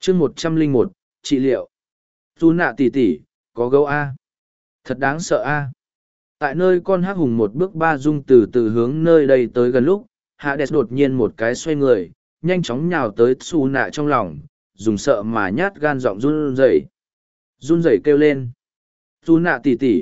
chương 101, trị liệu. Dù nạ tỉ tỉ, có gấu A. Thật đáng sợ A. Tại nơi con hắc hùng một bước ba dung từ từ hướng nơi đây tới gần lúc, Hades đột nhiên một cái xoay người, nhanh chóng nhào tới xù nạ trong lòng, dùng sợ mà nhát gan giọng run rẩy. Run rẩy kêu lên. Dù nạ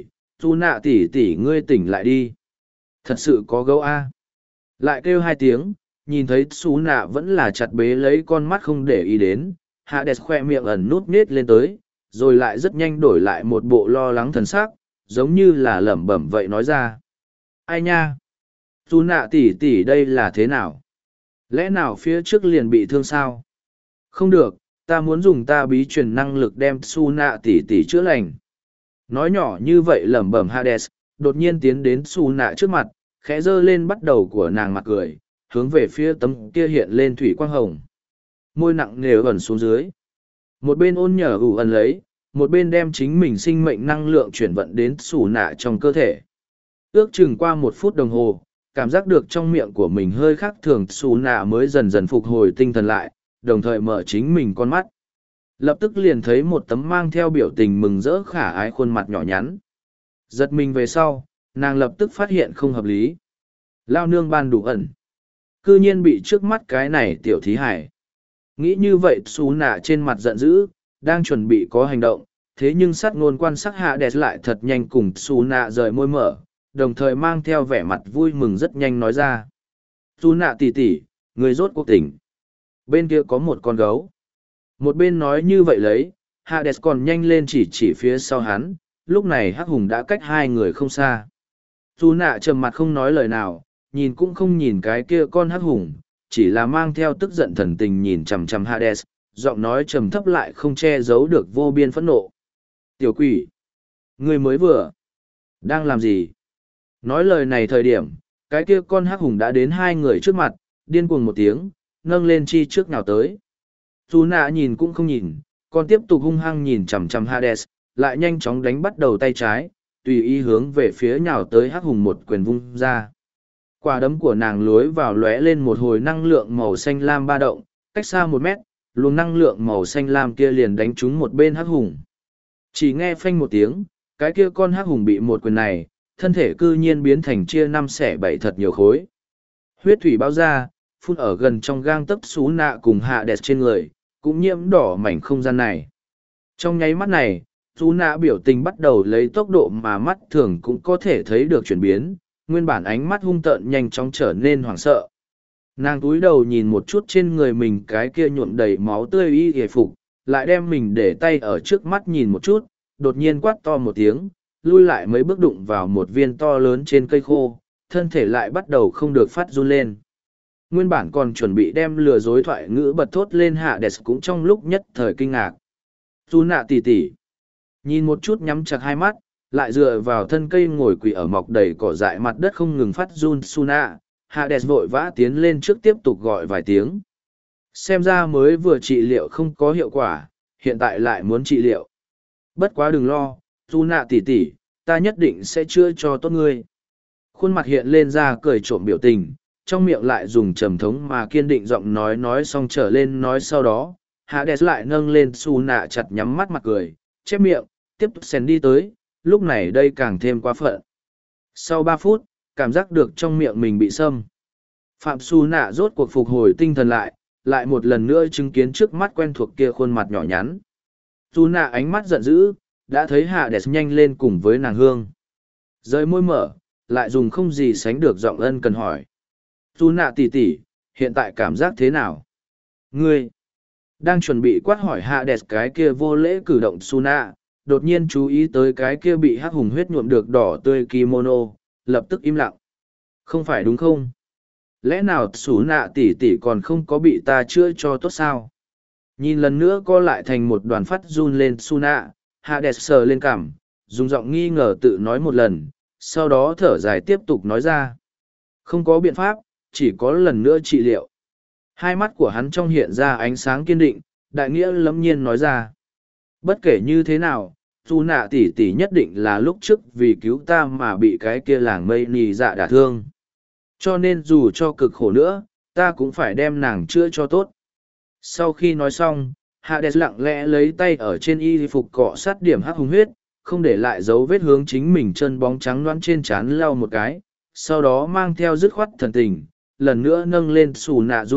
tỉ tỉ ngươi tỉnh lại đi. Thật sự có gấu A. Lại kêu hai tiếng, nhìn thấy xù nạ vẫn là chặt bế lấy con mắt không để ý đến, Hades khoe miệng ẩn nút nết lên tới, rồi lại rất nhanh đổi lại một bộ lo lắng thần sắc, giống như là lẩm bẩm vậy nói ra. Ai nha? Dù nạ tỉ tỉ đây là thế nào? Lẽ nào phía trước liền bị thương sao? Không được, ta muốn dùng ta bí truyền năng lực đem su nạ tỉ tỉ chữa lành. Nói nhỏ như vậy lẩm bẩm Hades, đột nhiên tiến đến su nạ trước mặt, khẽ giơ lên bắt đầu của nàng mặt cười, hướng về phía tấm kia hiện lên thủy quang hồng. Môi nặng nề ẩn xuống dưới. Một bên ôn nhở ủ ẩn lấy, một bên đem chính mình sinh mệnh năng lượng chuyển vận đến xù nạ trong cơ thể. Ước chừng qua 1 phút đồng hồ, cảm giác được trong miệng của mình hơi khác thường, xù nạ mới dần dần phục hồi tinh thần lại, đồng thời mở chính mình con mắt. Lập tức liền thấy một tấm mang theo biểu tình mừng rỡ khả ái khuôn mặt nhỏ nhắn. Giật mình về sau, nàng lập tức phát hiện không hợp lý. Lao nương ban đủ ẩn. Cư nhiên bị trước mắt cái này tiểu thí hải. Nghĩ như vậy xù nạ trên mặt giận dữ, đang chuẩn bị có hành động, thế nhưng sát ngôn quan sát hạ đẹp lại thật nhanh cùng xù nạ rời môi mở, đồng thời mang theo vẻ mặt vui mừng rất nhanh nói ra. Xù nạ tỉ tỉ, người rốt cuộc tỉnh. Bên kia có một con gấu. Một bên nói như vậy lấy, Hades còn nhanh lên chỉ phía sau hắn, lúc này hắc hùng đã cách hai người không xa. Xù nạ trầm mặt không nói lời nào, nhìn cũng không nhìn cái kia con hắc hùng, chỉ là mang theo tức giận thần tình nhìn chằm chằm Hades, giọng nói trầm thấp lại không che giấu được vô biên phẫn nộ. Tiểu quỷ! Ngươi mới vừa! Đang làm gì? Nói lời này thời điểm, cái kia con hắc hùng đã đến hai người trước mặt, điên cuồng một tiếng, nâng lên chi trước nào tới. Dù nạ nhìn cũng không nhìn, còn tiếp tục hung hăng nhìn chằm chằm Hades, lại nhanh chóng đánh bắt đầu tay trái, tùy ý hướng về phía nhào tới hắc hùng một quyền vung ra. Quả đấm của nàng lối vào lóe lên một hồi năng lượng màu xanh lam ba động, cách xa 1 mét, luồng năng lượng màu xanh lam kia liền đánh trúng một bên hắc hùng. Chỉ nghe phanh một tiếng, cái kia con hắc hùng bị một quyền này, thân thể cư nhiên biến thành chia 5 xẻ 7 thật nhiều khối. Huyết thủy bao ra, phun ở gần trong gang tấc xú nạ cùng hạ đẹp trên người, cũng nhiễm đỏ mảnh không gian này. Trong nháy mắt này, xú nạ biểu tình bắt đầu lấy tốc độ mà mắt thường cũng có thể thấy được chuyển biến, nguyên bản ánh mắt hung tợn nhanh chóng trở nên hoảng sợ. Nàng túi đầu nhìn một chút trên người mình cái kia nhuộm đầy máu tươi y hề phục, lại đem mình để tay ở trước mắt nhìn một chút, đột nhiên quát to một tiếng, lui lại mấy bước đụng vào một viên to lớn trên cây khô, thân thể lại bắt đầu không được phát run lên. Nguyên bản còn chuẩn bị đem lừa dối thoại ngữ bật thốt lên Hades cũng trong lúc nhất thời kinh ngạc. Dù nạ tỉ tỉ. Nhìn một chút nhắm chặt hai mắt, lại dựa vào thân cây ngồi quỳ ở mọc đầy cỏ dại mặt đất không ngừng phát run Suna, Hades vội vã tiến lên trước tiếp tục gọi vài tiếng. Xem ra mới vừa trị liệu không có hiệu quả, hiện tại lại muốn trị liệu. Bất quá đừng lo, Suna tỉ tỉ, ta nhất định sẽ chữa cho tốt ngươi. Khuôn mặt hiện lên ra cười trộm biểu tình, trong miệng lại dùng trầm thống mà kiên định giọng nói xong trở lên nói sau đó, Hades lại nâng lên Suna chặt nhắm mắt mặt cười, chép miệng, tiếp tục xén đi tới, lúc này đây càng thêm quá phận. Sau 3 phút, cảm giác được trong miệng mình bị xâm. Phạm Su Nạ rốt cuộc phục hồi tinh thần lại một lần nữa chứng kiến trước mắt quen thuộc kia khuôn mặt nhỏ nhắn. Su Nạ ánh mắt giận dữ, đã thấy Hades nhanh lên cùng với nàng hương. Rời môi mở, lại dùng không gì sánh được giọng ân cần hỏi. Su Nạ tỉ tỉ, hiện tại cảm giác thế nào? Ngươi! Đang chuẩn bị quát hỏi Hades cái kia vô lễ cử động Su Nạ, đột nhiên chú ý tới cái kia bị hắc hùng huyết nhuộm được đỏ tươi kimono, lập tức im lặng. Không phải đúng không? Lẽ nào Su Nạ tỉ tỉ còn không có bị ta chữa cho tốt sao? Nhìn lần nữa co lại thành một đoàn phát run lên Su Nạ, Hades sờ lên cằm, dùng giọng nghi ngờ tự nói một lần, sau đó thở dài tiếp tục nói ra. Không có biện pháp, chỉ có lần nữa trị liệu. Hai mắt của hắn trong hiện ra ánh sáng kiên định, đại nghĩa lẫm nhiên nói ra. Bất kể như thế nào, Su Nạ tỷ tỷ nhất định là lúc trước vì cứu ta mà bị cái kia làng mây nì dạ đả thương. Cho nên dù cho cực khổ nữa, ta cũng phải đem nàng chữa cho tốt. Sau khi nói xong, Hades lặng lẽ lấy tay ở trên y phục cọ sát điểm hắc hùng huyết, không để lại dấu vết hướng chính mình chân bóng trắng loãng trên trán lau một cái, sau đó mang theo dứt khoát thần tình, lần nữa nâng lên xù nạ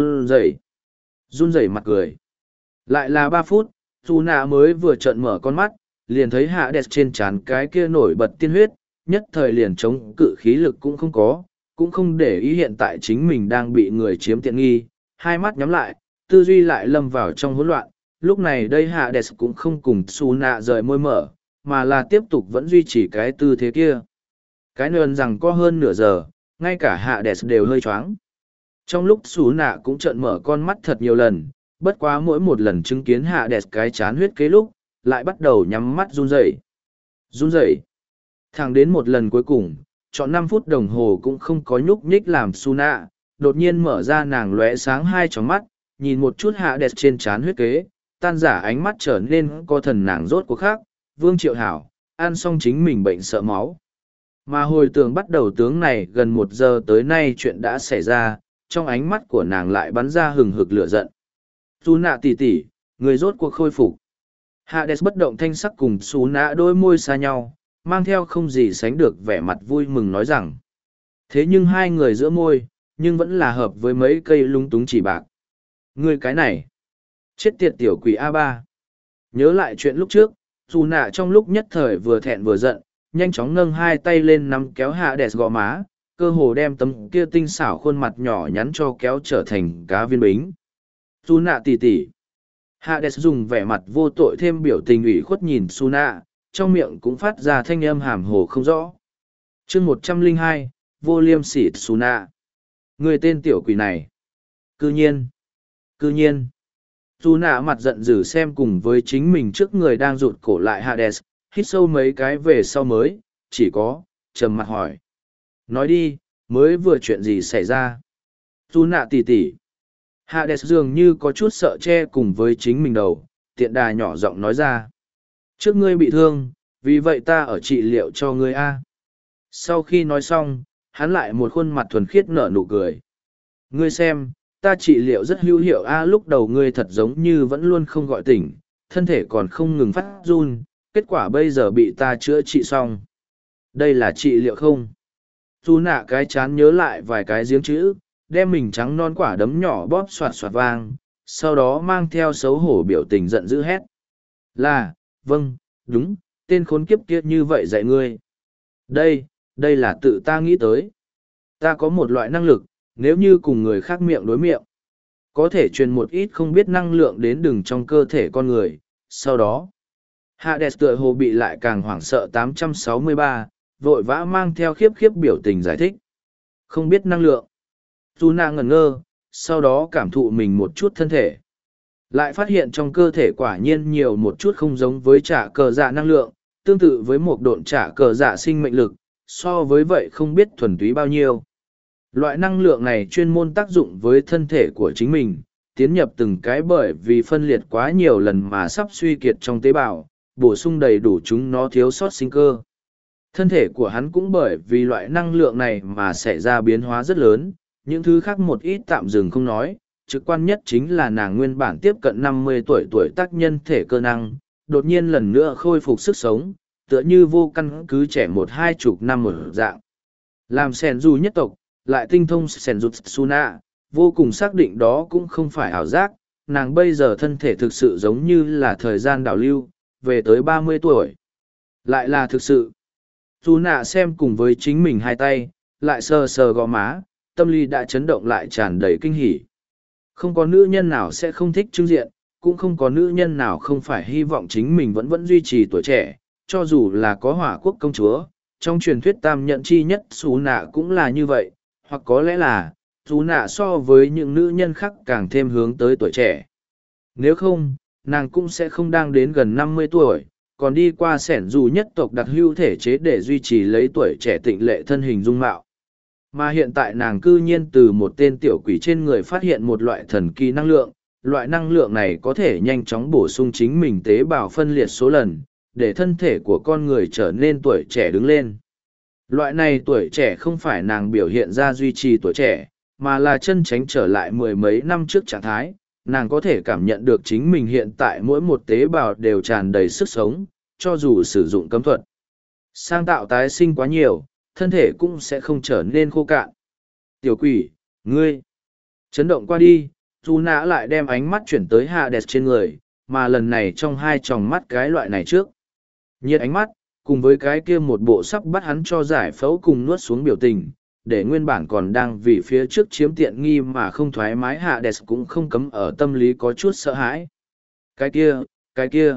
run rẩy mặt cười. Lại là 3 phút, xù nạ mới vừa trợn mở con mắt, liền thấy Hades trên trán cái kia nổi bật tiên huyết, nhất thời liền chống cự khí lực cũng không có, cũng không để ý hiện tại chính mình đang bị người chiếm tiện nghi, hai mắt nhắm lại, tư duy lại lâm vào trong hỗn loạn. Lúc này đây Hades cũng không cùng xù nạ rời môi mở, mà là tiếp tục vẫn duy trì cái tư thế kia. Cái nơn rằng có hơn nửa giờ, ngay cả Hades đều hơi choáng. Trong lúc xù nạ cũng trợn mở con mắt thật nhiều lần, bất quá mỗi một lần chứng kiến Hades cái chán huyết kế lúc, lại bắt đầu nhắm mắt run rẩy. Run rẩy. Thẳng đến một lần cuối cùng, chọn 5 phút đồng hồ cũng không có nhúc nhích làm xù nạ, đột nhiên mở ra nàng lóe sáng hai tròng mắt, nhìn một chút Hades trên trán huyết kế, tan giả ánh mắt trở nên có thần nàng rốt cuộc khác, Vương Triệu Hảo, ăn xong chính mình bệnh sợ máu. Mà hồi tưởng bắt đầu tướng này gần 1 giờ tới nay chuyện đã xảy ra, trong ánh mắt của nàng lại bắn ra hừng hực lửa giận. Xù nạ tỉ tỉ, người rốt cuộc khôi phục. Hades bất động thanh sắc cùng xù nạ đôi môi xa nhau, mang theo không gì sánh được vẻ mặt vui mừng nói rằng. Thế nhưng hai người giữa môi, nhưng vẫn là hợp với mấy cây lung túng chỉ bạc. Người cái này, chết tiệt tiểu quỷ A3. Nhớ lại chuyện lúc trước, dù nạ trong lúc nhất thời vừa thẹn vừa giận, nhanh chóng nâng hai tay lên nắm kéo Hades gò má, cơ hồ đem tấm kia tinh xảo khuôn mặt nhỏ nhắn cho kéo trở thành cá viên bính. Dù nạ tỉ tỉ. Hades dùng vẻ mặt vô tội thêm biểu tình ủy khuất nhìn Su nạ, trong miệng cũng phát ra thanh âm hàm hồ không rõ. chương 102, vô liêm sỉ Su nạ. Người tên tiểu quỷ này. Cư nhiên. Su nạ mặt giận dữ xem cùng với chính mình trước người đang rụt cổ lại Hades, hít sâu mấy cái về sau mới, chỉ có, trầm mặt hỏi. Nói đi, mới vừa chuyện gì xảy ra? Su nạ tỉ tỉ. Hades dường như có chút sợ che cùng với chính mình đầu, tiện đà nhỏ giọng nói ra. Trước ngươi bị thương, vì vậy ta ở trị liệu cho ngươi a. Sau khi nói xong, hắn lại một khuôn mặt thuần khiết nở nụ cười. Ngươi xem, ta trị liệu rất hữu hiệu a. Lúc đầu ngươi thật giống như vẫn luôn không gọi tỉnh, thân thể còn không ngừng phát run, kết quả bây giờ bị ta chữa trị xong. Đây là trị liệu không? Su nạ cái chán nhớ lại vài cái giếng chữ, đem mình trắng non quả đấm nhỏ bóp soạt soạt vang, sau đó mang theo xấu hổ biểu tình giận dữ hét. Là, vâng, đúng, tên khốn kiếp kia như vậy dạy ngươi. Đây là tự ta nghĩ tới. Ta có một loại năng lực, nếu như cùng người khác miệng đối miệng, có thể truyền một ít không biết năng lượng đến đường trong cơ thể con người. Sau đó, Hades tựa hồ bị lại càng hoảng sợ 863, vội vã mang theo khiếp khiếp biểu tình giải thích. Không biết năng lượng. Su nạ ngẩn ngơ, sau đó cảm thụ mình một chút thân thể. Lại phát hiện trong cơ thể quả nhiên nhiều một chút không giống với trả cờ dạ năng lượng, tương tự với một độn trả cờ dạ sinh mệnh lực, so với vậy không biết thuần túy bao nhiêu. Loại năng lượng này chuyên môn tác dụng với thân thể của chính mình, tiến nhập từng cái bởi vì phân liệt quá nhiều lần mà sắp suy kiệt trong tế bào, bổ sung đầy đủ chúng nó thiếu sót sinh cơ. Thân thể của hắn cũng bởi vì loại năng lượng này mà xảy ra biến hóa rất lớn, những thứ khác một ít tạm dừng không nói, trực quan nhất chính là nàng nguyên bản tiếp cận 50 tuổi tác nhân thể cơ năng, đột nhiên lần nữa khôi phục sức sống, tựa như vô căn cứ trẻ 1-20 năm một dạng. Làm sẻn dù nhất tộc, lại tinh thông sẻn dù Suna, vô cùng xác định đó cũng không phải ảo giác, nàng bây giờ thân thể thực sự giống như là thời gian đảo lưu, về tới 30 tuổi. Lại là thực sự. Suna xem cùng với chính mình hai tay, lại sờ sờ gò má, tâm lý đã chấn động lại tràn đầy kinh hỉ. Không có nữ nhân nào sẽ không thích trưng diện, cũng không có nữ nhân nào không phải hy vọng chính mình vẫn duy trì tuổi trẻ, cho dù là có hỏa quốc công chúa, trong truyền thuyết tam nhận chi nhất Xú Nạ cũng là như vậy, hoặc có lẽ là, Xú Nạ so với những nữ nhân khác càng thêm hướng tới tuổi trẻ. Nếu không, nàng cũng sẽ không đang đến gần 50 tuổi, còn đi qua sẻn dù nhất tộc đặc hưu thể chế để duy trì lấy tuổi trẻ tịnh lệ thân hình dung mạo. Mà hiện tại nàng cư nhiên từ một tên tiểu quỷ trên người phát hiện một loại thần kỳ năng lượng, loại năng lượng này có thể nhanh chóng bổ sung chính mình tế bào phân liệt số lần, để thân thể của con người trở nên tuổi trẻ đứng lên. Loại này tuổi trẻ không phải nàng biểu hiện ra duy trì tuổi trẻ, mà là chân tránh trở lại 10 mấy năm trước trạng thái, nàng có thể cảm nhận được chính mình hiện tại mỗi một tế bào đều tràn đầy sức sống, cho dù sử dụng cấm thuật. Sang tạo tái sinh quá nhiều, thân thể cũng sẽ không trở nên khô cạn. Tiểu quỷ, ngươi! Chấn động qua đi, Dù nã lại đem ánh mắt chuyển tới Hades trên người, mà lần này trong hai tròng mắt cái loại này trước. Nhiệt ánh mắt, cùng với cái kia một bộ sắp bắt hắn cho giải phẫu cùng nuốt xuống biểu tình, để nguyên bản còn đang vì phía trước chiếm tiện nghi mà không thoải mái Hades cũng không cấm ở tâm lý có chút sợ hãi. Cái kia.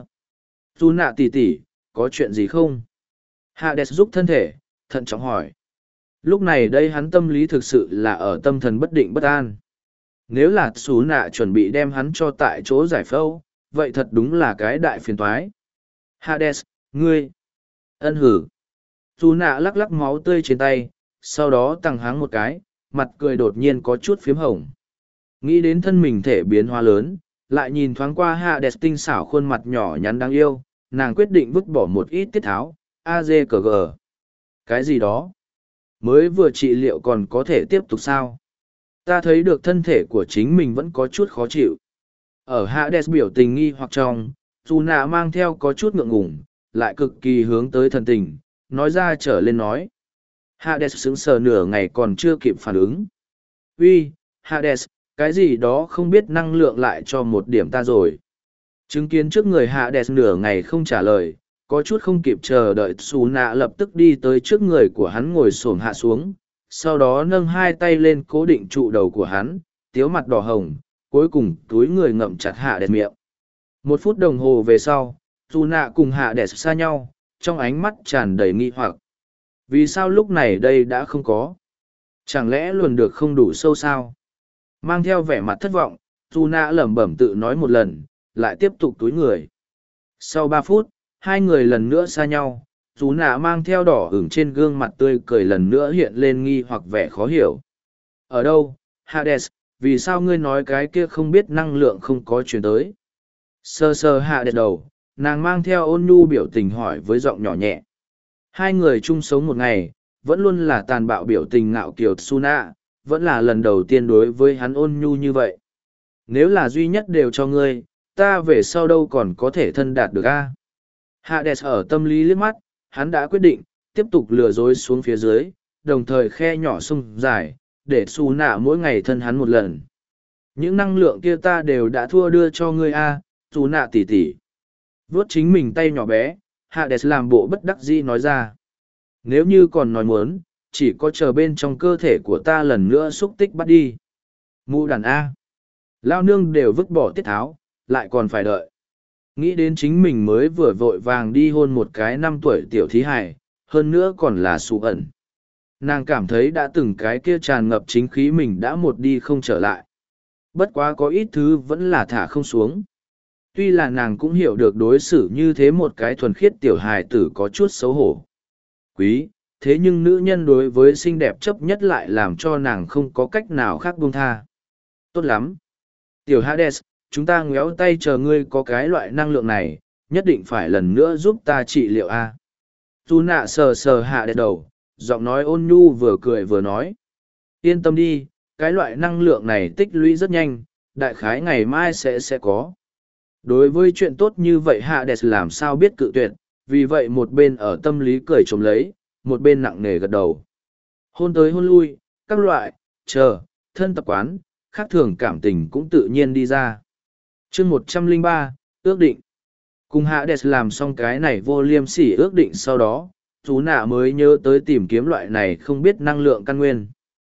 Dù nạ tỉ tỉ, có chuyện gì không? Hades giúp thân thể, thận trọng hỏi. Lúc này đây hắn tâm lý thực sự là ở tâm thần bất định bất an. Nếu là Xú nạ chuẩn bị đem hắn cho tại chỗ giải phẫu, vậy thật đúng là cái đại phiền toái. Hades, ngươi! Ân hử! Xú nạ lắc lắc máu tươi trên tay, sau đó tăng háng một cái, mặt cười đột nhiên có chút phiếm hồng. Nghĩ đến thân mình thể biến hóa lớn, lại nhìn thoáng qua Hades tinh xảo khuôn mặt nhỏ nhắn đáng yêu, nàng quyết định vứt bỏ một ít tiết tháo, AGCG. Cái gì đó? Mới vừa trị liệu còn có thể tiếp tục sao? Ta thấy được thân thể của chính mình vẫn có chút khó chịu. Ở Hades biểu tình nghi hoặc trong, dù nạ mang theo có chút ngượng ngùng, lại cực kỳ hướng tới thần tình, nói ra trở lên nói. Hades sững sờ nửa ngày còn chưa kịp phản ứng. Uy, Hades, cái gì đó không biết năng lượng lại cho một điểm ta rồi. Chứng kiến trước người Hades nửa ngày không trả lời, có chút không kịp chờ đợi xù nạ lập tức đi tới trước người của hắn ngồi xổm hạ xuống, sau đó nâng hai tay lên cố định trụ đầu của hắn, tiếu mặt đỏ hồng, cuối cùng túi người ngậm chặt Hades miệng. 1 phút đồng hồ về sau, xù nạ cùng Hades xa nhau, trong ánh mắt tràn đầy nghi hoặc. Vì sao lúc này đây đã không có? Chẳng lẽ luồn được không đủ sâu sao? Mang theo vẻ mặt thất vọng, xù nạ lẩm bẩm tự nói một lần, lại tiếp tục túi người. Sau 3 phút, hai người lần nữa xa nhau, xù nạ mang theo đỏ ửng trên gương mặt tươi cười lần nữa hiện lên nghi hoặc vẻ khó hiểu. Ở đâu, Hades, vì sao ngươi nói cái kia không biết năng lượng không có chuyển tới? Sơ sơ Hades đầu, nàng mang theo ôn nhu biểu tình hỏi với giọng nhỏ nhẹ. Hai người chung sống một ngày, vẫn luôn là tàn bạo biểu tình ngạo kiều Suna, vẫn là lần đầu tiên đối với hắn ôn nhu như vậy. Nếu là duy nhất đều cho ngươi, ta về sau đâu còn có thể thân đạt được a? Hades ở tâm lý liếc mắt, hắn đã quyết định, tiếp tục lừa dối xuống phía dưới, đồng thời khe nhỏ sông dài, để Suna mỗi ngày thân hắn một lần. Những năng lượng kia ta đều đã thua đưa cho ngươi a, Suna tỉ tỉ. Vuốt chính mình tay nhỏ bé, Hades làm bộ bất đắc dĩ nói ra. Nếu như còn nói muốn, chỉ có chờ bên trong cơ thể của ta lần nữa xúc tích bắt đi. Mụ đàn A. Lao nương đều vứt bỏ tiết tháo, lại còn phải đợi. Nghĩ đến chính mình mới vừa vội vàng đi hôn một cái 5 tuổi tiểu thí hài, hơn nữa còn là xù ẩn. Nàng cảm thấy đã từng cái kia tràn ngập chính khí mình đã một đi không trở lại. Bất quá có ít thứ vẫn là thả không xuống. Tuy là nàng cũng hiểu được đối xử như thế một cái thuần khiết tiểu hài tử có chút xấu hổ. Quý, thế nhưng nữ nhân đối với xinh đẹp chấp nhất lại làm cho nàng không có cách nào khác buông tha. Tốt lắm. Tiểu Hades, chúng ta ngéo tay chờ ngươi có cái loại năng lượng này, nhất định phải lần nữa giúp ta trị liệu a. Tu nạ sờ sờ Hades đầu, giọng nói ôn nhu vừa cười vừa nói. Yên tâm đi, cái loại năng lượng này tích lũy rất nhanh, đại khái ngày mai sẽ có. Đối với chuyện tốt như vậy Hades làm sao biết cự tuyệt, vì vậy một bên ở tâm lý cười trộm lấy, một bên nặng nề gật đầu. Hôn tới hôn lui, các loại, thân tập quán, khác thường cảm tình cũng tự nhiên đi ra. chương 103, ước định. Cùng Hades làm xong cái này vô liêm sỉ ước định sau đó, chú nạ mới nhớ tới tìm kiếm loại này không biết năng lượng căn nguyên.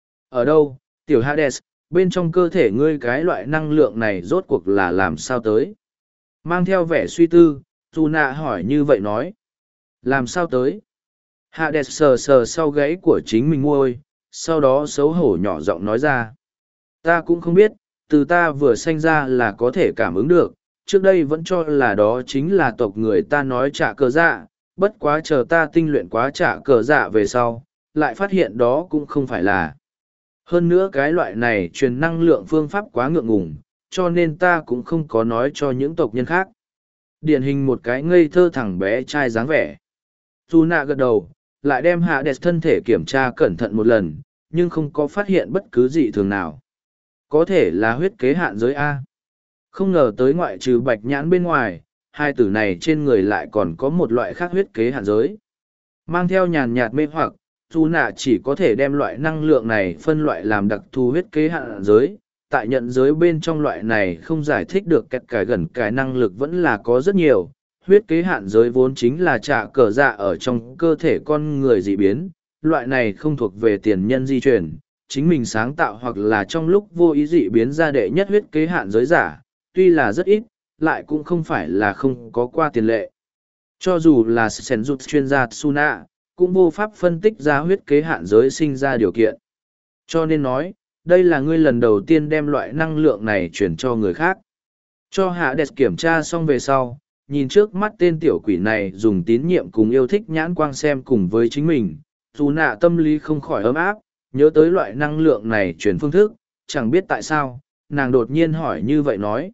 Ở đâu, tiểu Hades, bên trong cơ thể ngươi cái loại năng lượng này rốt cuộc là làm sao tới? Mang theo vẻ suy tư, chú nạ hỏi như vậy nói. Làm sao tới? Hades sờ sờ sau gáy của chính mình môi, sau đó xấu hổ nhỏ giọng nói ra. Ta cũng không biết, từ ta vừa sanh ra là có thể cảm ứng được, trước đây vẫn cho là đó chính là tộc người ta nói trả cờ dạ, bất quá chờ ta tinh luyện quá trả cờ dạ về sau, lại phát hiện đó cũng không phải là. Hơn nữa cái loại này truyền năng lượng phương pháp quá ngượng ngùng, cho nên ta cũng không có nói cho những tộc nhân khác. Điển hình một cái ngây thơ thằng bé trai dáng vẻ. Dù nạ gật đầu, lại đem Hades thân thể kiểm tra cẩn thận một lần, nhưng không có phát hiện bất cứ gì thường nào. Có thể là huyết kế hạn giới A. Không ngờ tới ngoại trừ bạch nhãn bên ngoài, hai tử này trên người lại còn có một loại khác huyết kế hạn giới. Mang theo nhàn nhạt mê hoặc, dù nạ chỉ có thể đem loại năng lượng này phân loại làm đặc thù huyết kế hạn giới. Tại nhận giới bên trong loại này không giải thích được kẹt cái gần cái năng lực vẫn là có rất nhiều. Huyết kế hạn giới vốn chính là trả cờ dạ ở trong cơ thể con người dị biến. Loại này không thuộc về tiền nhân di truyền, chính mình sáng tạo hoặc là trong lúc vô ý dị biến ra đệ nhất huyết kế hạn giới giả, tuy là rất ít, lại cũng không phải là không có qua tiền lệ. Cho dù là sen rụt chuyên gia Tsuna, cũng vô pháp phân tích ra huyết kế hạn giới sinh ra điều kiện. Cho nên nói, đây là ngươi lần đầu tiên đem loại năng lượng này chuyển cho người khác. Cho Hạ Đẹp kiểm tra xong về sau, nhìn trước mắt tên tiểu quỷ này dùng tín nhiệm cùng yêu thích nhãn quang xem cùng với chính mình, dù nạ tâm lý không khỏi ấm áp, nhớ tới loại năng lượng này chuyển phương thức, chẳng biết tại sao, nàng đột nhiên hỏi như vậy nói.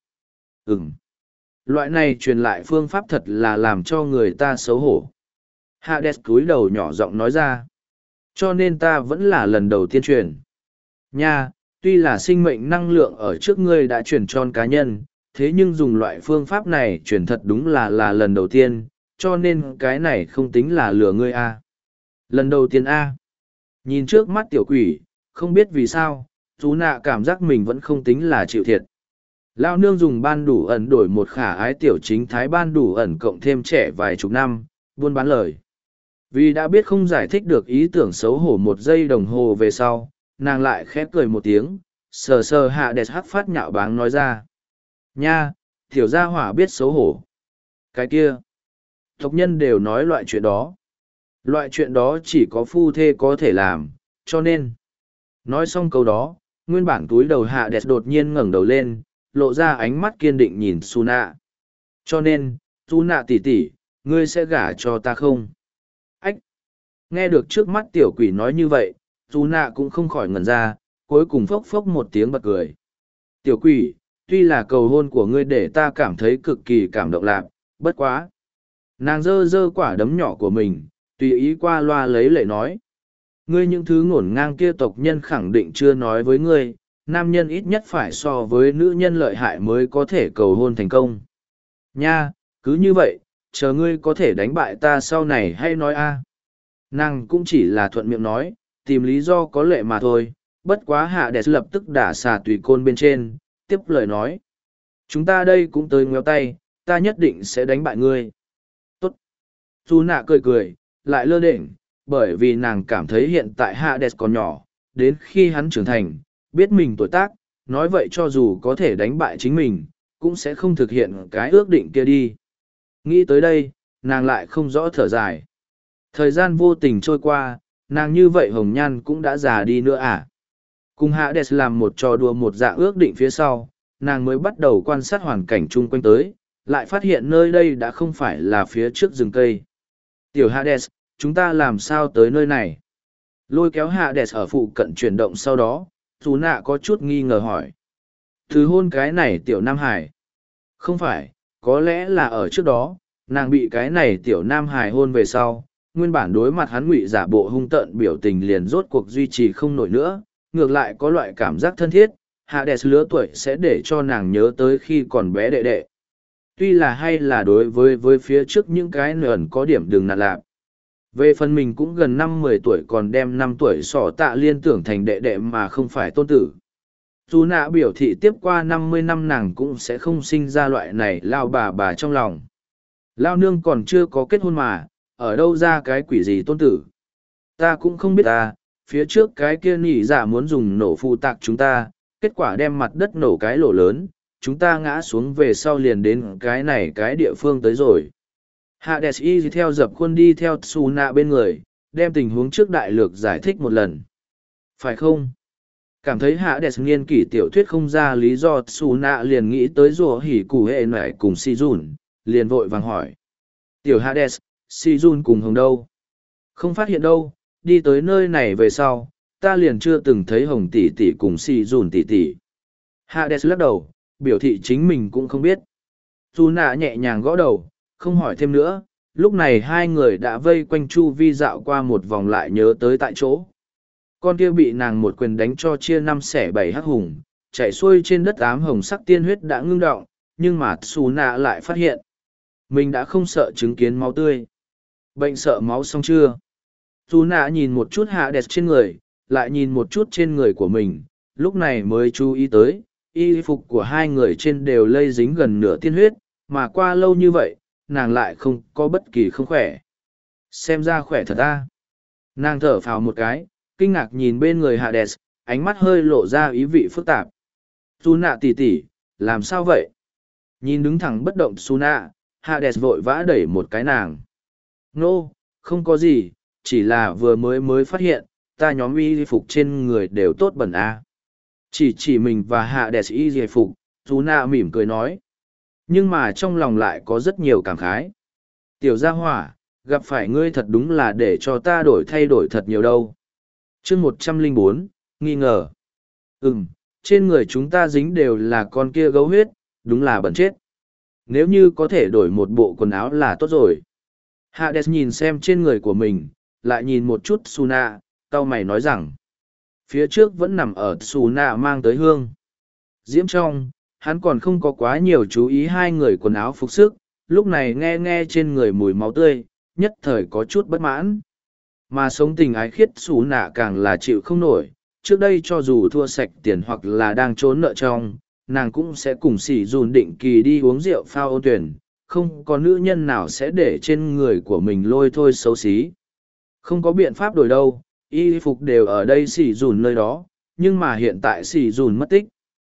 Loại này truyền lại phương pháp thật là làm cho người ta xấu hổ. Hades cúi đầu nhỏ giọng nói ra. Cho nên ta vẫn là lần đầu tiên truyền. Nha, tuy là sinh mệnh năng lượng ở trước ngươi đã truyền cho cá nhân, thế nhưng dùng loại phương pháp này truyền thật đúng là lần đầu tiên, cho nên cái này không tính là lừa ngươi a. Lần đầu tiên a. Nhìn trước mắt tiểu quỷ, không biết vì sao, chú nạ cảm giác mình vẫn không tính là chịu thiệt. Lao nương dùng ban đủ ẩn đổi một khả ái tiểu chính thái ban đủ ẩn cộng thêm trẻ vài chục năm, buôn bán lời. Vì đã biết không giải thích được ý tưởng xấu hổ một giây đồng hồ về sau, nàng lại khép cười một tiếng, sờ sờ hạ đẹp hắc phát nhạo báng nói ra. Nha, tiểu gia hỏa biết xấu hổ. Cái kia, tộc nhân đều nói loại chuyện đó. Loại chuyện đó chỉ có phu thê có thể làm, cho nên. Nói xong câu đó, nguyên bản túi đầu hạ đẹp đột nhiên ngẩng đầu lên, lộ ra ánh mắt kiên định nhìn Suna. Cho nên, Suna tỷ tỷ, ngươi sẽ gả cho ta không? Ách! Nghe được trước mắt tiểu quỷ nói như vậy, Suna cũng không khỏi ngẩn ra, cuối cùng phốc phốc một tiếng bật cười. Tiểu quỷ, tuy là cầu hôn của ngươi để ta cảm thấy cực kỳ cảm động lạc, bất quá. Nàng giơ giơ quả đấm nhỏ của mình, tùy ý qua loa lấy lệ nói. Ngươi những thứ ngổn ngang kia tộc nhân khẳng định chưa nói với ngươi, nam nhân ít nhất phải so với nữ nhân lợi hại mới có thể cầu hôn thành công. Nha, cứ như vậy, chờ ngươi có thể đánh bại ta sau này hay nói a. Nàng cũng chỉ là thuận miệng nói, tìm lý do có lệ mà thôi, bất quá hạ đẹp lập tức đả xà tùy côn bên trên, tiếp lời nói. Chúng ta đây cũng tới ngoéo tay, ta nhất định sẽ đánh bại ngươi. Tốt. Dù nạ cười cười, lại lơ đễnh, bởi vì nàng cảm thấy hiện tại Hades còn nhỏ, đến khi hắn trưởng thành, biết mình tuổi tác, nói vậy cho dù có thể đánh bại chính mình, cũng sẽ không thực hiện cái ước định kia đi. Nghĩ tới đây, nàng lại không rõ thở dài. Thời gian vô tình trôi qua, nàng như vậy hồng nhan cũng đã già đi nữa à. Cùng Hades làm một trò đùa một dạng ước định phía sau, nàng mới bắt đầu quan sát hoàn cảnh chung quanh tới, lại phát hiện nơi đây đã không phải là phía trước rừng cây. Tiểu Hades, chúng ta làm sao tới nơi này? Lôi kéo Hades ở phụ cận chuyển động sau đó, Dù nạ có chút nghi ngờ hỏi. Thứ hôn cái này tiểu Nam Hải. Không phải, có lẽ là ở trước đó, nàng bị cái này tiểu Nam Hải hôn về sau, nguyên bản đối mặt hắn ngụy giả bộ hung tợn biểu tình liền rốt cuộc duy trì không nổi nữa, ngược lại có loại cảm giác thân thiết, Hades lứa tuổi sẽ để cho nàng nhớ tới khi còn bé đệ đệ. Tuy là hay là đối với phía trước những cái nườn có điểm đừng nạt lạc. Về phần mình cũng gần 5-10 tuổi còn đem 5 tuổi sỏ tạ liên tưởng thành đệ đệ mà không phải tôn tử. Dù nạ biểu thị tiếp qua 50 năm nàng cũng sẽ không sinh ra loại này lao bà trong lòng. Lao nương còn chưa có kết hôn mà, ở đâu ra cái quỷ gì tôn tử. Ta cũng không biết ta, phía trước cái kia nỉ giả muốn dùng nổ phụ tạc chúng ta, kết quả đem mặt đất nổ cái lỗ lớn, chúng ta ngã xuống về sau liền đến cái này cái địa phương tới rồi. Hades y theo dập khuôn đi theo Tsuna bên người, đem tình huống trước đại lược giải thích một lần. Phải không? Cảm thấy Hades nghiên kỷ tiểu thuyết không ra lý do Tsuna liền nghĩ tới rùa hỉ củ hệ nại cùng Shizun, liền vội vàng hỏi. Tiểu Hades, Shizun cùng Hồng đâu? Không phát hiện đâu, đi tới nơi này về sau, ta liền chưa từng thấy Hồng tỷ tỷ cùng Shizun tỷ tỷ. Hades lắc đầu, biểu thị chính mình cũng không biết. Tsuna nhẹ nhàng gõ đầu, không hỏi thêm nữa, lúc này hai người đã vây quanh chu vi dạo qua một vòng lại nhớ tới tại chỗ. Con kia bị nàng một quyền đánh cho chia 5 xẻ 7 hắc hùng, chảy xuôi trên đất ám hồng sắc tiên huyết đã ngưng đọng, nhưng mà xù nạ lại phát hiện. Mình đã không sợ chứng kiến máu tươi. Bệnh sợ máu xong chưa? Xù nạ nhìn một chút hạ đẹp trên người, lại nhìn một chút trên người của mình, lúc này mới chú ý tới, y phục của hai người trên đều lây dính gần nửa tiên huyết, mà qua lâu như vậy, nàng lại không có bất kỳ không khỏe. Xem ra khỏe thật ta. Nàng thở phào một cái, kinh ngạc nhìn bên người Hades, ánh mắt hơi lộ ra ý vị phức tạp. Suna tỉ tỉ, làm sao vậy? Nhìn đứng thẳng bất động Suna, Hades vội vã đẩy một cái nàng. Nô, không có gì, chỉ là vừa mới phát hiện, ta nhóm y phục trên người đều tốt bẩn à. Chỉ mình và Hades y phục, Suna mỉm cười nói. Nhưng mà trong lòng lại có rất nhiều cảm khái. Tiểu gia hỏa, gặp phải ngươi thật đúng là để cho ta thay đổi thật nhiều đâu. chương 104, nghi ngờ. Trên người chúng ta dính đều là con kia gấu huyết, đúng là bẩn chết. Nếu như có thể đổi một bộ quần áo là tốt rồi. Hades nhìn xem trên người của mình, lại nhìn một chút Suna, cau mày nói rằng. Phía trước vẫn nằm ở Suna mang tới hương. Diễm trong, hắn còn không có quá nhiều chú ý hai người quần áo phục sức, lúc này nghe trên người mùi máu tươi, nhất thời có chút bất mãn. Mà sống tình ái khiết xù nạ càng là chịu không nổi, trước đây cho dù thua sạch tiền hoặc là đang trốn nợ trong, nàng cũng sẽ cùng sỉ dùn định kỳ đi uống rượu phao ôn tuyển, không có nữ nhân nào sẽ để trên người của mình lôi thôi xấu xí. Không có biện pháp đổi đâu, y phục đều ở đây sỉ dùn nơi đó, nhưng mà hiện tại sỉ dùn mất tích.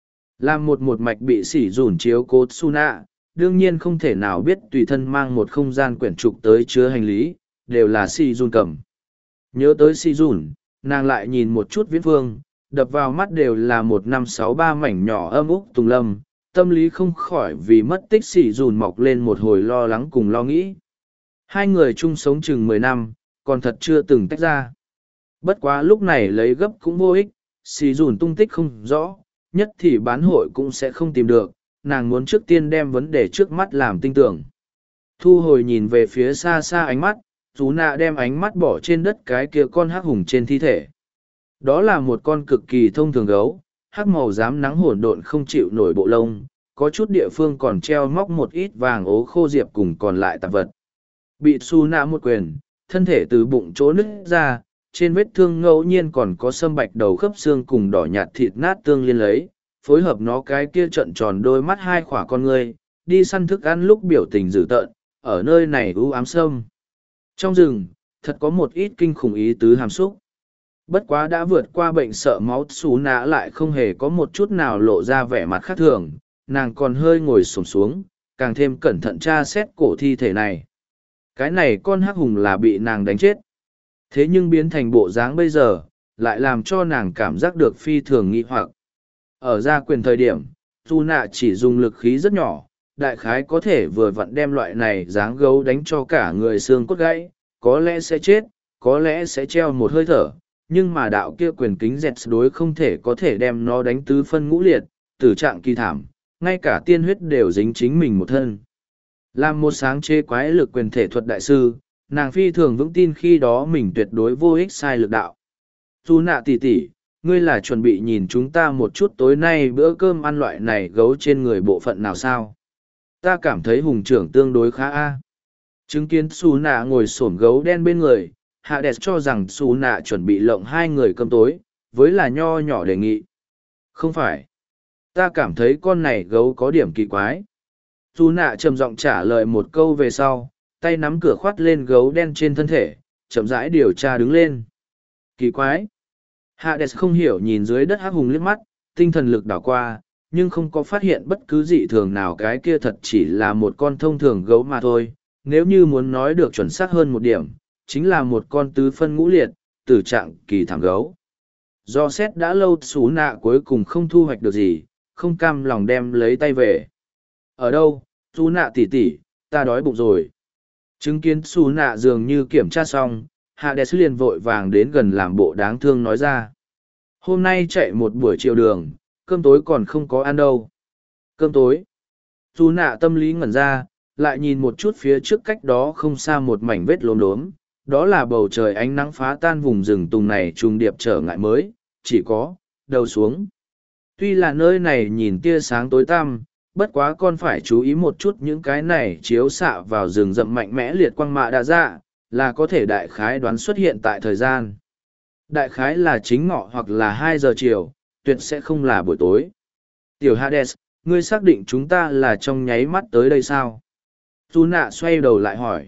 Làm một mạch bị sỉ dùn chiếu cố Suna, đương nhiên không thể nào biết tùy thân mang một không gian quyển trục tới chứa hành lý, đều là sỉ dùn cầm. Nhớ tới sỉ dùn, nàng lại nhìn một chút viễn phương, đập vào mắt đều là 1563 mảnh nhỏ âm úc tùng lâm, tâm lý không khỏi vì mất tích sỉ dùn mọc lên một hồi lo lắng cùng lo nghĩ. Hai người chung sống chừng 10 năm, còn thật chưa từng tách ra. Bất quá lúc này lấy gấp cũng vô ích, sỉ dùn tung tích không rõ, nhất thì bán hội cũng sẽ không tìm được, nàng muốn trước tiên đem vấn đề trước mắt làm tinh tưởng. Thu hồi nhìn về phía xa xa ánh mắt, chú nạ đem ánh mắt bỏ trên đất cái kia con hắc hùng trên thi thể. Đó là một con cực kỳ thông thường gấu, hắc màu rám nắng hỗn độn không chịu nổi bộ lông, có chút địa phương còn treo móc một ít vàng ố khô diệp cùng còn lại tạp vật. Bị su nạ một quyền, thân thể từ bụng chỗ nứt ra, trên vết thương ngẫu nhiên còn có sâm bạch đầu khớp xương cùng đỏ nhạt thịt nát tương liên lấy, phối hợp nó cái kia trận tròn đôi mắt hai khỏa con ngươi, đi săn thức ăn lúc biểu tình dữ tợn, ở nơi này u ám sâm. Trong rừng, thật có một ít kinh khủng ý tứ hàm xúc. Bất quá đã vượt qua bệnh sợ máu xú nã lại không hề có một chút nào lộ ra vẻ mặt khác thường, nàng còn hơi ngồi xổm xuống, càng thêm cẩn thận tra xét cổ thi thể này. Cái này con hắc hùng là bị nàng đánh chết. Thế nhưng biến thành bộ dáng bây giờ, lại làm cho nàng cảm giác được phi thường nghi hoặc. Ở gia quyền thời điểm, Tu Nạ chỉ dùng lực khí rất nhỏ, đại khái có thể vừa vặn đem loại này dáng gấu đánh cho cả người xương cốt gãy, có lẽ sẽ chết, có lẽ sẽ treo một hơi thở, nhưng mà đạo kia quyền kính dẹt đối không thể có thể đem nó đánh tứ phân ngũ liệt, tử trạng kỳ thảm, ngay cả tiên huyết đều dính chính mình một thân. Làm một sáng chế quái lực quyền thể thuật đại sư, nàng phi thường vững tin khi đó mình tuyệt đối vô ích sai lực đạo. Tu Nạ tỷ tỷ, ngươi là chuẩn bị nhìn chúng ta một chút tối nay bữa cơm ăn loại này gấu trên người bộ phận nào sao? Ta cảm thấy hùng trưởng tương đối khá a. Chứng kiến Su Nạ ngồi xổm gấu đen bên người, Hades cho rằng Su Nạ chuẩn bị lộng hai người cơm tối, với là nho nhỏ đề nghị. Không phải. Ta cảm thấy con này gấu có điểm kỳ quái. Su Nạ trầm giọng trả lời một câu về sau, tay nắm cửa khoát lên gấu đen trên thân thể, chậm rãi điều tra đứng lên. Kỳ quái. Hades không hiểu nhìn dưới đất hắc hùng liếc mắt, tinh thần lực đảo qua, nhưng không có phát hiện bất cứ dị thường nào, cái kia thật chỉ là một con thông thường gấu mà thôi. Nếu như muốn nói được chuẩn xác hơn một điểm, chính là một con tứ phân ngũ liệt, tử trạng kỳ thảm gấu. Do xét đã lâu Su Nạ cuối cùng không thu hoạch được gì, không cam lòng đem lấy tay về. Ở đâu, Su Nạ tỷ tỷ, ta đói bụng rồi. Chứng kiến Su Nạ dường như kiểm tra xong, Hades liền vội vàng đến gần làm bộ đáng thương nói ra. Hôm nay chạy một buổi chiều đường, cơm tối còn không có ăn đâu. Cơm tối. Su Nạ tâm lý ngẩn ra, lại nhìn một chút phía trước cách đó không xa một mảnh vết lốm đốm. Đó là bầu trời ánh nắng phá tan vùng rừng tùng này trùng điệp trở ngại mới, chỉ có, đầu xuống. Tuy là nơi này nhìn tia sáng tối tăm, bất quá con phải chú ý một chút những cái này chiếu xạ vào rừng rậm mạnh mẽ liệt quang mạ đa dạ, là có thể đại khái đoán xuất hiện tại thời gian. Đại khái là chính ngọ hoặc là 2 giờ chiều, tuyệt sẽ không là buổi tối. Tiểu Hades, ngươi xác định chúng ta là trong nháy mắt tới đây sao? Dù nạ xoay đầu lại hỏi.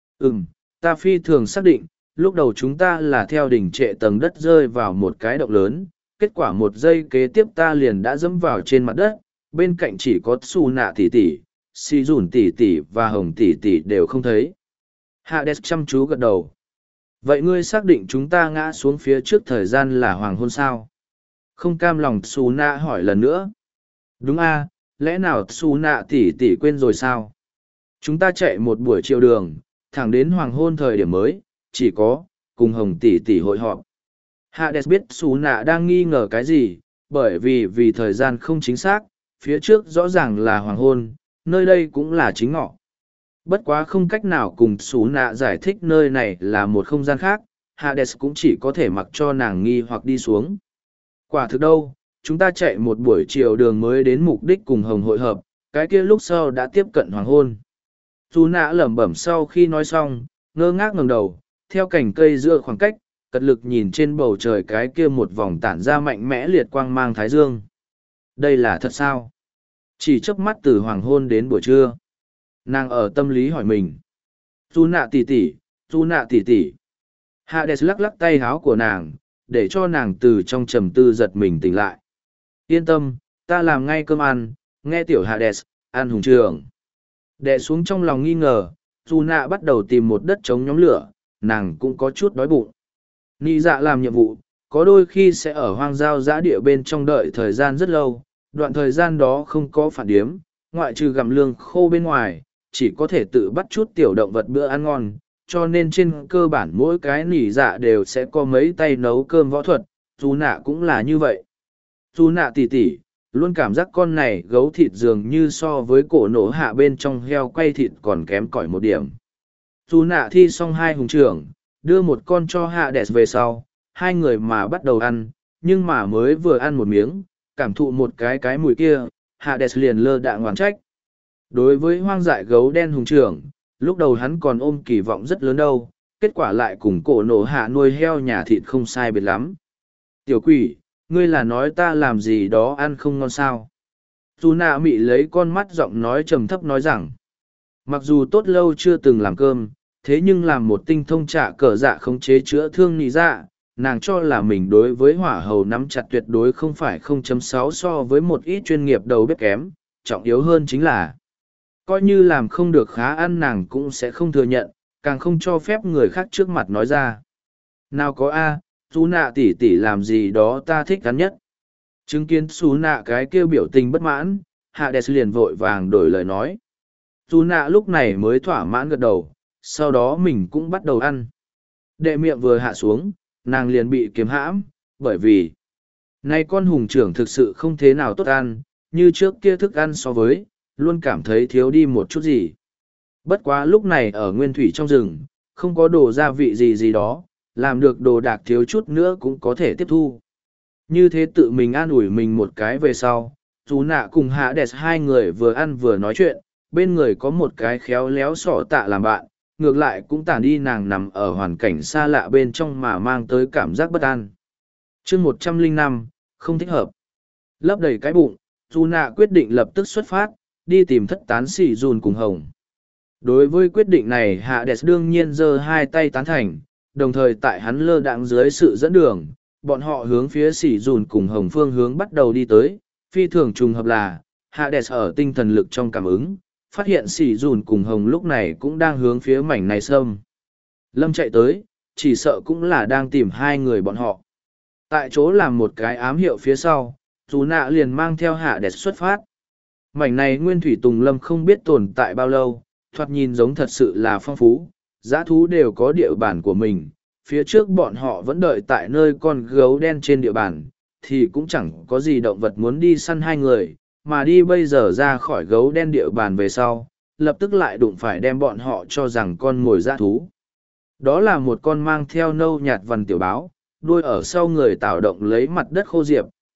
Ta phi thường xác định, lúc đầu chúng ta là theo đỉnh trệ tầng đất rơi vào một cái động lớn, kết quả 1 giây kế tiếp ta liền đã dẫm vào trên mặt đất, bên cạnh chỉ có Su nạ tỷ tỷ, Si dùn tỷ tỷ và Hồng tỷ tỷ đều không thấy. Hades chăm chú gật đầu. Vậy ngươi xác định chúng ta ngã xuống phía trước thời gian là hoàng hôn sao? Không cam lòng Su nạ hỏi lần nữa. Đúng a, lẽ nào Su nạ tỷ tỷ quên rồi sao? Chúng ta chạy một buổi chiều đường, thẳng đến hoàng hôn thời điểm mới, chỉ có, cùng Hồng tỷ tỷ hội họp. Hades biết Su nạ đang nghi ngờ cái gì, bởi vì thời gian không chính xác, phía trước rõ ràng là hoàng hôn, nơi đây cũng là chính ngọ. Bất quá không cách nào cùng Su nạ giải thích nơi này là một không gian khác, Hades cũng chỉ có thể mặc cho nàng nghi hoặc đi xuống. Quả thực đâu, chúng ta chạy một buổi chiều đường mới đến mục đích cùng Hồng hội hợp, cái kia lúc sau đã tiếp cận hoàng hôn. Su nạ lẩm bẩm sau khi nói xong, ngơ ngác ngẩng đầu, theo cành cây giữa khoảng cách, cật lực nhìn trên bầu trời cái kia một vòng tản ra mạnh mẽ liệt quang mang thái dương. Đây là thật sao? Chỉ chớp mắt từ hoàng hôn đến buổi trưa. Nàng ở tâm lý hỏi mình. Su nạ tỷ tỷ, Su nạ tỷ tỷ. Hades lắc lắc tay háo của nàng, để cho nàng từ trong trầm tư giật mình tỉnh lại. Yên tâm, ta làm ngay cơm ăn, nghe tiểu Hades, ăn hùng trường. Đè xuống trong lòng nghi ngờ, Su nạ bắt đầu tìm một đất chống nhóm lửa, nàng cũng có chút đói bụng. Nị dạ làm nhiệm vụ, có đôi khi sẽ ở hoang giao giã địa bên trong đợi thời gian rất lâu, đoạn thời gian đó không có phản điếm, ngoại trừ gặm lương khô bên ngoài, chỉ có thể tự bắt chút tiểu động vật bữa ăn ngon, cho nên trên cơ bản mỗi cái nỉ dạ đều sẽ có mấy tay nấu cơm võ thuật, Su nạ cũng là như vậy. Su nạ tỉ tỉ, luôn cảm giác con này gấu thịt dường như so với cổ nổ hạ bên trong heo quay thịt còn kém cỏi một điểm. Su nạ thi xong 2 hùng trưởng, đưa một con cho Hades về sau, 2 người mà bắt đầu ăn, nhưng mà mới vừa ăn một miếng, cảm thụ một cái mùi kia, Hades liền lơ đạng oán trách. Đối với hoang dại gấu đen hùng trưởng, lúc đầu hắn còn ôm kỳ vọng rất lớn đâu, kết quả lại cùng cổ nổ hạ nuôi heo nhà thịt không sai biệt lắm. Tiểu quỷ, ngươi là nói ta làm gì đó ăn không ngon sao? Su nạ mị lấy con mắt giọng nói trầm thấp nói rằng, mặc dù tốt lâu chưa từng làm cơm, thế nhưng làm một tinh thông trả cờ dạ khống chế chữa thương nị dạ, nàng cho là mình đối với hỏa hầu nắm chặt tuyệt đối không phải 0.6 so với một ít chuyên nghiệp đầu bếp kém, trọng yếu hơn chính là coi như làm không được khá ăn nàng cũng sẽ không thừa nhận, càng không cho phép người khác trước mặt nói ra. Nào có a, Su nạ tỉ tỉ làm gì đó ta thích gắn nhất. Chứng kiến Su nạ cái kêu biểu tình bất mãn, Hades liền vội vàng đổi lời nói. Su nạ lúc này mới thỏa mãn gật đầu, sau đó mình cũng bắt đầu ăn. Đệ miệng vừa hạ xuống, nàng liền bị kiếm hãm, bởi vì nay con hùng trưởng thực sự không thế nào tốt ăn, như trước kia thức ăn so với, luôn cảm thấy thiếu đi một chút gì. Bất quá lúc này ở nguyên thủy trong rừng, không có đồ gia vị gì đó, làm được đồ đạc thiếu chút nữa cũng có thể tiếp thu. Như thế tự mình an ủi mình một cái về sau, Su nạ cùng Hades 2 người vừa ăn vừa nói chuyện, bên người có một cái khéo léo sỏ tạ làm bạn, ngược lại cũng tản đi nàng nằm ở hoàn cảnh xa lạ bên trong mà mang tới cảm giác bất an. chương 105, không thích hợp. Lấp đầy cái bụng, Su nạ quyết định lập tức xuất phát, đi tìm thất tán xỉ dùn cùng Hồng. Đối với quyết định này Hades đương nhiên giơ 2 tay tán thành, đồng thời tại hắn lơ đãng dưới sự dẫn đường, bọn họ hướng phía xỉ dùn cùng Hồng phương hướng bắt đầu đi tới. Phi thường trùng hợp là, Hades ở tinh thần lực trong cảm ứng, phát hiện xỉ dùn cùng Hồng lúc này cũng đang hướng phía mảnh này xâm. Lâm chạy tới, chỉ sợ cũng là đang tìm 2 người bọn họ. Tại chỗ làm một cái ám hiệu phía sau, Su nạ liền mang theo Hades xuất phát. Mảnh này nguyên thủy tùng lâm không biết tồn tại bao lâu, thoạt nhìn giống thật sự là phong phú, dã thú đều có địa bàn của mình. Phía trước bọn họ vẫn đợi tại nơi con gấu đen trên địa bàn, thì cũng chẳng có gì động vật muốn đi săn 2 người, mà đi bây giờ ra khỏi gấu đen địa bàn về sau, lập tức lại đụng phải đem bọn họ cho rằng con mồi dã thú. Đó là một con mang theo nâu nhạt vằn tiểu báo, đuôi ở sau người tạo động lấy mặt đất khô diệp,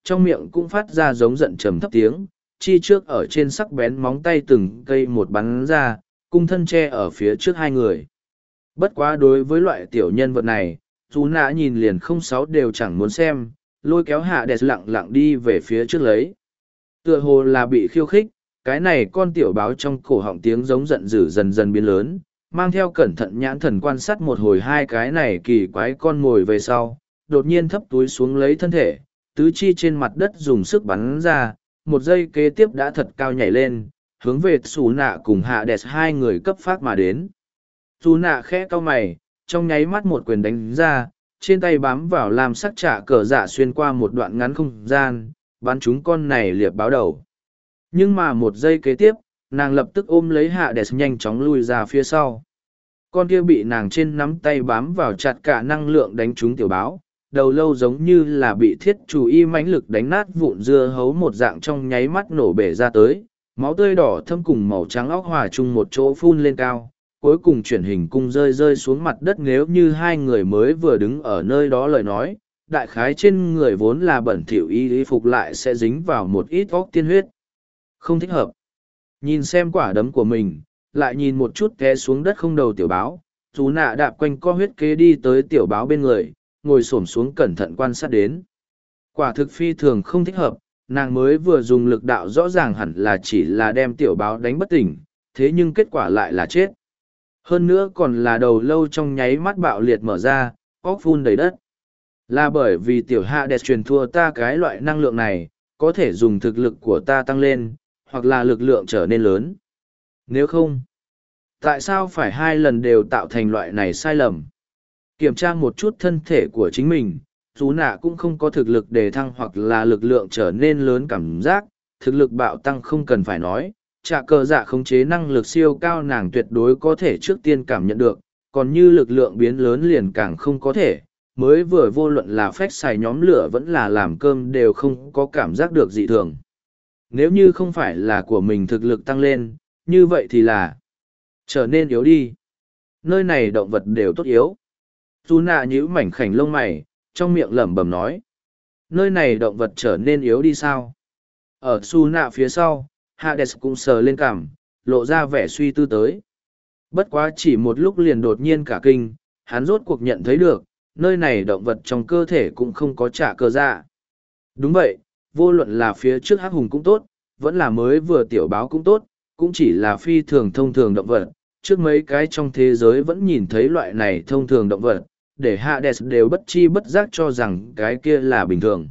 trong miệng cũng phát ra giống giận trầm thấp tiếng, chi trước ở trên sắc bén móng tay từng cây một bắn ra, cung thân che ở phía trước hai người. Bất quá đối với loại tiểu nhân vật này, chú nã nhìn liền không sáu đều chẳng muốn xem, lôi kéo hạ đẹp lặng lặng đi về phía trước lấy. Tựa hồ là bị khiêu khích, cái này con tiểu báo trong cổ họng tiếng giống giận dữ dần dần biến lớn, mang theo cẩn thận nhãn thần quan sát một hồi hai cái này kỳ quái con ngồi về sau, đột nhiên thấp túi xuống lấy thân thể, tứ chi trên mặt đất dùng sức bắn ra, một giây kế tiếp đã thật cao nhảy lên, hướng về xù nạ cùng hạ đẹp hai người cấp phát mà đến. Xù nạ khẽ cau mày, trong nháy mắt một quyền đánh ra, trên tay bám vào làm sắc trả cờ dạ xuyên qua một đoạn ngắn không gian, bắn chúng con này liệp báo đầu. Nhưng mà một giây kế tiếp, nàng lập tức ôm lấy hạ đẹp nhanh chóng lui ra phía sau. Con kia bị nàng trên nắm tay bám vào chặt cả năng lượng đánh trúng tiểu báo, đầu lâu giống như là bị thiết chủ y mãnh lực đánh nát vụn dưa hấu một dạng trong nháy mắt nổ bể ra tới, máu tươi đỏ thâm cùng màu trắng óc hòa chung một chỗ phun lên cao, cuối cùng chuyển hình cung rơi rơi xuống mặt đất. Nếu như hai người mới vừa đứng ở nơi đó lời nói, đại khái trên người vốn là bẩn thỉu y phục lại sẽ dính vào một ít óc tiên huyết. Không thích hợp. Nhìn xem quả đấm của mình, lại nhìn một chút té xuống đất không đầu tiểu báo, chú nạ đạp quanh co huyết kế đi tới tiểu báo bên người, ngồi xổm xuống cẩn thận quan sát đến. Quả thực phi thường không thích hợp, nàng mới vừa dùng lực đạo rõ ràng hẳn là chỉ là đem tiểu báo đánh bất tỉnh, thế nhưng kết quả lại là chết. Hơn nữa còn là đầu lâu trong nháy mắt bạo liệt mở ra, óc phun đầy đất. Là bởi vì tiểu hạ đẹp truyền thua ta cái loại năng lượng này, có thể dùng thực lực của ta tăng lên, hoặc là lực lượng trở nên lớn. Nếu không, tại sao phải hai lần đều tạo thành loại này sai lầm? Kiểm tra một chút thân thể của chính mình, chú nạ cũng không có thực lực đề thăng hoặc là lực lượng trở nên lớn cảm giác, thực lực bạo tăng không cần phải nói, trả cờ dạ khống chế năng lực siêu cao nàng tuyệt đối có thể trước tiên cảm nhận được, còn như lực lượng biến lớn liền càng không có thể, mới vừa vô luận là phách xài nhóm lửa vẫn là làm cơm đều không có cảm giác được dị thường. Nếu như không phải là của mình thực lực tăng lên, như vậy thì là trở nên yếu đi. Nơi này động vật đều tốt yếu. Su nạ nhíu mảnh khảnh lông mày, trong miệng lẩm bẩm nói. Nơi này động vật trở nên yếu đi sao? Ở Su nạ phía sau, Hades cũng sờ lên cằm, lộ ra vẻ suy tư tới. Bất quá chỉ một lúc liền đột nhiên cả kinh, hắn rốt cuộc nhận thấy được, nơi này động vật trong cơ thể cũng không có trả cơ dạ. Đúng vậy, vô luận là phía trước hắc hùng cũng tốt, vẫn là mới vừa tiểu báo cũng tốt, cũng chỉ là phi thường thông thường động vật. Trước mấy cái trong thế giới vẫn nhìn thấy loại này thông thường động vật, để Hades đều bất chi bất giác cho rằng cái kia là bình thường.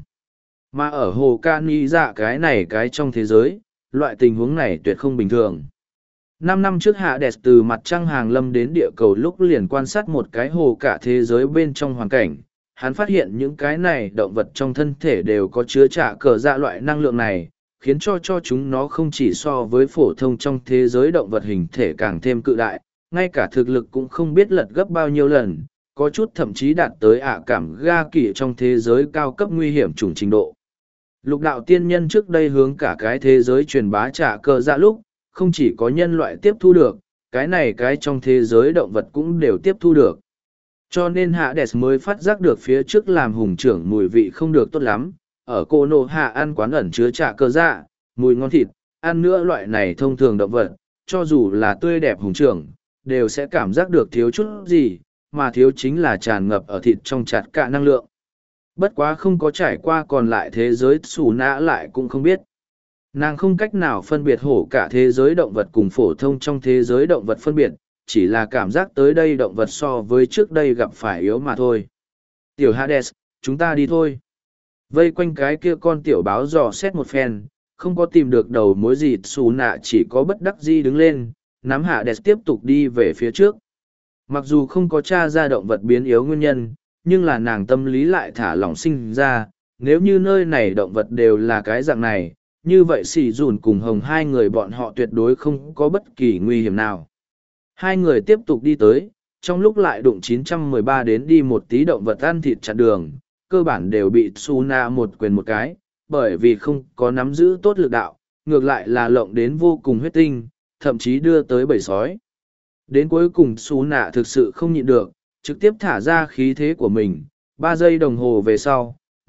Mà ở hồ Cani dạ cái này cái trong thế giới, loại tình huống này tuyệt không bình thường. 5 năm trước Hades từ mặt trăng hàng lâm đến địa cầu lúc liền quan sát một cái hồ cả thế giới bên trong hoàn cảnh. Hắn phát hiện những cái này động vật trong thân thể đều có chứa trả cờ dạ loại năng lượng này, khiến cho chúng nó không chỉ so với phổ thông trong thế giới động vật hình thể càng thêm cự đại, ngay cả thực lực cũng không biết lật gấp bao nhiêu lần, có chút thậm chí đạt tới cảm ga kỷ trong thế giới cao cấp nguy hiểm chủng trình độ. Lục đạo tiên nhân trước đây hướng cả cái thế giới truyền bá trả cờ dạ lúc, không chỉ có nhân loại tiếp thu được, cái này cái trong thế giới động vật cũng đều tiếp thu được. Cho nên Hades mới phát giác được phía trước làm hùng trưởng mùi vị không được tốt lắm, ở cô nô hạ ăn quán ẩn chứa trả cờ dạ, mùi ngon thịt, ăn nữa loại này thông thường động vật, cho dù là tươi đẹp hùng trưởng, đều sẽ cảm giác được thiếu chút gì, mà thiếu chính là tràn ngập ở thịt trong chặt cả năng lượng. Bất quá không có trải qua còn lại thế giới xù nã lại cũng không biết. Nàng không cách nào phân biệt hổ cả thế giới động vật cùng phổ thông trong thế giới động vật phân biệt, chỉ là cảm giác tới đây động vật so với trước đây gặp phải yếu mà thôi. Tiểu Hades, chúng ta đi thôi. Vây quanh cái kia con tiểu báo dò xét một phen, không có tìm được đầu mối gì, xù nạ chỉ có bất đắc dĩ đứng lên, nắm Hades tiếp tục đi về phía trước. Mặc dù không có tra ra động vật biến yếu nguyên nhân, nhưng là nàng tâm lý lại thả lỏng sinh ra, nếu như nơi này động vật đều là cái dạng này, như vậy xì dùn cùng hồng hai người bọn họ tuyệt đối không có bất kỳ nguy hiểm nào. Hai người tiếp tục đi tới, trong lúc lại đụng 913 đến đi một tí động vật ăn thịt chặn đường, cơ bản đều bị Suna một quyền một cái, bởi vì không có nắm giữ tốt lực đạo, ngược lại là lộng đến vô cùng huyết tinh, thậm chí đưa tới bầy sói. Đến cuối cùng Suna thực sự không nhịn được, trực tiếp thả ra khí thế của mình, 3 giây đồng hồ về sau,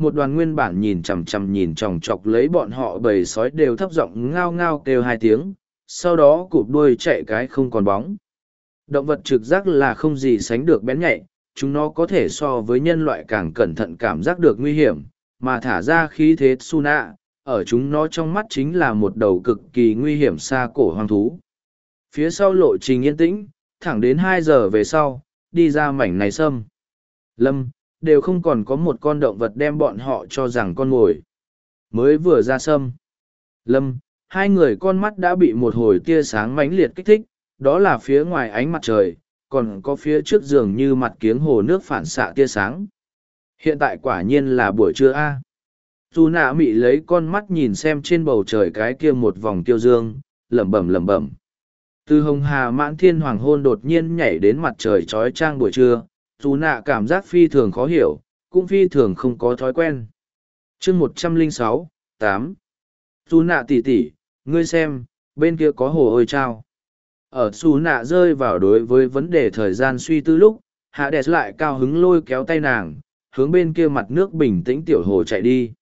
một đoàn nguyên bản nhìn chằm chằm nhìn chòng chọc lấy bọn họ bầy sói đều thấp giọng ngao ngao kêu hai tiếng, sau đó cụp đuôi chạy cái không còn bóng. Động vật trực giác là không gì sánh được bén nhạy, chúng nó có thể so với nhân loại càng cẩn thận cảm giác được nguy hiểm, mà thả ra khí thế Tsuna, ở chúng nó trong mắt chính là một đầu cực kỳ nguy hiểm xa cổ hoang thú. Phía sau lộ trình yên tĩnh, thẳng đến 2 giờ về sau, đi ra mảnh này sâm. Lâm, đều không còn có một con động vật đem bọn họ cho rằng con mồi. Mới vừa ra sâm. Lâm, hai người con mắt đã bị một hồi tia sáng mãnh liệt kích thích, đó là phía ngoài ánh mặt trời, còn có phía trước giường như mặt kiếng hồ nước phản xạ tia sáng. Hiện tại quả nhiên là buổi trưa a. Dù nạ mị lấy con mắt nhìn xem trên bầu trời cái kia một vòng tiêu dương, lẩm bẩm lẩm bẩm. Từ hồng hà mãn thiên hoàng hôn đột nhiên nhảy đến mặt trời trói trang buổi trưa, dù nạ cảm giác phi thường khó hiểu, cũng phi thường không có thói quen. chương 106, 8. Dù nạ tỉ tỉ, ngươi xem, bên kia có hồ ôi trao. Ở xù nạ rơi vào đối với vấn đề thời gian suy tư lúc, hạ đẹp lại cao hứng lôi kéo tay nàng, hướng bên kia mặt nước bình tĩnh tiểu hồ chạy đi.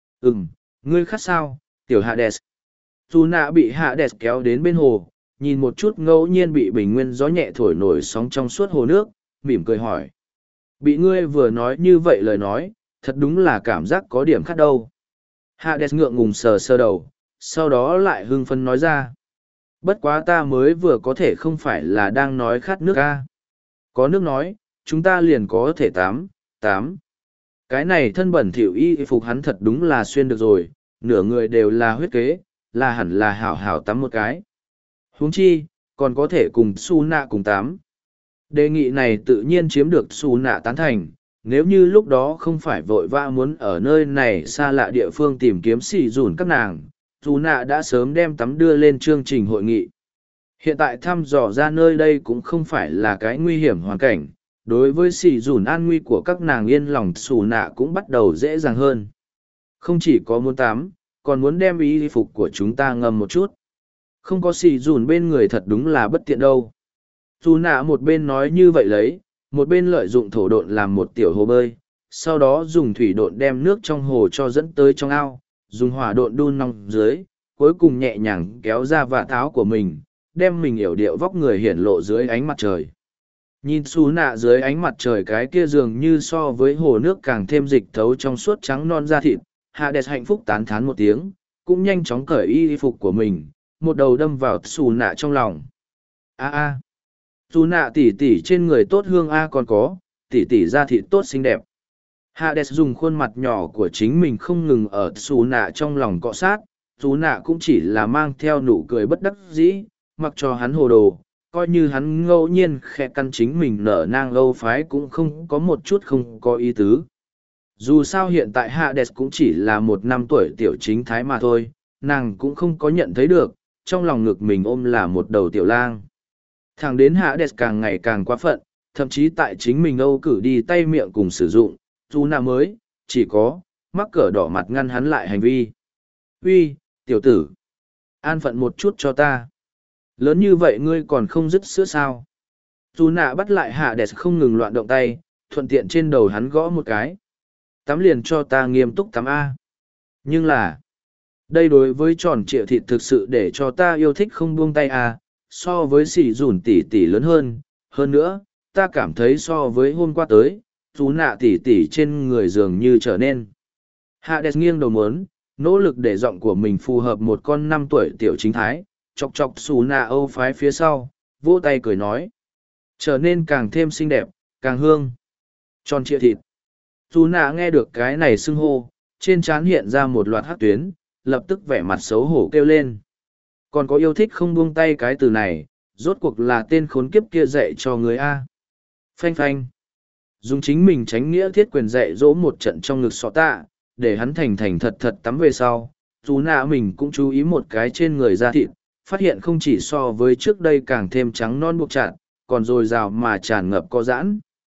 Ngươi khát sao, tiểu hạ đẹp. Xù nạ bị hạ đẹp kéo đến bên hồ, nhìn một chút ngẫu nhiên bị bình nguyên gió nhẹ thổi nổi sóng trong suốt hồ nước, mỉm cười hỏi. Bị ngươi vừa nói như vậy lời nói, thật đúng là cảm giác có điểm khát đâu. Hạ đẹp ngượng ngùng sờ sờ đầu, sau đó lại hưng phấn nói ra. Bất quá ta mới vừa có thể không phải là đang nói khát nước ca. Có nước nói, chúng ta liền có thể tám. Cái này thân bẩn thỉu y phục hắn thật đúng là xuyên được rồi, nửa người đều là huyết kế, là hẳn là hảo hảo tắm một cái. Huống chi, còn có thể cùng su nạ cùng tắm. Đề nghị này tự nhiên chiếm được su nạ tán thành, nếu như lúc đó không phải vội vã muốn ở nơi này xa lạ địa phương tìm kiếm xì dùn các nàng, su nạ đã sớm đem tắm đưa lên chương trình hội nghị. Hiện tại thăm dò ra nơi đây cũng không phải là cái nguy hiểm hoàn cảnh, đối với xì dùn an nguy của các nàng yên lòng su nạ cũng bắt đầu dễ dàng hơn. Không chỉ có muốn tắm, còn muốn đem y phục của chúng ta ngâm một chút. Không có xì dùn bên người thật đúng là bất tiện đâu. Dù nạ một bên nói như vậy lấy, một bên lợi dụng thổ độn làm một tiểu hồ bơi, sau đó dùng thủy độn đem nước trong hồ cho dẫn tới trong ao, dùng hỏa độn đun nóng dưới, cuối cùng nhẹ nhàng kéo ra vạt áo của mình, đem mình yểu điệu vóc người hiển lộ dưới ánh mặt trời. Nhìn xù nạ dưới ánh mặt trời cái kia dường như so với hồ nước càng thêm dịch thấu trong suốt trắng non da thịt, hạ đẹp hạnh phúc tán thán một tiếng, cũng nhanh chóng cởi y phục của mình, một đầu đâm vào xù nạ trong lòng. Xù nạ tỉ tỉ trên người tốt hương còn có, tỉ tỉ da thịt tốt xinh đẹp. Hades dùng khuôn mặt nhỏ của chính mình không ngừng ở xù nạ trong lòng cọ sát, xù nạ cũng chỉ là mang theo nụ cười bất đắc dĩ, mặc cho hắn hồ đồ, coi như hắn ngẫu nhiên khẽ căn chính mình nở nang âu phái cũng không có một chút không có ý tứ. Dù sao hiện tại Hades cũng chỉ là 1 năm tuổi tiểu chính thái mà thôi, nàng cũng không có nhận thấy được, trong lòng ngực mình ôm là một đầu tiểu lang. Thẳng đến Hades càng ngày càng quá phận, thậm chí tại chính mình âu cử đi tay miệng cùng sử dụng, dù nào mới, chỉ có, mắc cỡ đỏ mặt ngăn hắn lại hành vi. Uy, tiểu tử, an phận một chút cho ta. Lớn như vậy ngươi còn không dứt sữa sao. Dù nạ bắt lại Hades không ngừng loạn động tay, thuận tiện trên đầu hắn gõ một cái. Tắm liền cho ta nghiêm túc tắm A. Nhưng là, đây đối với tròn trịa thịt thực sự để cho ta yêu thích không buông tay A, so với xỉ dùn tỉ tỉ lớn hơn nữa, ta cảm thấy so với hôm qua tới, chú nạ tỉ tỉ trên người dường như trở nên. Hades nghiêng đầu muốn, nỗ lực để giọng của mình phù hợp một con 5 tuổi tiểu chính thái, chọc chọc xù nạ âu phái phía sau, vỗ tay cười nói. Trở nên càng thêm xinh đẹp, càng hương. Tròn trịa thịt. Dù nạ nghe được cái này xưng hô, trên trán hiện ra một loạt hắc tuyến, lập tức vẻ mặt xấu hổ kêu lên. Còn có yêu thích không buông tay cái từ này, rốt cuộc là tên khốn kiếp kia dạy cho người A. Phanh phanh. Dùng chính mình tránh nghĩa thiết quyền dạy dỗ một trận trong ngực sọ tạ, để hắn thành thành thật thật tắm về sau. Dù nạ mình cũng chú ý một cái trên người da thịt, phát hiện không chỉ so với trước đây càng thêm trắng non buộc chặt, còn dồi dào mà tràn ngập có giãn.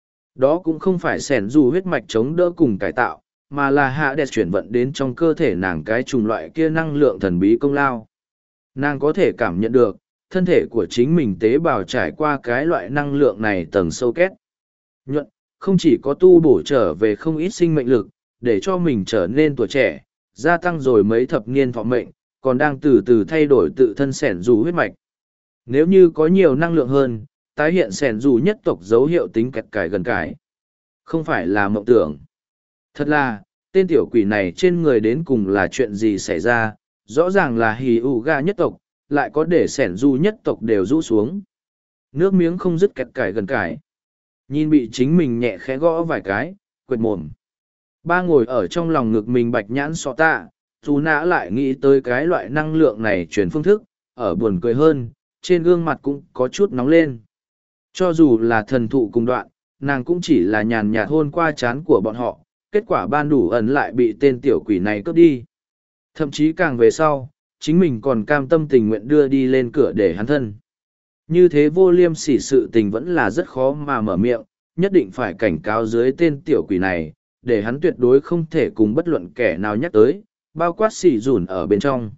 Đó cũng không phải sẻn dù huyết mạch chống đỡ cùng cải tạo, mà là hạ đẹp chuyển vận đến trong cơ thể nàng cái chủng loại kia năng lượng thần bí công lao. Nàng có thể cảm nhận được, thân thể của chính mình tế bào trải qua cái loại năng lượng này tầng sâu két. Nhuận, không chỉ có tu bổ trở về không ít sinh mệnh lực, để cho mình trở nên tuổi trẻ, gia tăng rồi mấy thập niên thọ mệnh, còn đang từ từ thay đổi tự thân sẻn dù huyết mạch. Nếu như có nhiều năng lượng hơn, tái hiện sẻn dù nhất tộc dấu hiệu tính kẹt cải gần cải. Không phải là mộng tưởng. Thật là, tên tiểu quỷ này trên người đến cùng là chuyện gì xảy ra, rõ ràng là hì ụ ga nhất tộc, lại có để sẻn dù nhất tộc đều rũ xuống. Nước miếng không dứt kẹt cải gần cải. Nhìn bị chính mình nhẹ khẽ gõ vài cái, quệt mồm. Ba ngồi ở trong lòng ngực mình bạch nhãn sọ tạ, dù nã lại nghĩ tới cái loại năng lượng này truyền phương thức, ở buồn cười hơn, trên gương mặt cũng có chút nóng lên. Cho dù là thần thụ cùng đoạn, nàng cũng chỉ là nhàn nhạt hôn qua trán của bọn họ, kết quả ban đủ ẩn lại bị tên tiểu quỷ này cướp đi. Thậm chí càng về sau, chính mình còn cam tâm tình nguyện đưa đi lên cửa để hắn thân. Như thế vô liêm sỉ sự tình vẫn là rất khó mà mở miệng, nhất định phải cảnh cáo dưới tên tiểu quỷ này, để hắn tuyệt đối không thể cùng bất luận kẻ nào nhắc tới, bao quát xỉ dùn ở bên trong.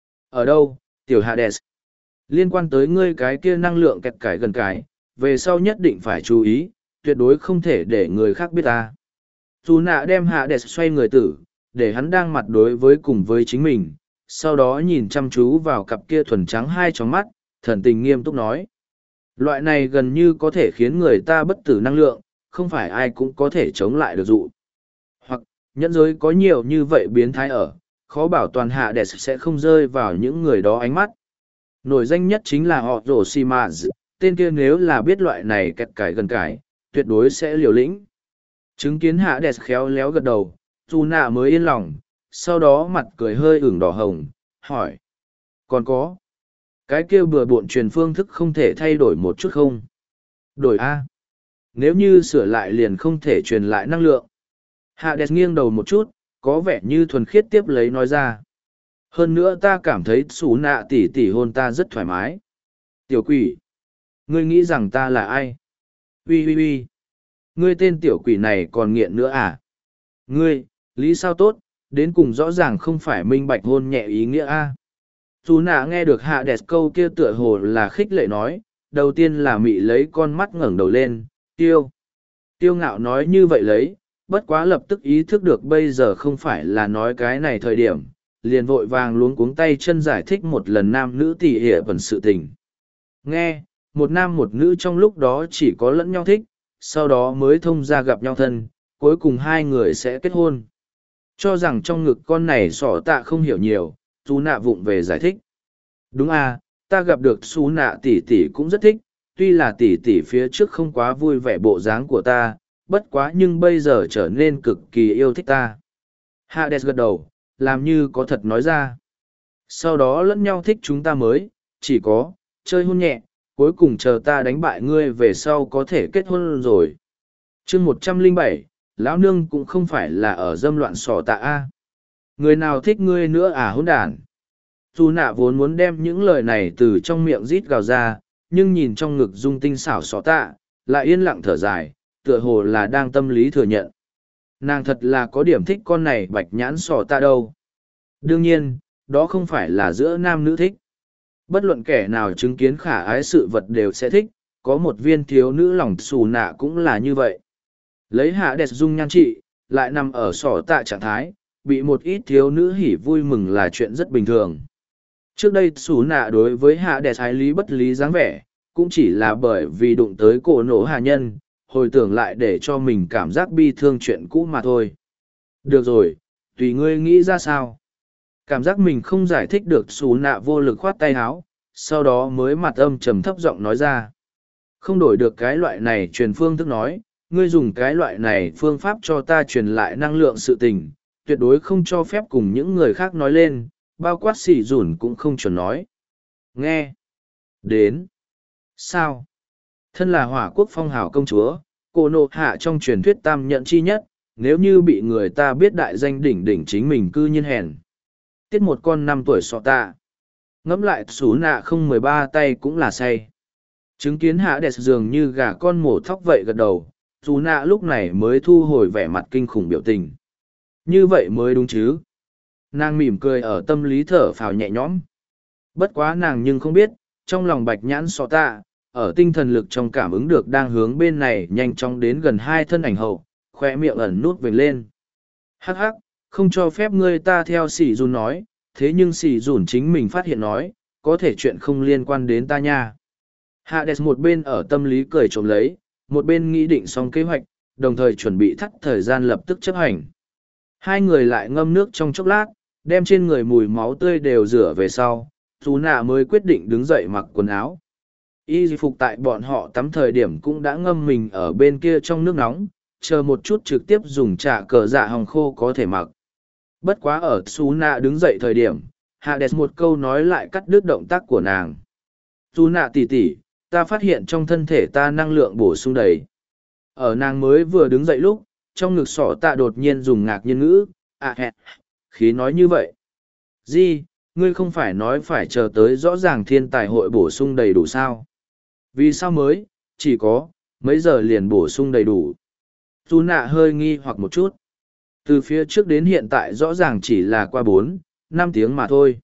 Ở đâu, tiểu Hades? Liên quan tới ngươi cái kia năng lượng kẹt cải gần cái, về sau nhất định phải chú ý, tuyệt đối không thể để người khác biết ta. Dù nạ đem Hades xoay người tử, để hắn đang mặt đối với cùng với chính mình, sau đó nhìn chăm chú vào cặp kia thuần trắng hai tròng mắt, thần tình nghiêm túc nói. Loại này gần như có thể khiến người ta bất tử năng lượng, không phải ai cũng có thể chống lại được dụ. Hoặc, nhẫn giới có nhiều như vậy biến thái ở, khó bảo toàn Hades sẽ không rơi vào những người đó ánh mắt. Nổi danh nhất chính là họ Orochimaru, tên kia nếu là biết loại này kẹt cải gần cải, tuyệt đối sẽ liều lĩnh. Chứng kiến Hades khéo léo gật đầu, dù nạ mới yên lòng, sau đó mặt cười hơi ửng đỏ hồng, hỏi. Còn có, cái kia bừa bộn truyền phương thức không thể thay đổi một chút không? Đổi A. Nếu như sửa lại liền không thể truyền lại năng lượng. Hades nghiêng đầu một chút, có vẻ như thuần khiết tiếp lấy nói ra. Hơn nữa ta cảm thấy xú nạ tỉ tỉ hôn ta rất thoải mái. Tiểu quỷ, ngươi nghĩ rằng ta là ai? Ui ui ui, ngươi tên tiểu quỷ này còn nghiện nữa à? Ngươi, lý sao tốt, đến cùng rõ ràng không phải minh bạch hôn nhẹ ý nghĩa a. Xú nạ nghe được hạ đẹp câu kia tựa hồ là khích lệ nói, đầu tiên là mị lấy con mắt ngẩng đầu lên, tiêu. Tiêu ngạo nói như vậy lấy, bất quá lập tức ý thức được bây giờ không phải là nói cái này thời điểm, liền vội vàng luống cuống tay chân giải thích một lần nam nữ tỉ hệ vần sự tình. Nghe, một nam một nữ trong lúc đó chỉ có lẫn nhau thích, sau đó mới thông ra gặp nhau thân, cuối cùng hai người sẽ kết hôn. Cho rằng trong ngực con này sỏ tạ không hiểu nhiều, Xú nạ vụng về giải thích. Đúng à, ta gặp được Xú nạ tỷ tỷ cũng rất thích, tuy là tỷ tỷ phía trước không quá vui vẻ bộ dáng của ta, bất quá nhưng bây giờ trở nên cực kỳ yêu thích ta. Hades gật đầu, làm như có thật nói ra. Sau đó lẫn nhau thích chúng ta mới, chỉ có, chơi hôn nhẹ, cuối cùng chờ ta đánh bại ngươi về sau có thể kết hôn rồi. chương 107, lão nương cũng không phải là ở dâm loạn sỏ tạ A. Người nào thích ngươi nữa à hôn đàn. Dù nạ vốn muốn đem những lời này từ trong miệng rít gào ra, nhưng nhìn trong ngực dung tinh xảo sỏ tạ, lại yên lặng thở dài, tựa hồ là đang tâm lý thừa nhận. Nàng thật là có điểm thích con này bạch nhãn sỏ tạ đâu. Đương nhiên, đó không phải là giữa nam nữ thích. Bất luận kẻ nào chứng kiến khả ái sự vật đều sẽ thích, có một viên thiếu nữ lòng xù nạ cũng là như vậy. Lấy hạ đẹp dung nhan trị, lại nằm ở sỏ tạ trạng thái, bị một ít thiếu nữ hỉ vui mừng là chuyện rất bình thường. Trước đây xù nạ đối với hạ đẹp thái lý bất lý dáng vẻ, cũng chỉ là bởi vì đụng tới cổ nổ hạ nhân, hồi tưởng lại để cho mình cảm giác bi thương chuyện cũ mà thôi. Được rồi, tùy ngươi nghĩ ra sao. Cảm giác mình không giải thích được xù nạ vô lực khoát tay háo, sau đó mới mặt âm trầm thấp giọng nói ra. Không đổi được cái loại này truyền phương thức nói, ngươi dùng cái loại này phương pháp cho ta truyền lại năng lượng sự tình, tuyệt đối không cho phép cùng những người khác nói lên, bao quát xỉ dùn cũng không chuẩn nói. Nghe. Đến. Sao? Thân là hỏa quốc phong hào công chúa, cô nộ hạ trong truyền thuyết tam nhận chi nhất, nếu như bị người ta biết đại danh đỉnh đỉnh chính mình cư nhiên hèn. Tiết một con 5 tuổi sọ tạ. Ngẫm lại xú nạ không 13 tay cũng là say. Chứng kiến hạ đẹp dường như gà con mổ thóc vậy gật đầu, xú nạ lúc này mới thu hồi vẻ mặt kinh khủng biểu tình. Như vậy mới đúng chứ. Nàng mỉm cười ở tâm lý thở phào nhẹ nhõm. Bất quá nàng nhưng không biết, trong lòng bạch nhãn sọ tạ, ở tinh thần lực trong cảm ứng được đang hướng bên này nhanh chóng đến gần hai thân ảnh hậu, khoe miệng ẩn nút vểnh lên. Hắc hắc, không cho phép ngươi ta theo sỉ dùn nói, thế nhưng sỉ dùn chính mình phát hiện nói, có thể chuyện không liên quan đến ta nha. Hades một bên ở tâm lý cười trộm lấy, một bên nghĩ định xong kế hoạch, đồng thời chuẩn bị thắt thời gian lập tức chấp hành. Hai người lại ngâm nước trong chốc lát, đem trên người mùi máu tươi đều rửa về sau, Sú Nạ mới quyết định đứng dậy mặc quần áo. Y phục tại bọn họ tắm thời điểm cũng đã ngâm mình ở bên kia trong nước nóng, chờ một chút trực tiếp dùng trà cờ dạ hồng khô có thể mặc. Bất quá ở Sú Nạ đứng dậy thời điểm, Hades một câu nói lại cắt đứt động tác của nàng. Sú Nạ tỷ tỷ, ta phát hiện trong thân thể ta năng lượng bổ sung đầy. Ở nàng mới vừa đứng dậy lúc, trong ngực sỏ tạ đột nhiên dùng ngạc nhiên ngữ, khí nói như vậy. Di, ngươi không phải nói phải chờ tới rõ ràng thiên tài hội bổ sung đầy đủ sao? Vì sao mới, chỉ có, mấy giờ liền bổ sung đầy đủ? Sú Nạ hơi nghi hoặc một chút. Từ phía trước đến hiện tại rõ ràng chỉ là qua 4-5 tiếng mà thôi.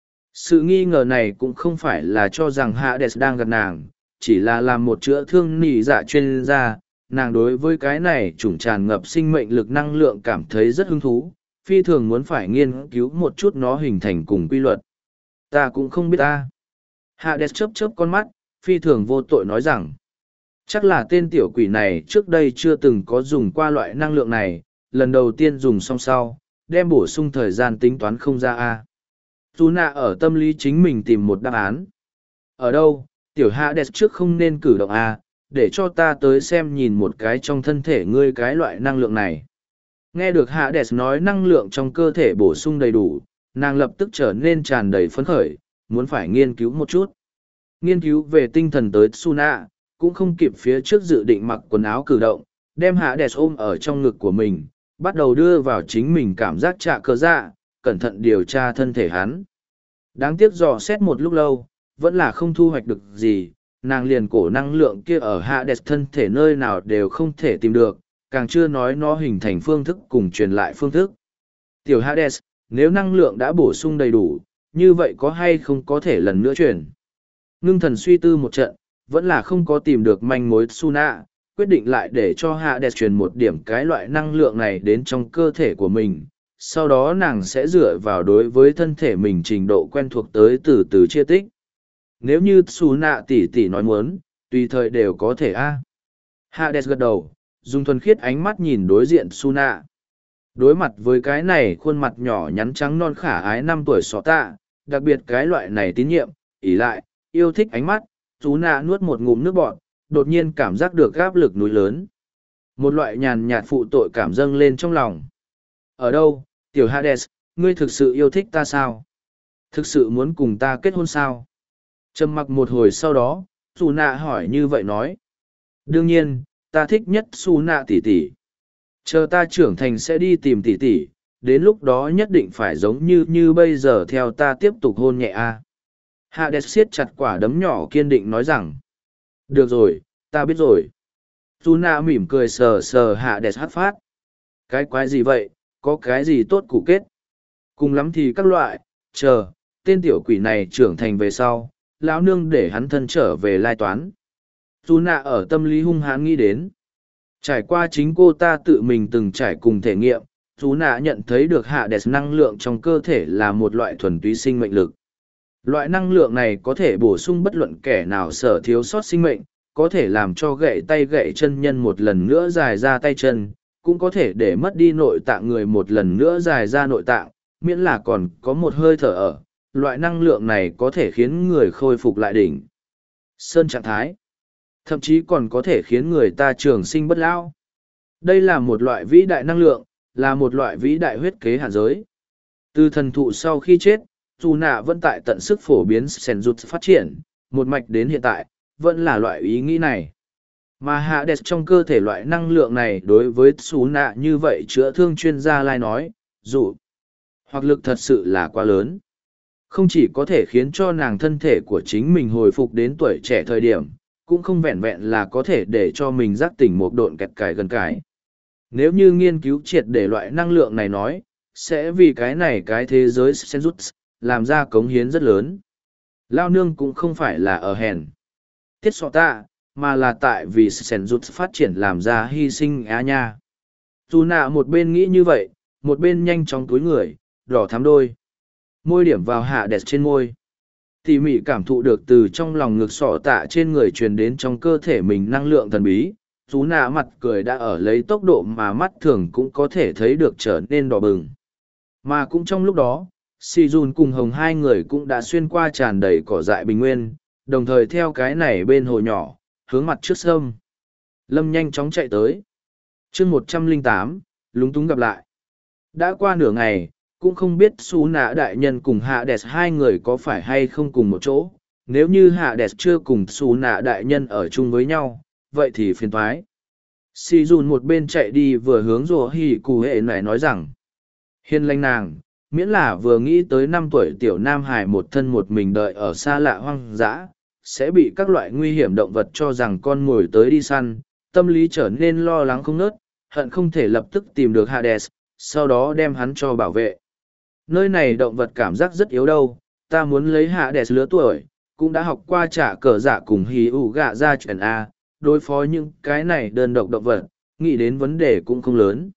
Sự nghi ngờ này cũng không phải là cho rằng Hades đang gặp nàng, chỉ là làm một chữa thương nỉ dạ chuyên gia. Nàng đối với cái này trùng tràn ngập sinh mệnh lực năng lượng cảm thấy rất hứng thú, phi thường muốn phải nghiên cứu một chút nó hình thành cùng quy luật. Ta cũng không biết ta. Hades chớp chớp con mắt, phi thường vô tội nói rằng, chắc là tên tiểu quỷ này trước đây chưa từng có dùng qua loại năng lượng này, lần đầu tiên dùng xong sau, đem bổ sung thời gian tính toán không ra a. Sú Nạ ở tâm lý chính mình tìm một đáp án. Ở đâu, tiểu Hades trước không nên cử động a, để cho ta tới xem nhìn một cái trong thân thể ngươi cái loại năng lượng này. Nghe được Hades nói năng lượng trong cơ thể bổ sung đầy đủ, nàng lập tức trở nên tràn đầy phấn khởi, muốn phải nghiên cứu một chút. Nghiên cứu về tinh thần tới Sú Nạ, cũng không kịp phía trước dự định mặc quần áo cử động, đem Hades ôm ở trong ngực của mình, bắt đầu đưa vào chính mình cảm giác trạ cơ dạ, cẩn thận điều tra thân thể hắn. Đáng tiếc dò xét một lúc lâu, vẫn là không thu hoạch được gì, nàng liền cổ năng lượng kia ở Hades thân thể nơi nào đều không thể tìm được, càng chưa nói nó hình thành phương thức cùng truyền lại phương thức. Tiểu Hades, nếu năng lượng đã bổ sung đầy đủ, như vậy có hay không có thể lần nữa truyền? Ngưng thần suy tư một trận, vẫn là không có tìm được manh mối. Sú Nạ quyết định lại để cho Hades truyền một điểm cái loại năng lượng này đến trong cơ thể của mình. Sau đó nàng sẽ dựa vào đối với thân thể mình trình độ quen thuộc tới từ từ chia tích. Nếu như Sú Nạ tỷ tỷ nói muốn, tùy thời đều có thể a. Hades gật đầu, dùng thuần khiết ánh mắt nhìn đối diện Sú Nạ. Đối mặt với cái này khuôn mặt nhỏ nhắn trắng non khả ái 5 tuổi sọ tạ, đặc biệt cái loại này tín nhiệm, ỷ lại, yêu thích ánh mắt, Sú Nạ nuốt một ngụm nước bọt, đột nhiên cảm giác được áp lực núi lớn. Một loại nhàn nhạt phụ tội cảm dâng lên trong lòng. Ở đâu, tiểu Hades, ngươi thực sự yêu thích ta sao? Thực sự muốn cùng ta kết hôn sao? Trầm mặc một hồi sau đó, Sú Nạ hỏi như vậy nói. Đương nhiên, ta thích nhất Sú Nạ tỷ tỷ. Chờ ta trưởng thành sẽ đi tìm tỷ tỷ, đến lúc đó nhất định phải giống như bây giờ theo ta tiếp tục hôn nhẹ a. Hades siết chặt quả đấm nhỏ kiên định nói rằng. Được rồi, ta biết rồi. Sú Nạ mỉm cười sờ sờ Hades hát phát. Cái quái gì vậy, có cái gì tốt cụ kết? Cùng lắm thì các loại, chờ, tên tiểu quỷ này trưởng thành về sau, lão nương để hắn thân trở về lai toán. Sú Nạ ở tâm lý hung hãn nghĩ đến. Trải qua chính cô ta tự mình từng trải cùng thể nghiệm, Sú Nạ nhận thấy được Hades năng lượng trong cơ thể là một loại thuần túy sinh mệnh lực. Loại năng lượng này có thể bổ sung bất luận kẻ nào sở thiếu sót sinh mệnh, có thể làm cho gậy tay gậy chân nhân một lần nữa dài ra tay chân, cũng có thể để mất đi nội tạng người một lần nữa dài ra nội tạng, miễn là còn có một hơi thở ở. Loại năng lượng này có thể khiến người khôi phục lại đỉnh sơn trạng thái, thậm chí còn có thể khiến người ta trường sinh bất lão. Đây là một loại vĩ đại năng lượng, là một loại vĩ đại huyết kế hạn giới. Từ thần thụ sau khi chết, Sú Nạ vẫn tại tận sức phổ biến Senjutsu phát triển, một mạch đến hiện tại, vẫn là loại ý nghĩ này. Mà Hades trong cơ thể loại năng lượng này đối với Sú Nạ như vậy chữa thương chuyên gia lai nói, dù hoặc lực thật sự là quá lớn. Không chỉ có thể khiến cho nàng thân thể của chính mình hồi phục đến tuổi trẻ thời điểm, cũng không vẹn vẹn là có thể để cho mình giác tỉnh một độn kẹt cải gần cải. Nếu như nghiên cứu triệt để loại năng lượng này nói, sẽ vì cái này cái thế giới Senjutsu làm ra cống hiến rất lớn. Lao nương cũng không phải là ở hèn tiết sọ tạ, mà là tại vì Senjutsu phát triển làm ra hy sinh á nha. Sú Nạ một bên nghĩ như vậy, một bên nhanh chóng túi người, đỏ thắm đôi. Môi điểm vào hạ đẹp trên môi. Tỉ mỉ cảm thụ được từ trong lòng ngực sỏ tạ trên người truyền đến trong cơ thể mình năng lượng thần bí. Chú nạ mặt cười đã ở lấy tốc độ mà mắt thường cũng có thể thấy được trở nên đỏ bừng. Mà cũng trong lúc đó, Si Jun cùng Hồng hai người cũng đã xuyên qua tràn đầy cỏ dại bình nguyên, đồng thời theo cái này bên hồ nhỏ, hướng mặt trước sông. Lâm nhanh chóng chạy tới. chương 108, lúng túng gặp lại. Đã qua nửa ngày, cũng không biết Su Nạ đại nhân cùng Hạ Đẹp hai người có phải hay không cùng một chỗ. Nếu như Hạ Đẹp chưa cùng Su Nạ đại nhân ở chung với nhau, vậy thì phiền thoái. Si Jun một bên chạy đi vừa hướng rùa hỉ cụ hệ này nói rằng, hiền lành nàng, miễn là vừa nghĩ tới 5 tuổi tiểu nam hải một thân một mình đợi ở xa lạ hoang dã, sẽ bị các loại nguy hiểm động vật cho rằng con mồi tới đi săn, tâm lý trở nên lo lắng không nớt, hận không thể lập tức tìm được Hades, sau đó đem hắn cho bảo vệ. Nơi này động vật cảm giác rất yếu đâu, ta muốn lấy Hades lứa tuổi, cũng đã học qua trả cờ dạ cùng hì ủ gạ ra chuyện A, đối phó những cái này đơn độc động vật, nghĩ đến vấn đề cũng không lớn.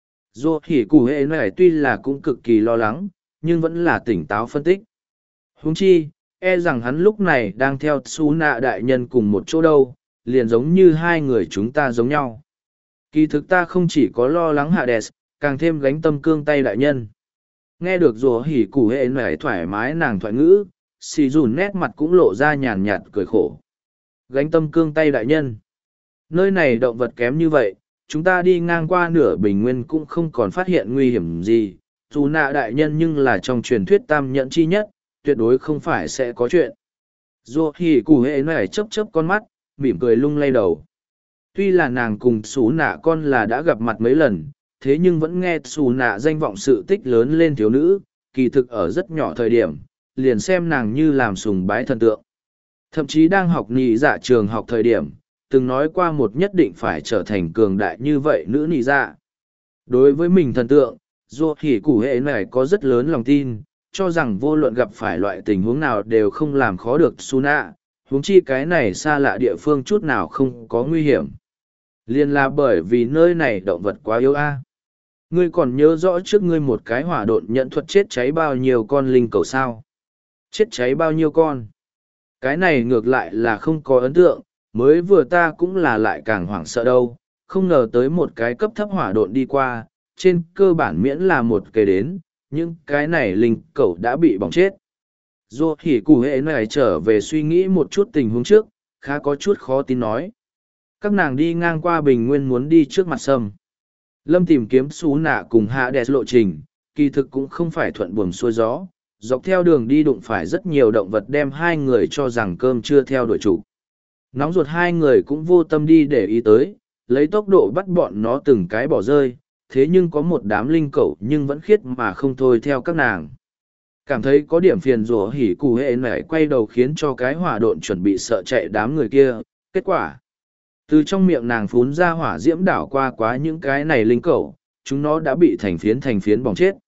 Dù hỉ cụ hệ này tuy là cũng cực kỳ lo lắng, nhưng vẫn là tỉnh táo phân tích. Huống chi, e rằng hắn lúc này đang theo Su Nạ đại nhân cùng một chỗ đâu, liền giống như hai người chúng ta giống nhau. Kỳ thực ta không chỉ có lo lắng Hades, càng thêm gánh tâm cương tay đại nhân. Nghe được rùa hỉ cụ hệ này thoải mái nàng thoại ngữ, xì dùn nét mặt cũng lộ ra nhàn nhạt cười khổ. Gánh tâm cương tay đại nhân. Nơi này động vật kém như vậy, chúng ta đi ngang qua nửa bình nguyên cũng không còn phát hiện nguy hiểm gì. Dù nạ đại nhân nhưng là trong truyền thuyết tam nhẫn chi nhất, tuyệt đối không phải sẽ có chuyện. Rùa hỉ cụ hệ này chớp chớp con mắt, mỉm cười lung lay đầu. Tuy là nàng cùng xú nạ con là đã gặp mặt mấy lần, thế nhưng vẫn nghe xù nạ danh vọng sự tích lớn lên thiếu nữ, kỳ thực ở rất nhỏ thời điểm, liền xem nàng như làm sùng bái thần tượng. Thậm chí đang học nhị dạ trường học thời điểm, từng nói qua một nhất định phải trở thành cường đại như vậy nữ nhị dạ. Đối với mình thần tượng, dù hỉ cụ hệ này có rất lớn lòng tin, cho rằng vô luận gặp phải loại tình huống nào đều không làm khó được su nạ, huống chi cái này xa lạ địa phương chút nào không có nguy hiểm. Liên là bởi vì nơi này động vật quá yếu a. Ngươi còn nhớ rõ trước ngươi một cái hỏa độn nhận thuật chết cháy bao nhiêu con linh cầu sao? Chết cháy bao nhiêu con? Cái này ngược lại là không có ấn tượng, mới vừa ta cũng là lại càng hoảng sợ đâu, không ngờ tới một cái cấp thấp hỏa độn đi qua, trên cơ bản miễn là một cái đến, nhưng cái này linh cầu đã bị bỏng chết. Dù hỉ cụ hệ này trở về suy nghĩ một chút tình huống trước, khá có chút khó tin nói. Các nàng đi ngang qua bình nguyên muốn đi trước mặt sâm. Lâm tìm kiếm xú nạ cùng hạ đẹp lộ trình, kỳ thực cũng không phải thuận buồm xuôi gió. Dọc theo đường đi đụng phải rất nhiều động vật đem hai người cho rằng cơm chưa theo đuổi chủ. Nóng ruột hai người cũng vô tâm đi để ý tới, lấy tốc độ bắt bọn nó từng cái bỏ rơi, thế nhưng có một đám linh cẩu nhưng vẫn khiết mà không thôi theo các nàng. Cảm thấy có điểm phiền rủa hỉ cụ hệ nảy quay đầu khiến cho cái hỏa độn chuẩn bị sợ chạy đám người kia, kết quả. Từ trong miệng nàng phún ra hỏa diễm đảo qua quá những cái này linh cẩu, chúng nó đã bị thành phiến bỏng chết.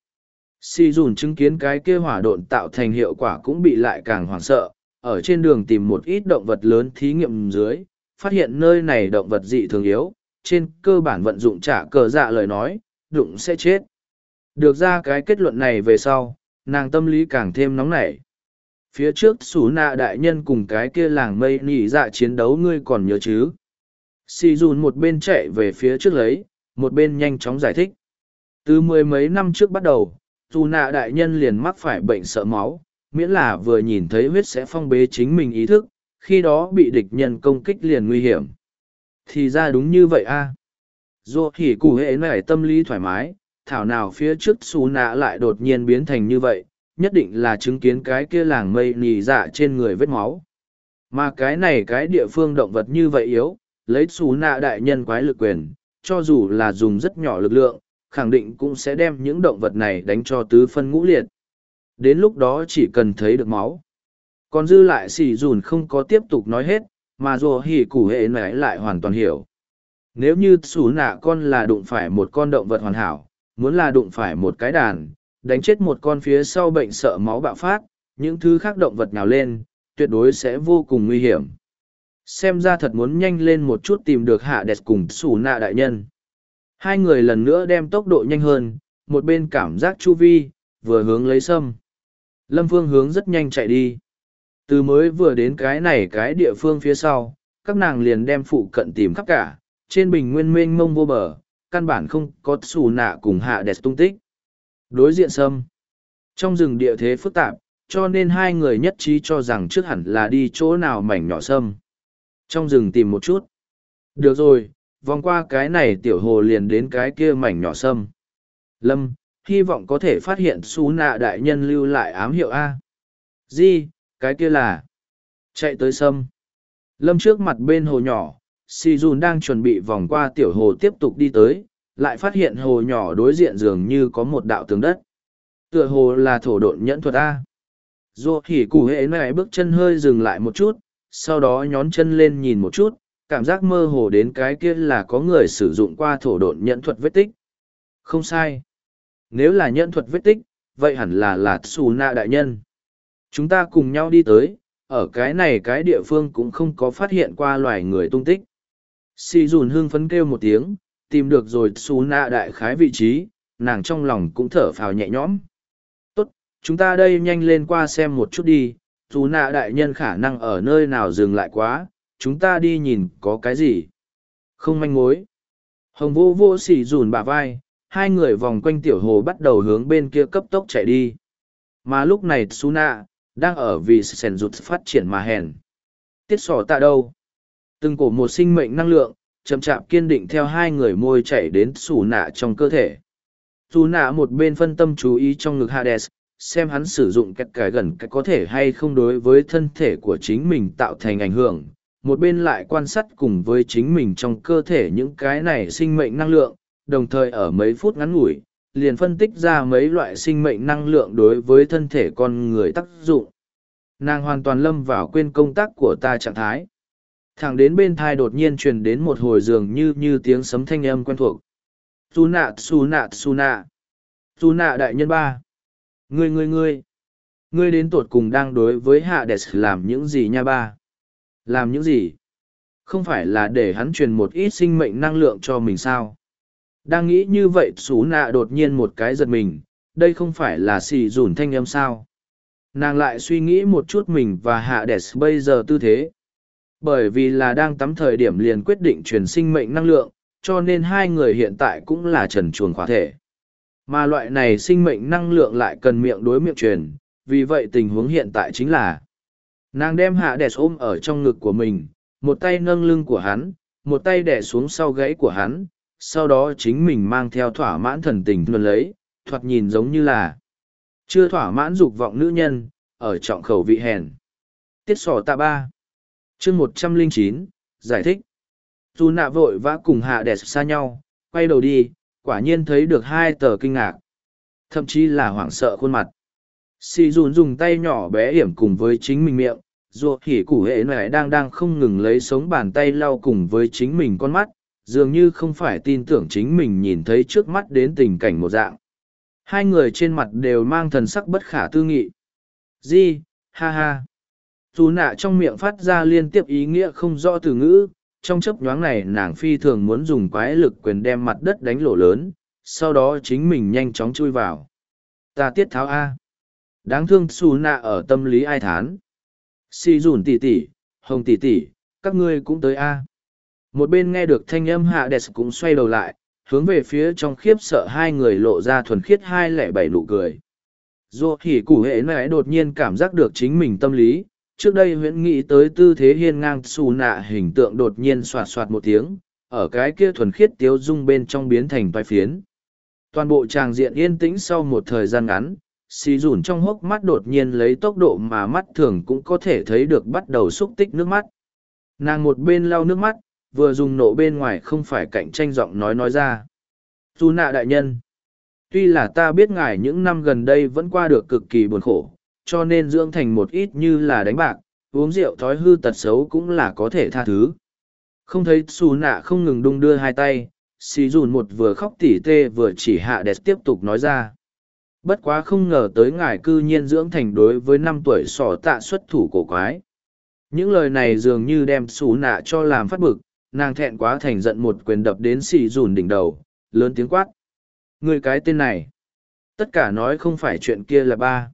Si dùn chứng kiến cái kia hỏa độn tạo thành hiệu quả cũng bị lại càng hoảng sợ, ở trên đường tìm một ít động vật lớn thí nghiệm dưới, phát hiện nơi này động vật dị thường yếu, trên cơ bản vận dụng trả cờ dạ lời nói, đụng sẽ chết. Được ra cái kết luận này về sau, nàng tâm lý càng thêm nóng nảy. Phía trước Sú Nạ đại nhân cùng cái kia làng mây nỉ dạ chiến đấu ngươi còn nhớ chứ? Si dùn một bên chạy về phía trước lấy, một bên nhanh chóng giải thích. Từ 10 mấy năm trước bắt đầu, Sú Nạ đại nhân liền mắc phải bệnh sợ máu, miễn là vừa nhìn thấy huyết sẽ phong bế chính mình ý thức, khi đó bị địch nhân công kích liền nguy hiểm. Thì ra đúng như vậy a. Dù hỉ cụ hệ này tâm lý thoải mái, thảo nào phía trước Sú Nạ lại đột nhiên biến thành như vậy, nhất định là chứng kiến cái kia làng mây nỉ dạ trên người vết máu. Mà cái này cái địa phương động vật như vậy yếu, lấy Sú Nạ đại nhân quái lực quyền, cho dù là dùng rất nhỏ lực lượng, khẳng định cũng sẽ đem những động vật này đánh cho tứ phân ngũ liệt. Đến lúc đó chỉ cần thấy được máu. Còn dư lại xì dùn không có tiếp tục nói hết, mà dù hỉ cụ hệ nảy lại hoàn toàn hiểu. Nếu như Sú Nạ con là đụng phải một con động vật hoàn hảo, muốn là đụng phải một cái đàn, đánh chết một con phía sau bệnh sợ máu bạo phát, những thứ khác động vật nhào lên, tuyệt đối sẽ vô cùng nguy hiểm. Xem ra thật muốn nhanh lên một chút tìm được hạ đẹp cùng Sú Nạ đại nhân. Hai người lần nữa đem tốc độ nhanh hơn, một bên cảm giác chu vi, vừa hướng lấy sâm. Lâm Phương hướng rất nhanh chạy đi. Từ mới vừa đến cái này cái địa phương phía sau, các nàng liền đem phụ cận tìm khắp cả, trên bình nguyên mênh mông vô bờ, căn bản không có xù nạ cùng hạ đẹp tung tích. Đối diện sâm. Trong rừng địa thế phức tạp, cho nên hai người nhất trí cho rằng trước hẳn là đi chỗ nào mảnh nhỏ sâm. Trong rừng tìm một chút. Được rồi, vòng qua cái này tiểu hồ liền đến cái kia mảnh nhỏ sâm. Lâm, hy vọng có thể phát hiện xú nạ đại nhân lưu lại ám hiệu A. Gì, cái kia là... Chạy tới sâm. Lâm trước mặt bên hồ nhỏ, si dùn đang chuẩn bị vòng qua tiểu hồ tiếp tục đi tới, lại phát hiện hồ nhỏ đối diện dường như có một đạo tường đất. Tựa hồ là thổ độn nhẫn thuật A. Dù hỉ củ hệ này bước chân hơi dừng lại một chút, sau đó nhón chân lên nhìn một chút, cảm giác mơ hồ đến cái kia là có người sử dụng qua thổ độn nhẫn thuật vết tích. Không sai. Nếu là nhẫn thuật vết tích, vậy hẳn là xù nạ đại nhân. Chúng ta cùng nhau đi tới, ở cái này cái địa phương cũng không có phát hiện qua loài người tung tích. Si dùn hưng phấn kêu một tiếng, tìm được rồi xù nạ đại khái vị trí, nàng trong lòng cũng thở phào nhẹ nhõm. Tốt, chúng ta đây nhanh lên qua xem một chút đi, xù nạ đại nhân khả năng ở nơi nào dừng lại quá, chúng ta đi nhìn có cái gì. Không manh mối. Hồng vô vô xỉ dùn bả vai, hai người vòng quanh tiểu hồ bắt đầu hướng bên kia cấp tốc chạy đi. Mà lúc này Tsuna, đang ở vì sèn rụt phát triển mà hèn. Tiết sỏ tạ đâu? Từng cổ một sinh mệnh năng lượng, chậm chạp kiên định theo hai người môi chạy đến Tsuna trong cơ thể. Tsuna một bên phân tâm chú ý trong ngực Hades, xem hắn sử dụng cái gần cái có thể hay không đối với thân thể của chính mình tạo thành ảnh hưởng. Một bên lại quan sát cùng với chính mình trong cơ thể những cái này sinh mệnh năng lượng, đồng thời ở mấy phút ngắn ngủi, liền phân tích ra mấy loại sinh mệnh năng lượng đối với thân thể con người tác dụng. Nàng hoàn toàn lâm vào quên công tác của ta trạng thái. Thẳng đến bên thai đột nhiên truyền đến một hồi dường như tiếng sấm thanh âm quen thuộc. Tsuna, Tsuna, Tsuna. Tsuna đại nhân ba. Ngươi đến tột cùng đang đối với Hades làm những gì nha ba? Làm những gì? Không phải là để hắn truyền một ít sinh mệnh năng lượng cho mình sao? Đang nghĩ như vậy xú nạ đột nhiên một cái giật mình, đây không phải là xì dùn thanh âm sao? Nàng lại suy nghĩ một chút mình và Hades bây giờ tư thế. Bởi vì là đang tắm thời điểm liền quyết định truyền sinh mệnh năng lượng, cho nên hai người hiện tại cũng là trần truồng khỏa thể. Mà loại này sinh mệnh năng lượng lại cần miệng đối miệng truyền, vì vậy tình huống hiện tại chính là nàng đem Hades ôm ở trong ngực của mình, một tay nâng lưng của hắn, một tay đè xuống sau gáy của hắn, sau đó chính mình mang theo thỏa mãn thần tình luôn lấy, thoạt nhìn giống như là chưa thỏa mãn dục vọng nữ nhân, ở trọng khẩu vị hèn. Tiết sỏ tạ ba. Chương 109, giải thích. Dù nạ vội vã cùng Hades xa nhau, quay đầu đi, quả nhiên thấy được hai tờ kinh ngạc. Thậm chí là hoảng sợ khuôn mặt. Si dùn dùng tay nhỏ bé hiểm cùng với chính mình miệng, ruột hỉ củ hệ này đang không ngừng lấy sống bàn tay lau cùng với chính mình con mắt, dường như không phải tin tưởng chính mình nhìn thấy trước mắt đến tình cảnh một dạng. Hai người trên mặt đều mang thần sắc bất khả tư nghị. Di, ha ha. Dù nạ trong miệng phát ra liên tiếp ý nghĩa không rõ từ ngữ, trong chấp nhoáng này nàng phi thường muốn dùng quái lực quyền đem mặt đất đánh lỗ lớn, sau đó chính mình nhanh chóng chui vào. Ta tiết tháo A. Đáng thương xù nạ ở tâm lý ai thán. Si dùn tỉ tỉ, hồng tỉ tỉ, các ngươi cũng tới A. Một bên nghe được thanh âm Hades cũng xoay đầu lại, hướng về phía trong khiếp sợ hai người lộ ra thuần khiết 207 nụ cười. Dù hỉ củ hệ này đột nhiên cảm giác được chính mình tâm lý, trước đây huyễn nghĩ tới tư thế hiên ngang xù nạ hình tượng đột nhiên soạt soạt một tiếng, ở cái kia thuần khiết tiếu dung bên trong biến thành vai phiến. Toàn bộ tràng diện yên tĩnh sau một thời gian ngắn, xì dùn trong hốc mắt đột nhiên lấy tốc độ mà mắt thường cũng có thể thấy được bắt đầu xúc tích nước mắt. Nàng một bên lau nước mắt, vừa dùng nộ bên ngoài không phải cạnh tranh giọng nói ra. Dù nạ đại nhân, tuy là ta biết ngài những năm gần đây vẫn qua được cực kỳ buồn khổ, cho nên dưỡng thành một ít như là đánh bạc, uống rượu thói hư tật xấu cũng là có thể tha thứ. Không thấy xù nạ không ngừng đung đưa hai tay, xì dùn một vừa khóc tỉ tê vừa chỉ hạ đẹp tiếp tục nói ra. Bất quá không ngờ tới ngài cư nhiên dưỡng thành đối với 5 tuổi sỏ tạ xuất thủ cổ quái. Những lời này dường như đem xù nạ cho làm phát bực, nàng thẹn quá thành giận một quyền đập đến xì dùn đỉnh đầu, lớn tiếng quát. Người cái tên này, Tất cả nói không phải chuyện kia là ba.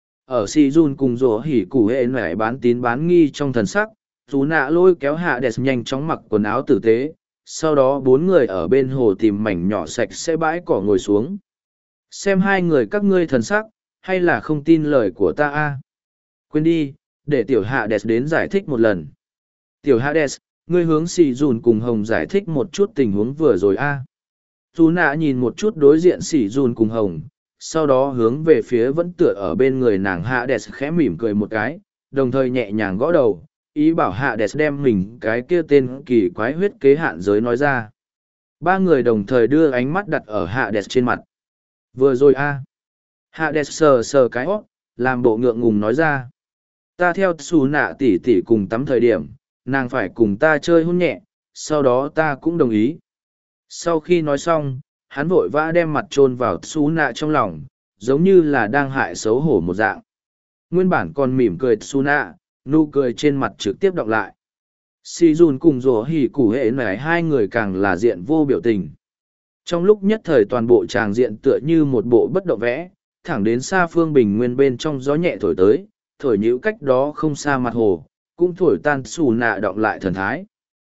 Ở si jun cùng rổ hỉ củ hệ nải bán tín bán nghi trong thần sắc, chú nạ lôi kéo hạ đẹp nhanh chóng mặc quần áo tử tế, sau đó bốn người ở bên hồ tìm mảnh nhỏ sạch sẽ bãi cỏ ngồi xuống. Xem hai người các ngươi thần sắc, hay là không tin lời của ta a? Quên đi, để tiểu hạ đẹp đến giải thích một lần. Tiểu hạ đẹp, ngươi hướng xì dùn cùng hồng giải thích một chút tình huống vừa rồi a. Chú nạ nhìn một chút đối diện xì dùn cùng hồng, sau đó hướng về phía vẫn tựa ở bên người nàng hạ đẹp khẽ mỉm cười một cái, đồng thời nhẹ nhàng gõ đầu, ý bảo hạ đẹp đem mình cái kia tên kỳ quái huyết kế hạn giới nói ra. Ba người đồng thời đưa ánh mắt đặt ở hạ đẹp trên mặt. Vừa rồi a. Hạ đẹp sờ sờ cái hót, làm bộ ngượng ngùng nói ra. Ta theo xù nạ tỉ tỉ cùng tắm thời điểm, nàng phải cùng ta chơi hôn nhẹ, sau đó ta cũng đồng ý. Sau khi nói xong, hắn vội vã đem mặt chôn vào xù nạ trong lòng, giống như là đang hại xấu hổ một dạng. Nguyên bản còn mỉm cười xù nạ, nụ cười trên mặt trực tiếp đọc lại. Si Jun cùng rổ hỉ củ hệ nải hai người càng là diện vô biểu tình. Trong lúc nhất thời toàn bộ tràng diện tựa như một bộ bất động vẽ, thẳng đến xa phương bình nguyên bên trong gió nhẹ thổi tới, thổi nhữ cách đó không xa mặt hồ, cũng thổi tan xù nạ đọng lại thần thái.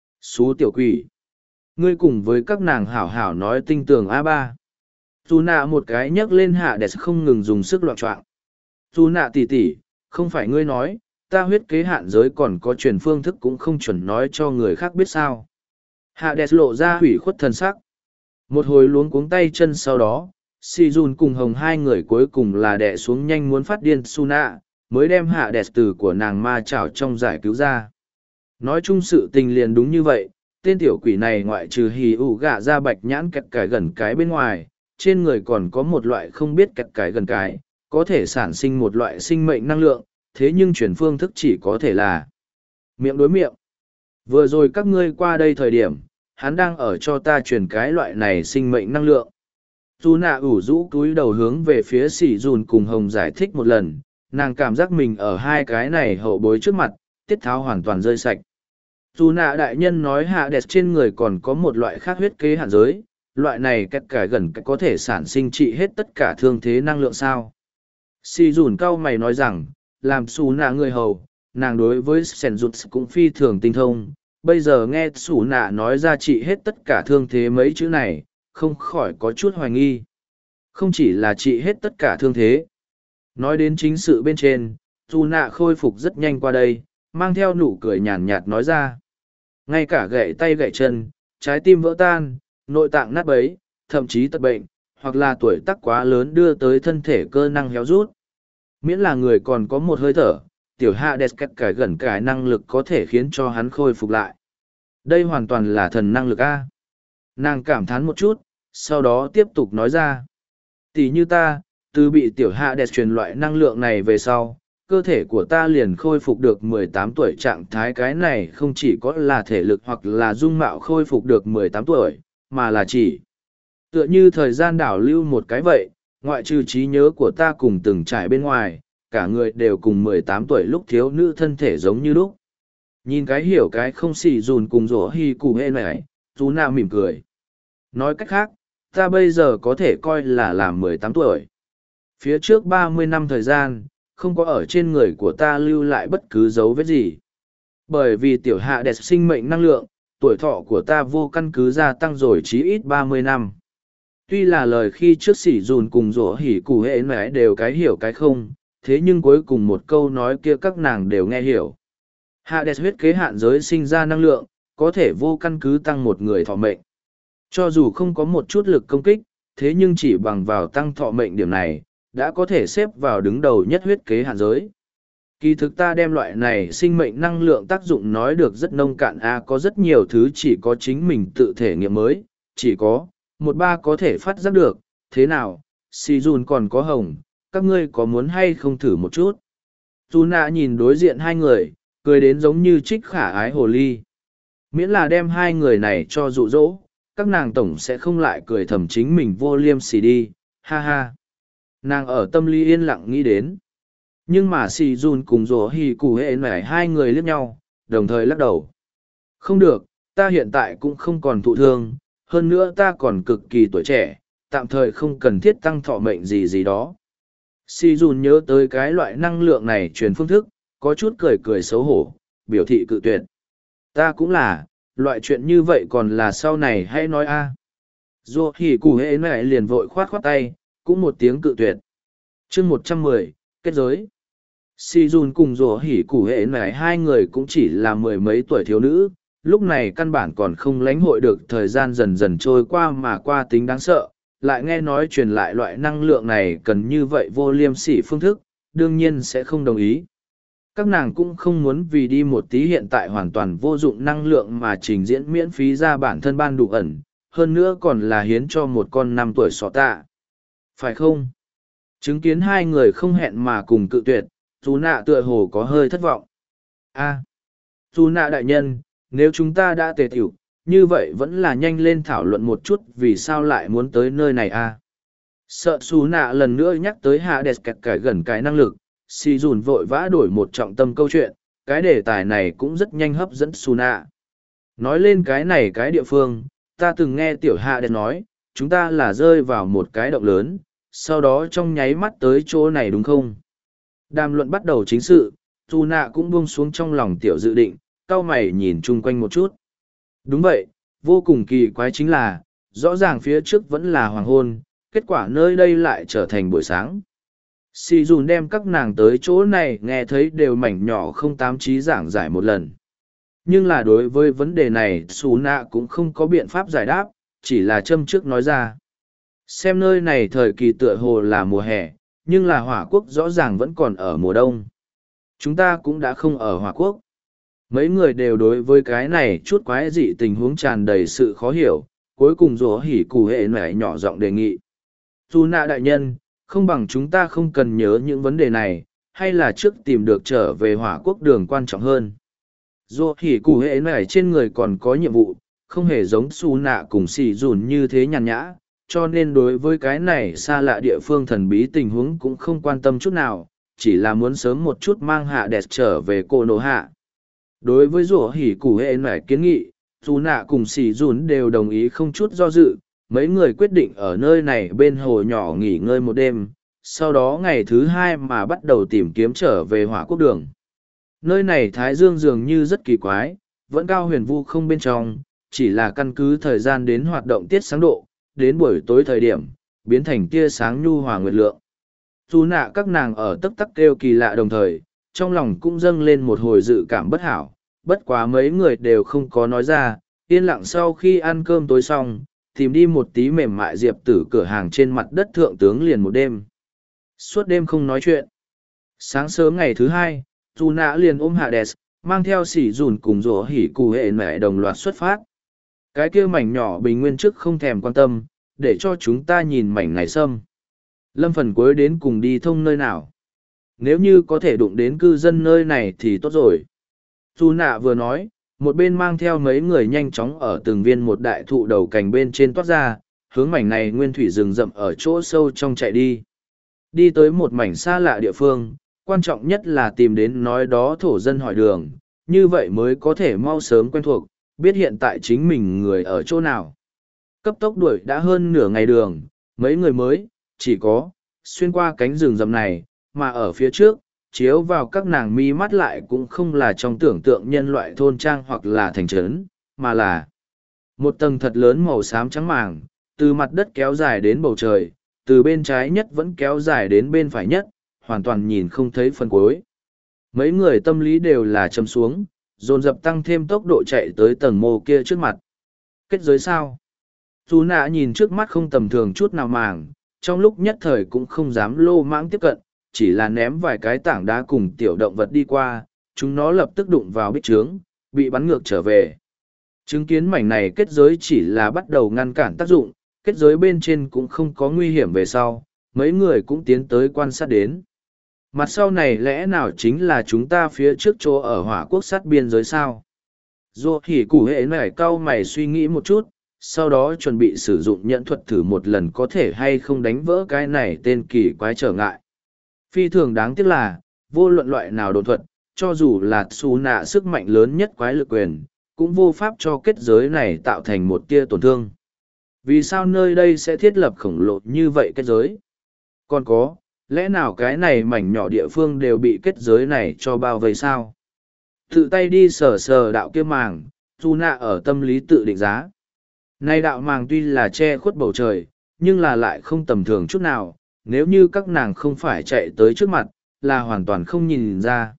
Xú tiểu quỷ. Ngươi cùng với các nàng hảo hảo nói tinh tường A3. Xù nạ một cái nhấc lên hạ đẹp không ngừng dùng sức loạn trọng. Xù nạ tỉ tỉ, không phải ngươi nói, ta huyết kế hạn giới còn có truyền phương thức cũng không chuẩn nói cho người khác biết sao. Hạ đẹp lộ ra hủy khuất thần sắc. Một hồi luống cuống tay chân sau đó, si jun cùng hồng hai người cuối cùng là đẻ xuống nhanh muốn phát điên Suna, mới đem hạ đẹp từ của nàng ma chảo trong giải cứu ra. Nói chung sự tình liền đúng như vậy, tên tiểu quỷ này ngoại trừ hì ủ gạ ra bạch nhãn kẹt cải gần cái bên ngoài, trên người còn có một loại không biết kẹt cải gần cái, có thể sản sinh một loại sinh mệnh năng lượng, thế nhưng chuyển phương thức chỉ có thể là miệng đối miệng. Vừa rồi các ngươi qua đây thời điểm, hắn đang ở cho ta truyền cái loại này sinh mệnh năng lượng. Dù nạ ủ rũ túi đầu hướng về phía sỉ dùn cùng hồng giải thích một lần, nàng cảm giác mình ở hai cái này hậu bối trước mặt, tiết tháo hoàn toàn rơi sạch. Dù nạ đại nhân nói hạ đẹp trên người còn có một loại khác huyết kế hạn giới, loại này cách cải gần có thể sản sinh trị hết tất cả thương thế năng lượng sao. Sỉ dùn cau mày nói rằng, làm xù nạ người hầu, nàng đối với sẻn rụt cũng phi thường tinh thông. Bây giờ nghe xù nạ nói ra trị hết tất cả thương thế mấy chữ này, không khỏi có chút hoài nghi. Không chỉ là trị hết tất cả thương thế. Nói đến chính sự bên trên, xù nạ khôi phục rất nhanh qua đây, mang theo nụ cười nhàn nhạt nói ra. Ngay cả gãy tay gãy chân, trái tim vỡ tan, nội tạng nát bấy, thậm chí tật bệnh, hoặc là tuổi tác quá lớn đưa tới thân thể cơ năng héo rút. Miễn là người còn có một hơi thở, tiểu hạ đẹp cách cải gần cải năng lực có thể khiến cho hắn khôi phục lại. Đây hoàn toàn là thần năng lực A. Nàng cảm thán một chút, sau đó tiếp tục nói ra. Tỷ như ta, từ bị tiểu hạ đẹp truyền loại năng lượng này về sau, cơ thể của ta liền khôi phục được 18 tuổi trạng thái cái này không chỉ có là thể lực hoặc là dung mạo khôi phục được 18 tuổi, mà là chỉ tựa như thời gian đảo lưu một cái vậy, ngoại trừ trí nhớ của ta cùng từng trải bên ngoài, cả người đều cùng 18 tuổi lúc thiếu nữ thân thể giống như lúc. Nhìn cái hiểu cái không xì dùn cùng rổ hi cụ hê này, chú nào mỉm cười. Nói cách khác, ta bây giờ có thể coi là làm 18 tuổi. Phía trước 30 năm thời gian, không có ở trên người của ta lưu lại bất cứ dấu vết gì. Bởi vì tiểu hạ đẹp sinh mệnh năng lượng, tuổi thọ của ta vô căn cứ gia tăng rồi chí ít 30 năm. Tuy là lời khi trước sỉ dùn cùng rổ hỉ cụ hệ mẹ đều cái hiểu cái không, thế nhưng cuối cùng một câu nói kia các nàng đều nghe hiểu. Hạ đẹp huyết kế hạn giới sinh ra năng lượng, có thể vô căn cứ tăng một người thọ mệnh. Cho dù không có một chút lực công kích, thế nhưng chỉ bằng vào tăng thọ mệnh điểm này, đã có thể xếp vào đứng đầu nhất huyết kế hạn giới. Kỳ thực ta đem loại này sinh mệnh năng lượng tác dụng nói được rất nông cạn có rất nhiều thứ chỉ có chính mình tự thể nghiệm mới, chỉ có một ba có thể phát giác được, thế nào, si dùn còn có hồng, các ngươi có muốn hay không thử một chút. Dù nạ nhìn đối diện hai người, cười đến giống như trích khả ái hồ ly. Miễn là đem hai người này cho dụ dỗ, các nàng tổng sẽ không lại cười thầm chính mình vô liêm sỉ đi, ha ha. Nàng ở tâm lý yên lặng nghĩ đến. Nhưng mà si dùn cùng rổ hì cụ hệ nải hai người liếc nhau, đồng thời lắc đầu. Không được, ta hiện tại cũng không còn thụ thương, hơn nữa ta còn cực kỳ tuổi trẻ, tạm thời không cần thiết tăng thọ mệnh gì gì đó. Si dùn nhớ tới cái loại năng lượng này truyền phương thức, có chút cười cười xấu hổ, biểu thị cự tuyệt. Ta cũng là, loại chuyện như vậy còn là sau này hãy nói a. Dù hỉ cụ hệ này liền vội khoát khoát tay, cũng một tiếng cự tuyệt. chương 110, kết giới. Si dùn cùng rùa hỉ cụ hệ này hai người cũng chỉ là mười mấy tuổi thiếu nữ, lúc này căn bản còn không lãnh hội được thời gian dần dần trôi qua mà qua tính đáng sợ, lại nghe nói truyền lại loại năng lượng này cần như vậy vô liêm sỉ phương thức, đương nhiên sẽ không đồng ý. Các nàng cũng không muốn vì đi một tí hiện tại hoàn toàn vô dụng năng lượng mà trình diễn miễn phí ra bản thân ban đủ ẩn, hơn nữa còn là hiến cho một con 5 tuổi sọ tạ. Phải không? Chứng kiến hai người không hẹn mà cùng cự tuyệt, Dù nạ tựa hồ có hơi thất vọng. Dù nạ đại nhân, nếu chúng ta đã tề tiểu, như vậy vẫn là nhanh lên thảo luận một chút vì sao lại muốn tới nơi này Sợ xù nạ lần nữa nhắc tới hạ đẹp kẹt cải gần cái năng lực, si dùn vội vã đổi một trọng tâm câu chuyện, cái đề tài này cũng rất nhanh hấp dẫn xù nạ. Nói lên cái này cái địa phương, ta từng nghe tiểu hạ đẹp nói, chúng ta là rơi vào một cái động lớn, sau đó trong nháy mắt tới chỗ này đúng không? Đàm luận bắt đầu chính sự, dù nạ cũng buông xuống trong lòng tiểu dự định, cau mày nhìn chung quanh một chút. Đúng vậy, vô cùng kỳ quái chính là, rõ ràng phía trước vẫn là hoàng hôn, kết quả nơi đây lại trở thành buổi sáng. Si dùn đem các nàng tới chỗ này nghe thấy đều mảnh nhỏ không tám trí giảng giải một lần. Nhưng là đối với vấn đề này xù nạ cũng không có biện pháp giải đáp, chỉ là châm trước nói ra. Xem nơi này thời kỳ tựa hồ là mùa hè, nhưng là hỏa quốc rõ ràng vẫn còn ở mùa đông. Chúng ta cũng đã không ở hỏa quốc. Mấy người đều đối với cái này chút quái dị tình huống tràn đầy sự khó hiểu, cuối cùng rủa hỉ cụ hệ nảy nhỏ giọng đề nghị. Dù nạ đại nhân, không bằng chúng ta không cần nhớ những vấn đề này, hay là trước tìm được trở về hỏa quốc đường quan trọng hơn. Rủa hỉ cụ hệ nảy trên người còn có nhiệm vụ, không hề giống su nạ cùng xì dùn như thế nhàn nhã, cho nên đối với cái này xa lạ địa phương thần bí tình huống cũng không quan tâm chút nào, chỉ là muốn sớm một chút mang hạ đẹp trở về cô nổ hạ. Đối với rủa hỉ cụ hệ nảy kiến nghị, dù nạ cùng xì dùn đều đồng ý không chút do dự, mấy người quyết định ở nơi này bên hồ nhỏ nghỉ ngơi một đêm, sau đó ngày thứ hai mà bắt đầu tìm kiếm trở về hỏa quốc đường. Nơi này thái dương dường như rất kỳ quái, vẫn cao huyền vu không bên trong, chỉ là căn cứ thời gian đến hoạt động tiết sáng độ, đến buổi tối thời điểm, biến thành tia sáng nhu hòa nguyệt lượng. Dù nạ các nàng ở tấp tắc kêu kỳ lạ đồng thời, trong lòng cũng dâng lên một hồi dự cảm bất hảo, bất quá mấy người đều không có nói ra, yên lặng sau khi ăn cơm tối xong, tìm đi một tí mềm mại diệp tử cửa hàng trên mặt đất thượng tướng liền một đêm. Suốt đêm không nói chuyện. Sáng sớm ngày thứ hai, dù nạ liền ôm Hades, mang theo sỉ dùn cùng rổ hỉ cụ hệ mẹ đồng loạt xuất phát. Cái kia mảnh nhỏ bình nguyên trước không thèm quan tâm, để cho chúng ta nhìn mảnh này xâm. Lâm phần cuối đến cùng đi thông nơi nào. Nếu như có thể đụng đến cư dân nơi này thì tốt rồi. Dù nạ vừa nói, một bên mang theo mấy người nhanh chóng ở từng viên một đại thụ đầu cành bên trên toát ra, hướng mảnh này nguyên thủy rừng rậm ở chỗ sâu trong chạy đi. Đi tới một mảnh xa lạ địa phương, quan trọng nhất là tìm đến nói đó thổ dân hỏi đường, như vậy mới có thể mau sớm quen thuộc, biết hiện tại chính mình người ở chỗ nào. Cấp tốc đuổi đã hơn nửa ngày đường, mấy người mới, chỉ có, xuyên qua cánh rừng rậm này, mà ở phía trước, chiếu vào các nàng mi mắt lại cũng không là trong tưởng tượng nhân loại thôn trang hoặc là thành trấn, mà là một tầng thật lớn màu xám trắng màng, từ mặt đất kéo dài đến bầu trời, từ bên trái nhất vẫn kéo dài đến bên phải nhất, hoàn toàn nhìn không thấy phần cuối. Mấy người tâm lý đều là châm xuống, dồn dập tăng thêm tốc độ chạy tới tầng mồ kia trước mặt. Kết giới sao? Dù nạ nhìn trước mắt không tầm thường chút nào màng, trong lúc nhất thời cũng không dám lô mãng tiếp cận, chỉ là ném vài cái tảng đá cùng tiểu động vật đi qua, chúng nó lập tức đụng vào bích trướng, bị bắn ngược trở về. Chứng kiến mảnh này kết giới chỉ là bắt đầu ngăn cản tác dụng, kết giới bên trên cũng không có nguy hiểm về sau, mấy người cũng tiến tới quan sát đến. Mặt sau này lẽ nào chính là chúng ta phía trước chỗ ở hỏa quốc sát biên giới sao? Dù hỉ củ hệ này cau mày suy nghĩ một chút, sau đó chuẩn bị sử dụng nhẫn thuật thử một lần có thể hay không đánh vỡ cái này tên kỳ quái trở ngại. Phi thường đáng tiếc là, vô luận loại nào đột thuật, cho dù là xù nạ sức mạnh lớn nhất quái lực quyền, cũng vô pháp cho kết giới này tạo thành một tia tổn thương. Vì sao nơi đây sẽ thiết lập khổng lồ như vậy kết giới? Còn có, lẽ nào cái này mảnh nhỏ địa phương đều bị kết giới này cho bao vây sao? Tự tay đi sờ sờ đạo kia màng, dù nạ ở tâm lý tự định giá. Nay đạo màng tuy là che khuất bầu trời, nhưng là lại không tầm thường chút nào, nếu như các nàng không phải chạy tới trước mặt, là hoàn toàn không nhìn ra.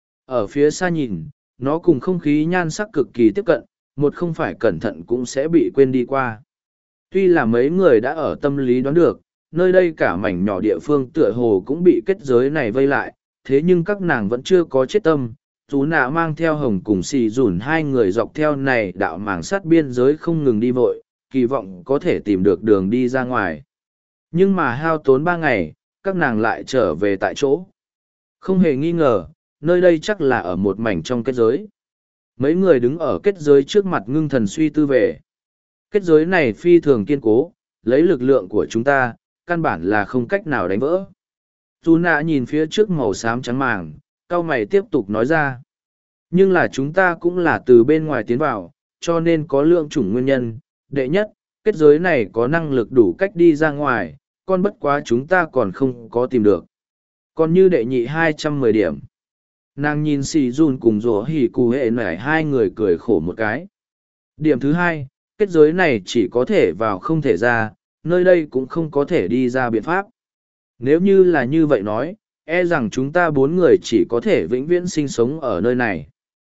Ở phía xa nhìn, nó cùng không khí nhan sắc cực kỳ tiếp cận, một không phải cẩn thận cũng sẽ bị quên đi qua. Tuy là mấy người đã ở tâm lý đoán được, nơi đây cả mảnh nhỏ địa phương tựa hồ cũng bị kết giới này vây lại, thế nhưng các nàng vẫn chưa có chết tâm. Chú nạ mang theo hồng cùng xì dùn hai người dọc theo này đạo màng sắt biên giới không ngừng đi vội, kỳ vọng có thể tìm được đường đi ra ngoài. Nhưng mà hao tốn 3 ngày, các nàng lại trở về tại chỗ. Không hề nghi ngờ, nơi đây chắc là ở một mảnh trong kết giới. Mấy người đứng ở kết giới trước mặt ngưng thần suy tư về. Kết giới này phi thường kiên cố, lấy lực lượng của chúng ta, căn bản là không cách nào đánh vỡ. Dù nạ nhìn phía trước màu xám trắng màng, cao mày tiếp tục nói ra. Nhưng là chúng ta cũng là từ bên ngoài tiến vào, cho nên có lượng chủng nguyên nhân. Đệ nhất, kết giới này có năng lực đủ cách đi ra ngoài, còn bất quá chúng ta còn không có tìm được. Còn như đệ nhị 210 điểm. Nàng nhìn xì run cùng rổ hỉ cụ hệ nải hai người cười khổ một cái. Điểm thứ hai, kết giới này chỉ có thể vào không thể ra, nơi đây cũng không có thể đi ra biện pháp. Nếu như là như vậy nói, e rằng chúng ta 4 người chỉ có thể vĩnh viễn sinh sống ở nơi này.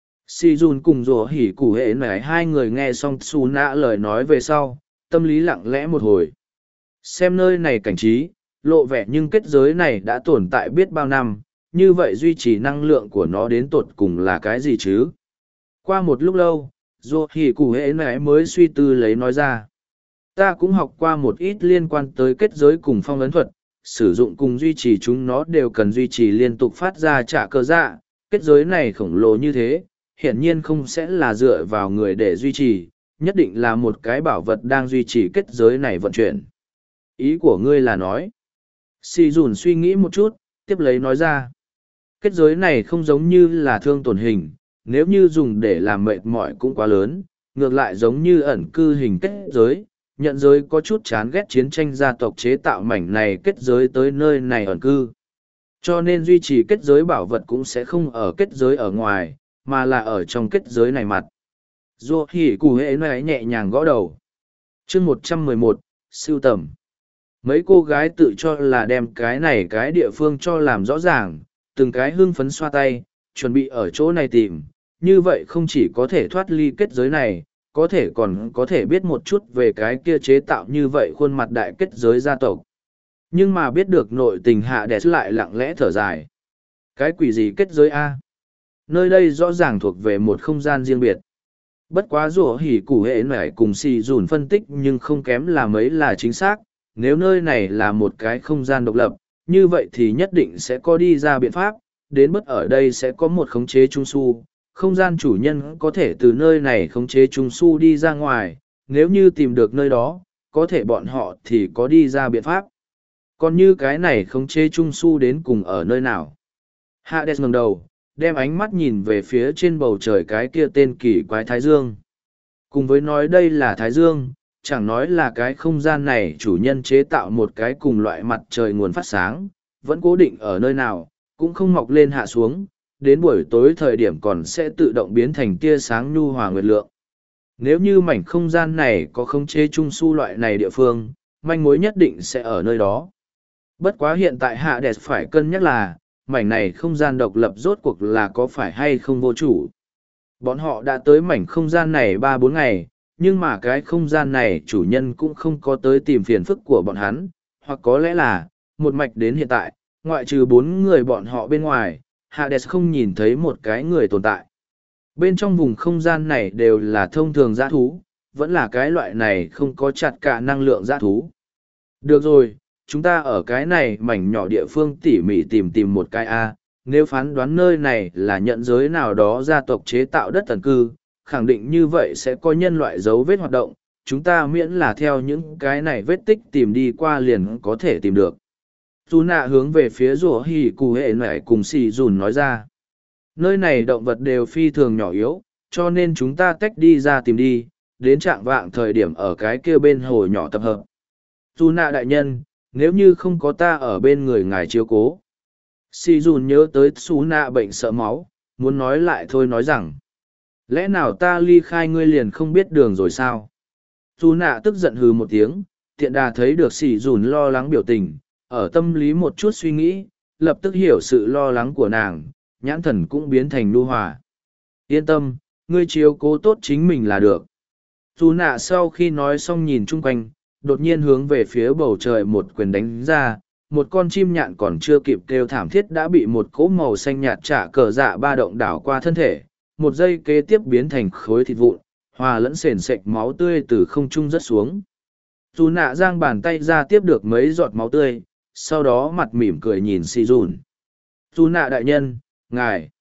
Si Jun cùng rổ hỉ cụ hệ nải hai người nghe xong Su Nạ lời nói về sau, tâm lý lặng lẽ một hồi. Xem nơi này cảnh trí, lộ vẻ nhưng kết giới này đã tồn tại biết bao năm, như vậy duy trì năng lượng của nó đến tột cùng là cái gì chứ? Qua một lúc lâu, rổ hỉ cụ hệ nải mới suy tư lấy nói ra. Ta cũng học qua một ít liên quan tới kết giới cùng phong ấn thuật, sử dụng cùng duy trì chúng nó đều cần duy trì liên tục phát ra trả cơ dạ. Kết giới này khổng lồ như thế, hiển nhiên không sẽ là dựa vào người để duy trì, nhất định là một cái bảo vật đang duy trì kết giới này vận chuyển. Ý của ngươi là nói. Si dùn suy nghĩ một chút, tiếp lấy nói ra. Kết giới này không giống như là thương tổn hình, nếu như dùng để làm mệt mỏi cũng quá lớn, ngược lại giống như ẩn cư hình kết giới. Nhận giới có chút chán ghét chiến tranh gia tộc chế tạo mảnh này kết giới tới nơi này ẩn cư. Cho nên duy trì kết giới bảo vật cũng sẽ không ở kết giới ở ngoài, mà là ở trong kết giới này mặt. Dù hỉ cụ hệ này nhẹ nhàng gõ đầu. chương 111, sưu tầm. Mấy cô gái tự cho là đem cái này cái địa phương cho làm rõ ràng, từng cái hưng phấn xoa tay, chuẩn bị ở chỗ này tìm. Như vậy không chỉ có thể thoát ly kết giới này, có thể còn có thể biết một chút về cái kia chế tạo như vậy khuôn mặt đại kết giới gia tộc. Nhưng mà biết được nội tình hạ đẹp lại lặng lẽ thở dài. Cái quỷ gì kết giới A? Nơi đây rõ ràng thuộc về một không gian riêng biệt. Bất quá rủa hỉ củ hệ nải cùng xì dùn phân tích nhưng không kém là mấy là chính xác. Nếu nơi này là một cái không gian độc lập, như vậy thì nhất định sẽ có đi ra biện pháp, đến bất ở đây sẽ có một khống chế trung su. Không gian chủ nhân có thể từ nơi này khống chế trung su đi ra ngoài, nếu như tìm được nơi đó, có thể bọn họ thì có đi ra biện pháp. Còn như cái này khống chế trung su đến cùng ở nơi nào? Hades ngẩng đầu, đem ánh mắt nhìn về phía trên bầu trời cái kia tên kỳ quái Thái Dương. Cùng với nói đây là Thái Dương, chẳng nói là cái không gian này chủ nhân chế tạo một cái cùng loại mặt trời nguồn phát sáng, vẫn cố định ở nơi nào, cũng không mọc lên hạ xuống, đến buổi tối thời điểm còn sẽ tự động biến thành tia sáng nhu hòa nguyệt lượng. Nếu như mảnh không gian này có khống chế trung su loại này địa phương, manh mối nhất định sẽ ở nơi đó. Bất quá hiện tại Hades phải cân nhắc là, mảnh này không gian độc lập rốt cuộc là có phải hay không vô chủ. Bọn họ đã tới mảnh không gian này 3-4 ngày, nhưng mà cái không gian này chủ nhân cũng không có tới tìm phiền phức của bọn hắn, hoặc có lẽ là, một mạch đến hiện tại, ngoại trừ 4 người bọn họ bên ngoài, Hades không nhìn thấy một cái người tồn tại. Bên trong vùng không gian này đều là thông thường dã thú, vẫn là cái loại này không có chặt cả năng lượng dã thú. Được rồi, chúng ta ở cái này mảnh nhỏ địa phương tỉ mỉ tìm một cái A, nếu phán đoán nơi này là nhận giới nào đó gia tộc chế tạo đất tần cư, khẳng định như vậy sẽ có nhân loại dấu vết hoạt động, chúng ta miễn là theo những cái này vết tích tìm đi qua liền có thể tìm được. Dù nạ hướng về phía rùa hỉ cụ hệ nải cùng xì dùn nói ra. Nơi này động vật đều phi thường nhỏ yếu, cho nên chúng ta tách đi ra tìm đi, đến trạng vạng thời điểm ở cái kia bên hồ nhỏ tập hợp. Dù nạ đại nhân, nếu như không có ta ở bên người ngài chiếu cố. Si dùn nhớ tới xú nạ bệnh sợ máu, muốn nói lại thôi nói rằng. Lẽ nào ta ly khai ngươi liền không biết đường rồi sao? Dù nạ tức giận hừ một tiếng, tiện đà thấy được Si dùn lo lắng biểu tình, ở tâm lý một chút suy nghĩ, lập tức hiểu sự lo lắng của nàng, nhãn thần cũng biến thành nu hòa. Yên tâm, ngươi chiếu cố tốt chính mình là được. Dù nạ sau khi nói xong nhìn chung quanh, đột nhiên hướng về phía bầu trời một quyền đánh ra, một con chim nhạn còn chưa kịp kêu thảm thiết đã bị một cỗ màu xanh nhạt trả cờ dạ ba động đảo qua thân thể, một giây kế tiếp biến thành khối thịt vụn, hòa lẫn sền sệt máu tươi từ không trung rớt xuống. Dù nạ giang bàn tay ra tiếp được mấy giọt máu tươi, sau đó mặt mỉm cười nhìn Si dùn. Dù nạ đại nhân, ngài.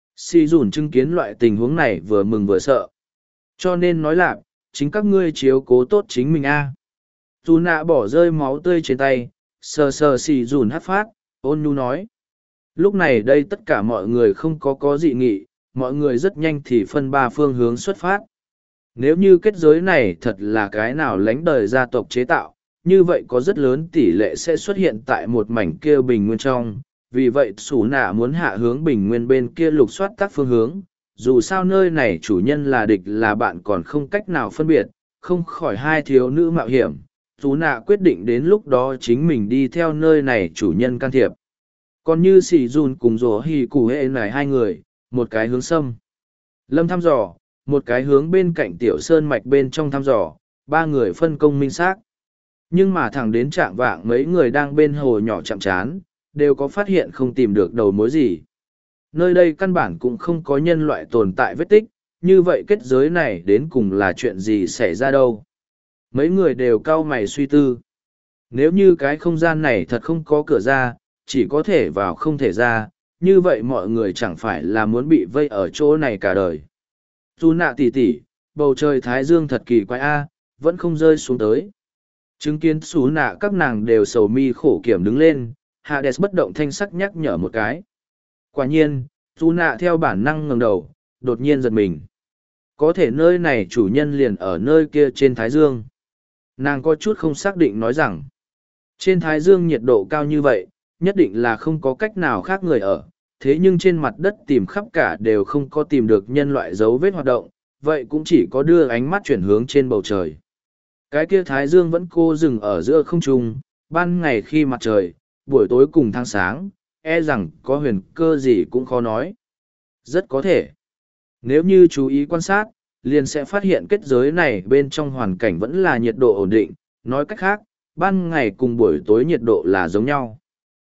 Si dùn chứng kiến loại tình huống này vừa mừng vừa sợ. Cho nên nói là, chính các ngươi chiếu cố tốt chính mình a. Dù nạ bỏ rơi máu tươi trên tay, sờ sờ Si dùn hát phát, ôn nhu nói. Lúc này đây tất cả mọi người không có dị nghị, mọi người rất nhanh thì phân ba phương hướng xuất phát. Nếu như kết giới này thật là cái nào lánh đời gia tộc chế tạo, như vậy có rất lớn tỷ lệ sẽ xuất hiện tại một mảnh kia bình nguyên trong. Vì vậy Sủ Nạ muốn hạ hướng bình nguyên bên kia lục soát các phương hướng. Dù sao nơi này chủ nhân là địch là bạn còn không cách nào phân biệt, không khỏi hai thiếu nữ mạo hiểm. Sủ Nạ quyết định đến lúc đó chính mình đi theo nơi này chủ nhân can thiệp. Còn như Sỉ Dùn cùng Rổ Hì Củ Hệ này hai người, một cái hướng sâm lâm thăm dò, một cái hướng bên cạnh tiểu sơn mạch bên trong thăm dò, ba người phân công minh xác. Nhưng mà thẳng đến trạng vạng mấy người đang bên hồ nhỏ chạm trán, đều có phát hiện không tìm được đầu mối gì. Nơi đây căn bản cũng không có nhân loại tồn tại vết tích, như vậy kết giới này đến cùng là chuyện gì xảy ra đâu. Mấy người đều cau mày suy tư. Nếu như cái không gian này thật không có cửa ra, chỉ có thể vào không thể ra, như vậy mọi người chẳng phải là muốn bị vây ở chỗ này cả đời. Dù nạ tỉ tỉ, bầu trời thái dương thật kỳ quái a, vẫn không rơi xuống tới. Chứng kiến xú nạ các nàng đều sầu mi khổ kiểm đứng lên, Hades bất động thanh sắc nhắc nhở một cái. Quả nhiên, xú nạ theo bản năng ngẩng đầu, đột nhiên giật mình. Có thể nơi này chủ nhân liền ở nơi kia trên thái dương. Nàng có chút không xác định nói rằng, trên thái dương nhiệt độ cao như vậy, nhất định là không có cách nào khác người ở, thế nhưng trên mặt đất tìm khắp cả đều không có tìm được nhân loại dấu vết hoạt động, vậy cũng chỉ có đưa ánh mắt chuyển hướng trên bầu trời. Cái kia thái dương vẫn cô dừng ở giữa không trung, ban ngày khi mặt trời, buổi tối cùng tháng sáng, e rằng có huyền cơ gì cũng khó nói. Rất có thể. Nếu như chú ý quan sát, liền sẽ phát hiện kết giới này bên trong hoàn cảnh vẫn là nhiệt độ ổn định, nói cách khác, ban ngày cùng buổi tối nhiệt độ là giống nhau.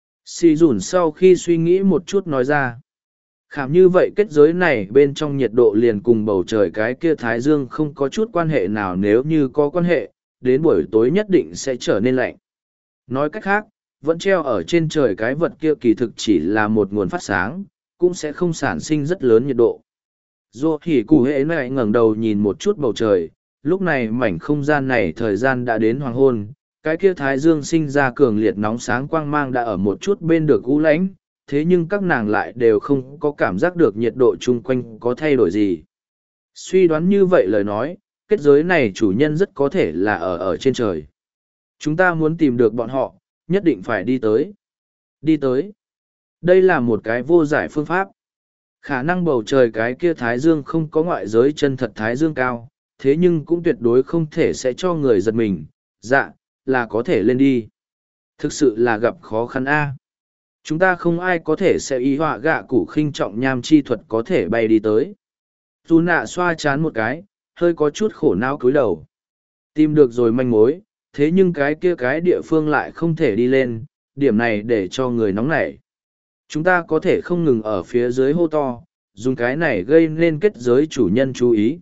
Xì dùn sau khi suy nghĩ một chút nói ra. Khảm như vậy kết giới này bên trong nhiệt độ liền cùng bầu trời cái kia thái dương không có chút quan hệ nào, nếu như có quan hệ, đến buổi tối nhất định sẽ trở nên lạnh. Nói cách khác, vẫn treo ở trên trời cái vật kia kỳ thực chỉ là một nguồn phát sáng, cũng sẽ không sản sinh rất lớn nhiệt độ. Dù hỉ cụ hệ này ngẩng đầu nhìn một chút bầu trời, lúc này mảnh không gian này thời gian đã đến hoàng hôn, cái kia thái dương sinh ra cường liệt nóng sáng quang mang đã ở một chút bên được u lãnh, thế nhưng các nàng lại đều không có cảm giác được nhiệt độ chung quanh có thay đổi gì. Suy đoán như vậy lời nói, kết giới này chủ nhân rất có thể là ở trên trời. Chúng ta muốn tìm được bọn họ, nhất định phải đi tới. Đi tới. Đây là một cái vô giải phương pháp. Khả năng bầu trời cái kia thái dương không có ngoại giới chân thật thái dương cao, thế nhưng cũng tuyệt đối không thể sẽ cho người giật mình. Dạ, là có thể lên đi. Thực sự là gặp khó khăn a. Chúng ta không ai có thể sẽ ý họa gạ củ khinh trọng nham chi thuật có thể bay đi tới. Dù nạ xoa chán một cái, hơi có chút khổ não cúi đầu. Tìm được rồi manh mối, thế nhưng cái kia cái địa phương lại không thể đi lên, điểm này để cho người nóng nảy. Chúng ta có thể không ngừng ở phía dưới hô to, dùng cái này gây nên kết giới chủ nhân chú ý.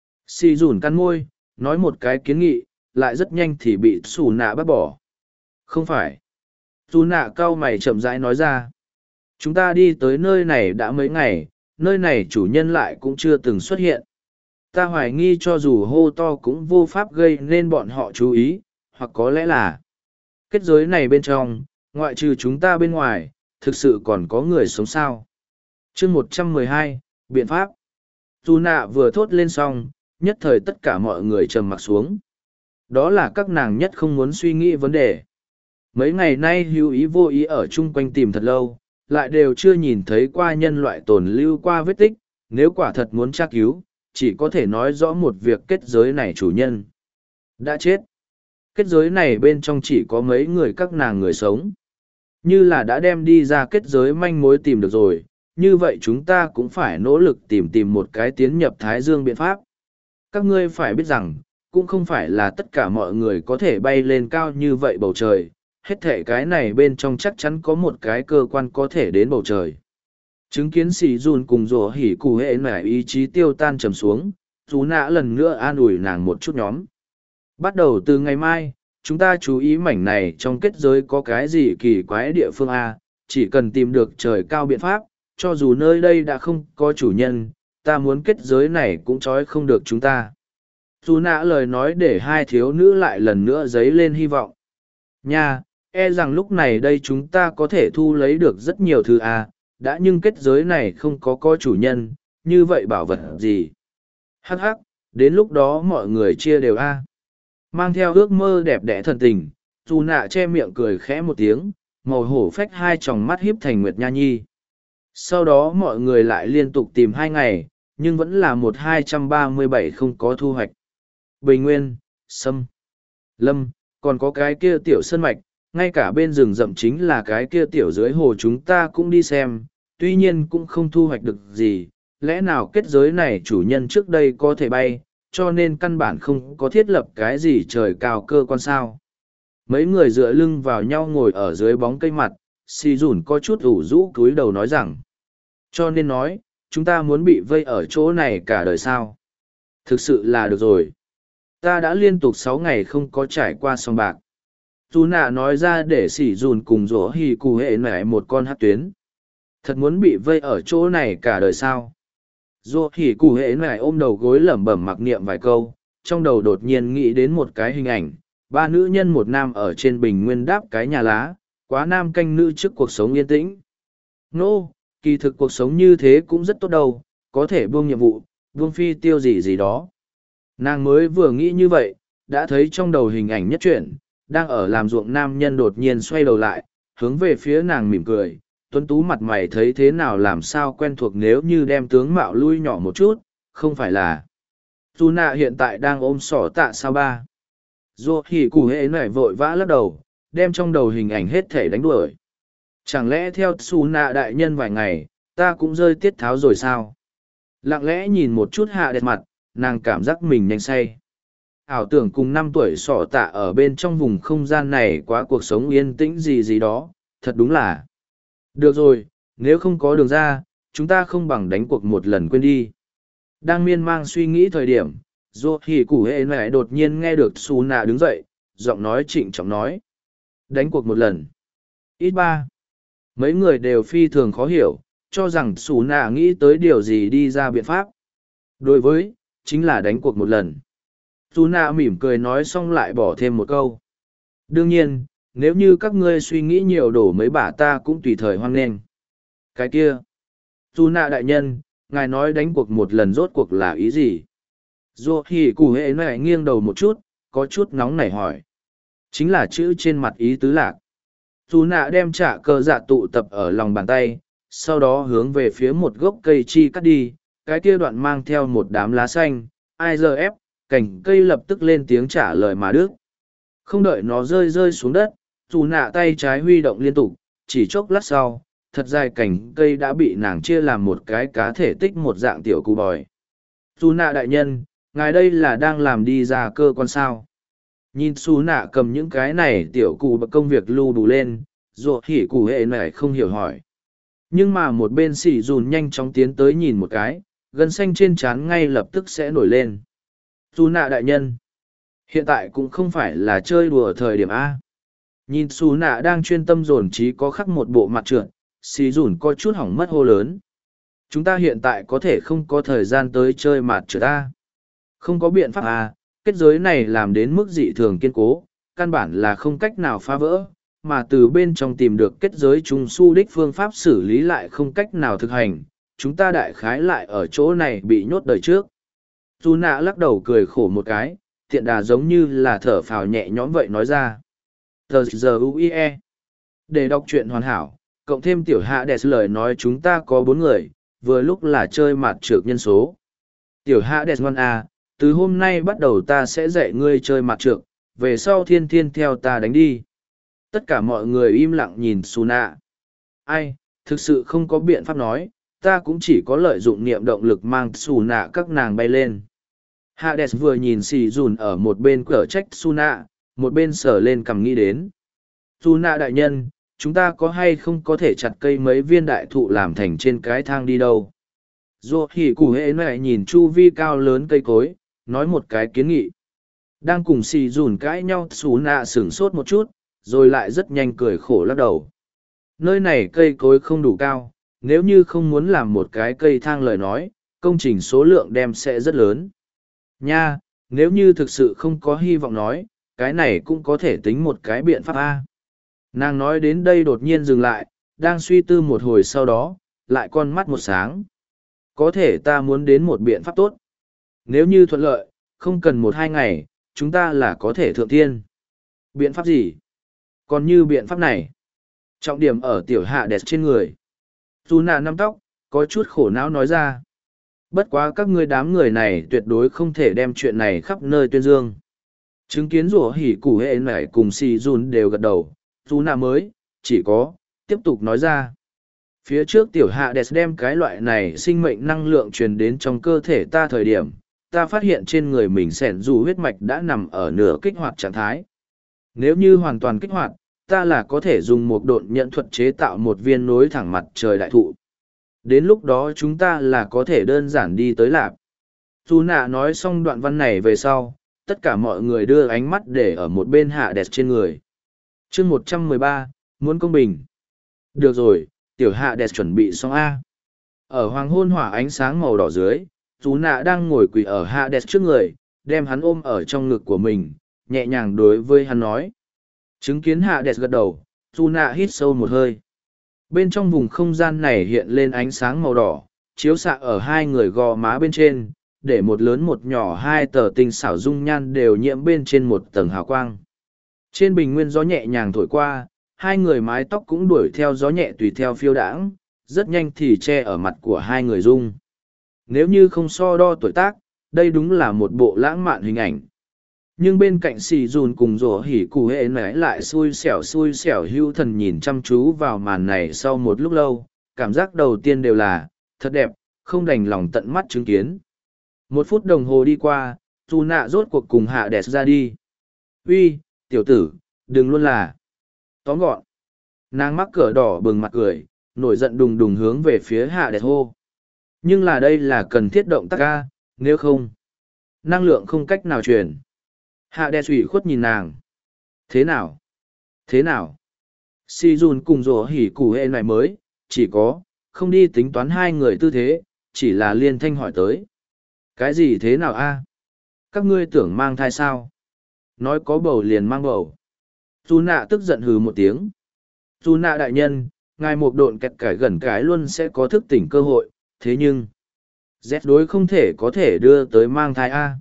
Xì dùn căn môi, nói một cái kiến nghị, lại rất nhanh thì bị xù nạ bắt bỏ. Không phải. Xù nạ cau mày chậm rãi nói ra. Chúng ta đi tới nơi này đã mấy ngày, nơi này chủ nhân lại cũng chưa từng xuất hiện. Ta hoài nghi cho dù hô to cũng vô pháp gây nên bọn họ chú ý, hoặc có lẽ là kết giới này bên trong, ngoại trừ chúng ta bên ngoài, thực sự còn có người sống sao. Chương 112, biện pháp. Dù nạ vừa thốt lên xong, nhất thời tất cả mọi người trầm mặc xuống. Đó là các nàng nhất không muốn suy nghĩ vấn đề. Mấy ngày nay hữu ý vô ý ở chung quanh tìm thật lâu, lại đều chưa nhìn thấy qua nhân loại tồn lưu qua vết tích, nếu quả thật muốn tra cứu, chỉ có thể nói rõ một việc kết giới này chủ nhân đã chết. Kết giới này bên trong chỉ có mấy người các nàng người sống. Như là đã đem đi ra kết giới manh mối tìm được rồi, như vậy chúng ta cũng phải nỗ lực tìm một cái tiến nhập Thái Dương biện pháp. Các ngươi phải biết rằng, cũng không phải là tất cả mọi người có thể bay lên cao như vậy bầu trời, hết thể cái này bên trong chắc chắn có một cái cơ quan có thể đến bầu trời. Chứng kiến Sĩ Dùn cùng rổ hỉ cụ hệ nải ý chí tiêu tan trầm xuống, Dù Nạ lần nữa an ủi nàng một chút nhóm. Bắt đầu từ ngày mai, chúng ta chú ý mảnh này trong kết giới có cái gì kỳ quái địa phương A, chỉ cần tìm được trời cao biện pháp, cho dù nơi đây đã không có chủ nhân, ta muốn kết giới này cũng trói không được chúng ta. Dù nạ lời nói để hai thiếu nữ lại lần nữa dấy lên hy vọng. Nha, e rằng lúc này đây chúng ta có thể thu lấy được rất nhiều thứ A, đã nhưng kết giới này không có chủ nhân, như vậy bảo vật gì? Hắc hắc, đến lúc đó mọi người chia đều A. Mang theo ước mơ đẹp đẽ thần tình, dù nạ che miệng cười khẽ một tiếng, màu hổ phách hai tròng mắt hiếp thành Nguyệt Nha Nhi. Sau đó mọi người lại liên tục tìm 2 ngày, nhưng vẫn là 1237 không có thu hoạch. Bình Nguyên, Sâm, Lâm, còn có cái kia tiểu sơn mạch, ngay cả bên rừng rậm chính là cái kia tiểu dưới hồ chúng ta cũng đi xem, tuy nhiên cũng không thu hoạch được gì, lẽ nào kết giới này chủ nhân trước đây có thể bay, cho nên căn bản không có thiết lập cái gì trời cao cơ quan sao. Mấy người dựa lưng vào nhau ngồi ở dưới bóng cây mặt, xì dùn có chút ủ rũ cúi đầu nói rằng, cho nên nói, chúng ta muốn bị vây ở chỗ này cả đời sao. Thực sự là được rồi. Ta đã liên tục 6 ngày không có trải qua sông bạc. Dù nạ nói ra để xỉ dùn cùng rỗ hì cụ hệ nảy một con hát tuyến. Thật muốn bị vây ở chỗ này cả đời sao. Rỗ hì cụ hệ nảy ôm đầu gối lẩm bẩm mặc niệm vài câu, trong đầu đột nhiên nghĩ đến một cái hình ảnh. 3 nữ nhân một nam ở trên bình nguyên đáp cái nhà lá, quá nam canh nữ trước cuộc sống yên tĩnh. Nô, kỳ thực cuộc sống như thế cũng rất tốt đâu, có thể buông nhiệm vụ, buông phi tiêu gì đó. Nàng mới vừa nghĩ như vậy, đã thấy trong đầu hình ảnh nhất chuyển, đang ở làm ruộng nam nhân đột nhiên xoay đầu lại, hướng về phía nàng mỉm cười, tuấn tú mặt mày thấy thế nào làm sao quen thuộc nếu như đem tướng mạo lui nhỏ một chút, không phải là. Dù nạ hiện tại đang ôm sỏ tạ sao ba. Dù hỉ cụ hệ nảy vội vã lắc đầu, đem trong đầu hình ảnh hết thể đánh đuổi. Chẳng lẽ theo xù nạ đại nhân vài ngày, ta cũng rơi tiết tháo rồi sao? Lặng lẽ nhìn một chút hạ đẹp mặt, nàng cảm giác mình nhanh say. Ảo tưởng cùng 5 tuổi sỏ tạ ở bên trong vùng không gian này quá cuộc sống yên tĩnh gì đó, thật đúng là. Được rồi, nếu không có đường ra, chúng ta không bằng đánh cuộc một lần quên đi. Đang miên mang suy nghĩ thời điểm, Dô hỉ cụ hệ này đột nhiên nghe được xù nạ đứng dậy, giọng nói trịnh trọng nói. Đánh cuộc một lần. Ít ba. Mấy người đều phi thường khó hiểu, cho rằng xù nạ nghĩ tới điều gì đi ra biện pháp. Đối với, chính là đánh cuộc một lần. Xù nạ mỉm cười nói xong lại bỏ thêm một câu. Đương nhiên, nếu như các ngươi suy nghĩ nhiều đổ mấy bả ta cũng tùy thời hoan nghênh. Cái kia. Xù nạ đại nhân, ngài nói đánh cuộc một lần rốt cuộc là ý gì? Dô hỉ cụ hệ này nghiêng đầu một chút, có chút nóng nảy hỏi. Chính là chữ trên mặt ý tứ lạc. Dù nạ đem trả cờ dạ tụ tập ở lòng bàn tay, sau đó hướng về phía một gốc cây chi cắt đi, cái kia đoạn mang theo một đám lá xanh, ai giờ ép, cành cây lập tức lên tiếng trả lời mà đứt. Không đợi nó rơi xuống đất, dù nạ tay trái huy động liên tục, chỉ chốc lát sau, thật dài cành cây đã bị nàng chia làm một cái cá thể tích một dạng tiểu cù bòi. Dù nạ đại nhân, ngài đây là đang làm đi ra cơ quan sao. Nhìn xù nạ cầm những cái này tiểu cụ bậc công việc lưu đủ lên, rồi hỉ cụ hệ này không hiểu hỏi. Nhưng mà một bên xỉ dùn nhanh chóng tiến tới nhìn một cái, gân xanh trên trán ngay lập tức sẽ nổi lên. Xù nạ đại nhân, hiện tại cũng không phải là chơi đùa thời điểm A. Nhìn xù nạ đang chuyên tâm dồn trí có khắc một bộ mặt trượt, xỉ dùn có chút hỏng mất hô lớn. Chúng ta hiện tại có thể không có thời gian tới chơi mặt trượt A. Không có biện pháp A. Kết giới này làm đến mức dị thường kiên cố, căn bản là không cách nào phá vỡ, mà từ bên trong tìm được kết giới trung su đích phương pháp xử lý lại không cách nào thực hành, chúng ta đại khái lại ở chỗ này bị nhốt đời trước. Dù nạ lắc đầu cười khổ một cái, tiện đà giống như là thở phào nhẹ nhõm vậy nói ra. Tờ giờ UIE. Để đọc truyện hoàn hảo, cộng thêm tiểu hạ đẹp lời nói chúng ta có 4 người, vừa lúc là chơi mặt trược nhân số. Tiểu hạ đẹp ngoan à, từ hôm nay bắt đầu ta sẽ dạy ngươi chơi mặt trược, về sau thiên thiên theo ta đánh đi. Tất cả mọi người im lặng nhìn Su nạ. Ai, thực sự không có biện pháp nói, ta cũng chỉ có lợi dụng niệm động lực mang Su nạ các nàng bay lên. Hades vừa nhìn xì dùn ở một bên cở trách Su nạ, một bên sờ lên cằm nghĩ đến. Su nạ đại nhân, chúng ta có hay không có thể chặt cây mấy viên đại thụ làm thành trên cái thang đi đâu? Dù hỉ củ hệ này nhìn chu vi cao lớn cây cối, nói một cái kiến nghị. Đang cùng xì dùn cãi nhau Su nạ sửng sốt một chút, rồi lại rất nhanh cười khổ lắc đầu. Nơi này cây cối không đủ cao, nếu như không muốn làm một cái cây thang lời nói, công trình số lượng đem sẽ rất lớn. Nha, nếu như thực sự không có hy vọng nói, cái này cũng có thể tính một cái biện pháp A. Nàng nói đến đây đột nhiên dừng lại, đang suy tư một hồi sau đó, lại con mắt một sáng. Có thể ta muốn đến một biện pháp tốt. Nếu như thuận lợi, không cần 1-2 ngày, chúng ta là có thể thượng thiên. Biện pháp gì? Còn như biện pháp này, trọng điểm ở tiểu hạ đẹp trên người. Dù nạ nắm tóc, có chút khổ não nói ra. Bất quá các ngươi đám người này tuyệt đối không thể đem chuyện này khắp nơi tuyên dương. Chứng kiến rủa hỉ củ hệ nải cùng xì dùn đều gật đầu, dù nạ mới, chỉ có, tiếp tục nói ra. Phía trước tiểu hạ đẹp đem cái loại này sinh mệnh năng lượng truyền đến trong cơ thể ta thời điểm, ta phát hiện trên người mình sẻn dù huyết mạch đã nằm ở nửa kích hoạt trạng thái. Nếu như hoàn toàn kích hoạt, ta là có thể dùng một độn nhận thuật chế tạo một viên nối thẳng mặt trời đại thụ. Đến lúc đó chúng ta là có thể đơn giản đi tới lạp. Dù nạ nói xong đoạn văn này về sau, tất cả mọi người đưa ánh mắt để ở một bên hạ đẹp trên người. chương 113, muốn công bình. Được rồi, tiểu hạ đẹp chuẩn bị xong A. Ở hoàng hôn hỏa ánh sáng màu đỏ dưới, dù nạ đang ngồi quỳ ở hạ đẹp trước người, đem hắn ôm ở trong ngực của mình, nhẹ nhàng đối với hắn nói. Chứng kiến hạ đẹp gật đầu, dù nạ hít sâu một hơi. Bên trong vùng không gian này hiện lên ánh sáng màu đỏ, chiếu xạ ở hai người gò má bên trên, để một lớn một nhỏ hai tờ tinh xảo dung nhan đều nhiễm bên trên một tầng hào quang. Trên bình nguyên gió nhẹ nhàng thổi qua, hai người mái tóc cũng đuổi theo gió nhẹ tùy theo phiêu đãng, rất nhanh thì che ở mặt của hai người dung. Nếu như không so đo tuổi tác, đây đúng là một bộ lãng mạn hình ảnh. Nhưng bên cạnh xì dùn cùng rổ hỉ cụ hệ nãy lại xui xẻo hưu thần nhìn chăm chú vào màn này sau một lúc lâu, cảm giác đầu tiên đều là, thật đẹp, không đành lòng tận mắt chứng kiến. 1 phút đồng hồ đi qua, dù nạ rốt cuộc cùng hạ đẹp ra đi. Uy, tiểu tử, đừng luôn là. Tóm gọn. Nàng mắc cỡ đỏ bừng mặt cười, nổi giận đùng đùng hướng về phía hạ đẹp hô. Nhưng là đây là cần thiết động tác ca, nếu không, năng lượng không cách nào truyền. Hạ đẹp ủy khuất nhìn nàng. Thế nào? Thế nào? Si dùn cùng rổ hỉ củ hệ này mới, chỉ có, không đi tính toán hai người tư thế, chỉ là liên thanh hỏi tới. Cái gì thế nào a? Các ngươi tưởng mang thai sao? Nói có bầu liền mang bầu. Dù nạ tức giận hừ một tiếng. Dù nạ đại nhân, ngài một độn kẹt cải gần cái luôn sẽ có thức tỉnh cơ hội, thế nhưng, Z đối không thể có thể đưa tới mang thai a.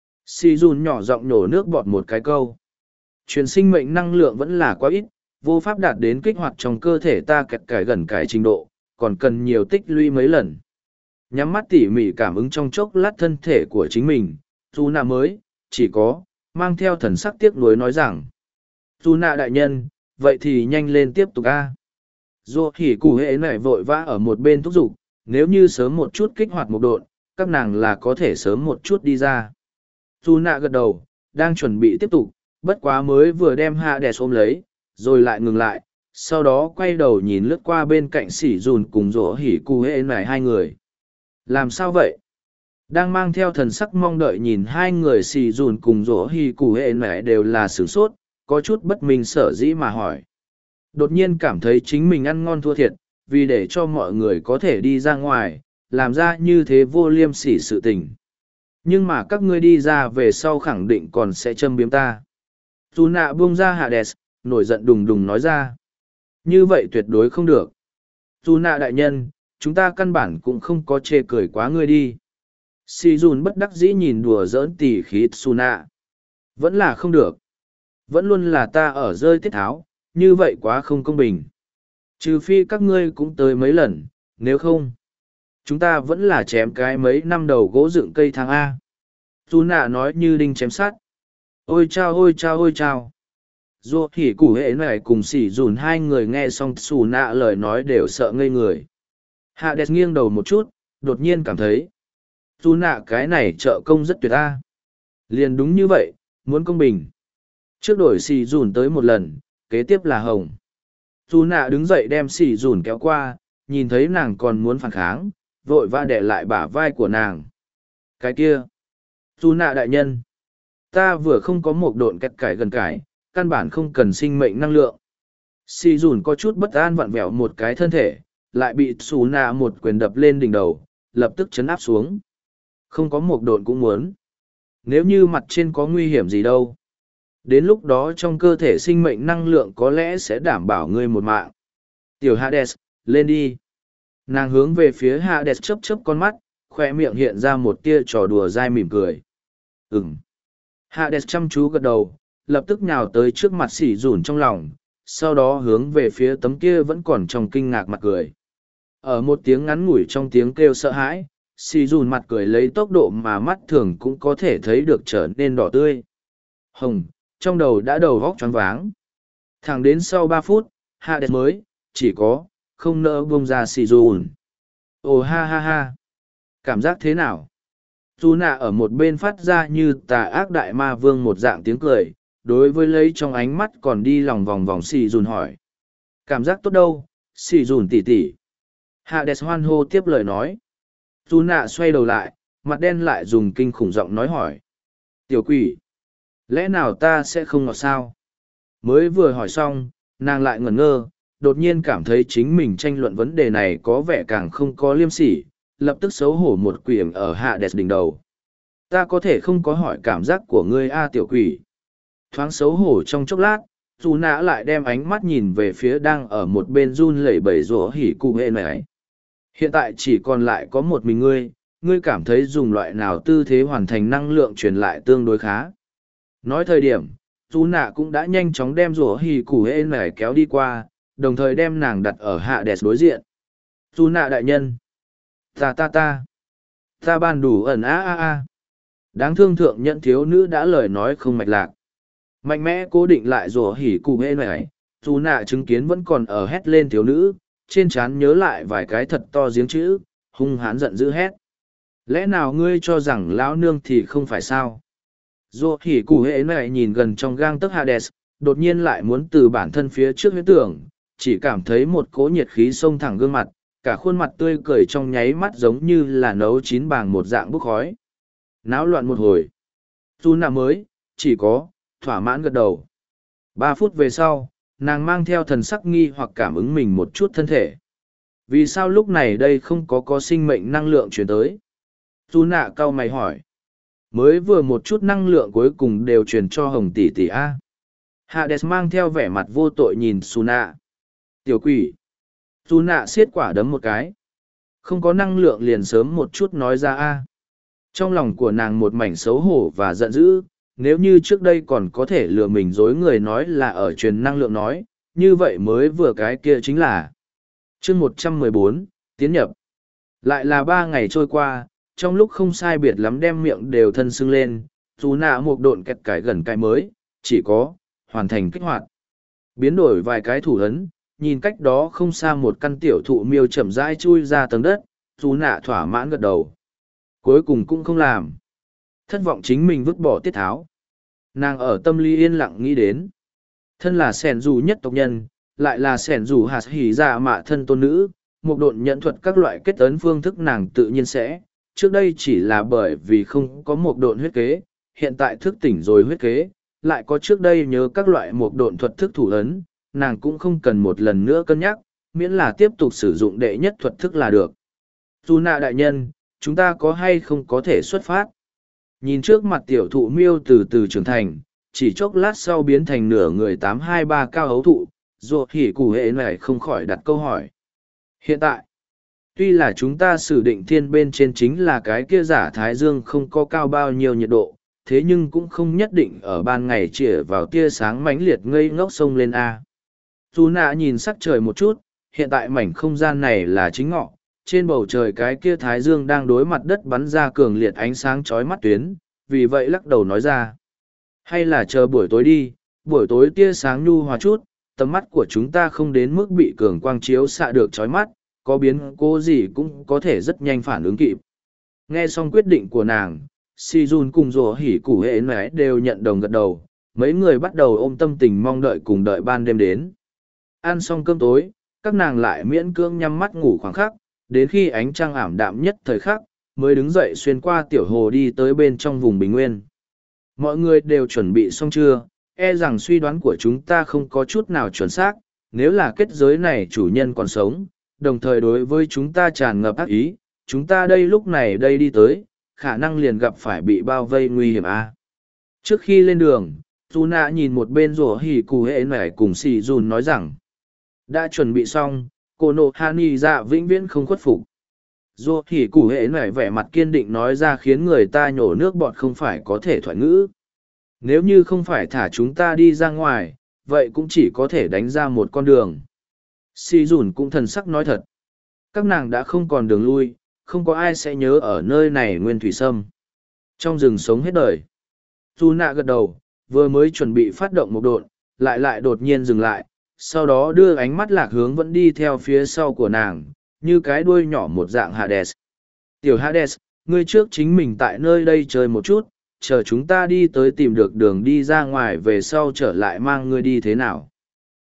Si dùn nhỏ giọng nhổ nước bọt một cái câu. Truyền sinh mệnh năng lượng vẫn là quá ít, vô pháp đạt đến kích hoạt trong cơ thể ta kẹt cải gần cái trình độ, còn cần nhiều tích lũy mấy lần. Nhắm mắt tỉ mỉ cảm ứng trong chốc lát thân thể của chính mình, dù nạ mới, chỉ có, mang theo thần sắc tiếc nuối nói rằng. Dù nạ đại nhân, vậy thì nhanh lên tiếp tục a. Dù hỉ cụ hệ này vội vã ở một bên thúc giục, nếu như sớm một chút kích hoạt một độn, các nàng là có thể sớm một chút đi ra. Dù nạ gật đầu, đang chuẩn bị tiếp tục, bất quá mới vừa đem hạ đè ôm lấy, rồi lại ngừng lại, sau đó quay đầu nhìn lướt qua bên cạnh sỉ dùn cùng rỗ hỉ cụ hệ này hai người. Làm sao vậy? Đang mang theo thần sắc mong đợi nhìn hai người sỉ dùn cùng rỗ hỉ cụ hệ này đều là sửng sốt, có chút bất minh sở dĩ mà hỏi. Đột nhiên cảm thấy chính mình ăn ngon thua thiệt, vì để cho mọi người có thể đi ra ngoài, làm ra như thế vô liêm sỉ sự tình. Nhưng mà các ngươi đi ra về sau khẳng định còn sẽ châm biếm ta. Dù nạ buông ra Hades, nổi giận đùng đùng nói ra. Như vậy tuyệt đối không được. Dù nạ đại nhân, chúng ta căn bản cũng không có chê cười quá ngươi đi. Si dùn bất đắc dĩ nhìn đùa giỡn tỉ khí Tsuna. Vẫn là không được. Vẫn luôn là ta ở rơi tiết tháo, như vậy quá không công bình. Trừ phi các ngươi cũng tới mấy lần, nếu không, chúng ta vẫn là chém cái mấy năm đầu gỗ dựng cây thang A. Tsuna nói như đinh chém sắt. Ôi chao ôi chao ôi chao. Dù thì củ hệ này cùng xỉ dùn hai người nghe xong Tsuna lời nói đều sợ ngây người. Hades nghiêng đầu một chút, đột nhiên cảm thấy. Tsuna cái này trợ công rất tuyệt a. Liền đúng như vậy, muốn công bình. Trước đổi xỉ dùn tới một lần, kế tiếp là hồng. Tsuna đứng dậy đem xỉ dùn kéo qua, nhìn thấy nàng còn muốn phản kháng, vội vã đè lại bả vai của nàng. Cái kia. Tsuna đại nhân. Ta vừa không có một độn kẹt cải gần cải, căn bản không cần sinh mệnh năng lượng. Xỉ dùn có chút bất an vặn vẹo một cái thân thể, lại bị Tsuna một quyền đập lên đỉnh đầu, lập tức chấn áp xuống. Không có một độn cũng muốn. Nếu như mặt trên có nguy hiểm gì đâu. Đến lúc đó trong cơ thể sinh mệnh năng lượng có lẽ sẽ đảm bảo ngươi một mạng. Tiểu Hades, lên đi. Nàng hướng về phía Hades chớp chớp con mắt, khoe miệng hiện ra một tia trò đùa dai mỉm cười. Hades chăm chú gật đầu, lập tức nhào tới trước mặt xỉ dùn trong lòng, sau đó hướng về phía tấm kia vẫn còn trong kinh ngạc mặt cười. Ở một tiếng ngắn ngủi trong tiếng kêu sợ hãi, xỉ dùn mặt cười lấy tốc độ mà mắt thường cũng có thể thấy được trở nên đỏ tươi. Hồng, trong đầu đã đầu vóc choáng váng. Thẳng đến sau 3 phút, Hades mới, chỉ có, không nỡ buông ra xỉ dùn. Ồ ha ha ha. Cảm giác thế nào? Tsuna ở một bên phát ra như tà ác đại ma vương một dạng tiếng cười, đối với lấy trong ánh mắt còn đi lòng vòng vòng xì dùn hỏi. Cảm giác tốt đâu, xì dùn tỉ tỉ. Hades hoan hô tiếp lời nói. Tsuna xoay đầu lại, mặt đen lại dùng kinh khủng giọng nói hỏi. Tiểu quỷ, lẽ nào ta sẽ không ngọt sao? Mới vừa hỏi xong, nàng lại ngẩn ngơ, đột nhiên cảm thấy chính mình tranh luận vấn đề này có vẻ càng không có liêm sỉ, lập tức xấu hổ một quỷ ở Hades đỉnh đầu. Ta có thể không có hỏi cảm giác của ngươi a tiểu quỷ. Thoáng xấu hổ trong chốc lát, Tsuna lại đem ánh mắt nhìn về phía đang ở một bên run lẩy bẩy rủa hỉ cụ hệ này. Hiện tại chỉ còn lại có một mình ngươi cảm thấy dùng loại nào tư thế hoàn thành năng lượng truyền lại tương đối khá. Nói thời điểm, Tsuna cũng đã nhanh chóng đem rủa hỉ cụ hệ này kéo đi qua, đồng thời đem nàng đặt ở Hades đối diện. Tsuna đại nhân. Ta ban đủ ẩn a. Đáng thương thượng nhận thiếu nữ đã lời nói không mạch lạc. Mạnh mẽ cố định lại rủa hỉ cụ hê này, dù nạ chứng kiến vẫn còn ở hét lên thiếu nữ, trên trán nhớ lại vài cái thật to giếng chữ, hung hãn giận dữ hét. Lẽ nào ngươi cho rằng lão nương thì không phải sao? Rủa hỉ cụ hê này nhìn gần trong gang tấc Hades, đột nhiên lại muốn từ bản thân phía trước huyết tưởng, chỉ cảm thấy một cỗ nhiệt khí xông thẳng gương mặt, cả khuôn mặt tươi cười trong nháy mắt giống như là nấu chín bàng một dạng bốc khói. Náo loạn một hồi. Tsuna mới, chỉ có, thỏa mãn gật đầu. 3 phút về sau, nàng mang theo thần sắc nghi hoặc cảm ứng mình một chút thân thể. Vì sao lúc này đây không có sinh mệnh năng lượng chuyển tới? Tsuna cau mày hỏi. Mới vừa một chút năng lượng cuối cùng đều truyền cho hồng tỷ tỷ A. Hades mang theo vẻ mặt vô tội nhìn Tsuna. Tiểu quỷ. Tsuna xiết quả đấm một cái. Không có năng lượng liền sớm một chút nói ra A. Trong lòng của nàng một mảnh xấu hổ và giận dữ, nếu như trước đây còn có thể lừa mình dối người nói là ở truyền năng lượng nói, như vậy mới vừa cái kia chính là chương 114, tiến nhập. Lại là 3 ngày trôi qua, trong lúc không sai biệt lắm đem miệng đều thân sưng lên, dù nạ một độn kẹt cái gần cái mới, chỉ có, hoàn thành kích hoạt. Biến đổi vài cái thủ ấn, nhìn cách đó không xa một căn tiểu thụ miêu chậm rãi chui ra tầng đất, dù nạ thỏa mãn gật đầu. Cuối cùng cũng không làm. Thất vọng chính mình vứt bỏ tiết tháo. Nàng ở tâm lý yên lặng nghĩ đến. Thân là sẻn dù nhất tộc nhân, lại là sẻn dù hạt hỉ dạ mạ thân tôn nữ, một độn nhận thuật các loại kết ấn phương thức nàng tự nhiên sẽ. Trước đây chỉ là bởi vì không có một độn huyết kế, hiện tại thức tỉnh rồi huyết kế, lại có trước đây nhớ các loại một độn thuật thức thủ ấn, nàng cũng không cần một lần nữa cân nhắc, miễn là tiếp tục sử dụng đệ nhất thuật thức là được. Dù nạ đại nhân, chúng ta có hay không có thể xuất phát? Nhìn trước mặt tiểu thụ miêu từ từ trưởng thành, chỉ chốc lát sau biến thành nửa người 823 cao hấu thụ, rồi hỉ củ hệ này không khỏi đặt câu hỏi. Hiện tại, Tuy là chúng ta sử định thiên bên trên chính là cái kia giả thái dương không có cao bao nhiêu nhiệt độ, thế nhưng cũng không nhất định ở ban ngày chĩa vào tia sáng mãnh liệt ngây ngốc sông lên A. Dù nạ nhìn sắc trời một chút, hiện tại mảnh không gian này là chính ngọ, trên bầu trời cái kia thái dương đang đối mặt đất bắn ra cường liệt ánh sáng chói mắt tuyến, vì vậy lắc đầu nói ra. Hay là chờ buổi tối đi, buổi tối tia sáng nhu hòa chút, tầm mắt của chúng ta không đến mức bị cường quang chiếu xạ được chói mắt, có biến cố gì cũng có thể rất nhanh phản ứng kịp. Nghe xong quyết định của nàng, si jun cùng rùa hỉ củ hệ mẹ đều nhận đồng gật đầu, mấy người bắt đầu ôm tâm tình mong đợi cùng đợi ban đêm đến. Ăn xong cơm tối, các nàng lại miễn cưỡng nhắm mắt ngủ khoảng khắc, đến khi ánh trăng ảm đạm nhất thời khắc, mới đứng dậy xuyên qua tiểu hồ đi tới bên trong vùng bình nguyên. Mọi người đều chuẩn bị xong chưa, e rằng suy đoán của chúng ta không có chút nào chuẩn xác, nếu là kết giới này chủ nhân còn sống, đồng thời đối với chúng ta tràn ngập ác ý, chúng ta đây lúc này đây đi tới, khả năng liền gặp phải bị bao vây nguy hiểm a. Trước khi lên đường, Tuna nhìn một bên rủa hỉ cù hệ nẻ cùng xì dùn nói rằng, đã chuẩn bị xong, cô nộ Hani dạ vĩnh viễn không khuất phục. Rủa hỉ cù hệ nẻ vẻ mặt kiên định nói ra khiến người ta nhổ nước bọt không phải có thể thoại ngữ. Nếu như không phải thả chúng ta đi ra ngoài, vậy cũng chỉ có thể đánh ra một con đường. Xì dùn cũng thần sắc nói thật. Các nàng đã không còn đường lui, không có ai sẽ nhớ ở nơi này nguyên thủy sâm. Trong rừng sống hết đời. Dù nạ gật đầu, vừa mới chuẩn bị phát động một độn, lại đột nhiên dừng lại, sau đó đưa ánh mắt lạc hướng vẫn đi theo phía sau của nàng, như cái đuôi nhỏ một dạng Hades. Tiểu Hades, ngươi trước chính mình tại nơi đây chơi một chút, chờ chúng ta đi tới tìm được đường đi ra ngoài về sau trở lại mang ngươi đi thế nào.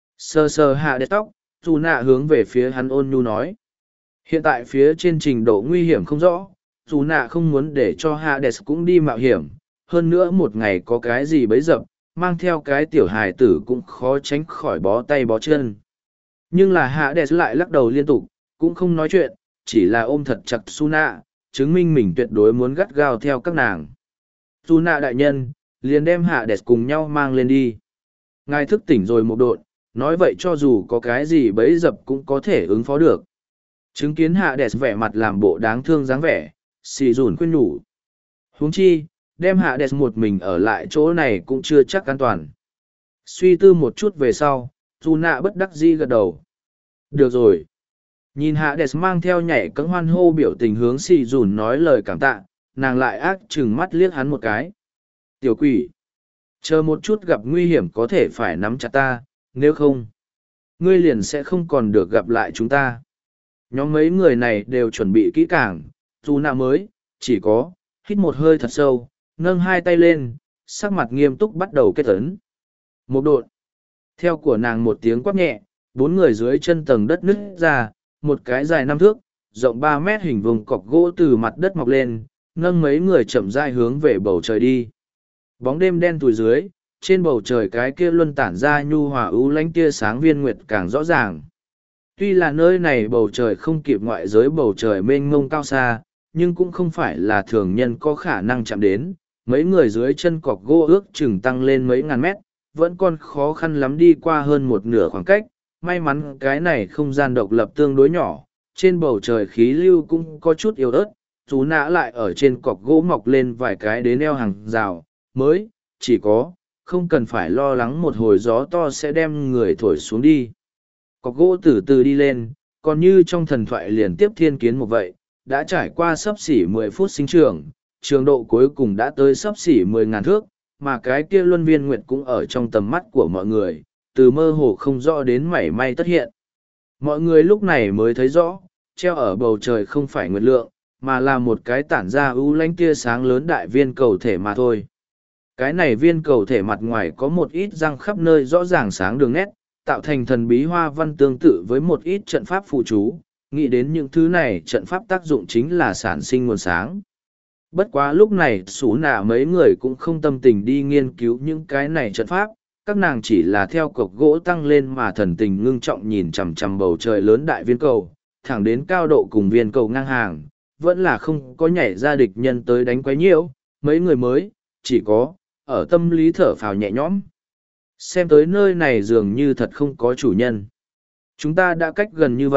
Sờ sờ Hades tóc, dù nạ hướng về phía hắn ôn nhu nói. Hiện tại phía trên trình độ nguy hiểm không rõ, dù nạ không muốn để cho Hades cũng đi mạo hiểm, hơn nữa một ngày có cái gì bấy dập, mang theo cái tiểu hài tử cũng khó tránh khỏi bó tay bó chân. Nhưng là Hades lại lắc đầu liên tục, cũng không nói chuyện, chỉ là ôm thật chặt Suna, chứng minh mình tuyệt đối muốn gắt gao theo các nàng. Suna đại nhân, liền đem Hades cùng nhau mang lên đi. Ngài thức tỉnh rồi một độn, nói vậy cho dù có cái gì bấy dập cũng có thể ứng phó được. Chứng kiến Hades vẻ mặt làm bộ đáng thương dáng vẻ, xì dùn khuyên nhủ. Huống chi, đem Hades một mình ở lại chỗ này cũng chưa chắc an toàn. Suy tư một chút về sau, Suna bất đắc dĩ gật đầu. Được rồi. Nhìn Hades mang theo nhảy cẫng hoan hô biểu tình hướng xì dùn nói lời cảm tạ, nàng lại ác chừng mắt liếc hắn một cái. Tiểu quỷ. Chờ một chút gặp nguy hiểm có thể phải nắm chặt ta, nếu không, ngươi liền sẽ không còn được gặp lại chúng ta. Nhóm mấy người này đều chuẩn bị kỹ càng, dù nạ mới, chỉ có, hít một hơi thật sâu, nâng hai tay lên, sắc mặt nghiêm túc bắt đầu kết ấn. Một độn. Theo của nàng một tiếng quát nhẹ, bốn người dưới chân tầng đất nứt ra, một cái dài 5 thước, rộng 3 mét hình vùng cọc gỗ từ mặt đất mọc lên, nâng mấy người chậm rãi hướng về bầu trời đi. Bóng đêm đen tủi dưới, trên bầu trời cái kia luân tản ra nhu hòa ưu lánh tia sáng viên nguyệt càng rõ ràng. Tuy là nơi này bầu trời không kịp ngoại giới bầu trời mênh mông cao xa, nhưng cũng không phải là thường nhân có khả năng chạm đến. Mấy người dưới chân cọc gỗ ước chừng tăng lên mấy ngàn mét, vẫn còn khó khăn lắm đi qua hơn một nửa khoảng cách. May mắn cái này không gian độc lập tương đối nhỏ, trên bầu trời khí lưu cũng có chút yếu ớt, chú nã lại ở trên cọc gỗ mọc lên vài cái đến eo hàng rào, mới, chỉ có, không cần phải lo lắng một hồi gió to sẽ đem người thổi xuống đi. Cọc gỗ từ từ đi lên, còn như trong thần thoại liền tiếp thiên kiến một vậy, đã trải qua sấp xỉ 10 phút sinh trưởng, trường độ cuối cùng đã tới sấp xỉ 10.000 thước, mà cái kia luân viên nguyệt cũng ở trong tầm mắt của mọi người, từ mơ hồ không rõ đến mảy may tất hiện. Mọi người lúc này mới thấy rõ, treo ở bầu trời không phải nguyệt lượng, mà là một cái tản ra ưu lánh tia sáng lớn đại viên cầu thể mà thôi. Cái này viên cầu thể mặt ngoài có một ít răng khắp nơi rõ ràng sáng đường nét, tạo thành thần bí hoa văn tương tự với một ít trận pháp phụ chú. Nghĩ đến những thứ này trận pháp tác dụng chính là sản sinh nguồn sáng. Bất quá lúc này xú nạ mấy người cũng không tâm tình đi nghiên cứu những cái này trận pháp, các nàng chỉ là theo cọc gỗ tăng lên mà thần tình ngưng trọng nhìn chằm chằm bầu trời lớn đại viên cầu, thẳng đến cao độ cùng viên cầu ngang hàng, vẫn là không có nhảy ra địch nhân tới đánh quấy nhiễu, mấy người mới, chỉ có, ở tâm lý thở phào nhẹ nhõm. Xem tới nơi này dường như thật không có chủ nhân. Chúng ta đã cách gần như vậy,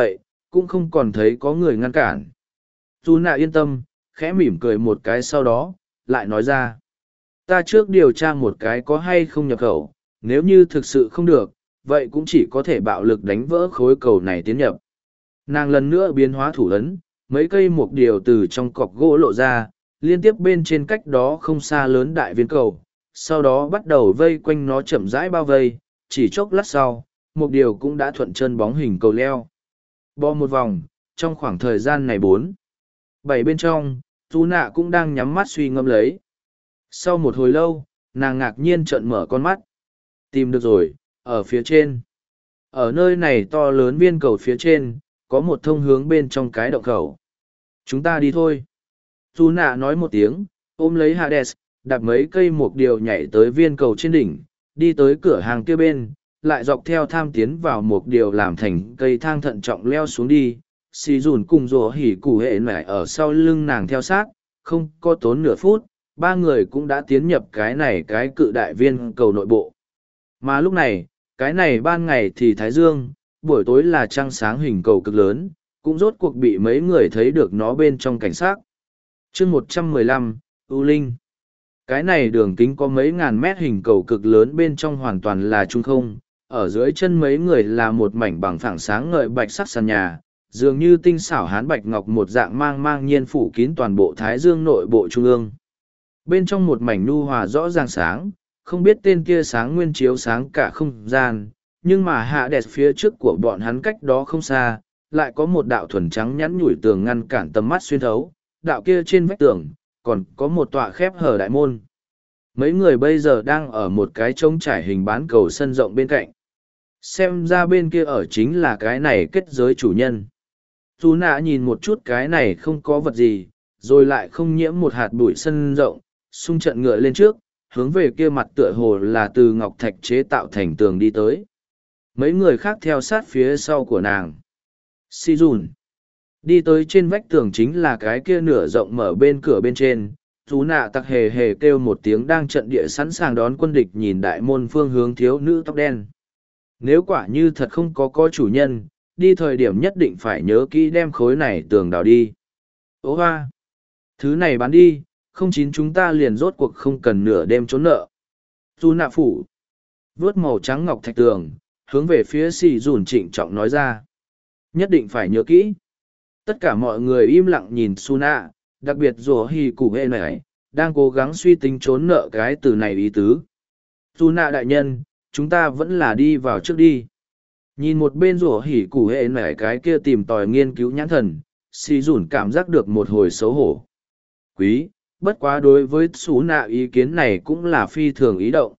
cũng không còn thấy có người ngăn cản. Dù nạ yên tâm, khẽ mỉm cười một cái sau đó, lại nói ra. Ta trước điều tra một cái có hay không nhập khẩu, nếu như thực sự không được, vậy cũng chỉ có thể bạo lực đánh vỡ khối cầu này tiến nhập. Nàng lần nữa biến hóa thủ ấn, mấy cây mục điều từ trong cọc gỗ lộ ra, liên tiếp bên trên cách đó không xa lớn đại viên cầu, sau đó bắt đầu vây quanh nó chậm rãi bao vây, chỉ chốc lát sau, mục điều cũng đã thuận chân bóng hình cầu leo. Bò một vòng, trong khoảng thời gian này 7 bên trong, Tú Nạ cũng đang nhắm mắt suy ngẫm lấy. Sau một hồi lâu, nàng ngạc nhiên trợn mở con mắt. Tìm được rồi, ở phía trên. Ở nơi này to lớn viên cầu phía trên, có một thông hướng bên trong cái động khẩu. Chúng ta đi thôi. Tú Nạ nói một tiếng, ôm lấy Hades, đạp mấy cây mục điều nhảy tới viên cầu trên đỉnh, đi tới cửa hàng kia bên, lại dọc theo tham tiến vào mục điều làm thành cây thang thận trọng leo xuống đi. Xì dùn cùng rổ hỉ củ hệ nải ở sau lưng nàng theo sát, không có tốn nửa phút, ba người cũng đã tiến nhập cái cự đại viên cầu nội bộ. Mà lúc này, cái này ban ngày thì thái dương, buổi tối là trăng sáng hình cầu cực lớn, cũng rốt cuộc bị mấy người thấy được nó bên trong cảnh sát. Chương 115, U Linh. Cái này đường kính có mấy ngàn mét hình cầu cực lớn bên trong hoàn toàn là trung không, ở dưới chân mấy người là một mảnh bằng phẳng sáng ngời bạch sắc sàn nhà, dường như tinh xảo hán bạch ngọc một dạng mang nhiên phủ kín toàn bộ thái dương nội bộ trung ương. Bên trong một mảnh nu hòa rõ ràng sáng, không biết tên kia sáng nguyên chiếu sáng cả không gian, nhưng mà hạ đẹp phía trước của bọn hắn cách đó không xa, lại có một đạo thuần trắng nhắn nhủi tường ngăn cản tầm mắt xuyên thấu, đạo kia trên vách tường, còn có một tọa khép hở đại môn. Mấy người bây giờ đang ở một cái trống trải hình bán cầu sân rộng bên cạnh. Xem ra bên kia ở chính là cái này kết giới chủ nhân. Tú Nạ nhìn một chút cái này không có vật gì, rồi lại không nhiễm một hạt bụi sân rộng, xung trận ngựa lên trước, hướng về kia mặt tựa hồ là từ ngọc thạch chế tạo thành tường đi tới. Mấy người khác theo sát phía sau của nàng. Si dùn. Đi tới trên vách tường chính là cái kia nửa rộng mở bên cửa bên trên. Tú Nạ tặc hề hề kêu một tiếng đang trận địa sẵn sàng đón quân địch nhìn đại môn phương hướng thiếu nữ tóc đen. Nếu quả như thật không có chủ nhân, đi thời điểm nhất định phải nhớ kỹ đem khối này tường đào đi. Ô hoa! Thứ này bán đi, không chín chúng ta liền rốt cuộc không cần nửa đêm trốn nợ. Du nạ phủ. Vớt màu trắng ngọc thạch tường, hướng về phía xì dùn trịnh trọng nói ra. Nhất định phải nhớ kỹ. Tất cả mọi người im lặng nhìn Su nạ, đặc biệt rùa hì củ hệ này, đang cố gắng suy tính trốn nợ cái từ này ý tứ. Su nạ đại nhân, chúng ta vẫn là đi vào trước đi. Nhìn một bên rủa hỉ củ hệ nẻ cái kia tìm tòi nghiên cứu nhãn thần, xì dùn cảm giác được một hồi xấu hổ. Quý, bất quá đối với xú nạ ý kiến này cũng là phi thường ý động.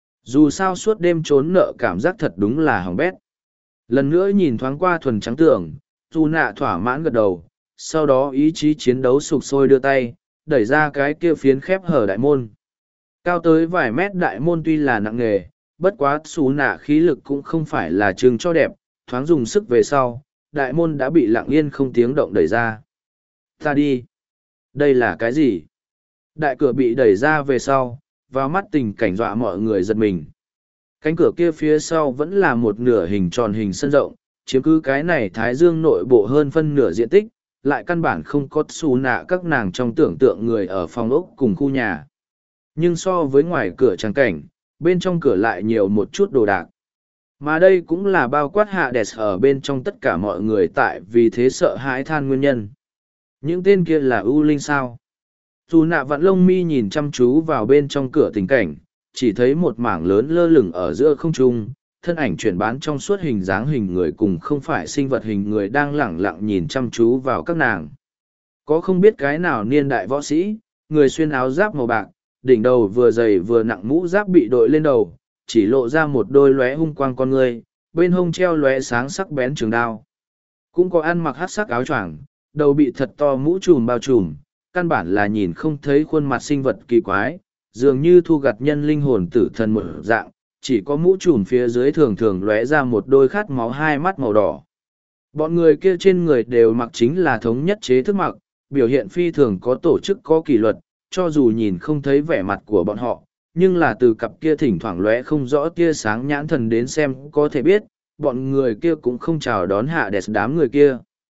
Dù sao suốt đêm trốn nợ cảm giác thật đúng là hỏng bét. Lần nữa nhìn thoáng qua thuần trắng tưởng, xú nạ thỏa mãn gật đầu, sau đó ý chí chiến đấu sục sôi đưa tay, đẩy ra cái kia phiến khép hở đại môn. Cao tới vài mét đại môn tuy là nặng nghề, bất quá xú nạ khí lực cũng không phải là chừng cho đẹp, thoáng dùng sức về sau, đại môn đã bị lặng yên không tiếng động đẩy ra. Ta đi. Đây là cái gì? Đại cửa bị đẩy ra về sau, vào mắt tình cảnh dọa mọi người giật mình. Cánh cửa kia phía sau vẫn là một nửa hình tròn hình sân rộng, chiếm cứ cái này thái dương nội bộ hơn phân nửa diện tích, lại căn bản không có xù nạ các nàng trong tưởng tượng người ở phòng ốc cùng khu nhà. Nhưng so với ngoài cửa trắng cảnh, bên trong cửa lại nhiều một chút đồ đạc. Mà đây cũng là bao quát hạ đẹp ở bên trong tất cả mọi người tại vì thế sợ hãi than nguyên nhân. Những tên kia là ưu linh sao? Dù nạ vặn lông mi nhìn chăm chú vào bên trong cửa tình cảnh, chỉ thấy một mảng lớn lơ lửng ở giữa không trung, thân ảnh chuyển bán trong suốt hình dáng hình người cùng không phải sinh vật hình người đang lẳng lặng nhìn chăm chú vào các nàng. Có không biết cái nào niên đại võ sĩ, người xuyên áo giáp màu bạc, đỉnh đầu vừa dày vừa nặng mũ giáp bị đội lên đầu, chỉ lộ ra một đôi lóe hung quang con người, bên hông treo lóe sáng sắc bén trường đao. Cũng có ăn mặc hắc sắc áo choàng, đầu bị thật to mũ trùm bao trùm, căn bản là nhìn không thấy khuôn mặt sinh vật kỳ quái, dường như thu gặt nhân linh hồn tử thần một dạng, chỉ có mũ trùm phía dưới thường thường lóe ra một đôi khát máu hai mắt màu đỏ. Bọn người kia trên người đều mặc chính là thống nhất chế thức mặc, biểu hiện phi thường có tổ chức có kỷ luật, cho dù nhìn không thấy vẻ mặt của bọn họ, nhưng là từ cặp kia thỉnh thoảng lóe không rõ tia sáng nhãn thần đến xem có thể biết, bọn người kia cũng không chào đón hạ đẹp đám người kia.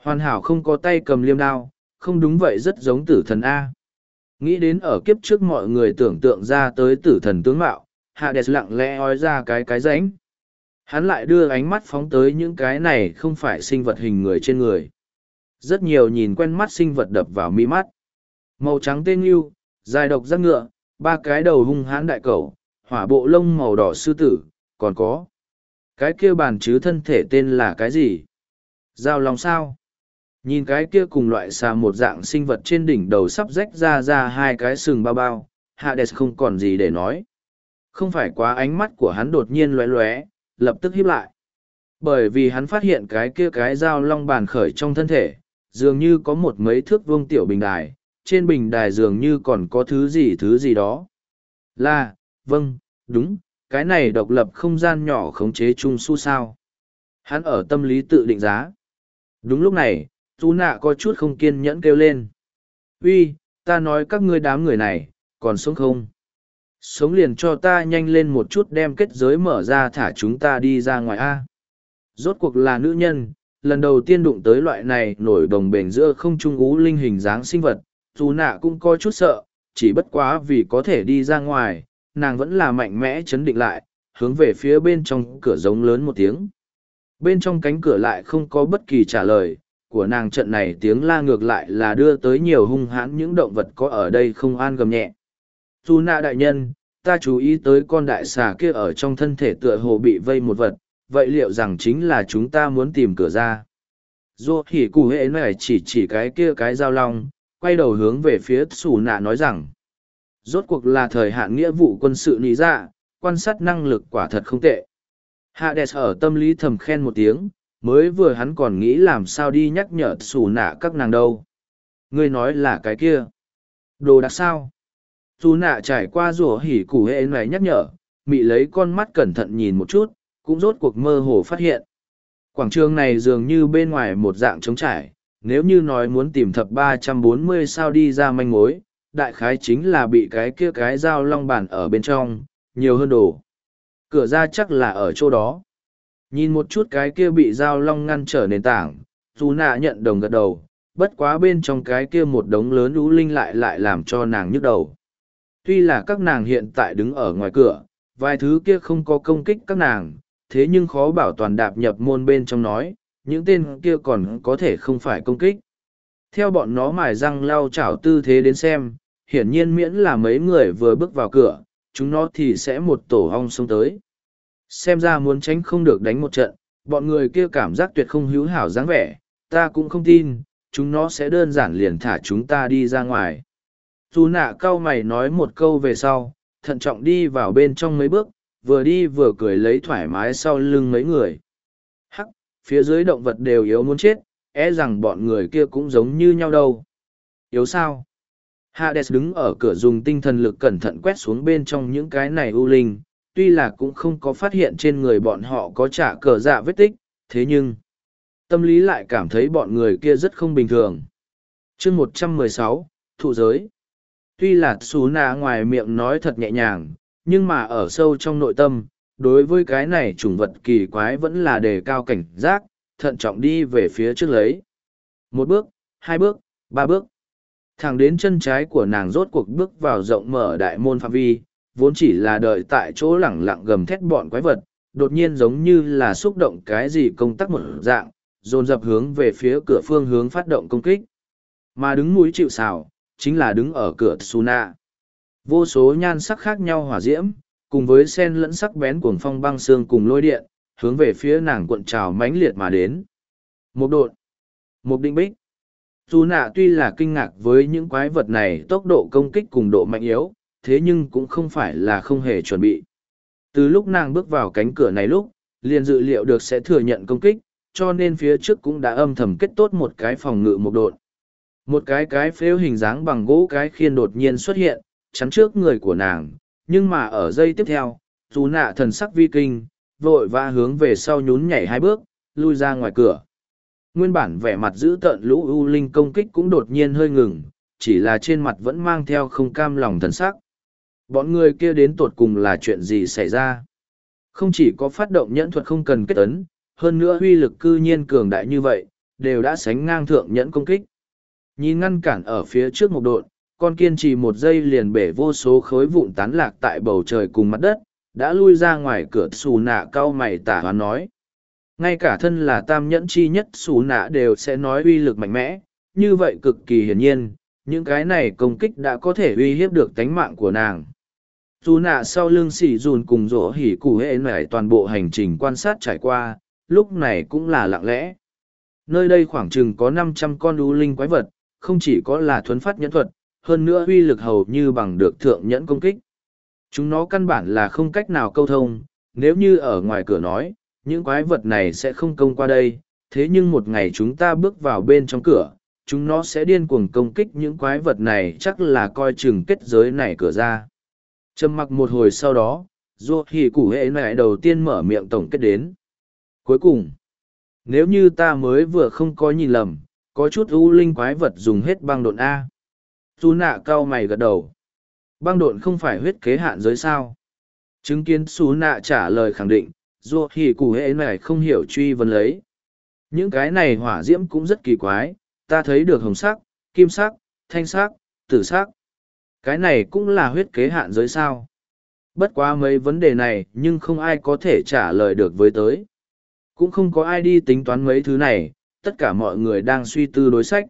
Hoàn hảo không có tay cầm liêm đao, không đúng vậy rất giống tử thần A. Nghĩ đến ở kiếp trước mọi người tưởng tượng ra tới tử thần tướng mạo, Hades lặng lẽ ói ra cái rãnh. Hắn lại đưa ánh mắt phóng tới những cái này không phải sinh vật hình người trên người. Rất nhiều nhìn quen mắt sinh vật đập vào mi mắt. Màu trắng tên yêu, dài độc giác ngựa, ba cái đầu hung hãn đại cẩu, hỏa bộ lông màu đỏ sư tử, còn có. Cái kia bàn chứ thân thể tên là cái gì? Giao long sao? Nhìn cái kia cùng loại xà một dạng sinh vật trên đỉnh đầu sắp rách ra hai cái sừng bao bao, Hades không còn gì để nói. Không phải quá ánh mắt của hắn đột nhiên lóe lóe, lập tức híp lại. Bởi vì hắn phát hiện cái kia cái dao long bàn khởi trong thân thể, dường như có một mấy thước vuông tiểu bình đài, trên bình đài dường như còn có thứ gì đó. Là, vâng, đúng, cái này độc lập không gian nhỏ khống chế chung su sao. Hắn ở tâm lý tự định giá. Đúng lúc này, Tú Nạ có chút không kiên nhẫn kêu lên. Uy, ta nói các ngươi đám người này, còn sống không? Sống liền cho ta nhanh lên một chút đem kết giới mở ra thả chúng ta đi ra ngoài A. Rốt cuộc là nữ nhân, lần đầu tiên đụng tới loại này nổi đồng bền giữa không trung ú linh hình dáng sinh vật, Tú Nạ cũng có chút sợ, chỉ bất quá vì có thể đi ra ngoài, nàng vẫn là mạnh mẽ chấn định lại, hướng về phía bên trong cửa giống lớn một tiếng. Bên trong cánh cửa lại không có bất kỳ trả lời, của nàng trận này tiếng la ngược lại là đưa tới nhiều hung hãn những động vật có ở đây không an gầm nhẹ. Tú Nạ đại nhân, ta chú ý tới con đại xà kia ở trong thân thể tựa hồ bị vây một vật, vậy liệu rằng chính là chúng ta muốn tìm cửa ra? Dô hỉ cụ hệ này chỉ cái kia cái dao long, quay đầu hướng về phía Xù Nạ nói rằng, rốt cuộc là thời hạn nghĩa vụ quân sự lý dạ, quan sát năng lực quả thật không tệ. Hades ở tâm lý thầm khen một tiếng, mới vừa hắn còn nghĩ làm sao đi nhắc nhở Xù Nạ các nàng đâu. Ngươi nói là cái kia. Đồ đặc sao? Xù Nạ trải qua rủa hỉ củ hệ này nhắc nhở, mị lấy con mắt cẩn thận nhìn một chút, cũng rốt cuộc mơ hồ phát hiện. Quảng trường này dường như bên ngoài một dạng trống trải, nếu như nói muốn tìm thập 340 sao đi ra manh mối, đại khái chính là bị cái kia cái dao long bản ở bên trong, nhiều hơn đồ. Cửa ra chắc là ở chỗ đó. Nhìn một chút cái kia bị dao long ngăn trở nền tảng, Xù Nạ nhận đồng gật đầu, bất quá bên trong cái kia một đống lớn lũ linh lại làm cho nàng nhức đầu. Tuy là các nàng hiện tại đứng ở ngoài cửa, vài thứ kia không có công kích các nàng, thế nhưng khó bảo toàn đạp nhập môn bên trong nói, những tên kia còn có thể không phải công kích. Theo bọn nó mài răng lau chảo tư thế đến xem, hiển nhiên miễn là mấy người vừa bước vào cửa, chúng nó thì sẽ một tổ hong xông tới. Xem ra muốn tránh không được đánh một trận, bọn người kia cảm giác tuyệt không hữu hảo dáng vẻ, ta cũng không tin, chúng nó sẽ đơn giản liền thả chúng ta đi ra ngoài. Dù nạ cau mày nói một câu về sau, thận trọng đi vào bên trong mấy bước, vừa đi vừa cười lấy thoải mái sau lưng mấy người. Hắc, phía dưới động vật đều yếu muốn chết, rằng bọn người kia cũng giống như nhau đâu. Yếu sao? Hades đứng ở cửa dùng tinh thần lực cẩn thận quét xuống bên trong những cái này u linh, tuy là cũng không có phát hiện trên người bọn họ có trả cờ dạ vết tích, thế nhưng tâm lý lại cảm thấy bọn người kia rất không bình thường. Chương 116, thụ giới. Tuy là Xú Nạ ngoài miệng nói thật nhẹ nhàng, nhưng mà ở sâu trong nội tâm, đối với cái này chủng vật kỳ quái vẫn là đề cao cảnh giác, thận trọng đi về phía trước lấy. Một bước, hai bước, ba bước. Thẳng đến chân trái của nàng rốt cuộc bước vào rộng mở đại môn phạm vi, vốn chỉ là đợi tại chỗ lẳng lặng gầm thét bọn quái vật, đột nhiên giống như là xúc động cái gì công tắc một dạng, dồn dập hướng về phía cửa phương hướng phát động công kích. Mà đứng mũi chịu sào, chính là đứng ở cửa Tsuna. Vô số nhan sắc khác nhau hỏa diễm, cùng với sen lẫn sắc bén cuồng phong băng xương cùng lôi điện, hướng về phía nàng cuộn trào mãnh liệt mà đến. Một độn, một định bích. Tsuna tuy là kinh ngạc với những quái vật này tốc độ công kích cùng độ mạnh yếu, thế nhưng cũng không phải là không hề chuẩn bị. Từ lúc nàng bước vào cánh cửa này lúc, liền dự liệu được sẽ thừa nhận công kích, cho nên phía trước cũng đã âm thầm kết tốt một cái phòng ngự một độn. Một cái phếu hình dáng bằng gỗ cái khiên đột nhiên xuất hiện, chắn trước người của nàng, nhưng mà ở giây tiếp theo, dù nạ thần sắc vi kinh, vội vã hướng về sau nhún nhảy hai bước, lui ra ngoài cửa. Nguyên bản vẻ mặt giữ tợn lũ u linh công kích cũng đột nhiên hơi ngừng, chỉ là trên mặt vẫn mang theo không cam lòng thần sắc. Bọn người kia đến tột cùng là chuyện gì xảy ra? Không chỉ có phát động nhẫn thuật không cần kết ấn, hơn nữa huy lực cư nhiên cường đại như vậy, đều đã sánh ngang thượng nhẫn công kích. Nhìn ngăn cản ở phía trước một độn, con kiên trì một giây liền bể vô số khối vụn tán lạc tại bầu trời cùng mặt đất, đã lui ra ngoài cửa. Xù nạ cau mày tả hoán nói. Ngay cả thân là tam nhẫn chi nhất xù nạ đều sẽ nói uy lực mạnh mẽ, như vậy cực kỳ hiển nhiên, những cái này công kích đã có thể uy hiếp được tánh mạng của nàng. Dù nạ sau lưng xỉ dùn cùng rỗ hỉ cụ hệ nải toàn bộ hành trình quan sát trải qua, lúc này cũng là lặng lẽ. Nơi đây khoảng chừng có 500 con u linh quái vật, không chỉ có là thuấn phát nhẫn thuật, hơn nữa uy lực hầu như bằng được thượng nhẫn công kích. Chúng nó căn bản là không cách nào câu thông, nếu như ở ngoài cửa nói, những quái vật này sẽ không công qua đây, thế nhưng một ngày chúng ta bước vào bên trong cửa, chúng nó sẽ điên cuồng công kích những quái vật này, chắc là coi chừng kết giới này cửa ra. Trầm mặc một hồi sau đó, Dô Hỉ Cụ hệ này đầu tiên mở miệng tổng kết đến. Cuối cùng, nếu như ta mới vừa không có nhìn lầm, có chút u linh quái vật dùng hết băng độn A. Su nạ cau mày gật đầu. Băng độn không phải huyết kế hạn giới sao? Chứng kiến Su nạ trả lời khẳng định, Dô Hỉ Cụ hệ này không hiểu truy vấn lấy. Những cái này hỏa diễm cũng rất kỳ quái, ta thấy được hồng sắc, kim sắc, thanh sắc, tử sắc. Cái này cũng là huyết kế hạn giới sao? Bất quá mấy vấn đề này nhưng không ai có thể trả lời được với tới. Cũng không có ai đi tính toán mấy thứ này, tất cả mọi người đang suy tư đối sách.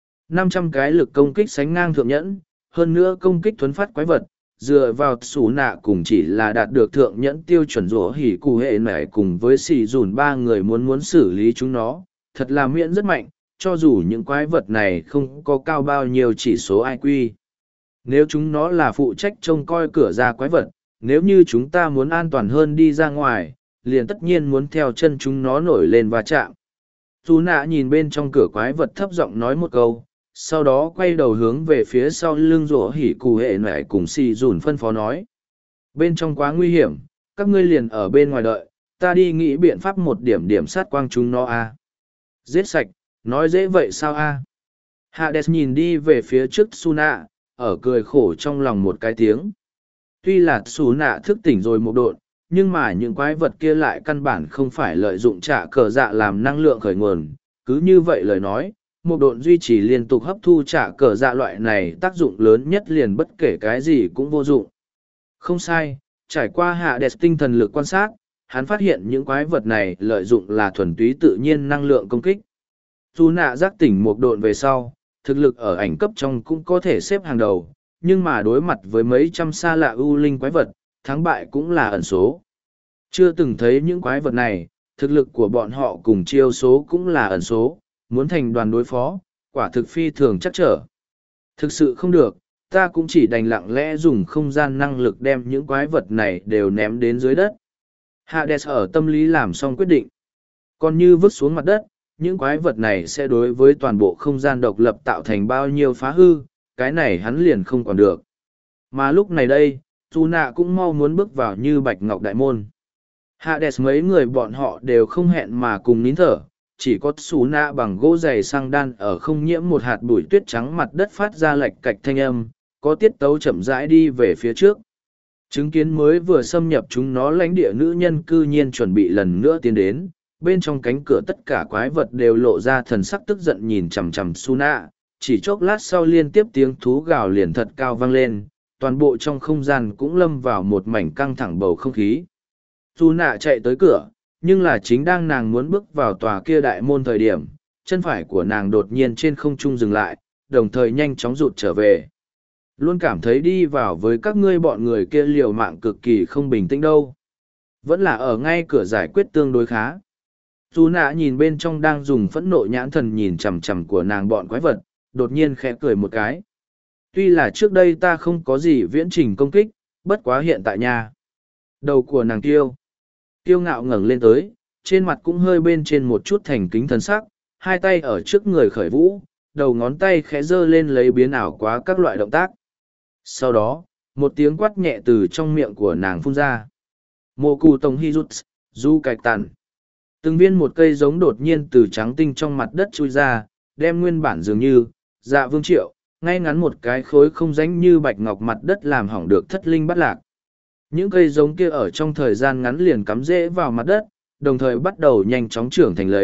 500 cái lực công kích sánh ngang thượng nhẫn, hơn nữa công kích thuấn phát quái vật, dựa vào sủ nạ cùng chỉ là đạt được thượng nhẫn tiêu chuẩn rủa hỉ cụ hệ này cùng với xì dùn ba người muốn xử lý chúng nó, thật là miễn rất mạnh, cho dù những quái vật này không có cao bao nhiêu chỉ số IQ. Nếu chúng nó là phụ trách trông coi cửa ra quái vật, nếu như chúng ta muốn an toàn hơn đi ra ngoài, liền tất nhiên muốn theo chân chúng nó nổi lên va chạm. Dù nạ nhìn bên trong cửa quái vật thấp giọng nói một câu, sau đó quay đầu hướng về phía sau lưng rủa hỉ cụ hệ nại cùng xì dùn phân phó nói. Bên trong quá nguy hiểm, các ngươi liền ở bên ngoài đợi, ta đi nghĩ biện pháp một điểm sát quang chúng nó a. Giết sạch, nói dễ vậy sao a? Hades nhìn đi về phía trước Suna, ở cười khổ trong lòng một cái tiếng. Tuy là Suna thức tỉnh rồi một độn, nhưng mà những quái vật kia lại căn bản không phải lợi dụng trả cờ dạ làm năng lượng khởi nguồn. Cứ như vậy lời nói, một độn duy trì liên tục hấp thu trả cờ dạ loại này tác dụng lớn nhất liền bất kể cái gì cũng vô dụng. Không sai, trải qua Hades tinh thần lực quan sát, hắn phát hiện những quái vật này lợi dụng là thuần túy tự nhiên năng lượng công kích. Dù nạ giác tỉnh một độn về sau, thực lực ở ảnh cấp trong cũng có thể xếp hàng đầu, nhưng mà đối mặt với mấy trăm xa lạ ưu linh quái vật, thắng bại cũng là ẩn số. Chưa từng thấy những quái vật này, thực lực của bọn họ cùng chiêu số cũng là ẩn số, muốn thành đoàn đối phó, quả thực phi thường chắc trở. Thực sự không được, ta cũng chỉ đành lặng lẽ dùng không gian năng lực đem những quái vật này đều ném đến dưới đất. Hades ở tâm lý làm xong quyết định. Còn như vứt xuống mặt đất, những quái vật này sẽ đối với toàn bộ không gian độc lập tạo thành bao nhiêu phá hư, cái này hắn liền không còn được. Mà lúc này đây, Dù nạ cũng mau muốn bước vào như bạch ngọc đại môn. Hades mấy người bọn họ đều không hẹn mà cùng nín thở, chỉ có Sú nạ bằng gỗ dày sang đan ở không nhiễm một hạt bụi tuyết trắng mặt đất phát ra lệch cạch thanh âm, có tiết tấu chậm rãi đi về phía trước. Chứng kiến mới vừa xâm nhập chúng nó lãnh địa nữ nhân cư nhiên chuẩn bị lần nữa tiến đến, bên trong cánh cửa tất cả quái vật đều lộ ra thần sắc tức giận nhìn chằm chằm Su nạ, chỉ chốc lát sau liên tiếp tiếng thú gào liền thật cao vang lên, toàn bộ trong không gian cũng lâm vào một mảnh căng thẳng bầu không khí. Su nạ chạy tới cửa, nhưng là chính đang nàng muốn bước vào tòa kia đại môn thời điểm, chân phải của nàng đột nhiên trên không trung dừng lại, đồng thời nhanh chóng rụt trở về. Luôn cảm thấy đi vào với các ngươi bọn người kia liều mạng cực kỳ không bình tĩnh đâu. Vẫn là ở ngay cửa giải quyết tương đối khá. Dù nạ nhìn bên trong đang dùng phẫn nộ nhãn thần nhìn chằm chằm của nàng bọn quái vật, đột nhiên khẽ cười một cái. Tuy là trước đây ta không có gì viễn trình công kích, bất quá hiện tại nha. Đầu của nàng kiêu ngạo ngẩng lên tới, trên mặt cũng hơi bên trên một chút thành kính thần sắc, hai tay ở trước người khởi vũ, đầu ngón tay khẽ giơ lên lấy biến ảo quá các loại động tác. Sau đó, một tiếng quát nhẹ từ trong miệng của nàng phun ra. Mô cù tổng hy rút, du cạch tàn. Từng viên một cây giống đột nhiên từ trắng tinh trong mặt đất chui ra, đem nguyên bản dường như, dạ vương triệu, ngay ngắn một cái khối không rãnh như bạch ngọc mặt đất làm hỏng được thất linh bắt lạc. Những cây giống kia ở trong thời gian ngắn liền cắm rễ vào mặt đất, đồng thời bắt đầu nhanh chóng trưởng thành lấy,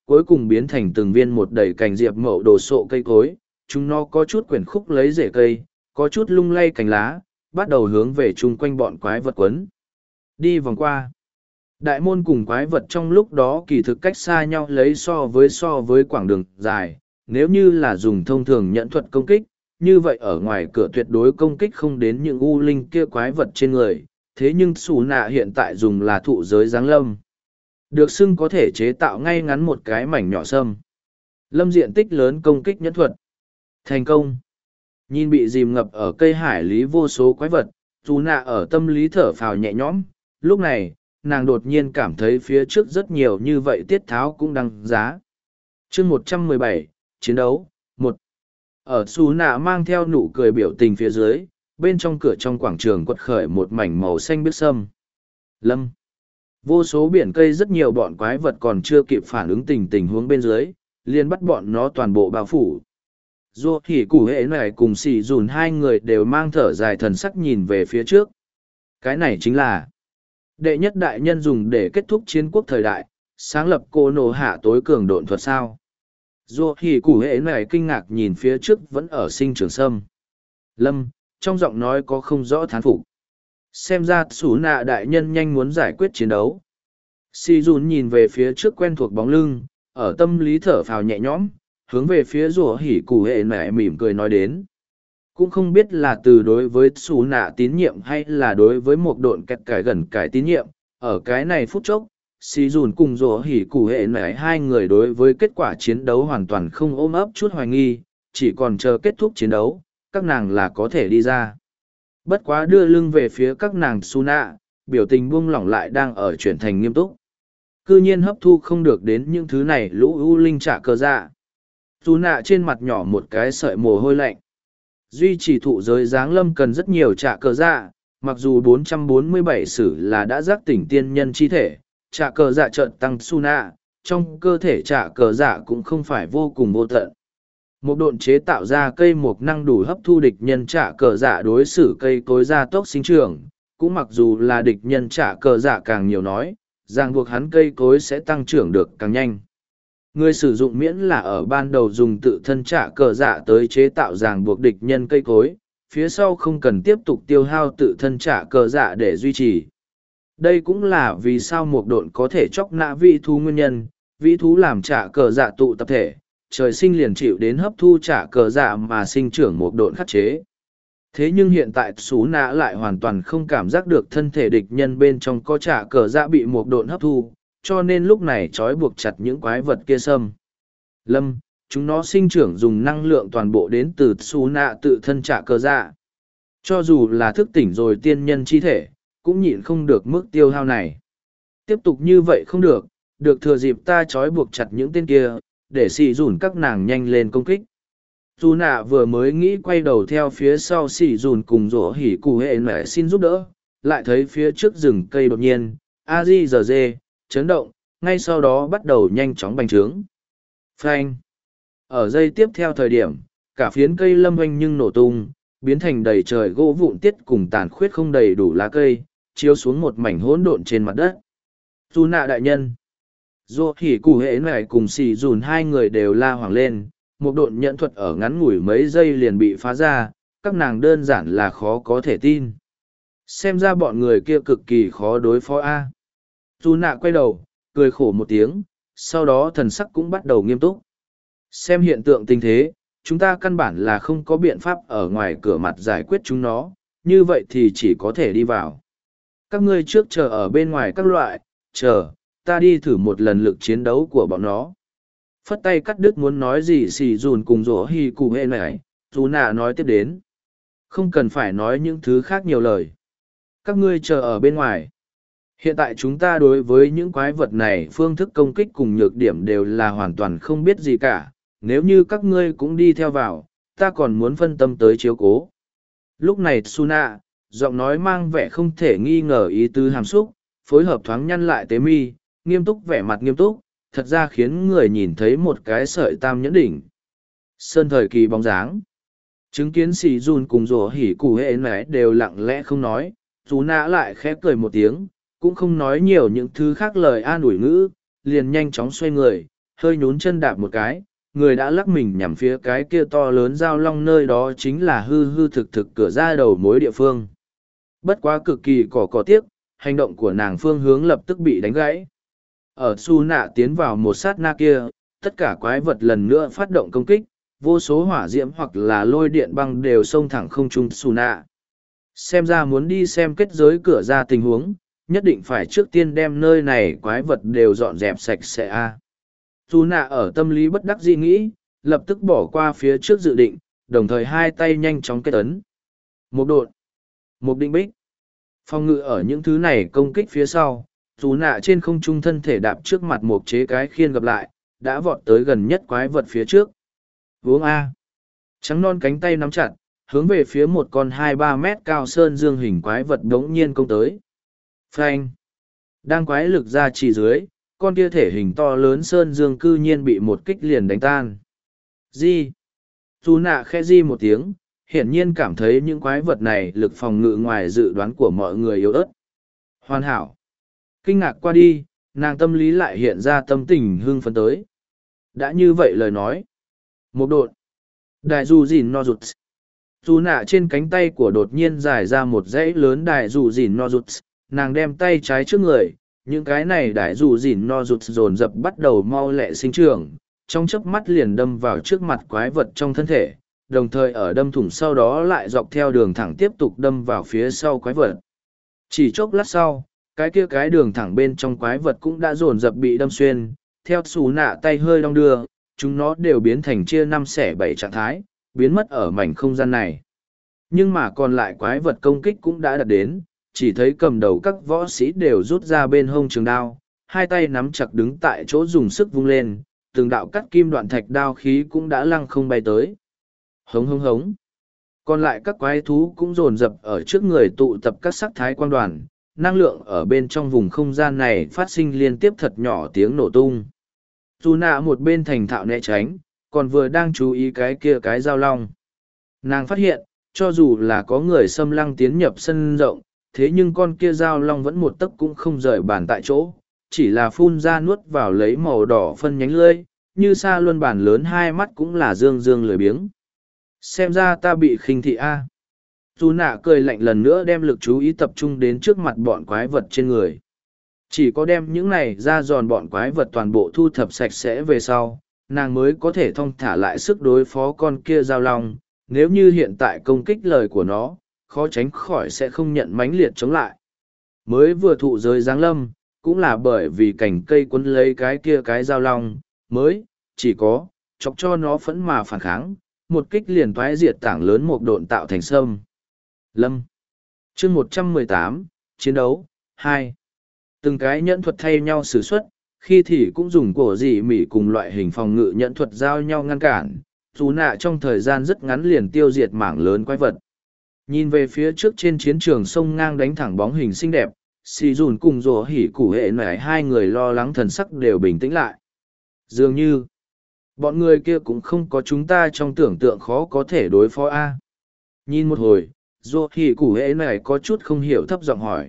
cuối cùng biến thành từng viên một đầy cành diệp mậu đồ sộ cây cối. Chúng nó có chút quyển khúc lấy rễ cây, có chút lung lay cành lá, bắt đầu hướng về chung quanh bọn quái vật quấn. Đi vòng qua. Đại môn cùng quái vật trong lúc đó kỳ thực cách xa nhau lấy so với quãng đường dài. Nếu như là dùng thông thường nhẫn thuật công kích, như vậy ở ngoài cửa tuyệt đối công kích không đến những u linh kia quái vật trên người. Thế nhưng Xù Nạ hiện tại dùng là thụ giới giáng lâm. Được xưng có thể chế tạo ngay ngắn một cái mảnh nhỏ sâm. Lâm diện tích lớn công kích nhẫn thuật. Thành công. Nhìn bị dìm ngập ở cây hải lý vô số quái vật, Xù Nạ ở tâm lý thở phào nhẹ nhõm. Lúc này, nàng đột nhiên cảm thấy phía trước rất nhiều như vậy tiết tháo cũng đăng giá. chương 117, chiến đấu, 1. Ở Xù Nạ mang theo nụ cười biểu tình phía dưới, bên trong cửa trong quảng trường quật khởi một mảnh màu xanh biếc sâm. Lâm. Vô số biển cây rất nhiều bọn quái vật còn chưa kịp phản ứng tình huống bên dưới, liền bắt bọn nó toàn bộ bao phủ. Dù thì củ hệ này cùng xì dùn hai người đều mang thở dài thần sắc nhìn về phía trước. Cái này chính là đệ nhất đại nhân dùng để kết thúc chiến quốc thời đại, sáng lập cô nổ hạ tối cường độn thuật sao. Dù thì củ hệ này kinh ngạc nhìn phía trước vẫn ở sinh trường sâm. Lâm, trong giọng nói có không rõ thán phục. Xem ra Xù Nạ đại nhân nhanh muốn giải quyết chiến đấu. Si Jun nhìn về phía trước quen thuộc bóng lưng, ở tâm lý thở phào nhẹ nhõm, hướng về phía rùa hỉ củ hệ nẻ mỉm cười nói đến. Cũng không biết là từ đối với Xù Nạ tín nhiệm hay là đối với một độn kẹt cải gần cải tín nhiệm. Ở cái này phút chốc, Si Jun cùng rùa hỉ củ hệ nẻ hai người đối với kết quả chiến đấu hoàn toàn không ôm ấp chút hoài nghi, chỉ còn chờ kết thúc chiến đấu, các nàng là có thể đi ra. Bất quá đưa lưng về phía các nàng Xù Nạ, biểu tình buông lỏng lại đang ở chuyển thành nghiêm túc. Cư nhiên hấp thu không được đến những thứ này lũ u linh trả cờ dạ. Xù Nạ trên mặt nhỏ một cái sợi mồ hôi lạnh. Duy trì thụ giới giáng lâm cần rất nhiều trả cờ dạ, mặc dù 447 sử là đã giác tỉnh tiên nhân chi thể, trả cờ dạ trợn tăng Xù Nạ, trong cơ thể trả cờ dạ cũng không phải vô cùng vô tận. Một độn chế tạo ra cây mục năng đủ hấp thu địch nhân trả cờ dạ đối xử cây cối ra tốc sinh trưởng, cũng mặc dù là địch nhân trả cờ dạ càng nhiều nói, ràng buộc hắn cây cối sẽ tăng trưởng được càng nhanh. Người sử dụng miễn là ở ban đầu dùng tự thân trả cờ dạ tới chế tạo ràng buộc địch nhân cây cối, phía sau không cần tiếp tục tiêu hao tự thân trả cờ dạ để duy trì. Đây cũng là vì sao một độn có thể chóc nã vị thú nguyên nhân, vị thú làm trả cờ dạ tụ tập thể. Trời sinh liền chịu đến hấp thu trả cờ dạ mà sinh trưởng một độn khắc chế. Thế nhưng hiện tại Xù Nạ lại hoàn toàn không cảm giác được thân thể địch nhân bên trong có trả cờ dạ bị một độn hấp thu, cho nên lúc này trói buộc chặt những quái vật kia xâm. Lâm, chúng nó sinh trưởng dùng năng lượng toàn bộ đến từ Xù Nạ tự thân trả cờ dạ. Cho dù là thức tỉnh rồi tiên nhân chi thể, cũng nhịn không được mức tiêu hao này. Tiếp tục như vậy không được, được thừa dịp ta trói buộc chặt những tên kia, để xì dùn các nàng nhanh lên công kích. Dù nạ vừa mới nghĩ quay đầu theo phía sau xì dùn cùng rổ hỉ cụ hệ mẹ xin giúp đỡ, lại thấy phía trước rừng cây đột nhiên, a-di giờ dê, chấn động, ngay sau đó bắt đầu nhanh chóng bành trướng. Phanh! Ở giây tiếp theo thời điểm, cả phiến cây lâm oanh nhưng nổ tung, biến thành đầy trời gỗ vụn tiết cùng tàn khuyết không đầy đủ lá cây, chiếu xuống một mảnh hỗn độn trên mặt đất. Dù nạ đại nhân! Dù hỉ cụ hệ này cùng xì dùn hai người đều la hoảng lên, một độn nhẫn thuật ở ngắn ngủi mấy giây liền bị phá ra, các nàng đơn giản là khó có thể tin. Xem ra bọn người kia cực kỳ khó đối phó a. Dù nạ quay đầu, cười khổ một tiếng, sau đó thần sắc cũng bắt đầu nghiêm túc. Xem hiện tượng tình thế, chúng ta căn bản là không có biện pháp ở ngoài cửa mặt giải quyết chúng nó, như vậy thì chỉ có thể đi vào. Các ngươi trước chờ ở bên ngoài các loại, chờ, ta đi thử một lần lực chiến đấu của bọn nó. Phất tay cắt đứt muốn nói gì xì dùn cùng rổ hi cụ hệ này, dù nạ nói tiếp đến. Không cần phải nói những thứ khác nhiều lời. Các ngươi chờ ở bên ngoài. Hiện tại chúng ta đối với những quái vật này phương thức công kích cùng nhược điểm đều là hoàn toàn không biết gì cả. Nếu như các ngươi cũng đi theo vào, ta còn muốn phân tâm tới chiếu cố. Lúc này Tsuna, giọng nói mang vẻ không thể nghi ngờ ý tứ hàm xúc, phối hợp thoáng nhăn lại tế mi, nghiêm túc vẻ mặt nghiêm túc, thật ra khiến người nhìn thấy một cái sợi tam nhẫn đỉnh. Sơn thời kỳ bóng dáng. Chứng kiến xì dùn cùng rổ hỉ cụ hệ này đều lặng lẽ không nói, chú nã lại khẽ cười một tiếng, cũng không nói nhiều những thứ khác lời an ủi ngữ, liền nhanh chóng xoay người, hơi nhún chân đạp một cái, người đã lắc mình nhằm phía cái kia to lớn giao long nơi đó chính là hư hư thực thực cửa ra đầu mối địa phương. Bất quá cực kỳ có tiếc, hành động của nàng phương hướng lập tức bị đánh gãy. Ở Su Nạ tiến vào một sát na kia, tất cả quái vật lần nữa phát động công kích, vô số hỏa diễm hoặc là lôi điện băng đều xông thẳng không trung Su Nạ. Xem ra muốn đi xem kết giới cửa ra tình huống, nhất định phải trước tiên đem nơi này quái vật đều dọn dẹp sạch sẽ a. Su Nạ ở tâm lý bất đắc dĩ nghĩ, lập tức bỏ qua phía trước dự định, đồng thời hai tay nhanh chóng kết ấn. Một độn, một định bích. Phòng ngự ở những thứ này công kích phía sau, Su Nạ trên không trung thân thể đạp trước mặt một chế cái khiên gặp lại, đã vọt tới gần nhất quái vật phía trước. Uống A. Trắng non cánh tay nắm chặt, hướng về phía một con 2-3 mét cao sơn dương hình quái vật đống nhiên công tới. Phanh. Đang quái lực ra chỉ dưới, con kia thể hình to lớn sơn dương cư nhiên bị một kích liền đánh tan. Di. Su Nạ khẽ di một tiếng, hiển nhiên cảm thấy những quái vật này lực phòng ngự ngoài dự đoán của mọi người yếu ớt. Hoàn hảo. Kinh ngạc qua đi, nàng tâm lý lại hiện ra tâm tình hưng phấn tới. Đã như vậy lời nói. Một đột. Đại dù gìn no rụt. Su Nạ trên cánh tay của đột nhiên dài ra một dãy lớn đại dù gìn no rụt. Nàng đem tay trái trước người, những cái này đại dù gìn no rụt dồn dập bắt đầu mau lẹ sinh trưởng, trong chớp mắt liền đâm vào trước mặt quái vật trong thân thể, đồng thời ở đâm thủng sau đó lại dọc theo đường thẳng tiếp tục đâm vào phía sau quái vật. Chỉ chốc lát sau, cái đường thẳng bên trong quái vật cũng đã dồn dập bị đâm xuyên, theo Su Nạ tay hơi đong đưa, chúng nó đều biến thành chia 5/7 trạng thái, biến mất ở mảnh không gian này. Nhưng mà còn lại quái vật công kích cũng đã đạt đến, chỉ thấy cầm đầu các võ sĩ đều rút ra bên hông trường đao, hai tay nắm chặt đứng tại chỗ dùng sức vung lên, từng đạo cắt kim đoạn thạch đao khí cũng đã lăng không bay tới. Hống hống hống. Còn lại các quái thú cũng dồn dập ở trước người tụ tập các sắc thái quang đoàn, năng lượng ở bên trong vùng không gian này phát sinh liên tiếp thật nhỏ tiếng nổ tung. Su Nạ một bên thành thạo né tránh, còn vừa đang chú ý cái dao long. Nàng phát hiện, cho dù là có người xâm lăng tiến nhập sân rộng, thế nhưng con kia dao long vẫn một tấc cũng không rời bàn tại chỗ, chỉ là phun ra nuốt vào lấy màu đỏ phân nhánh lưỡi, như sa luân bản lớn hai mắt cũng là dương dương lười biếng. Xem ra ta bị khinh thị a. Su Nạ cười lạnh lần nữa đem lực chú ý tập trung đến trước mặt bọn quái vật trên người. Chỉ có đem những này ra giòn bọn quái vật toàn bộ thu thập sạch sẽ về sau, nàng mới có thể thong thả lại sức đối phó con kia dao long. Nếu như hiện tại công kích lời của nó, khó tránh khỏi sẽ không nhận mãnh liệt chống lại. Mới vừa thụ giới giáng lâm, cũng là bởi vì cành cây quấn lấy cái dao long, mới, chỉ có, chọc cho nó phẫn mà phản kháng, một kích liền toái diệt tảng lớn một độn tạo thành sâm. Lâm. Chương 118, Chiến đấu, 2. Từng cái nhẫn thuật thay nhau sử xuất, khi thì cũng dùng cổ dị mỉ cùng loại hình phòng ngự nhẫn thuật giao nhau ngăn cản, Su Nạ trong thời gian rất ngắn liền tiêu diệt mảng lớn quái vật. Nhìn về phía trước trên chiến trường sông ngang đánh thẳng bóng hình xinh đẹp, Sì Dùn cùng Rồ Hỉ Củ Hệ nảy hai người lo lắng thần sắc đều bình tĩnh lại. Dường như, bọn người kia cũng không có chúng ta trong tưởng tượng khó có thể đối phó A. Nhìn một hồi, Rồ Hỉ Củ Hệ nảy có chút không hiểu thấp giọng hỏi.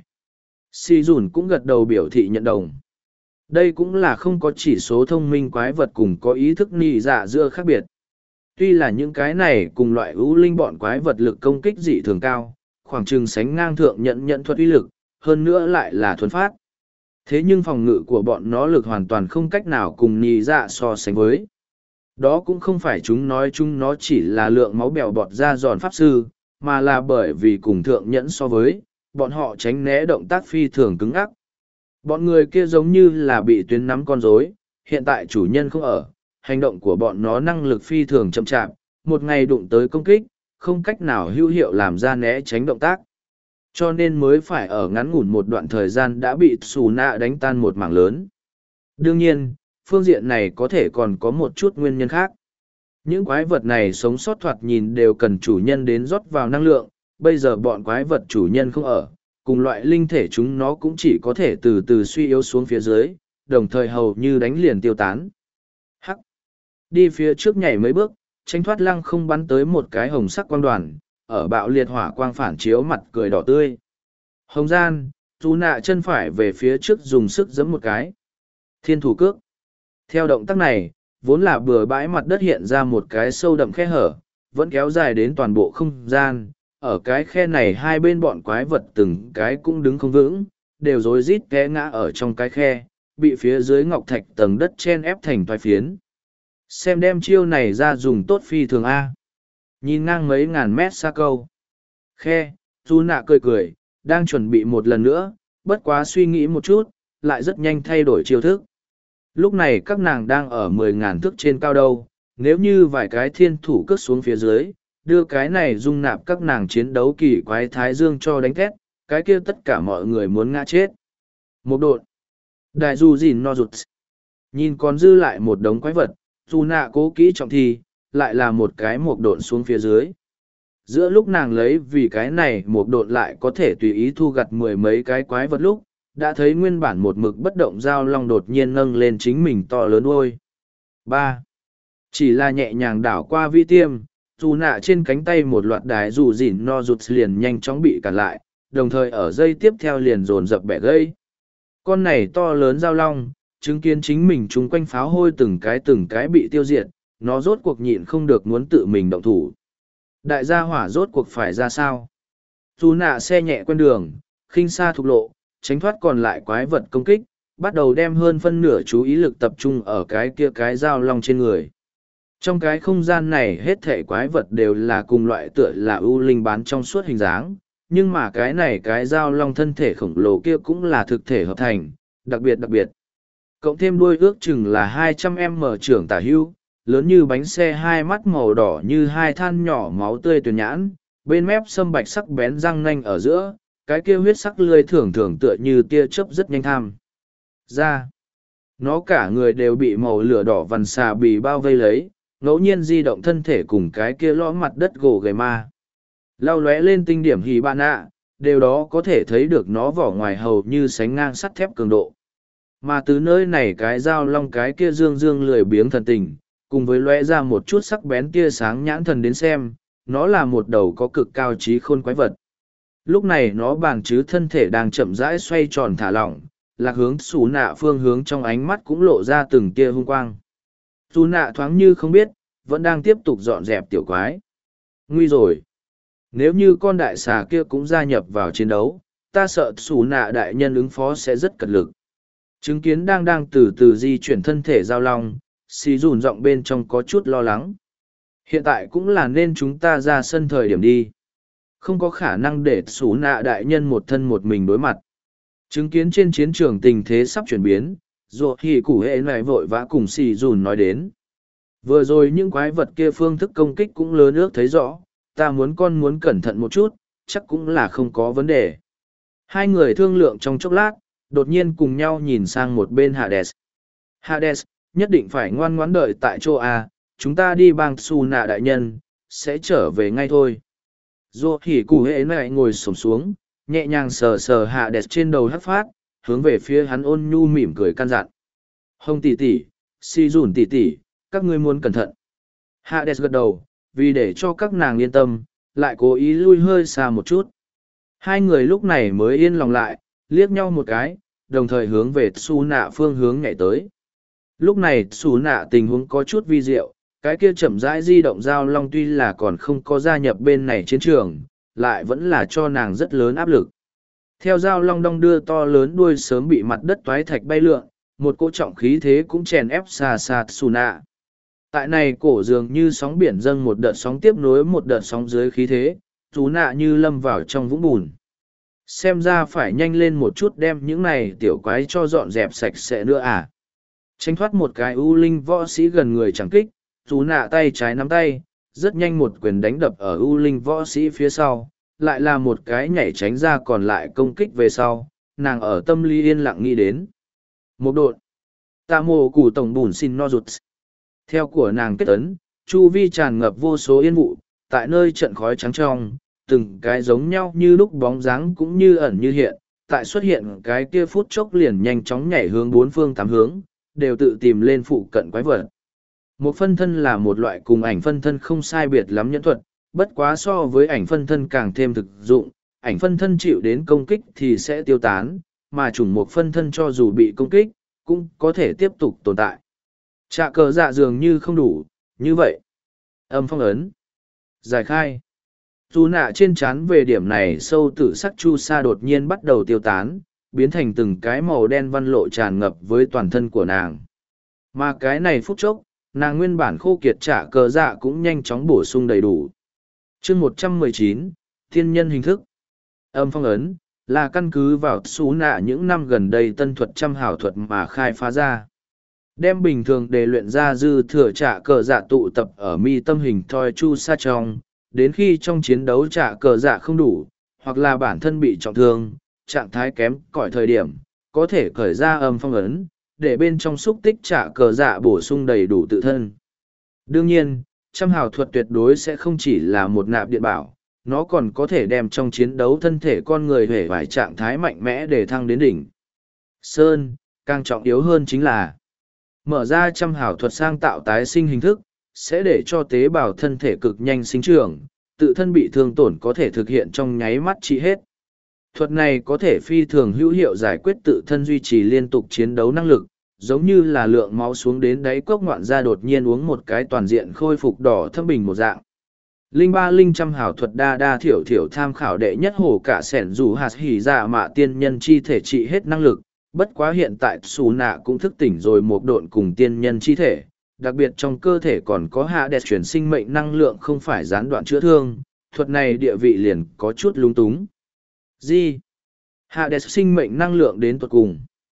Sì Dùn cũng gật đầu biểu thị nhận đồng. Đây cũng là không có chỉ số thông minh quái vật cùng có ý thức nị dạ giữa khác biệt. Tuy là những cái này cùng loại ưu linh bọn quái vật lực công kích dị thường cao, khoảng chừng sánh ngang thượng nhận thuật uy lực, hơn nữa lại là thuần phát. Thế nhưng phòng ngự của bọn nó lực hoàn toàn không cách nào cùng nị dạ so sánh với. Đó cũng không phải chúng nó chỉ là lượng máu bèo bọt ra giòn pháp sư, mà là bởi vì cùng thượng nhẫn so với, bọn họ tránh né động tác phi thường cứng ắc. Bọn người kia giống như là bị tuyến nắm con rối, hiện tại chủ nhân không ở, hành động của bọn nó năng lực phi thường chậm chạp, một ngày đụng tới công kích, không cách nào hữu hiệu làm ra né tránh động tác. Cho nên mới phải ở ngắn ngủn một đoạn thời gian đã bị Su Nạ đánh tan một mảng lớn. Đương nhiên, phương diện này có thể còn có một chút nguyên nhân khác. Những quái vật này sống sót thoạt nhìn đều cần chủ nhân đến rót vào năng lượng, bây giờ bọn quái vật chủ nhân không ở, cùng loại linh thể chúng nó cũng chỉ có thể từ từ suy yếu xuống phía dưới, đồng thời hầu như đánh liền tiêu tán. Hắc! Đi phía trước nhảy mấy bước, tránh thoát lăng không bắn tới một cái hồng sắc quang đoàn, ở bạo liệt hỏa quang phản chiếu mặt cười đỏ tươi. Hồng gian, Su Nạ chân phải về phía trước dùng sức giẫm một cái. Thiên thủ cước! Theo động tác này, vốn là bừa bãi mặt đất hiện ra một cái sâu đậm khe hở, vẫn kéo dài đến toàn bộ không gian. Ở cái khe này hai bên bọn quái vật từng cái cũng đứng không vững, đều rối rít té ngã ở trong cái khe, bị phía dưới ngọc thạch tầng đất chen ép thành toái phiến. Xem đem chiêu này ra dùng tốt phi thường A. Nhìn ngang mấy ngàn mét xa câu. Khe, Dù nạ cười cười, đang chuẩn bị một lần nữa, bất quá suy nghĩ một chút, lại rất nhanh thay đổi chiêu thức. Lúc này các nàng đang ở 10.000 thước trên cao đâu, nếu như vài cái thiên thủ cất xuống phía dưới, đưa cái này dung nạp các nàng chiến đấu kỳ quái thái dương cho đánh thét, cái kia tất cả mọi người muốn ngã chết. Một đột. Đại dù gìn no rụt. Nhìn còn dư lại một đống quái vật, dù nạ cố kỹ trọng thi, lại là một cái một độn xuống phía dưới. Giữa lúc nàng lấy vì cái này một độn lại có thể tùy ý thu gặt mười mấy cái quái vật lúc, đã thấy nguyên bản một mực bất động dao long đột nhiên nâng lên chính mình to lớn đuôi. 3. Chỉ là nhẹ nhàng đảo qua vi tiêm, dù nạ trên cánh tay một loạt đái dù dỉn no rụt liền nhanh chóng bị cản lại, đồng thời ở dây tiếp theo liền dồn dập bẻ gãy. Con này to lớn dao long, chứng kiến chính mình chung quanh pháo hôi từng cái bị tiêu diệt, nó rốt cuộc nhịn không được muốn tự mình động thủ. Đại gia hỏa rốt cuộc phải ra sao? Dù nạ xe nhẹ quen đường, khinh xa thục lộ, tránh thoát còn lại quái vật công kích, bắt đầu đem hơn phân nửa chú ý lực tập trung ở cái kia cái dao long trên người. Trong cái không gian này hết thể quái vật đều là cùng loại tựa là ưu linh bán trong suốt hình dáng, nhưng mà cái này cái dao long thân thể khổng lồ kia cũng là thực thể hợp thành, đặc biệt. Cộng thêm đuôi ước chừng là 200m trưởng tả hưu, lớn như bánh xe, hai mắt màu đỏ như hai than nhỏ máu tươi tuyền nhãn, bên mép sâm bạch sắc bén răng nanh ở giữa, cái kia huyết sắc lươi thường thường tựa như tia chớp rất nhanh tham. Ra, nó cả người đều bị màu lửa đỏ vằn xà bì bao vây lấy, ngẫu nhiên di động thân thể cùng cái kia lõ mặt đất gồ ghề ma. Lao lóe lên tinh điểm hì bạn ạ, điều đó có thể thấy được nó vỏ ngoài hầu như sánh ngang sắt thép cường độ. Mà từ nơi này cái dao long cái kia dương lười biếng thần tình, cùng với lóe ra một chút sắc bén tia sáng nhãn thần đến xem, nó là một đầu có cực cao trí khôn quái vật. Lúc này nó bàn chứ thân thể đang chậm rãi xoay tròn thả lỏng, lạc hướng xù nạ phương hướng trong ánh mắt cũng lộ ra từng tia hung quang. Xù nạ thoáng như không biết, vẫn đang tiếp tục dọn dẹp tiểu quái. Nguy rồi! Nếu như con đại xà kia cũng gia nhập vào chiến đấu, ta sợ xù nạ đại nhân ứng phó sẽ rất cật lực. Chứng kiến đang từ từ di chuyển thân thể giao long, xì dùn giọng bên trong có chút lo lắng. Hiện tại cũng là nên chúng ta ra sân thời điểm đi. Không có khả năng để xù nạ đại nhân một thân một mình đối mặt. Chứng kiến trên chiến trường tình thế sắp chuyển biến, rồi thì củ hệ này vội vã cùng xì dùn nói đến. Vừa rồi những quái vật kia phương thức công kích cũng lớn ước thấy rõ, ta muốn cẩn thận một chút, chắc cũng là không có vấn đề. Hai người thương lượng trong chốc lát, đột nhiên cùng nhau nhìn sang một bên Hades. Hades, nhất định phải ngoan ngoãn đợi tại chỗ A, chúng ta đi bang Su Nạ đại nhân, sẽ trở về ngay thôi. Rồi thì cụ hệ này ngồi xổm xuống, nhẹ nhàng sờ sờ Hades trên đầu hắc phát, hướng về phía hắn ôn nhu mỉm cười căn dặn. Hồng tỷ tỷ, si dùn tỷ tỷ, các ngươi muốn cẩn thận. Hades gật đầu, vì để cho các nàng yên tâm, lại cố ý lui hơi xa một chút. Hai người lúc này mới yên lòng lại, liếc nhau một cái, đồng thời hướng về Su Nạ phương hướng nhảy tới. Lúc này Su Nạ tình huống có chút vi diệu, cái kia chậm rãi di động giao long tuy là còn không có gia nhập bên này chiến trường, lại vẫn là cho nàng rất lớn áp lực. Theo giao long đong đưa to lớn đuôi sớm bị mặt đất toái thạch bay lượn, một cỗ trọng khí thế cũng chèn ép xa xa Su Nạ. Tại này cổ dường như sóng biển dâng một đợt sóng tiếp nối một đợt sóng dưới khí thế, Su Nạ như lâm vào trong vũng bùn. Xem ra phải nhanh lên một chút đem những này tiểu quái cho dọn dẹp sạch sẽ nữa à. Tránh thoát một cái u linh võ sĩ gần người chẳng kích, Su Nạ tay trái nắm tay, rất nhanh một quyền đánh đập ở u linh võ sĩ phía sau, lại là một cái nhảy tránh ra còn lại công kích về sau, nàng ở tâm lý yên lặng nghĩ đến. Một độn, tạ mồ củ tổng bùn xin no rụt. Theo của nàng kết ấn, chu vi tràn ngập vô số yên vụ, tại nơi trận khói trắng trong, từng cái giống nhau như lúc bóng dáng cũng như ẩn như hiện, tại xuất hiện cái kia phút chốc liền nhanh chóng nhảy hướng bốn phương tám hướng, đều tự tìm lên phụ cận quái vật. Một phân thân là một loại cùng ảnh phân thân không sai biệt lắm nhẫn thuật, bất quá so với ảnh phân thân càng thêm thực dụng, ảnh phân thân chịu đến công kích thì sẽ tiêu tán, mà chủng một phân thân cho dù bị công kích, cũng có thể tiếp tục tồn tại. Trạ cờ dạ dường như không đủ, như vậy. Âm phong ấn. Giải khai. Dù nạ trên trán về điểm này sâu tử sắc chu sa đột nhiên bắt đầu tiêu tán, biến thành từng cái màu đen văn lộ tràn ngập với toàn thân của nàng. Mà cái này phút chốc, nàng nguyên bản khô kiệt trả cờ dạ cũng nhanh chóng bổ sung đầy đủ. chương 119, thiên nhân hình thức. Âm phong ấn, là căn cứ vào xú nạ những năm gần đây tân thuật trăm hảo thuật mà khai phá ra. Đem bình thường để luyện ra dư thừa trả cờ dạ tụ tập ở mi tâm hình thoi chu sa trong, đến khi trong chiến đấu trả cờ dạ không đủ, hoặc là bản thân bị trọng thương, trạng thái kém cỏi thời điểm, có thể khởi ra âm phong ấn, để bên trong xúc tích trả cờ dạ bổ sung đầy đủ tự thân. Đương nhiên, trăm hào thuật tuyệt đối sẽ không chỉ là một nạp điện bảo, nó còn có thể đem trong chiến đấu thân thể con người hể vải trạng thái mạnh mẽ để thăng đến đỉnh. Sơn, càng trọng yếu hơn chính là mở ra trăm hào thuật sang tạo tái sinh hình thức, sẽ để cho tế bào thân thể cực nhanh sinh trưởng, tự thân bị thương tổn có thể thực hiện trong nháy mắt trị hết. Thuật này có thể phi thường hữu hiệu giải quyết tự thân duy trì liên tục chiến đấu năng lực, giống như là lượng máu xuống đến đáy cốc ngoạn ra đột nhiên uống một cái toàn diện khôi phục đỏ thâm bình một dạng. Linh ba linh trăm hảo thuật đa thiểu thiểu tham khảo đệ nhất hồ cả sẻn dù hạt hỉ dạ mạ tiên nhân chi thể trị hết năng lực, bất quá hiện tại xù nạ cũng thức tỉnh rồi một độn cùng tiên nhân chi thể, đặc biệt trong cơ thể còn có hạ đẹp chuyển sinh mệnh năng lượng không phải gián đoạn chữa thương, thuật này địa vị liền có chút lung túng. Gì? Hạ đẹp sinh mệnh năng lượng đến tuột cùng.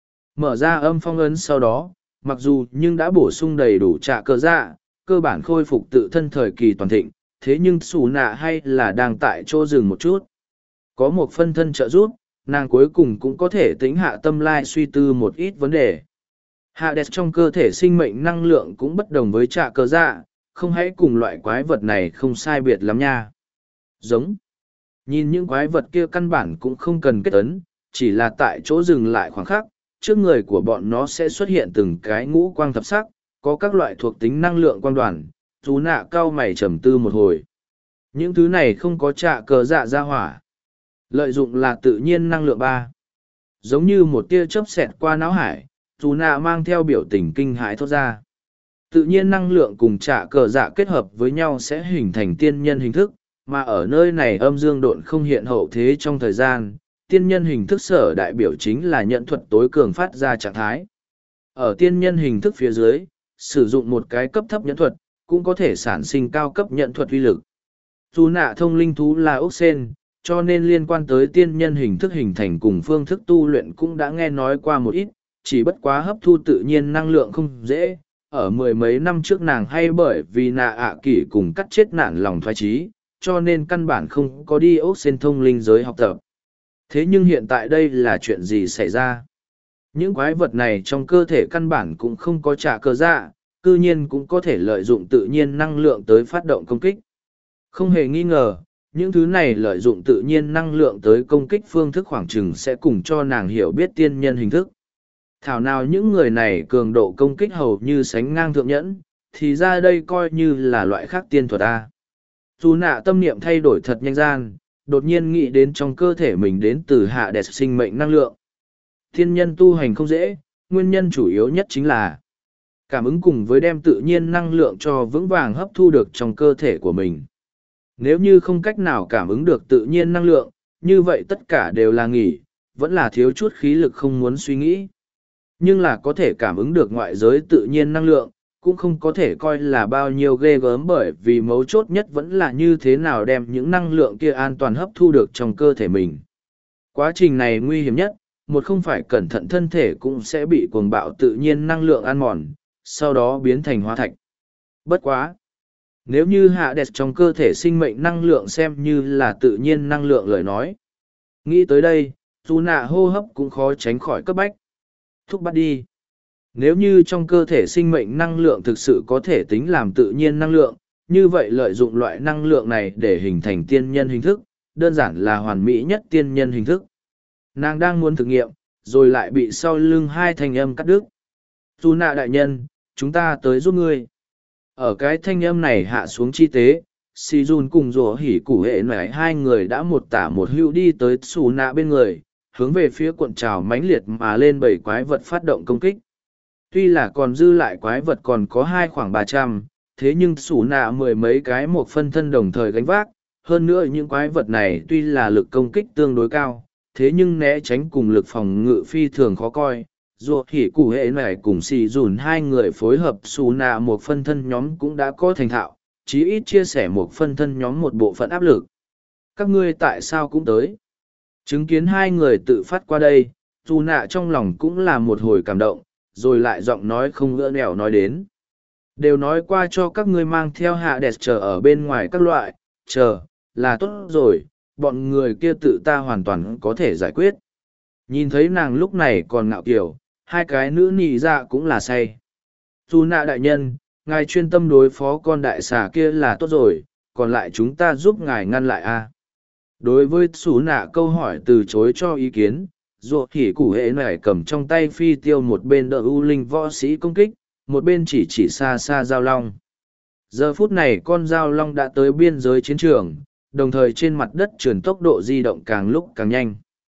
Mở ra âm phong ấn sau đó, mặc dù nhưng đã bổ sung đầy đủ trả cơ dạ, cơ bản khôi phục tự thân thời kỳ toàn thịnh, thế nhưng xù nạ hay là đang tại chỗ dừng một chút. Có một phân thân trợ giúp, nàng cuối cùng cũng có thể tính hạ tâm lai suy tư một ít vấn đề. Hạ đẹp trong cơ thể sinh mệnh năng lượng cũng bất đồng với trả cơ dạ, không hãy cùng loại quái vật này không sai biệt lắm nha. Giống. Nhìn những quái vật kia căn bản cũng không cần kết ấn, chỉ là tại chỗ dừng lại khoảng khắc, trước người của bọn nó sẽ xuất hiện từng cái ngũ quang thập sắc, có các loại thuộc tính năng lượng quang đoàn, chú nạ cao mày trầm tư một hồi. Những thứ này không có trả cờ dạ ra hỏa. Lợi dụng là tự nhiên năng lượng 3. Giống như một tia chớp xẹt qua não hải, chú nạ mang theo biểu tình kinh hãi thốt ra. Tự nhiên năng lượng cùng trả cờ dạ kết hợp với nhau sẽ hình thành tiên nhân hình thức, mà ở nơi này âm dương độn không hiện hậu thế trong thời gian, tiên nhân hình thức sở đại biểu chính là nhận thuật tối cường phát ra trạng thái. Ở tiên nhân hình thức phía dưới, sử dụng một cái cấp thấp nhận thuật, cũng có thể sản sinh cao cấp nhận thuật uy lực. Dù nạ thông linh thú là ốc sen, cho nên liên quan tới tiên nhân hình thức hình thành cùng phương thức tu luyện cũng đã nghe nói qua một ít, chỉ bất quá hấp thu tự nhiên năng lượng không dễ. Ở mười mấy năm trước nàng hay bởi vì nạ ạ kỷ cùng cắt chết nạn lòng thoái trí, cho nên căn bản không có đi ốc sen thông linh giới học tập. Thế nhưng hiện tại đây là chuyện gì xảy ra? Những quái vật này trong cơ thể căn bản cũng không có trả cơ dạ, cư nhiên cũng có thể lợi dụng tự nhiên năng lượng tới phát động công kích. Không hề nghi ngờ, những thứ này lợi dụng tự nhiên năng lượng tới công kích phương thức khoảng chừng sẽ cùng cho nàng hiểu biết tiên nhân hình thức. Thảo nào những người này cường độ công kích hầu như sánh ngang thượng nhẫn, thì ra đây coi như là loại khác tiên thuật A. Dù nạ tâm niệm thay đổi thật nhanh gian, đột nhiên nghĩ đến trong cơ thể mình đến từ hạ đẹp sinh mệnh năng lượng. Thiên nhân tu hành không dễ, nguyên nhân chủ yếu nhất chính là cảm ứng cùng với đem tự nhiên năng lượng cho vững vàng hấp thu được trong cơ thể của mình. Nếu như không cách nào cảm ứng được tự nhiên năng lượng, như vậy tất cả đều là nghỉ, vẫn là thiếu chút khí lực không muốn suy nghĩ. Nhưng là có thể cảm ứng được ngoại giới tự nhiên năng lượng, cũng không có thể coi là bao nhiêu ghê gớm, bởi vì mấu chốt nhất vẫn là như thế nào đem những năng lượng kia an toàn hấp thu được trong cơ thể mình. Quá trình này nguy hiểm nhất, một không phải cẩn thận thân thể cũng sẽ bị cuồng bạo tự nhiên năng lượng ăn mòn, sau đó biến thành hóa thạch. Bất quá! Nếu như hạ đẹp trong cơ thể sinh mệnh năng lượng xem như là tự nhiên năng lượng lời nói. Nghĩ tới đây, dù nạ hô hấp cũng khó tránh khỏi cấp bách. Thúc bắt đi! Nếu như trong cơ thể sinh mệnh năng lượng thực sự có thể tính làm tự nhiên năng lượng, như vậy lợi dụng loại năng lượng này để hình thành tiên nhân hình thức, đơn giản là hoàn mỹ nhất tiên nhân hình thức. Nàng đang muốn thử nghiệm, rồi lại bị sau lưng hai thanh âm cắt đứt. Dù nạ đại nhân, chúng ta tới giúp ngươi. Ở cái thanh âm này hạ xuống chi tế, Si Jun cùng rủa hỉ củ hệ nải hai người đã một tả một hữu đi tới xù nạ bên người, hướng về phía cuộn trào mãnh liệt mà lên bảy quái vật phát động công kích. Tuy là còn dư lại quái vật còn có khoảng 300, thế nhưng xù nạ mười mấy cái một phân thân đồng thời gánh vác. Hơn nữa những quái vật này tuy là lực công kích tương đối cao, thế nhưng né tránh cùng lực phòng ngự phi thường khó coi. Dù hỉ cụ hệ này cùng xì dùn hai người phối hợp xù nạ một phân thân nhóm cũng đã có thành thạo, chí ít chia sẻ một phân thân nhóm một bộ phận áp lực. Các ngươi tại sao cũng tới? Chứng kiến hai người tự phát qua đây, dù nạ trong lòng cũng là một hồi cảm động, rồi lại giọng nói không ngỡ nẻo nói đến. Đều nói qua cho các ngươi mang theo hạ đẹp chờ ở bên ngoài các loại, chờ, là tốt rồi, bọn người kia tự ta hoàn toàn có thể giải quyết. Nhìn thấy nàng lúc này còn ngạo kiểu, hai cái nữ nị dạ cũng là say. Dù nạ đại nhân, ngài chuyên tâm đối phó con đại xà kia là tốt rồi, còn lại chúng ta giúp ngài ngăn lại a. Đối với xú nạ câu hỏi từ chối cho ý kiến, dù thì củ hệ này cầm trong tay phi tiêu một bên đỡ u linh võ sĩ công kích, một bên chỉ xa xa giao long. Giờ phút này con giao long đã tới biên giới chiến trường, đồng thời trên mặt đất chuyển tốc độ di động càng lúc càng nhanh.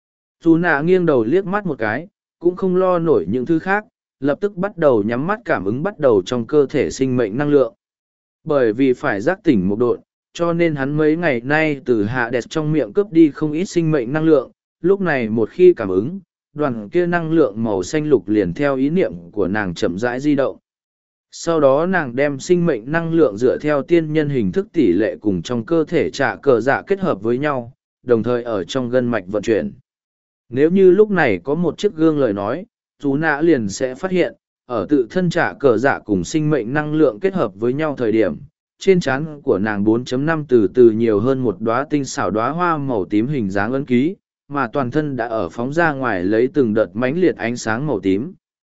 Dù nạ nghiêng đầu liếc mắt một cái, cũng không lo nổi những thứ khác, lập tức bắt đầu nhắm mắt cảm ứng bắt đầu trong cơ thể sinh mệnh năng lượng. Bởi vì phải giác tỉnh một độn, cho nên hắn mấy ngày nay từ hạ đẹp trong miệng cướp đi không ít sinh mệnh năng lượng, lúc này một khi cảm ứng, đoàn kia năng lượng màu xanh lục liền theo ý niệm của nàng chậm rãi di động. Sau đó nàng đem sinh mệnh năng lượng dựa theo tiên nhân hình thức tỷ lệ cùng trong cơ thể trả cờ dạ kết hợp với nhau, đồng thời ở trong gân mạch vận chuyển. Nếu như lúc này có một chiếc gương lời nói, chú nã liền sẽ phát hiện, ở tự thân trả cờ dạ cùng sinh mệnh năng lượng kết hợp với nhau thời điểm, trên trán của nàng 4.5 từ từ nhiều hơn một đóa tinh xảo đóa hoa màu tím hình dáng ấn ký, mà toàn thân đã ở phóng ra ngoài lấy từng đợt mãnh liệt ánh sáng màu tím.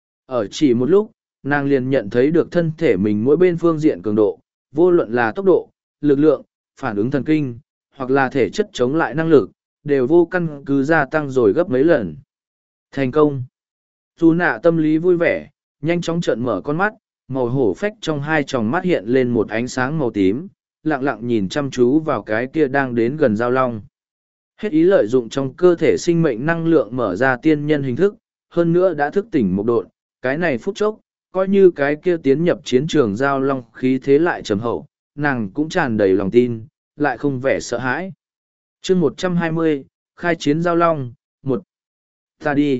Ở chỉ một lúc, nàng liền nhận thấy được thân thể mình mỗi bên phương diện cường độ, vô luận là tốc độ, lực lượng, phản ứng thần kinh, hoặc là thể chất chống lại năng lực, đều vô căn cứ gia tăng rồi gấp mấy lần. Thành công! Dù nạ tâm lý vui vẻ, nhanh chóng trợn mở con mắt, màu hổ phách trong hai tròng mắt hiện lên một ánh sáng màu tím, lặng lặng nhìn chăm chú vào cái kia đang đến gần giao long. Hết ý lợi dụng trong cơ thể sinh mệnh năng lượng mở ra tiên nhân hình thức, hơn nữa đã thức tỉnh một độn, cái này phút chốc, coi như cái kia tiến nhập chiến trường giao long khí thế lại trầm hậu, nàng cũng tràn đầy lòng tin, lại không vẻ sợ hãi. chương 120, khai chiến giao long, 1. Ta đi.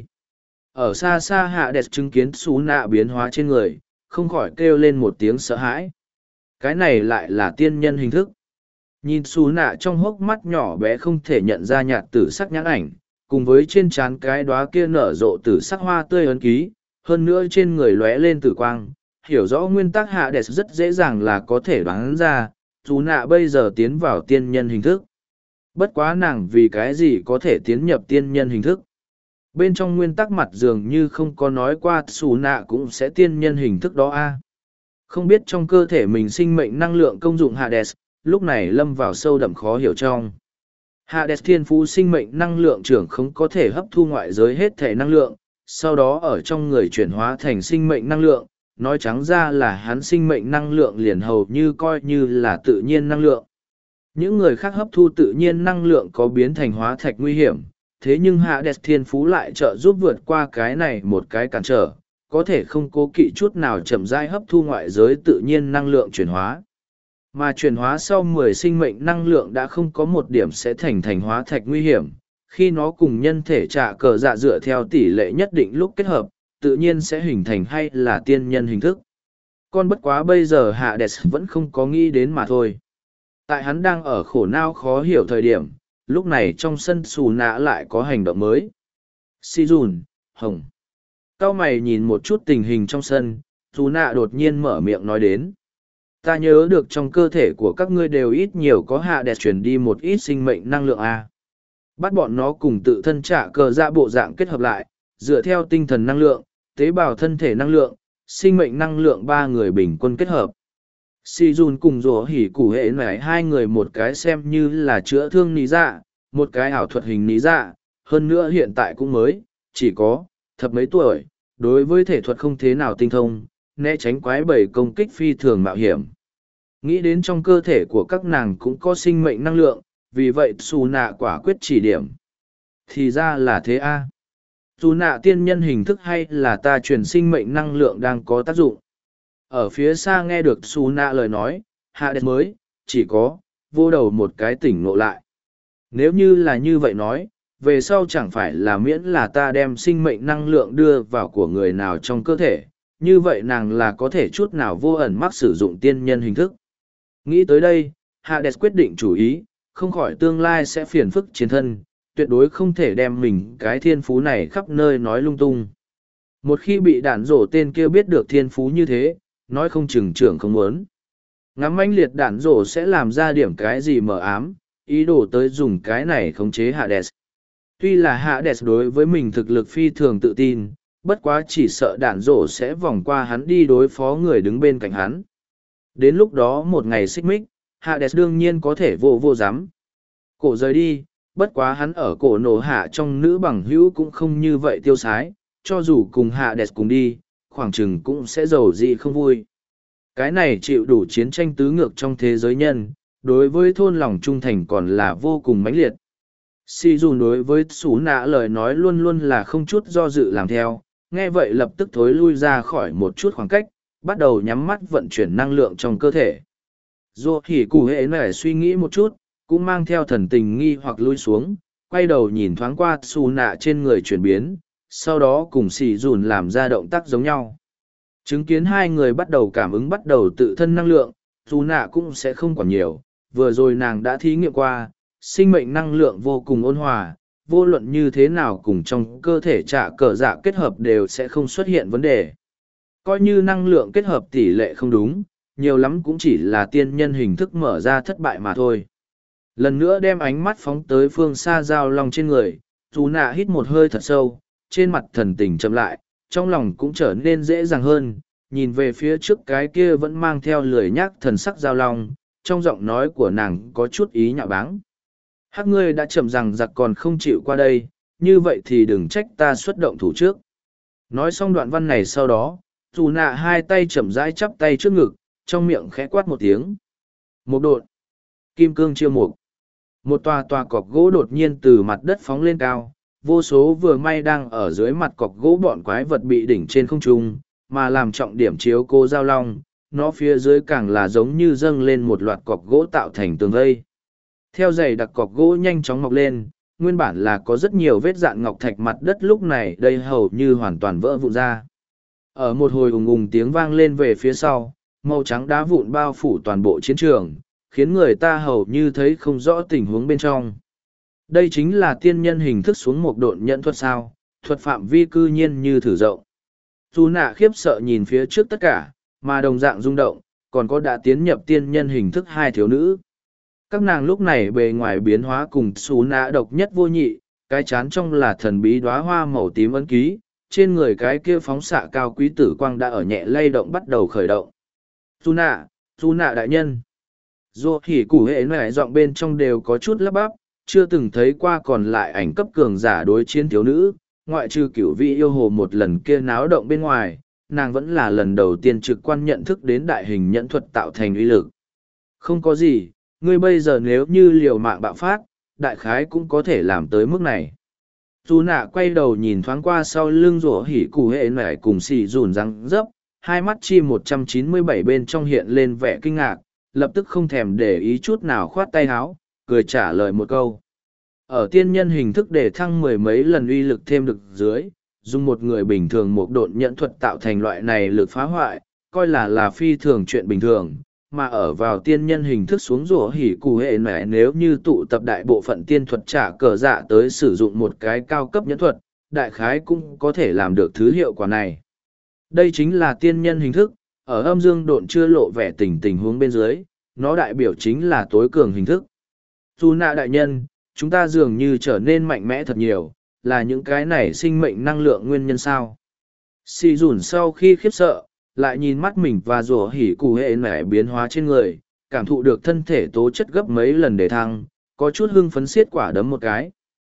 Ở xa xa hạ đẹp chứng kiến xú nạ biến hóa trên người, không khỏi kêu lên một tiếng sợ hãi. Cái này lại là tiên nhân hình thức. Nhìn xú nạ trong hốc mắt nhỏ bé không thể nhận ra nhạt tử sắc nhãn ảnh, cùng với trên trán cái đóa kia nở rộ tử sắc hoa tươi ấn ký, hơn nữa trên người lóe lên tử quang, hiểu rõ nguyên tắc hạ đẹp rất dễ dàng là có thể đoán ra, xú nạ bây giờ tiến vào tiên nhân hình thức. Bất quá nàng vì cái gì có thể tiến nhập tiên nhân hình thức. Bên trong nguyên tắc mặt dường như không có nói qua xù nạ cũng sẽ tiên nhân hình thức đó a. Không biết trong cơ thể mình sinh mệnh năng lượng công dụng Hades, lúc này lâm vào sâu đậm khó hiểu trong. Hades thiên phú sinh mệnh năng lượng trưởng không có thể hấp thu ngoại giới hết thể năng lượng, sau đó ở trong người chuyển hóa thành sinh mệnh năng lượng, nói trắng ra là hắn sinh mệnh năng lượng liền hầu như coi như là tự nhiên năng lượng. Những người khác hấp thu tự nhiên năng lượng có biến thành hóa thạch nguy hiểm, thế nhưng Hades thiên phú lại trợ giúp vượt qua cái này một cái cản trở, có thể không cố kỵ chút nào chậm rãi hấp thu ngoại giới tự nhiên năng lượng chuyển hóa. Mà chuyển hóa sau 10 sinh mệnh năng lượng đã không có một điểm sẽ thành hóa thạch nguy hiểm, khi nó cùng nhân thể trả cờ dạ dựa theo tỷ lệ nhất định lúc kết hợp, tự nhiên sẽ hình thành hay là tiên nhân hình thức. Con bất quá bây giờ Hades vẫn không có nghĩ đến mà thôi. Tại hắn đang ở khổ não khó hiểu thời điểm, lúc này trong sân xù nạ lại có hành động mới. Si dùn, hồng. Cao mày nhìn một chút tình hình trong sân, xù nạ đột nhiên mở miệng nói đến. Ta nhớ được trong cơ thể của các ngươi đều ít nhiều có hạ đẹp chuyển đi một ít sinh mệnh năng lượng A. Bắt bọn nó cùng tự thân trả cờ dạ bộ dạng kết hợp lại, dựa theo tinh thần năng lượng, tế bào thân thể năng lượng, sinh mệnh năng lượng ba người bình quân kết hợp. Si dùn cùng rổ hỉ củ hệ này hai người một cái xem như là chữa thương ní dạ, một cái ảo thuật hình ní dạ, hơn nữa hiện tại cũng mới, chỉ có, thập mấy tuổi, đối với thể thuật không thế nào tinh thông, né tránh quái bầy công kích phi thường mạo hiểm. Nghĩ đến trong cơ thể của các nàng cũng có sinh mệnh năng lượng, vì vậy xù nạ quả quyết chỉ điểm. Thì ra là thế a. Dù nạ tiên nhân hình thức hay là ta truyền sinh mệnh năng lượng đang có tác dụng. Ở phía xa nghe được Su nạ lời nói, Hades mới, chỉ có, vô đầu một cái tỉnh ngộ lại. Nếu như là như vậy nói, về sau chẳng phải là miễn là ta đem sinh mệnh năng lượng đưa vào của người nào trong cơ thể, như vậy nàng là có thể chút nào vô ẩn mắc sử dụng tiên nhân hình thức. Nghĩ tới đây, Hades quyết định chủ ý, không khỏi tương lai sẽ phiền phức chiến thân, tuyệt đối không thể đem mình cái thiên phú này khắp nơi nói lung tung. Một khi bị đạn rổ tên kia biết được thiên phú như thế, nói không chừng trưởng không muốn. Ngắm mãnh liệt đạn rổ sẽ làm ra điểm cái gì mờ ám, ý đồ tới dùng cái này khống chế Hades. Tuy là Hades đối với mình thực lực phi thường tự tin, bất quá chỉ sợ đạn rổ sẽ vòng qua hắn đi đối phó người đứng bên cạnh hắn. Đến lúc đó một ngày xích mích, Hades đương nhiên có thể vô dám. Cổ rời đi, bất quá hắn ở cổ nổ hạ trong nữ bằng hữu cũng không như vậy tiêu sái, cho dù cùng Hades cùng đi, khoảng chừng cũng sẽ giàu gì không vui. Cái này chịu đủ chiến tranh tứ ngược trong thế giới nhân, đối với thôn lòng trung thành còn là vô cùng mãnh liệt. Si dùn đối với Sú Nạ lời nói luôn luôn là không chút do dự làm theo, nghe vậy lập tức thối lui ra khỏi một chút khoảng cách, bắt đầu nhắm mắt vận chuyển năng lượng trong cơ thể. Dù hỉ cụ hệ này suy nghĩ một chút, cũng mang theo thần tình nghi hoặc lui xuống, quay đầu nhìn thoáng qua Sú Nạ trên người chuyển biến, sau đó cùng Si dùn làm ra động tác giống nhau. Chứng kiến hai người bắt đầu cảm ứng bắt đầu tự thân năng lượng, Sú Nạ cũng sẽ không còn nhiều, vừa rồi nàng đã thí nghiệm qua, sinh mệnh năng lượng vô cùng ôn hòa, vô luận như thế nào cùng trong cơ thể trả cờ dạ kết hợp đều sẽ không xuất hiện vấn đề. Coi như năng lượng kết hợp tỷ lệ không đúng, nhiều lắm cũng chỉ là tiên nhân hình thức mở ra thất bại mà thôi. Lần nữa đem ánh mắt phóng tới phương xa dao long trên người, Sú Nạ hít một hơi thật sâu, trên mặt thần tình chậm lại, trong lòng cũng trở nên dễ dàng hơn, nhìn về phía trước cái kia vẫn mang theo lười nhác thần sắc dao long, trong giọng nói của nàng có chút ý nhạo báng. Hắc ngươi đã chậm rằng giặc còn không chịu qua đây, như vậy thì đừng trách ta xuất động thủ trước. Nói xong đoạn văn này sau đó, Sú Nạ hai tay chậm rãi chắp tay trước ngực, trong miệng khẽ quát một tiếng. Một đột, kim cương chiêu mục. Một tòa cọc gỗ đột nhiên từ mặt đất phóng lên cao, vô số vừa may đang ở dưới mặt cọc gỗ bọn quái vật bị đỉnh trên không trung, mà làm trọng điểm chiếu cô giao long, nó phía dưới càng là giống như dâng lên một loạt cọc gỗ tạo thành tường vây. Theo dày đặc cọc gỗ nhanh chóng mọc lên, nguyên bản là có rất nhiều vết dạn ngọc thạch mặt đất lúc này đây hầu như hoàn toàn vỡ vụn ra. Ở một hồi ùng ùng tiếng vang lên về phía sau, màu trắng đá vụn bao phủ toàn bộ chiến trường, khiến người ta hầu như thấy không rõ tình huống bên trong. Đây chính là tiên nhân hình thức xuống một độn nhận thuật sao, thuật phạm vi cư nhiên như thử rộng. Sú Nạ khiếp sợ nhìn phía trước tất cả, mà đồng dạng rung động, còn có đã tiến nhập tiên nhân hình thức hai thiếu nữ. Các nàng lúc này bề ngoài biến hóa cùng Sú Nạ độc nhất vô nhị, cái chán trong là thần bí đóa hoa màu tím ấn ký, trên người cái kia phóng xạ cao quý tử quang đã ở nhẹ lay động bắt đầu khởi động. Sú Nạ đại nhân. Dù hỉ củ hệ này giọng bên trong đều có chút lắp bắp, chưa từng thấy qua còn lại ảnh cấp cường giả đối chiến thiếu nữ, ngoại trừ cửu vị yêu hồ một lần kia náo động bên ngoài, nàng vẫn là lần đầu tiên trực quan nhận thức đến đại hình nhẫn thuật tạo thành uy lực. Không có gì, ngươi bây giờ nếu như liều mạng bạo phát, đại khái cũng có thể làm tới mức này. Sú Nạ quay đầu nhìn thoáng qua sau lưng rủa hỉ củ hệ này cùng xì rùn răng dấp, hai mắt chi 197 bên trong hiện lên vẻ kinh ngạc, lập tức không thèm để ý chút nào khoát tay háo, cười trả lời một câu. Ở tiên nhân hình thức để thăng mười mấy lần uy lực thêm được dưới, dùng một người bình thường một độn nhận thuật tạo thành loại này lực phá hoại, coi là phi thường chuyện bình thường, mà ở vào tiên nhân hình thức xuống rủa hỉ cụ hệ mẹ nếu như tụ tập đại bộ phận tiên thuật trả cờ dạ tới sử dụng một cái cao cấp nhẫn thuật, đại khái cũng có thể làm được thứ hiệu quả này. Đây chính là tiên nhân hình thức, ở âm dương độn chưa lộ vẻ tình huống bên dưới, nó đại biểu chính là tối cường hình thức. Sú Nạ đại nhân, chúng ta dường như trở nên mạnh mẽ thật nhiều, là những cái này sinh mệnh năng lượng nguyên nhân sao. Xì dùn sau khi khiếp sợ, lại nhìn mắt mình và rủa hỉ cụ hệ nẻ biến hóa trên người, cảm thụ được thân thể tố chất gấp mấy lần để thăng, có chút hưng phấn xiết quả đấm một cái.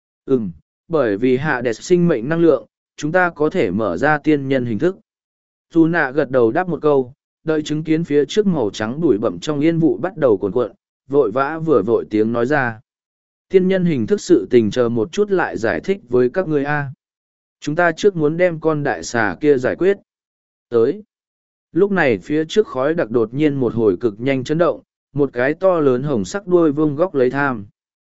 Bởi vì hạ đẹp sinh mệnh năng lượng, chúng ta có thể mở ra tiên nhân hình thức. Sú Nạ gật đầu đáp một câu, đợi chứng kiến phía trước màu trắng bụi bậm trong yên vụ bắt đầu cuộn cuộn, vội vã vừa vội tiếng nói ra. Tiên nhân hình thức sự tình chờ một chút lại giải thích với các người A. Chúng ta trước muốn đem con đại xà kia giải quyết. Tới. Lúc này phía trước khói đặc đột nhiên một hồi cực nhanh chấn động, một cái to lớn hồng sắc đuôi vương góc lấy tham.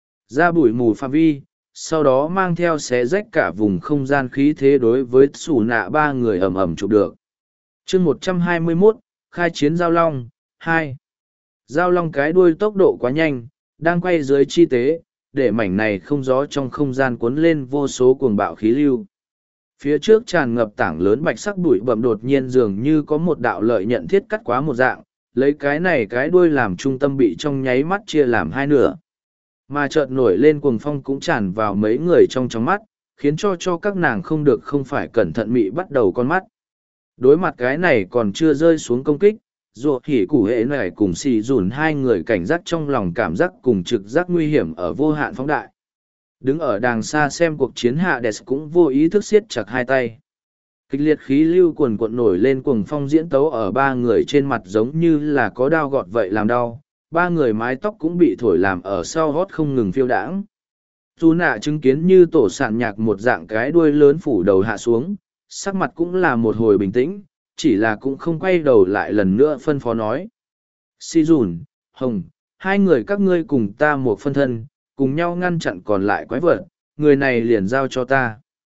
Ra bụi mù phạm vi, sau đó mang theo xé rách cả vùng không gian khí thế đối với xù nạ ba người ầm ầm chụp được. chương 121, khai chiến giao long, 2. Giao long cái đuôi tốc độ quá nhanh, đang quay dưới chi tế, để mảnh này không gió trong không gian cuốn lên vô số cuồng bạo khí lưu. Phía trước tràn ngập tảng lớn bạch sắc bụi bậm đột nhiên dường như có một đạo lợi nhận thiết cắt quá một dạng, lấy cái này cái đuôi làm trung tâm bị trong nháy mắt chia làm hai nửa. Mà chợt nổi lên cuồng phong cũng tràn vào mấy người trong mắt, khiến cho các nàng không được không phải cẩn thận mị bắt đầu con mắt. Đối mặt cái này còn chưa rơi xuống công kích, ruột hỉ củ hệ này cùng xì dùn hai người cảnh giác trong lòng cảm giác cùng trực giác nguy hiểm ở vô hạn phóng đại. Đứng ở đàng xa xem cuộc chiến Hades cũng vô ý thức siết chặt hai tay. Kịch liệt khí lưu cuồn cuộn nổi lên cuồng phong diễn tấu ở ba người trên mặt giống như là có đao gọt vậy làm đau. Ba người mái tóc cũng bị thổi làm ở sau hót không ngừng phiêu đãng. Dù nạ chứng kiến như tổ sản nhạc một dạng cái đuôi lớn phủ đầu hạ xuống, sắc mặt cũng là một hồi bình tĩnh, chỉ là cũng không quay đầu lại lần nữa phân phó nói. Si dùn, Hồng, hai người các ngươi cùng ta một phân thân, cùng nhau ngăn chặn còn lại quái vật, người này liền giao cho ta.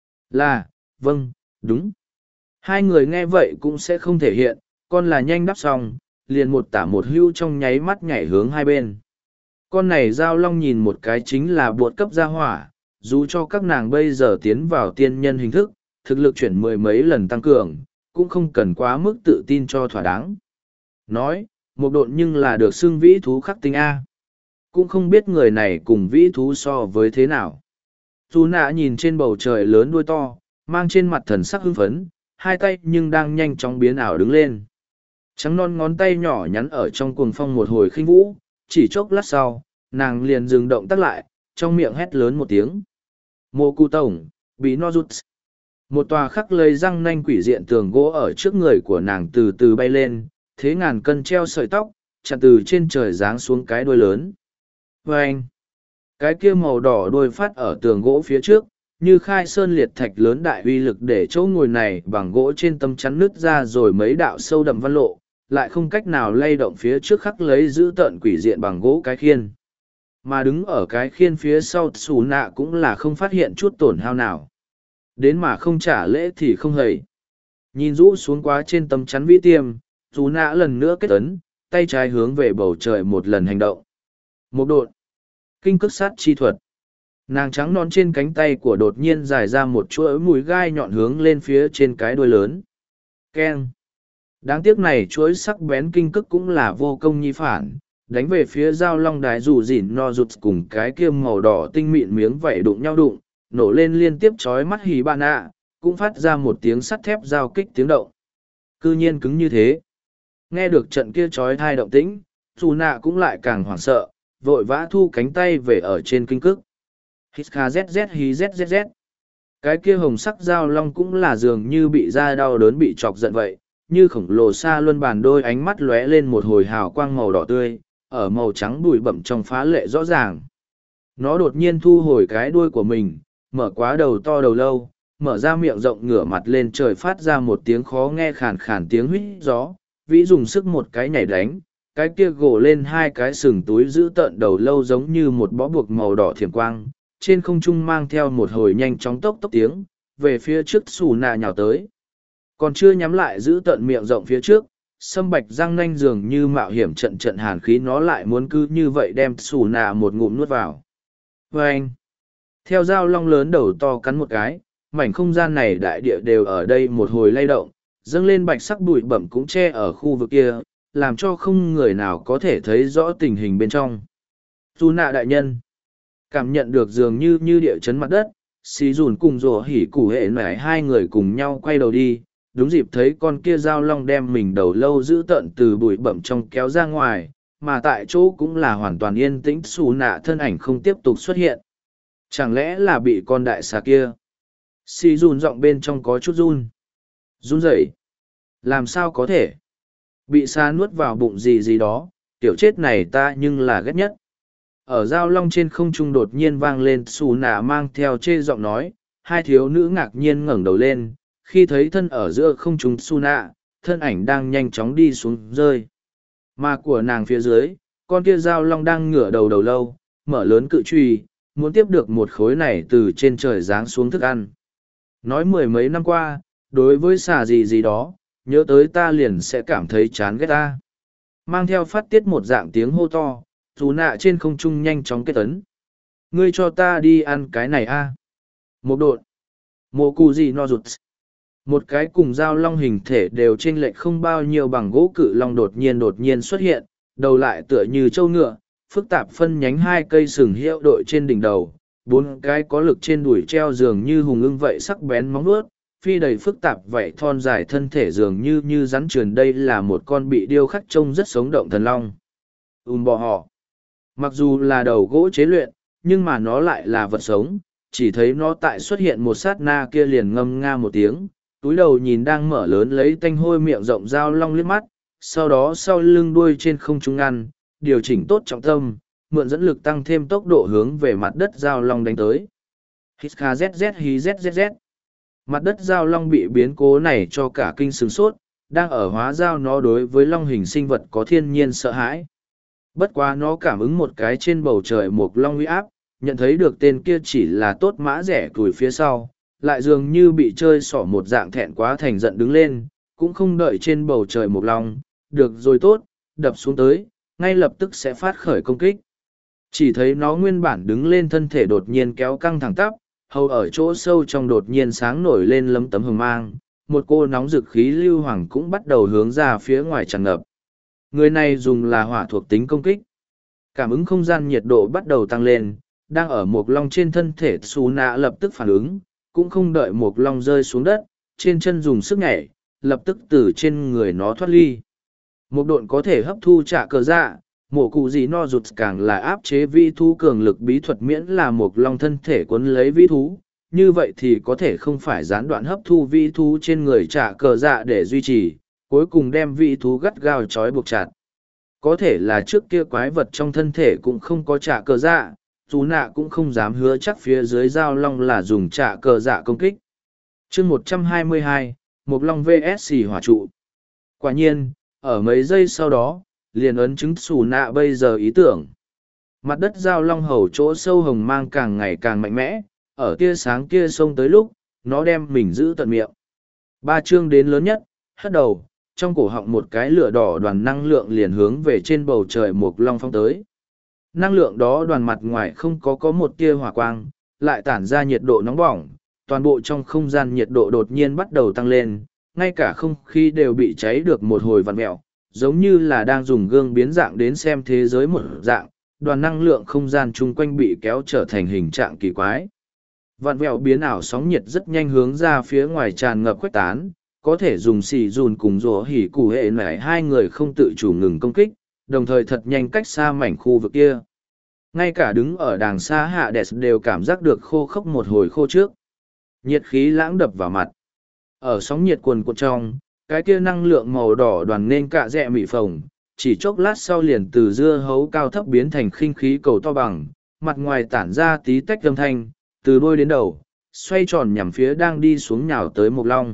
Là, vâng, đúng. Hai người nghe vậy cũng sẽ không thể hiện, con là nhanh đắp xong, liền một tả một hưu trong nháy mắt nhảy hướng hai bên. Con này giao long nhìn một cái chính là buột cấp gia hỏa, dù cho các nàng bây giờ tiến vào tiên nhân hình thức, thực lực chuyển mười mấy lần tăng cường, cũng không cần quá mức tự tin cho thỏa đáng. Nói, một độn nhưng là được xưng vĩ thú khắc tinh A. Cũng không biết người này cùng vĩ thú so với thế nào. Dù nạ nhìn trên bầu trời lớn đuôi to, mang trên mặt thần sắc hưng phấn, hai tay nhưng đang nhanh chóng biến ảo đứng lên. Trắng non ngón tay nhỏ nhắn ở trong cuồng phong một hồi khinh vũ, chỉ chốc lát sau, nàng liền dừng động tác lại, trong miệng hét lớn một tiếng. Mô cụ tổng, bí no rút. Một tòa khắc lây răng nanh quỷ diện tường gỗ ở trước người của nàng từ từ bay lên, thế ngàn cân treo sợi tóc, chặn từ trên trời giáng xuống cái đuôi lớn. Và anh, cái kia màu đỏ đuôi phát ở tường gỗ phía trước, như khai sơn liệt thạch lớn đại uy lực để chỗ ngồi này bằng gỗ trên tấm chắn nứt ra rồi mấy đạo sâu đậm văn lộ, lại không cách nào lay động phía trước khắc lấy giữ tợn quỷ diện bằng gỗ cái khiên. Mà đứng ở cái khiên phía sau xù nạ cũng là không phát hiện chút tổn hao nào. Đến mà không trả lễ thì không hầy. Nhìn rũ xuống quá trên tấm chắn vĩ tiêm, xù nạ lần nữa kết ấn, tay trái hướng về bầu trời một lần hành động. Một độn. Kinh cức sát chi thuật. Nàng trắng non trên cánh tay của đột nhiên dài ra một chuỗi mùi gai nhọn hướng lên phía trên cái đuôi lớn. Keng. Đáng tiếc này chuỗi sắc bén kinh cức cũng là vô công nhi phản, đánh về phía dao long đái dù dỉn no rụt cùng cái kia màu đỏ tinh mịn miếng vảy đụng nhau đụng, nổ lên liên tiếp chói mắt hì bạn ạ, cũng phát ra một tiếng sắt thép giao kích tiếng động. Cư nhiên cứng như thế. Nghe được trận kia chói thai động tĩnh, dù nạ cũng lại càng hoảng sợ, vội vã thu cánh tay về ở trên kinh cức. Hít kha zz hí zzz. Cái kia hồng sắc dao long cũng là dường như bị da đau đớn bị chọc giận vậy, như khổng lồ xa luân bàn đôi ánh mắt lóe lên một hồi hào quang màu đỏ tươi, ở màu trắng bụi bậm trong phá lệ rõ ràng. Nó đột nhiên thu hồi cái đuôi của mình, mở quá đầu to đầu lâu, mở ra miệng rộng ngửa mặt lên trời phát ra một tiếng khó nghe khàn khàn tiếng huýt gió, vĩ dùng sức một cái nhảy đánh, cái kia gồ lên hai cái sừng túi giữ tợn đầu lâu giống như một bó buộc màu đỏ thiểm quang, trên không trung mang theo một hồi nhanh chóng tốc tốc tiếng, về phía trước xù nạ nhào tới. Còn chưa nhắm lại giữ tợn miệng rộng phía trước, sâm bạch răng nanh dường như mạo hiểm trận trận hàn khí nó lại muốn cứ như vậy đem xù nạ một ngụm nuốt vào. Và anh, theo dao long lớn đầu to cắn một cái, mảnh không gian này đại địa đều ở đây một hồi lay động, dâng lên bạch sắc bụi bẩm cũng che ở khu vực kia, làm cho không người nào có thể thấy rõ tình hình bên trong. Dù nạ đại nhân, cảm nhận được dường như địa chấn mặt đất, xí dùn cùng rổ hỉ củ hệ nải hai người cùng nhau quay đầu đi, đúng dịp thấy con kia dao long đem mình đầu lâu giữ tận từ bụi bẩm trong kéo ra ngoài, mà tại chỗ cũng là hoàn toàn yên tĩnh, xù nạ thân ảnh không tiếp tục xuất hiện. Chẳng lẽ là bị con đại xà kia? Xì dùn giọng bên trong có chút run. Run rẩy. Làm sao có thể? Bị xà nuốt vào bụng gì gì đó, tiểu chết này ta nhưng là ghét nhất. Ở dao long trên không trung đột nhiên vang lên xù nạ mang theo chê giọng nói, hai thiếu nữ ngạc nhiên ngẩng đầu lên, khi thấy thân ở giữa không trung su nạ, thân ảnh đang nhanh chóng đi xuống rơi. Mà của nàng phía dưới, con kia dao long đang ngửa đầu đầu lâu, mở lớn cự truy, muốn tiếp được một khối này từ trên trời giáng xuống thức ăn. Nói mười mấy năm qua, đối với xà gì gì đó, nhớ tới ta liền sẽ cảm thấy chán ghét ta. Mang theo phát tiết một dạng tiếng hô to, dù nạ trên không trung nhanh chóng kết tấn. Ngươi cho ta đi ăn cái này a. Một độn. Mộ cụ gì no rụt. Một cái cùng dao long hình thể đều chênh lệch không bao nhiêu bằng gỗ cự long đột nhiên xuất hiện, đầu lại tựa như trâu ngựa, phức tạp phân nhánh hai cây sừng hiệu đội trên đỉnh đầu, bốn cái có lực trên đùi treo dường như hùng ưng vậy sắc bén móng vuốt, phi đầy phức tạp vậy thon dài thân thể dường như rắn trườn. Đây là một con bị điêu khắc trông rất sống động thần long. Bò họ. Mặc dù là đầu gỗ chế luyện, nhưng mà nó lại là vật sống, chỉ thấy nó tại xuất hiện một sát na kia liền ngâm nga một tiếng, túi đầu nhìn đang mở lớn lấy tanh hôi miệng rộng dao long liếc mắt, sau đó sau lưng đuôi trên không trung ăn, điều chỉnh tốt trọng tâm, mượn dẫn lực tăng thêm tốc độ hướng về mặt đất dao long đánh tới. Hít kha zzz hí zzz. Mặt đất dao long bị biến cố này cho cả kinh sửng sốt, đang ở hóa dao nó đối với long hình sinh vật có thiên nhiên sợ hãi. Bất quá nó cảm ứng một cái trên bầu trời một long uy áp, nhận thấy được tên kia chỉ là tốt mã rẻ cùi phía sau, lại dường như bị chơi xỏ một dạng thẹn quá thành giận đứng lên, cũng không đợi trên bầu trời một long, được rồi tốt, đập xuống tới, ngay lập tức sẽ phát khởi công kích. Chỉ thấy nó nguyên bản đứng lên thân thể đột nhiên kéo căng thẳng tắp, hầu ở chỗ sâu trong đột nhiên sáng nổi lên lấm tấm hừng mang, một cô nóng rực khí lưu hoàng cũng bắt đầu hướng ra phía ngoài tràn ngập. Người này dùng là hỏa thuộc tính công kích. Cảm ứng không gian nhiệt độ bắt đầu tăng lên, đang ở một long trên thân thể xù nạ lập tức phản ứng, cũng không đợi một long rơi xuống đất, trên chân dùng sức nhảy, lập tức từ trên người nó thoát ly. Một độn có thể hấp thu trả cờ dạ, mổ cụ gì no rụt càng là áp chế vi thú cường lực bí thuật miễn là một long thân thể quấn lấy vi thú, như vậy thì có thể không phải gián đoạn hấp thu vi thú trên người trả cờ dạ để duy trì, cuối cùng đem vi thú gắt gao trói buộc chặt. Có thể là trước kia quái vật trong thân thể cũng không có trả cờ dạ, dù nạ cũng không dám hứa chắc phía dưới dao long là dùng trả cờ dạ công kích. chương 122, một long vs hỏa trụ. Quả nhiên, ở mấy giây sau đó, liền ấn chứng xù nạ bây giờ ý tưởng. Mặt đất dao long hầu chỗ sâu hồng mang càng ngày càng mạnh mẽ, ở tia sáng kia xông tới lúc, nó đem mình giữ tận miệng. Ba chương đến lớn nhất, hất đầu, trong cổ họng một cái lửa đỏ đoàn năng lượng liền hướng về trên bầu trời một long phong tới. Năng lượng đó đoàn mặt ngoài không có một tia hỏa quang, lại tản ra nhiệt độ nóng bỏng, toàn bộ trong không gian nhiệt độ đột nhiên bắt đầu tăng lên, ngay cả không khí đều bị cháy được một hồi vặn mẹo, giống như là đang dùng gương biến dạng đến xem thế giới một dạng, đoàn năng lượng không gian chung quanh bị kéo trở thành hình trạng kỳ quái. Vặn vẹo biến ảo sóng nhiệt rất nhanh hướng ra phía ngoài tràn ngập khuếch tán, có thể dùng xì dùn cùng rổ hỉ cụ hệ nảy hai người không tự chủ ngừng công kích, đồng thời thật nhanh cách xa mảnh khu vực kia. Ngay cả đứng ở đàng xa hạ đẹp đều cảm giác được khô khốc một hồi khô trước. Nhiệt khí lãng đập vào mặt. Ở sóng nhiệt cuồn cuộn trong, cái kia năng lượng màu đỏ đoàn nên cạ rẽ mị phồng, chỉ chốc lát sau liền từ dưa hấu cao thấp biến thành khinh khí cầu to bằng, mặt ngoài tản ra tí tách âm thanh, từ đuôi đến đầu, xoay tròn nhằm phía đang đi xuống nhào tới một long.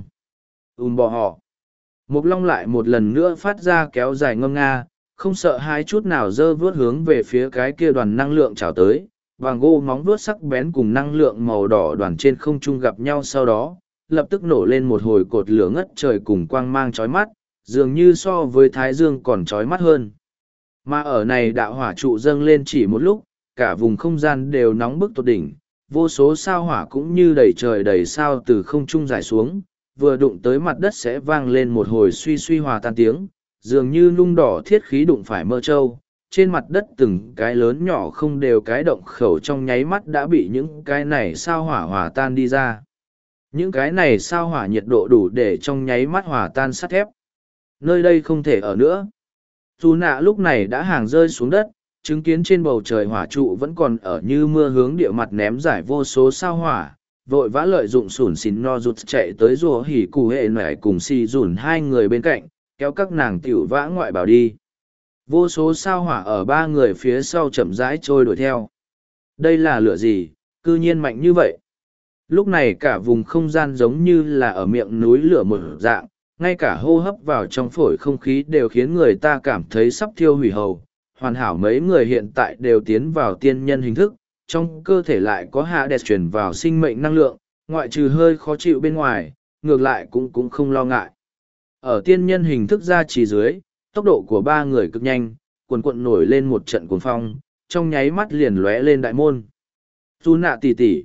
Bò họ. Một long lại một lần nữa phát ra kéo dài ngâm nga, không sợ hai chút nào dơ vướt hướng về phía cái kia đoàn năng lượng trào tới, vàng gỗ móng vuốt sắc bén cùng năng lượng màu đỏ đoàn trên không trung gặp nhau sau đó, lập tức nổ lên một hồi cột lửa ngất trời cùng quang mang chói mắt, dường như so với thái dương còn chói mắt hơn. Mà ở này đạo hỏa trụ dâng lên chỉ một lúc, cả vùng không gian đều nóng bức tột đỉnh, vô số sao hỏa cũng như đầy trời đầy sao từ không trung rải xuống, vừa đụng tới mặt đất sẽ vang lên một hồi suy suy hòa tan tiếng, dường như nung đỏ thiết khí đụng phải mơ trâu. Trên mặt đất từng cái lớn nhỏ không đều cái động khẩu trong nháy mắt đã bị những cái này sao hỏa hòa tan đi ra. Những cái này sao hỏa nhiệt độ đủ để trong nháy mắt hòa tan sắt thép. Nơi đây không thể ở nữa. Dù nạ lúc này đã hàng rơi xuống đất, chứng kiến trên bầu trời hỏa trụ vẫn còn ở như mưa hướng địa mặt ném giải vô số sao hỏa, vội vã lợi dụng sủn xín no rụt chạy tới rùa hỉ cụ hệ nải cùng xì dùn hai người bên cạnh, kéo các nàng tiểu vã ngoại bảo đi. Vô số sao hỏa ở ba người phía sau chậm rãi trôi đuổi theo. Đây là lửa gì, cư nhiên mạnh như vậy? Lúc này cả vùng không gian giống như là ở miệng núi lửa một dạng, ngay cả hô hấp vào trong phổi không khí đều khiến người ta cảm thấy sắp thiêu hủy hầu. Hoàn hảo mấy người hiện tại đều tiến vào tiên nhân hình thức, trong cơ thể lại có hạ đẹp chuyển vào sinh mệnh năng lượng, ngoại trừ hơi khó chịu bên ngoài, ngược lại cũng không lo ngại. Ở tiên nhân hình thức ra chỉ dưới, tốc độ của ba người cực nhanh, cuồn cuộn nổi lên một trận cuồng phong, trong nháy mắt liền lóe lên đại môn. Dù nạ tỉ tỉ.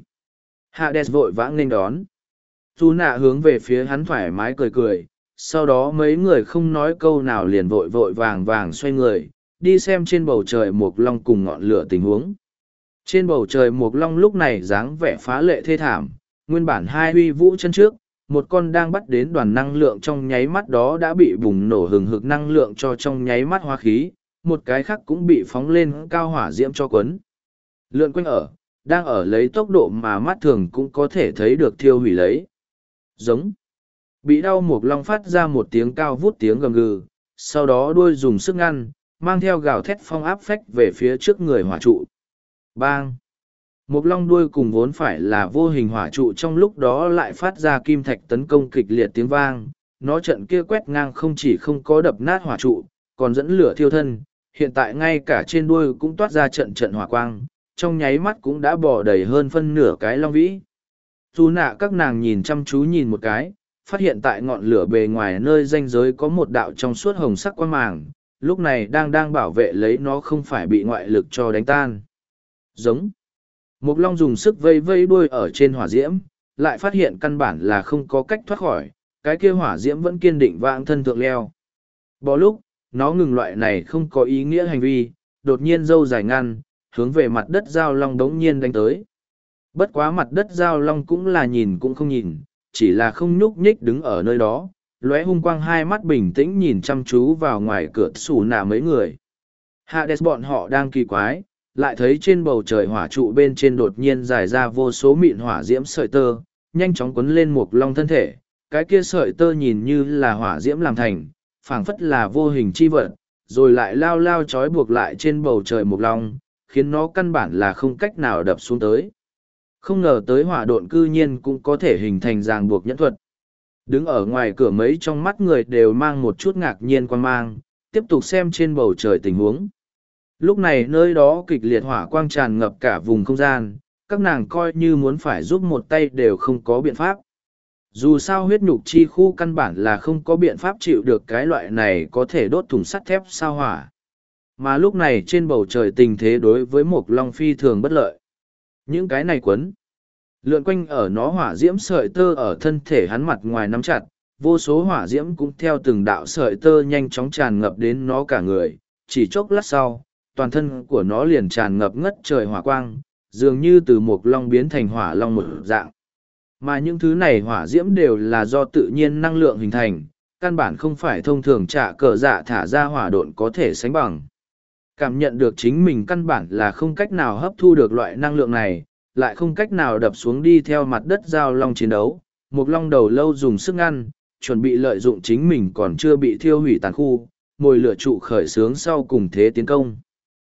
Hades vội vã nghênh đón. Dù nạ hướng về phía hắn thoải mái cười cười, sau đó mấy người không nói câu nào liền vội vội vàng vàng xoay người, đi xem trên bầu trời mộc long cùng ngọn lửa tình huống. Trên bầu trời mộc long lúc này dáng vẻ phá lệ thê thảm, nguyên bản hai huy vũ chân trước, một con đang bắt đến đoàn năng lượng trong nháy mắt đó đã bị bùng nổ hừng hực năng lượng cho trong nháy mắt hóa khí, một cái khác cũng bị phóng lên cao hỏa diễm cho quấn. Lượn quanh đang ở lấy tốc độ mà mắt thường cũng có thể thấy được thiêu hủy lấy. Giống. Bị đau mộc long phát ra một tiếng cao vút tiếng gầm gừ, sau đó đuôi dùng sức ngăn, mang theo gào thét phong áp phách về phía trước người hỏa trụ. Bang! Mộc long đuôi cùng vốn phải là vô hình hỏa trụ trong lúc đó lại phát ra kim thạch tấn công kịch liệt tiếng vang. Nó trận kia quét ngang không chỉ không có đập nát hỏa trụ, còn dẫn lửa thiêu thân. Hiện tại ngay cả trên đuôi cũng toát ra trận trận hỏa quang, trong nháy mắt cũng đã bỏ đầy hơn phân nửa cái long vĩ. Dù nạ các nàng nhìn chăm chú nhìn một cái, phát hiện tại ngọn lửa bề ngoài nơi ranh giới có một đạo trong suốt hồng sắc quang màng, lúc này đang bảo vệ lấy nó không phải bị ngoại lực cho đánh tan. Giống. Mộc long dùng sức vây vây đuôi ở trên hỏa diễm, lại phát hiện căn bản là không có cách thoát khỏi, cái kia hỏa diễm vẫn kiên định vãng thân thượng leo. Bỏ lúc, nó ngừng loại này không có ý nghĩa hành vi, đột nhiên râu dài ngăn, hướng về mặt đất giao long đống nhiên đánh tới. Bất quá mặt đất giao long cũng là nhìn cũng không nhìn, chỉ là không nhúc nhích đứng ở nơi đó, lóe hung quang hai mắt bình tĩnh nhìn chăm chú vào ngoài cửa sủ nạ mấy người. Hades bọn họ đang kỳ quái, lại thấy trên bầu trời hỏa trụ bên trên đột nhiên dài ra vô số mịn hỏa diễm sợi tơ, nhanh chóng quấn lên mộc long thân thể. Cái kia sợi tơ nhìn như là hỏa diễm làm thành, phảng phất là vô hình chi vật, rồi lại lao lao trói buộc lại trên bầu trời mộc long, khiến nó căn bản là không cách nào đập xuống tới. Không ngờ tới hỏa độn cư nhiên cũng có thể hình thành ràng buộc nhẫn thuật. Đứng ở ngoài cửa mấy trong mắt người đều mang một chút ngạc nhiên quan mang, tiếp tục xem trên bầu trời tình huống. Lúc này nơi đó kịch liệt hỏa quang tràn ngập cả vùng không gian, các nàng coi như muốn phải giúp một tay đều không có biện pháp. Dù sao huyết nhục chi khu căn bản là không có biện pháp chịu được cái loại này có thể đốt thùng sắt thép sao hỏa. Mà lúc này trên bầu trời tình thế đối với một long phi thường bất lợi. Những cái này quấn. Lượn quanh ở nó hỏa diễm sợi tơ ở thân thể hắn mặt ngoài nắm chặt, vô số hỏa diễm cũng theo từng đạo sợi tơ nhanh chóng tràn ngập đến nó cả người. Chỉ chốc lát sau, toàn thân của nó liền tràn ngập ngất trời hỏa quang, dường như từ một long biến thành hỏa long một dạng. Mà những thứ này hỏa diễm đều là do tự nhiên năng lượng hình thành, căn bản không phải thông thường trả cờ dạ thả ra hỏa độn có thể sánh bằng. Cảm nhận được chính mình căn bản là không cách nào hấp thu được loại năng lượng này, lại không cách nào đập xuống đi theo mặt đất giao long chiến đấu. Một long đầu lâu dùng sức ngăn, chuẩn bị lợi dụng chính mình còn chưa bị thiêu hủy tàn khu, mồi lửa trụ khởi xướng sau cùng thế tiến công.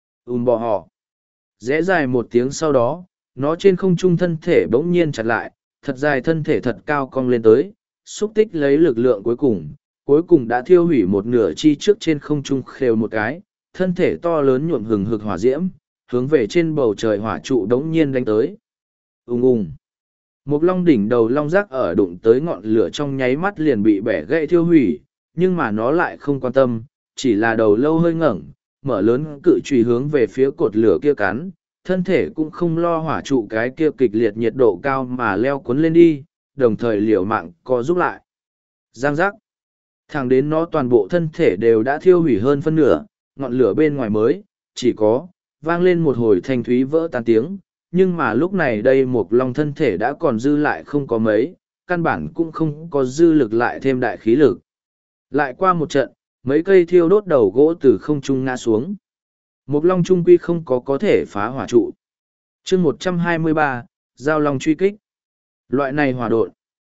Bò họ. Rẽ dài một tiếng sau đó, nó trên không trung thân thể bỗng nhiên chặt lại, thật dài thân thể thật cao cong lên tới, xúc tích lấy lực lượng cuối cùng đã thiêu hủy một nửa chi trước trên không trung khều một cái, thân thể to lớn nhuộm hừng hực hỏa diễm, hướng về trên bầu trời hỏa trụ đống nhiên đánh tới. Ung. Một long đỉnh đầu long rác ở đụng tới ngọn lửa trong nháy mắt liền bị bẻ gãy thiêu hủy, nhưng mà nó lại không quan tâm, chỉ là đầu lâu hơi ngẩng, mở lớn cự chùy hướng về phía cột lửa kia cắn, thân thể cũng không lo hỏa trụ cái kia kịch liệt nhiệt độ cao mà leo cuốn lên đi, đồng thời liều mạng co giúp lại. Giang giác. Thẳng đến nó toàn bộ thân thể đều đã thiêu hủy hơn phân nửa, ngọn lửa bên ngoài mới, chỉ có, vang lên một hồi thanh thúy vỡ tan tiếng, nhưng mà lúc này đây một long thân thể đã còn dư lại không có mấy, căn bản cũng không có dư lực lại thêm đại khí lực. Lại qua một trận, mấy cây thiêu đốt đầu gỗ từ không trung ngã xuống. Một long trung quy không có thể phá hỏa trụ. chương 123, giao long truy kích. Loại này hỏa độn,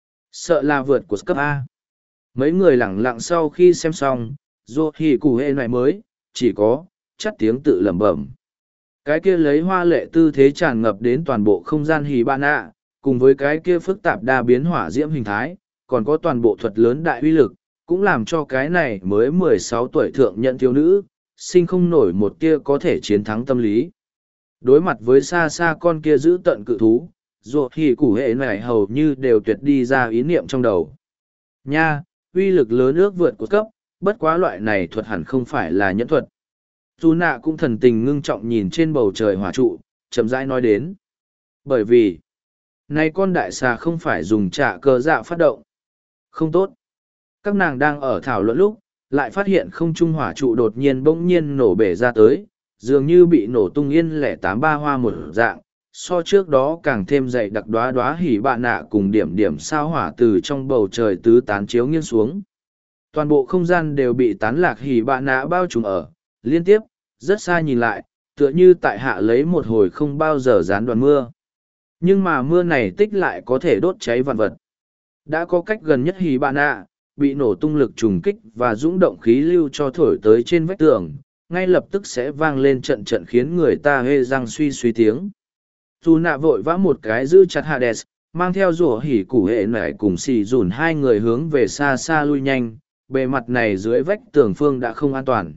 sợ là vượt của cấp A. Mấy người lẳng lặng sau khi xem xong, dù hỉ củ hệ này mới, chỉ có, chắt tiếng tự lẩm bẩm. Cái kia lấy hoa lệ tư thế tràn ngập đến toàn bộ không gian hỉ bạn ạ, cùng với cái kia phức tạp đa biến hỏa diễm hình thái, còn có toàn bộ thuật lớn đại uy lực, cũng làm cho cái này mới 16 tuổi thượng nhận thiếu nữ, sinh không nổi một tia có thể chiến thắng tâm lý. Đối mặt với xa xa con kia giữ tận cự thú, ruột thì củ hệ này hầu như đều tuyệt đi ra ý niệm trong đầu. Nha, uy lực lớn ước vượt của cấp, bất quá loại này thuật hẳn không phải là nhẫn thuật. Dù nạ cũng thần tình ngưng trọng nhìn trên bầu trời hỏa trụ, chậm rãi nói đến. Bởi vì, này con đại xà không phải dùng trả cờ dạ phát động. Không tốt. Các nàng đang ở thảo luận lúc, lại phát hiện không trung hỏa trụ đột nhiên bỗng nhiên nổ bể ra tới, dường như bị nổ tung yên lẻ 83 hoa một dạng, so trước đó càng thêm dày đặc đóa đóa hỉ bạ nạ cùng điểm điểm sao hỏa từ trong bầu trời tứ tán chiếu nghiêng xuống. Toàn bộ không gian đều bị tán lạc hỉ bạ nạ bao trùm ở, liên tiếp, rất xa nhìn lại, tựa như tại hạ lấy một hồi không bao giờ gián đoạn mưa. Nhưng mà mưa này tích lại có thể đốt cháy vạn vật. Đã có cách gần nhất hỉ bạ nạ, bị nổ tung lực trùng kích và dũng động khí lưu cho thổi tới trên vách tường, ngay lập tức sẽ vang lên trận trận khiến người ta hê răng suy suy tiếng. Dù nạ vội vã một cái giữ chặt Hades, mang theo rủa hỉ củ hệ nải cùng xì dùn hai người hướng về xa xa lui nhanh, bề mặt này dưới vách tường phương đã không an toàn.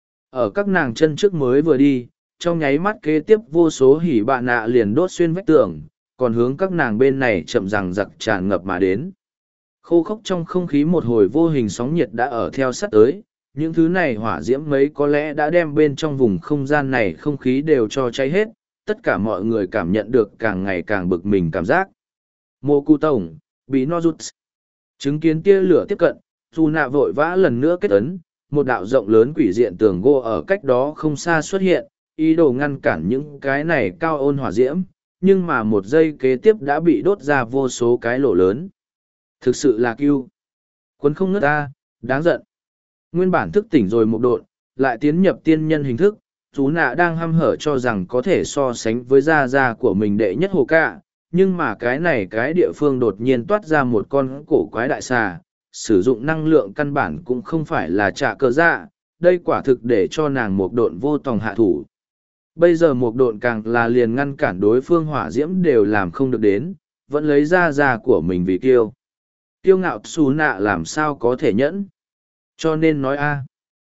Ở các nàng chân trước mới vừa đi, trong nháy mắt kế tiếp vô số hỉ bạ nạ liền đốt xuyên vách tường, còn hướng các nàng bên này chậm rằng giặc tràn ngập mà đến. Khô khốc trong không khí một hồi vô hình sóng nhiệt đã ở theo sát tới, những thứ này hỏa diễm mấy có lẽ đã đem bên trong vùng không gian này không khí đều cho cháy hết, tất cả mọi người cảm nhận được càng ngày càng bực mình cảm giác. Mô Cụ Tổng, bị no rút. Chứng kiến tia lửa tiếp cận, dù nạ vội vã lần nữa kết ấn, một đạo rộng lớn quỷ diện tường gỗ ở cách đó không xa xuất hiện, ý đồ ngăn cản những cái này cao ôn hỏa diễm, nhưng mà một giây kế tiếp đã bị đốt ra vô số cái lỗ lớn. Thực sự là cưu. Quân không ngất ta, đáng giận. Nguyên bản thức tỉnh rồi một độn, lại tiến nhập tiên nhân hình thức, chú nạ đang hăm hở cho rằng có thể so sánh với gia của mình đệ nhất hồ cạ, nhưng mà cái này cái địa phương đột nhiên toát ra một con cổ quái đại xà, sử dụng năng lượng căn bản cũng không phải là trả cờ dạ, đây quả thực để cho nàng một độn vô tòng hạ thủ. Bây giờ một độn càng là liền ngăn cản đối phương hỏa diễm đều làm không được đến, vẫn lấy gia của mình vì kiêu. Kiêu ngạo xù nạ làm sao có thể nhẫn. Cho nên nói a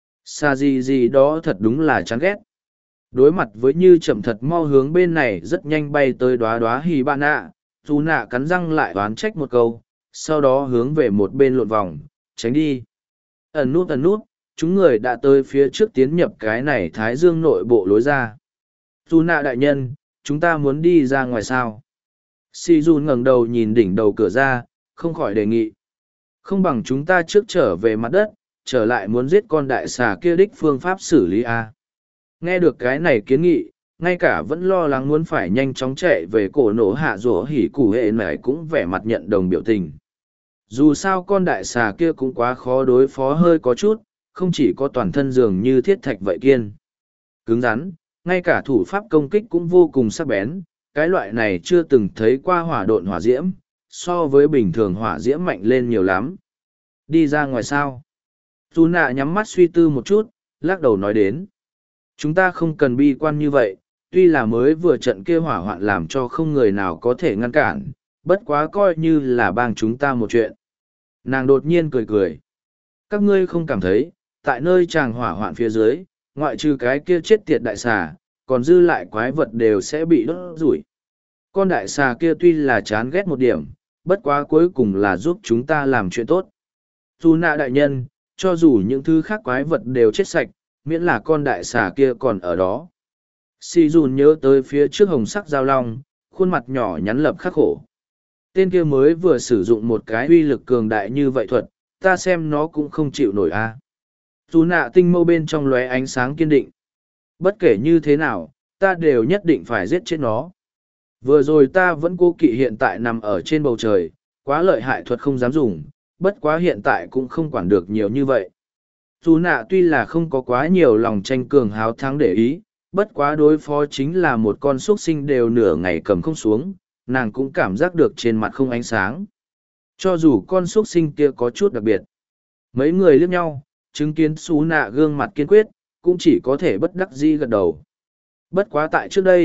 xa gì đó thật đúng là chán ghét. Đối mặt với như chậm thật mau hướng bên này rất nhanh bay tới đóa đóa hì ba nạ, dù nạ cắn răng lại oán trách một câu, sau đó hướng về một bên lộn vòng, tránh đi. Ẩn nút, chúng người đã tới phía trước tiến nhập cái này thái dương nội bộ lối ra. Dù nạ đại nhân, chúng ta muốn đi ra ngoài sao? Si Jun ngẩng đầu nhìn đỉnh đầu cửa ra, không khỏi đề nghị. Không bằng chúng ta trước trở về mặt đất, trở lại muốn giết con đại xà kia đích phương pháp xử lý a. Nghe được cái này kiến nghị, ngay cả vẫn lo lắng muốn phải nhanh chóng chạy về cổ nổ hạ rổ hỉ củ hệ này cũng vẻ mặt nhận đồng biểu tình. Dù sao con đại xà kia cũng quá khó đối phó hơi có chút, không chỉ có toàn thân dường như thiết thạch vậy kiên. Cứng rắn, ngay cả thủ pháp công kích cũng vô cùng sắc bén, cái loại này chưa từng thấy qua hỏa độn hỏa diễm, so với bình thường hỏa diễm mạnh lên nhiều lắm. Đi ra ngoài sao? Dù nạ nhắm mắt suy tư một chút, lắc đầu nói đến. Chúng ta không cần bi quan như vậy, tuy là mới vừa trận kia hỏa hoạn làm cho không người nào có thể ngăn cản, bất quá coi như là bang chúng ta một chuyện. Nàng đột nhiên cười cười. Các ngươi không cảm thấy, tại nơi tràng hỏa hoạn phía dưới, ngoại trừ cái kia chết tiệt đại xà, còn dư lại quái vật đều sẽ bị đốt rủi. Con đại xà kia tuy là chán ghét một điểm, bất quá cuối cùng là giúp chúng ta làm chuyện tốt. Dù nạ đại nhân, cho dù những thứ khác quái vật đều chết sạch, miễn là con đại xà kia còn ở đó. Si dùn nhớ tới phía trước hồng sắc giao long, khuôn mặt nhỏ nhắn lập khắc khổ. Tên kia mới vừa sử dụng một cái uy lực cường đại như vậy thuật, ta xem nó cũng không chịu nổi a. Dù nạ tinh mâu bên trong lóe ánh sáng kiên định. Bất kể như thế nào, ta đều nhất định phải giết chết nó. Vừa rồi ta vẫn cố kỵ hiện tại nằm ở trên bầu trời, quá lợi hại thuật không dám dùng, bất quá hiện tại cũng không quản được nhiều như vậy. Dù nạ tuy là không có quá nhiều lòng tranh cường háo thắng để ý, bất quá đối phó chính là một con xuất sinh đều nửa ngày cầm không xuống, nàng cũng cảm giác được trên mặt không ánh sáng. Cho dù con xuất sinh kia có chút đặc biệt. Mấy người liếc nhau, chứng kiến xú nạ gương mặt kiên quyết, cũng chỉ có thể bất đắc dĩ gật đầu. Bất quá tại trước đây,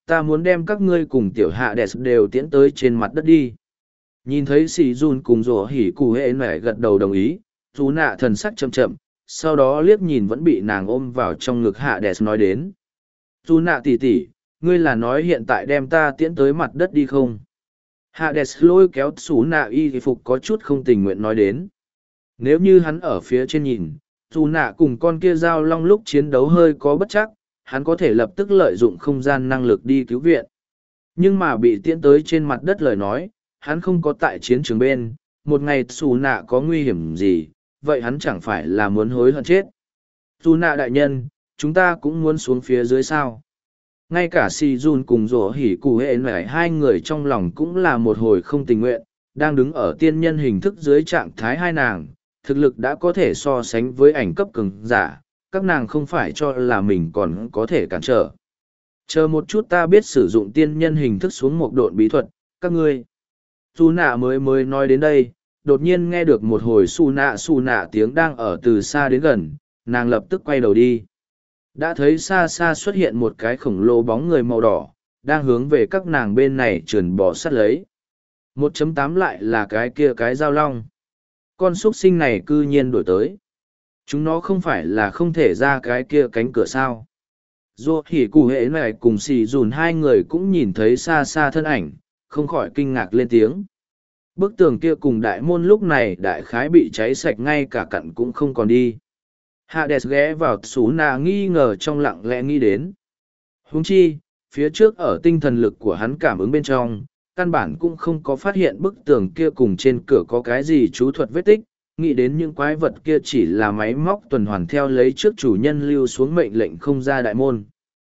ta muốn đem các ngươi cùng tiểu hạ đẹp đều tiễn tới trên mặt đất đi. Nhìn thấy sỉ dùn cùng rổ hỉ cụ hệ nẻ gật đầu đồng ý, dù nạ thần sắc chậm chậm, sau đó liếc nhìn vẫn bị nàng ôm vào trong ngực hạ đẹp nói đến. Dù nạ tỉ tỉ, ngươi là nói hiện tại đem ta tiễn tới mặt đất đi không? Hạ đẹp lôi kéo xú nạ y phục có chút không tình nguyện nói đến. Nếu như hắn ở phía trên nhìn, dù nạ cùng con kia dao long lúc chiến đấu hơi có bất chắc, hắn có thể lập tức lợi dụng không gian năng lực đi cứu viện. Nhưng mà bị tiễn tới trên mặt đất lời nói, hắn không có tại chiến trường bên, một ngày xù nạ có nguy hiểm gì, vậy hắn chẳng phải là muốn hối hận chết. Xù nạ đại nhân, chúng ta cũng muốn xuống phía dưới sao. Ngay cả si jun cùng rổ hỉ cụ hệ nảy hai người trong lòng cũng là một hồi không tình nguyện, đang đứng ở tiên nhân hình thức dưới trạng thái hai nàng, thực lực đã có thể so sánh với ảnh cấp cường giả, các nàng không phải cho là mình còn có thể cản trở. Chờ một chút ta biết sử dụng tiên nhân hình thức xuống một độn bí thuật, các ngươi. Su nạ mới nói đến đây, đột nhiên nghe được một hồi su nạ tiếng đang ở từ xa đến gần, nàng lập tức quay đầu đi. Đã thấy xa xa xuất hiện một cái khổng lồ bóng người màu đỏ, đang hướng về các nàng bên này trườn bò sát lấy. 1.8 lại là cái kia cái dao long. Con xúc sinh này cư nhiên đổi tới. Chúng nó không phải là không thể ra cái kia cánh cửa sao. Dù hỉ cụ hệ này cùng xì dùn hai người cũng nhìn thấy xa xa thân ảnh, không khỏi kinh ngạc lên tiếng. Bức tường kia cùng đại môn lúc này đại khái bị cháy sạch ngay cả cặn cũng không còn đi. Hades ghé vào xú nạ nghi ngờ trong lặng lẽ nghĩ đến. Huống chi, phía trước ở tinh thần lực của hắn cảm ứng bên trong, căn bản cũng không có phát hiện bức tường kia cùng trên cửa có cái gì chú thuật vết tích, nghĩ đến những quái vật kia chỉ là máy móc tuần hoàn theo lấy trước chủ nhân lưu xuống mệnh lệnh không ra đại môn.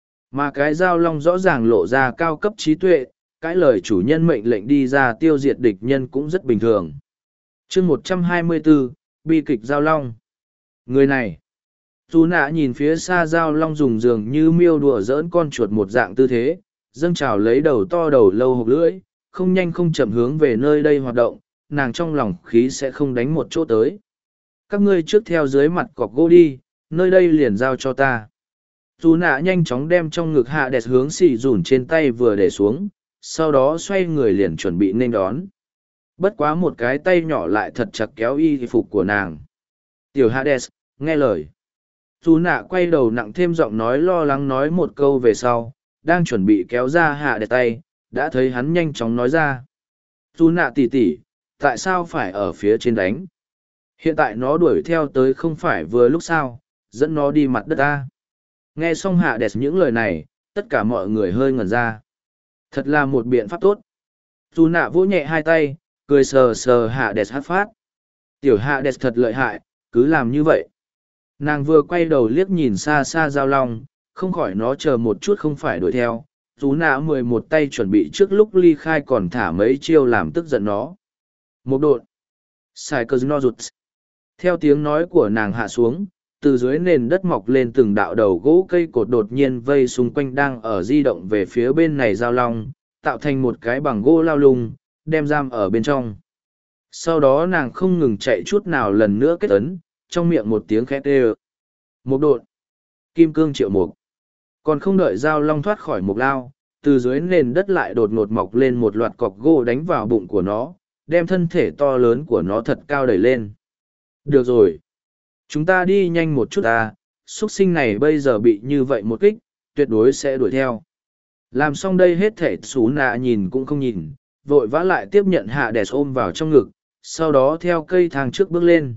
Mà cái dao long rõ ràng lộ ra cao cấp trí tuệ, cái lời chủ nhân mệnh lệnh đi ra tiêu diệt địch nhân cũng rất bình thường. chương 124, bi kịch dao long. Người này, dù nạ nhìn phía xa dao long dùng dường như miêu đùa giỡn con chuột một dạng tư thế, dâng trào lấy đầu to đầu lâu hộp lưỡi, không nhanh không chậm hướng về nơi đây hoạt động, nàng trong lòng khí sẽ không đánh một chỗ tới. Các ngươi trước theo dưới mặt cọc gỗ đi, nơi đây liền giao cho ta. Dù nạ nhanh chóng đem trong ngực hạ đẹp hướng xì dùn trên tay vừa để xuống, sau đó xoay người liền chuẩn bị nên đón. Bất quá một cái tay nhỏ lại thật chặt kéo y phục của nàng. Tiểu Hades, nghe lời. Dù nạ quay đầu nặng thêm giọng nói lo lắng nói một câu về sau, đang chuẩn bị kéo ra hạ đẹp tay, đã thấy hắn nhanh chóng nói ra. Dù nạ tỉ tỉ, tại sao phải ở phía trên đánh? Hiện tại nó đuổi theo tới không phải vừa lúc sao, dẫn nó đi mặt đất ta. Nghe xong hạ đẹp những lời này, tất cả mọi người hơi ngẩn ra. Thật là một biện pháp tốt. Dù nạ vỗ nhẹ hai tay, cười sờ sờ hạ đẹp hát phát. Tiểu hạ đẹp thật lợi hại, cứ làm như vậy. Nàng vừa quay đầu liếc nhìn xa xa dao long, không khỏi nó chờ một chút không phải đuổi theo. Dù nạ 11 tay chuẩn bị trước lúc ly khai còn thả mấy chiêu làm tức giận nó. Một độn. Sai cơ no rụt. Theo tiếng nói của nàng hạ xuống, từ dưới nền đất mọc lên từng đạo đầu gỗ cây cột đột nhiên vây xung quanh đang ở di động về phía bên này dao long, tạo thành một cái bằng gỗ lao lung, đem giam ở bên trong. Sau đó nàng không ngừng chạy chút nào lần nữa kết ấn, trong miệng một tiếng khét ê. Một độn. Kim cương triệu mục. Còn không đợi dao long thoát khỏi mục lao, từ dưới nền đất lại đột ngột mọc lên một loạt cọc gỗ đánh vào bụng của nó, đem thân thể to lớn của nó thật cao đẩy lên. Được rồi. Chúng ta đi nhanh một chút ta, xuất sinh này bây giờ bị như vậy một kích, tuyệt đối sẽ đuổi theo. Làm xong đây hết thể xú nạ nhìn cũng không nhìn, vội vã lại tiếp nhận hạ đẹp ôm vào trong ngực, sau đó theo cây thang trước bước lên.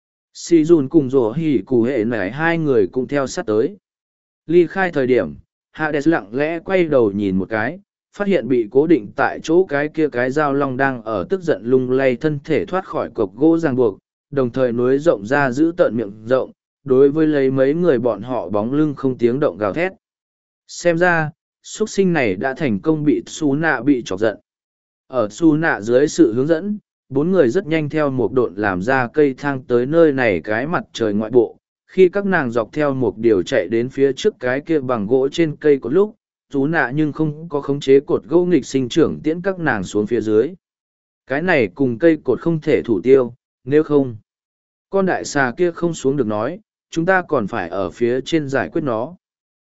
Si dùn cùng rổ hỉ cụ hệ nảy hai người cũng theo sát tới. Ly khai thời điểm, hạ đẹp lặng lẽ quay đầu nhìn một cái, phát hiện bị cố định tại chỗ cái kia cái dao long đang ở tức giận lung lay thân thể thoát khỏi cọc gỗ ràng buộc, đồng thời nối rộng ra giữ tợn miệng rộng, đối với lấy mấy người bọn họ bóng lưng không tiếng động gào thét. Xem ra, xuất sinh này đã thành công bị xú nạ bị chọc giận. Ở xú nạ dưới sự hướng dẫn, bốn người rất nhanh theo một độn làm ra cây thang tới nơi này cái mặt trời ngoại bộ. Khi các nàng dọc theo một điều chạy đến phía trước cái kia bằng gỗ trên cây có lúc, xú nạ nhưng không có khống chế cột gỗ nghịch sinh trưởng tiễn các nàng xuống phía dưới. Cái này cùng cây cột không thể thủ tiêu, nếu không, con đại xà kia không xuống được nói, chúng ta còn phải ở phía trên giải quyết nó.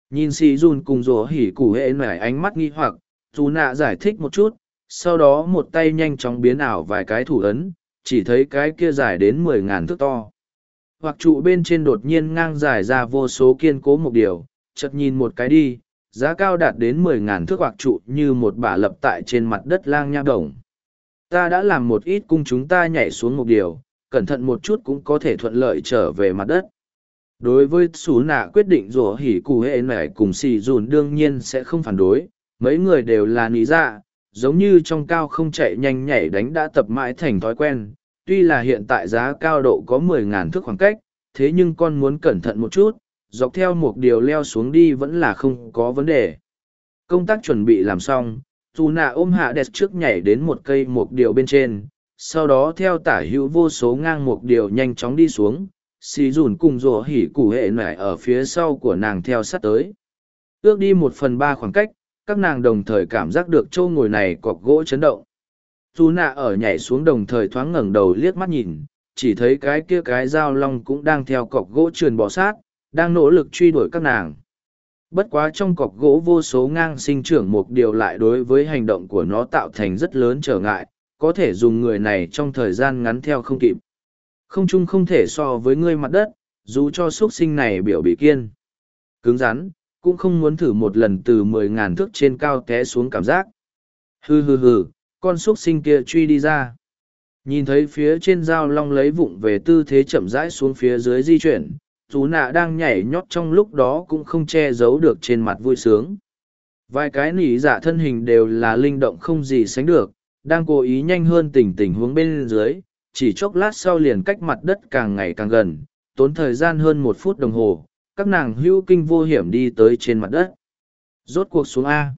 Nhìn xì dùn cùng rổ hỉ củ hệ nải ánh mắt nghi hoặc, dù nạ giải thích một chút, sau đó một tay nhanh chóng biến ảo vài cái thủ ấn, chỉ thấy cái kia dài đến 10.000 thước to. Hoặc trụ bên trên đột nhiên ngang dài ra vô số kiên cố một điều, chợt nhìn một cái đi, giá cao đạt đến 10.000 thước hoặc trụ như một bả lập tại trên mặt đất lang nha đồng. Ta đã làm một ít cung chúng ta nhảy xuống một điều, cẩn thận một chút cũng có thể thuận lợi trở về mặt đất. Đối với xú nạ quyết định rủa hỉ cụ hệ nải cùng xì dùn đương nhiên sẽ không phản đối, mấy người đều là lý dạ, giống như trong cao không chạy nhanh nhảy đánh đã tập mãi thành thói quen. Tuy là hiện tại giá cao độ có 10.000 thước khoảng cách, thế nhưng con muốn cẩn thận một chút, dọc theo một điều leo xuống đi vẫn là không có vấn đề. Công tác chuẩn bị làm xong, dù nạ ôm hạ đẹp trước nhảy đến một cây một điều bên trên, sau đó theo tả hữu vô số ngang một điều nhanh chóng đi xuống, xì dùn cùng rổ hỉ củ hệ nải ở phía sau của nàng theo sát tới. Ước đi 1/3 khoảng cách, các nàng đồng thời cảm giác được châu ngồi này cọc gỗ chấn động. Dù nạ ở nhảy xuống đồng thời thoáng ngẩng đầu liếc mắt nhìn, chỉ thấy cái kia cái dao long cũng đang theo cọc gỗ trườn bò sát, đang nỗ lực truy đuổi các nàng. Bất quá trong cọc gỗ vô số ngang sinh trưởng một điều lại đối với hành động của nó tạo thành rất lớn trở ngại, có thể dùng người này trong thời gian ngắn theo không kịp. Không chung không thể so với ngươi mặt đất, dù cho xuất sinh này biểu bị kiên. Cứng rắn, cũng không muốn thử một lần từ 10.000 thước trên cao té xuống cảm giác. Hừ hừ hừ, con xuất sinh kia truy đi ra. Nhìn thấy phía trên dao long lấy vụng về tư thế chậm rãi xuống phía dưới di chuyển, chú nạ đang nhảy nhót trong lúc đó cũng không che giấu được trên mặt vui sướng. Vài cái nỉ dạ thân hình đều là linh động không gì sánh được, đang cố ý nhanh hơn tình huống bên dưới, chỉ chốc lát sau liền cách mặt đất càng ngày càng gần, tốn thời gian hơn 1 phút đồng hồ, các nàng hữu kinh vô hiểm đi tới trên mặt đất. Rốt cuộc xuống A.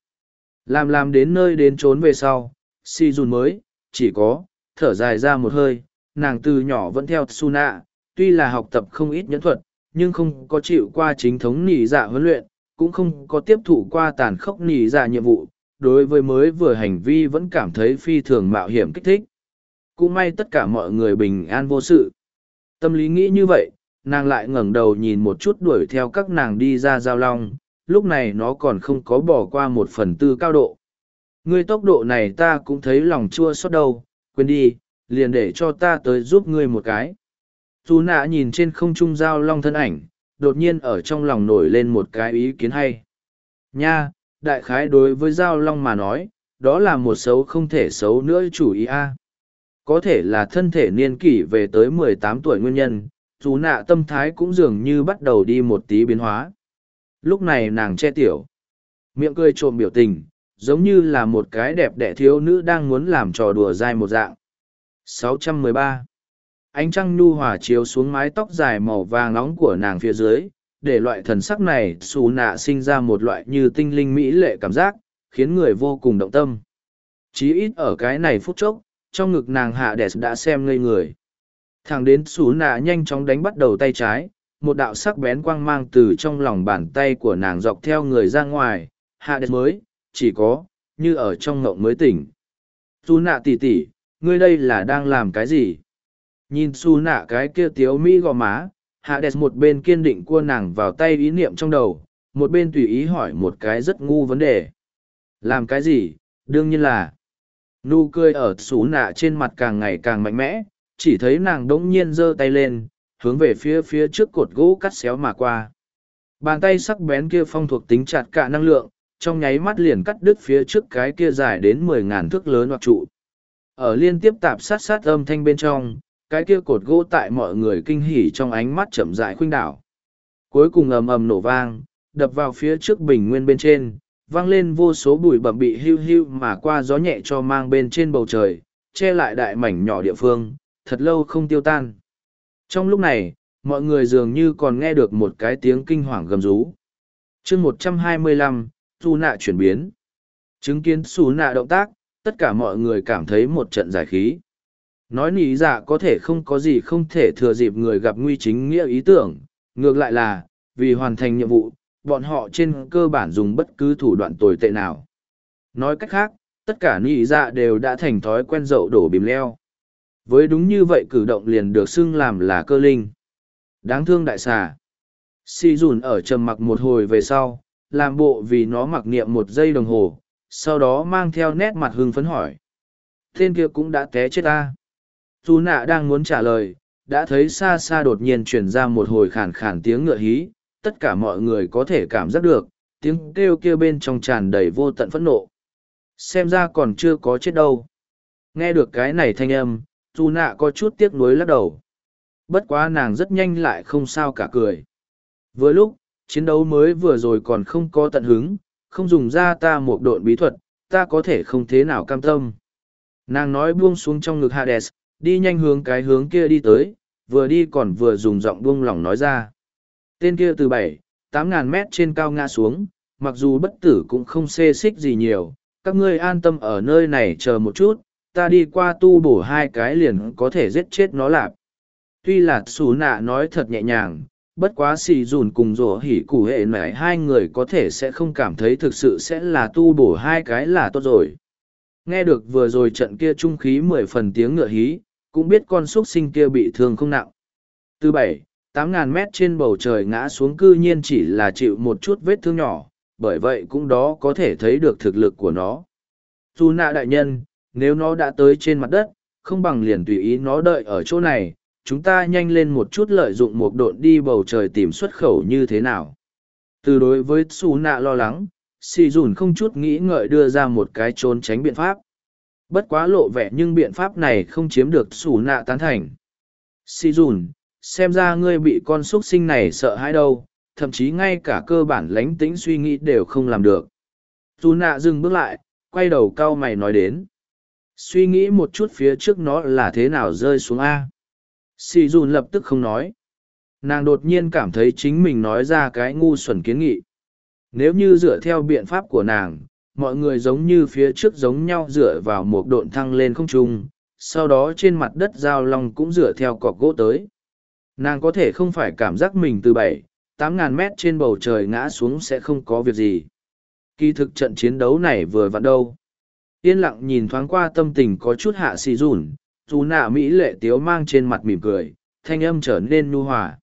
Làm đến nơi đến trốn về sau, si dùn mới, chỉ có, thở dài ra một hơi, nàng từ nhỏ vẫn theo Suna, tuy là học tập không ít nhẫn thuật, nhưng không có chịu qua chính thống nỉ dạ huấn luyện, cũng không có tiếp thụ qua tàn khốc nỉ dạ nhiệm vụ, đối với mới vừa hành vi vẫn cảm thấy phi thường mạo hiểm kích thích. Cũng may tất cả mọi người bình an vô sự. Tâm lý nghĩ như vậy, nàng lại ngẩng đầu nhìn một chút đuổi theo các nàng đi ra giao long, lúc này nó còn không có bỏ qua 1/4 cao độ. Ngươi tốc độ này ta cũng thấy lòng chua xót đâu, quên đi, liền để cho ta tới giúp ngươi một cái. Dù nạ nhìn trên không trung giao long thân ảnh, đột nhiên ở trong lòng nổi lên một cái ý kiến hay. Nha, đại khái đối với giao long mà nói, đó là một xấu không thể xấu nữa chủ ý a. Có thể là thân thể niên kỷ về tới 18 tuổi nguyên nhân, dù nạ tâm thái cũng dường như bắt đầu đi một tí biến hóa. Lúc này nàng che tiểu, miệng cười trộm biểu tình, giống như là một cái đẹp đẽ thiếu nữ đang muốn làm trò đùa dai một dạng. 613. Ánh trăng nhu hòa chiếu xuống mái tóc dài màu vàng nóng của nàng phía dưới, để loại thần sắc này xù nạ sinh ra một loại như tinh linh mỹ lệ cảm giác, khiến người vô cùng động tâm. Chí ít ở cái này phút chốc, trong ngực nàng hạ đẹp đã xem ngây người. Thẳng đến xù nạ nhanh chóng đánh bắt đầu tay trái, một đạo sắc bén quang mang từ trong lòng bàn tay của nàng dọc theo người ra ngoài, hạ đẹp mới, chỉ có, như ở trong ngộng mới tỉnh. Xù nạ tỉ tỉ, ngươi đây là đang làm cái gì? Nhìn xù nạ cái kia tiếu mỹ gò má, hạ đẹp một bên kiên định cua nàng vào tay ý niệm trong đầu, một bên tùy ý hỏi một cái rất ngu vấn đề. Làm cái gì? Đương nhiên là nụ cười ở xù nạ trên mặt càng ngày càng mạnh mẽ, chỉ thấy nàng đống nhiên giơ tay lên, hướng về phía trước cột gỗ cắt xéo mà qua. Bàn tay sắc bén kia phong thuộc tính chặt cả năng lượng, trong nháy mắt liền cắt đứt phía trước cái kia dài đến 10.000 thước lớn hoặc trụ. Ở liên tiếp tạp sát âm thanh bên trong, cái kia cột gỗ tại mọi người kinh hỉ trong ánh mắt chậm rãi khuynh đảo. Cuối cùng ầm ầm nổ vang, đập vào phía trước bình nguyên bên trên, vang lên vô số bụi bẩm bị hiu hiu mà qua gió nhẹ cho mang bên trên bầu trời, che lại đại mảnh nhỏ địa phương, thật lâu không tiêu tan. Trong lúc này, mọi người dường như còn nghe được một cái tiếng kinh hoàng gầm rú. Chương 125, Xù nạ chuyển biến. Chứng kiến xù nạ động tác, tất cả mọi người cảm thấy một trận giải khí. Nói nỉ dạ có thể không có gì không thể thừa dịp người gặp nguy chính nghĩa ý tưởng, ngược lại là, vì hoàn thành nhiệm vụ, bọn họ trên cơ bản dùng bất cứ thủ đoạn tồi tệ nào. Nói cách khác, tất cả nỉ dạ đều đã thành thói quen dậu đổ bìm leo. Với đúng như vậy cử động liền được xưng làm là cơ linh. Đáng thương đại xà. Si dùn ở trầm mặc một hồi về sau, làm bộ vì nó mặc niệm 1 giây đồng hồ, sau đó mang theo nét mặt hưng phấn hỏi. Tên kia cũng đã té chết ta. Dù nạ đang muốn trả lời, đã thấy xa xa đột nhiên truyền ra một hồi khàn khàn tiếng ngựa hí, tất cả mọi người có thể cảm giác được, tiếng kêu kia bên trong tràn đầy vô tận phẫn nộ. Xem ra còn chưa có chết đâu. Nghe được cái này thanh âm, dù nạ có chút tiếc nuối lắc đầu. Bất quá nàng rất nhanh lại không sao cả cười. Vừa lúc, chiến đấu mới vừa rồi còn không có tận hứng, không dùng ra ta một độn bí thuật, ta có thể không thế nào cam tâm. Nàng nói buông xuống trong ngực Hades, đi nhanh hướng cái hướng kia đi tới, vừa đi còn vừa dùng giọng buông lỏng nói ra. Tên kia từ 7-8 ngàn mét trên cao ngã xuống, mặc dù bất tử cũng không xê xích gì nhiều, các ngươi an tâm ở nơi này chờ một chút, ta đi qua tu bổ 2 cái liền có thể giết chết nó lạp. Tuy là xù nạ nói thật nhẹ nhàng, bất quá xì dùn cùng rổ hỉ củ hệ mẹ 2 người có thể sẽ không cảm thấy thực sự sẽ là tu bổ 2 cái là tốt rồi. Nghe được vừa rồi trận kia trung khí 10 phần tiếng ngựa hí, cũng biết con xuất sinh kia bị thương không nặng. Từ 7-8 ngàn mét trên bầu trời ngã xuống cư nhiên chỉ là chịu một chút vết thương nhỏ, bởi vậy cũng đó có thể thấy được thực lực của nó. Dù nạ đại nhân, nếu nó đã tới trên mặt đất, không bằng liền tùy ý nó đợi ở chỗ này, chúng ta nhanh lên một chút lợi dụng một độn đi bầu trời tìm xuất khẩu như thế nào. Từ đối với Xù nạ lo lắng, Sì dùn không chút nghĩ ngợi đưa ra một cái trốn tránh biện pháp. Bất quá lộ vẻ nhưng biện pháp này không chiếm được Xù nạ tán thành. Sì dùn, xem ra ngươi bị con xuất sinh này sợ hãi đâu, thậm chí ngay cả cơ bản lánh tĩnh suy nghĩ đều không làm được. Xù nạ dừng bước lại, quay đầu cau mày nói đến. Suy nghĩ một chút phía trước nó là thế nào rơi xuống A. Sì dùn lập tức không nói. Nàng đột nhiên cảm thấy chính mình nói ra cái ngu xuẩn kiến nghị. Nếu như dựa theo biện pháp của nàng, mọi người giống như phía trước giống nhau dựa vào một độn thăng lên không trung, sau đó trên mặt đất giao long cũng dựa theo cọc gỗ tới. Nàng có thể không phải cảm giác mình từ 7-8 ngàn mét trên bầu trời ngã xuống sẽ không có việc gì. Kỳ thực trận chiến đấu này vừa vặn đâu. Yên lặng nhìn thoáng qua tâm tình có chút hạ xì rủn, dù nạ mỹ lệ tiếu mang trên mặt mỉm cười, thanh âm trở nên nhu hòa.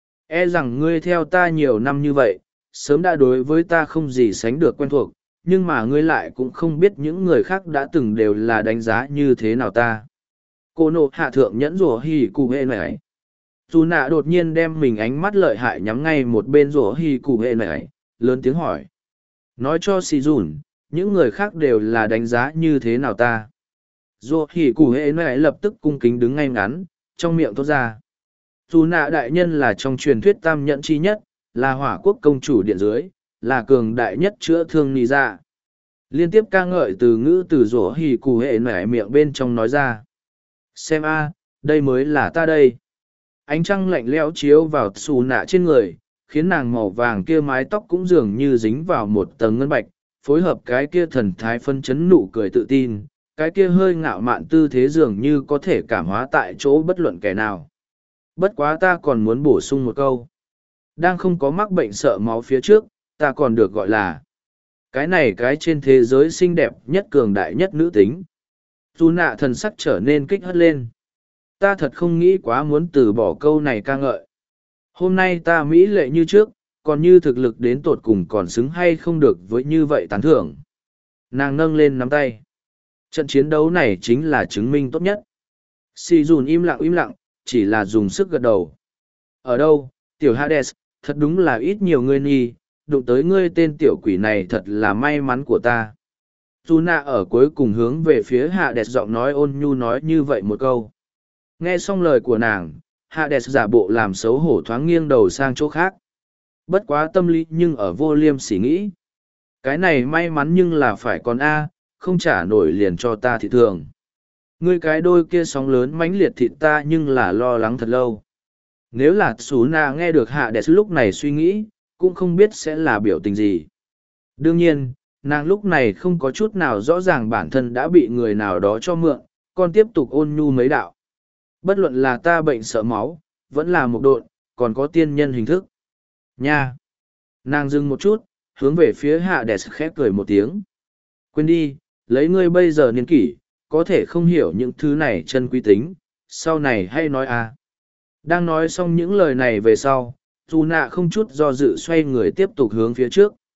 E rằng ngươi theo ta nhiều năm như vậy, sớm đã đối với ta không gì sánh được quen thuộc, nhưng mà ngươi lại cũng không biết những người khác đã từng đều là đánh giá như thế nào ta. Cô nộ hạ thượng nhẫn rủa hì cụ hệ này. Dù nạ đột nhiên đem mình ánh mắt lợi hại nhắm ngay một bên rủa hì cụ hệ này, lớn tiếng hỏi. Nói cho xì dùn, những người khác đều là đánh giá như thế nào ta. Rủa hì cụ hệ này lập tức cung kính đứng ngay ngắn, trong miệng thốt ra. Dù nạ đại nhân là trong truyền thuyết tam nhẫn chi nhất, là hỏa quốc công chủ điện dưới, là cường đại nhất chữa thương nì ra. Liên tiếp ca ngợi từ ngữ từ rủa hì cụ hệ nẻ miệng bên trong nói ra. Xem a, đây mới là ta đây. Ánh trăng lạnh lẽo chiếu vào xù nạ trên người, khiến nàng màu vàng kia mái tóc cũng dường như dính vào một tầng ngân bạch, phối hợp cái kia thần thái phân chấn nụ cười tự tin, cái kia hơi ngạo mạn tư thế dường như có thể cảm hóa tại chỗ bất luận kẻ nào. Bất quá ta còn muốn bổ sung một câu. Đang không có mắc bệnh sợ máu phía trước, ta còn được gọi là cái này cái trên thế giới xinh đẹp nhất cường đại nhất nữ tính. Dù nạ thần sắc trở nên kích hất lên. Ta thật không nghĩ quá muốn từ bỏ câu này ca ngợi. Hôm nay ta mỹ lệ như trước, còn như thực lực đến tột cùng còn xứng hay không được với như vậy tán thưởng. Nàng nâng lên nắm tay. Trận chiến đấu này chính là chứng minh tốt nhất. Si dùn im lặng, chỉ là dùng sức gật đầu. Ở đâu, tiểu Hades, thật đúng là ít nhiều ngươi nghi, đụng tới ngươi tên tiểu quỷ này thật là may mắn của ta. Dù nạ ở cuối cùng hướng về phía Hades giọng nói ôn nhu nói như vậy một câu. Nghe xong lời của nàng, Hades giả bộ làm xấu hổ thoáng nghiêng đầu sang chỗ khác. Bất quá tâm lý nhưng ở vô liêm sỉ nghĩ. Cái này may mắn nhưng là phải còn A, không trả nổi liền cho ta thì thường. Ngươi cái đôi kia sóng lớn mãnh liệt thịt ta nhưng là lo lắng thật lâu. Nếu là Sú Na nghe được Hades lúc này suy nghĩ, cũng không biết sẽ là biểu tình gì. Đương nhiên, nàng lúc này không có chút nào rõ ràng bản thân đã bị người nào đó cho mượn, còn tiếp tục ôn nhu mấy đạo. Bất luận là ta bệnh sợ máu, vẫn là một độn, còn có tiên nhân hình thức. Nha! Nàng dừng một chút, hướng về phía Hades khép cười một tiếng. Quên đi, lấy ngươi bây giờ niên kỷ, có thể không hiểu những thứ này chân quý tính, sau này hay nói à. Đang nói xong những lời này về sau, dù nạ không chút do dự xoay người tiếp tục hướng phía trước.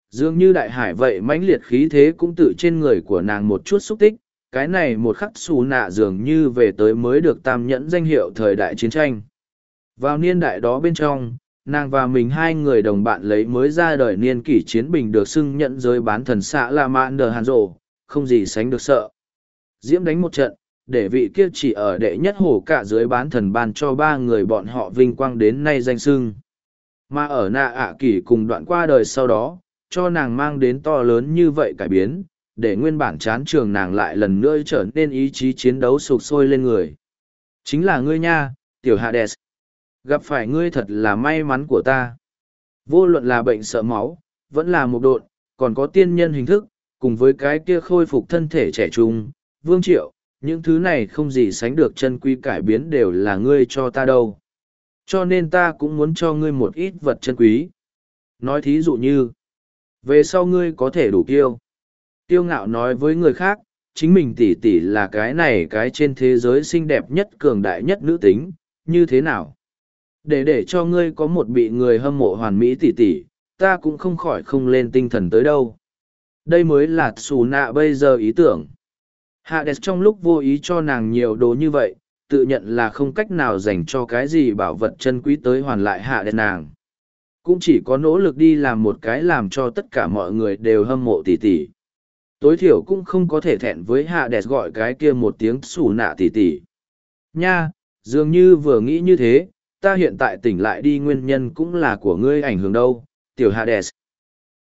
Dường như đại hải vậy mãnh liệt khí thế cũng tự trên người của nàng một chút xúc tích, cái này một khắc xù nạ dường như về tới mới được tam nhẫn danh hiệu thời đại chiến tranh. Vào niên đại đó bên trong, nàng và mình hai người đồng bạn lấy mới ra đời niên kỷ chiến bình được xưng nhận giới bán thần xạ La Mạn Đờ Hàn Rồ, không gì sánh được sợ. Diễm đánh một trận, để vị kia chỉ ở đệ nhất hổ cả dưới bán thần ban cho ba người bọn họ vinh quang đến nay danh xưng. Mà ở nạ ạ kỷ cùng đoạn qua đời sau đó, cho nàng mang đến to lớn như vậy cải biến, để nguyên bản chán trường nàng lại lần nữa trở nên ý chí chiến đấu sục sôi lên người. Chính là ngươi nha, tiểu Hades. Gặp phải ngươi thật là may mắn của ta. Vô luận là bệnh sợ máu, vẫn là một độn, còn có tiên nhân hình thức, cùng với cái kia khôi phục thân thể trẻ trung, vương triệu, những thứ này không gì sánh được chân quý cải biến đều là ngươi cho ta đâu. Cho nên ta cũng muốn cho ngươi một ít vật chân quý. Nói thí dụ như, về sau ngươi có thể đủ kiêu. Kiêu ngạo nói với người khác, chính mình tỷ tỷ là cái này cái trên thế giới xinh đẹp nhất cường đại nhất nữ tính, như thế nào? Để cho ngươi có một bị người hâm mộ hoàn mỹ tỷ tỷ, ta cũng không khỏi không lên tinh thần tới đâu. Đây mới là xù nạ bây giờ ý tưởng. Hades trong lúc vô ý cho nàng nhiều đồ như vậy, tự nhận là không cách nào dành cho cái gì bảo vật chân quý tới hoàn lại Hades nàng. Cũng chỉ có nỗ lực đi làm một cái làm cho tất cả mọi người đều hâm mộ tỷ tỷ. Tối thiểu cũng không có thể thẹn với Hades gọi cái kia một tiếng xù nạ tỷ tỷ. Nha, dường như vừa nghĩ như thế, ta hiện tại tỉnh lại đi nguyên nhân cũng là của ngươi ảnh hưởng đâu, tiểu Hades.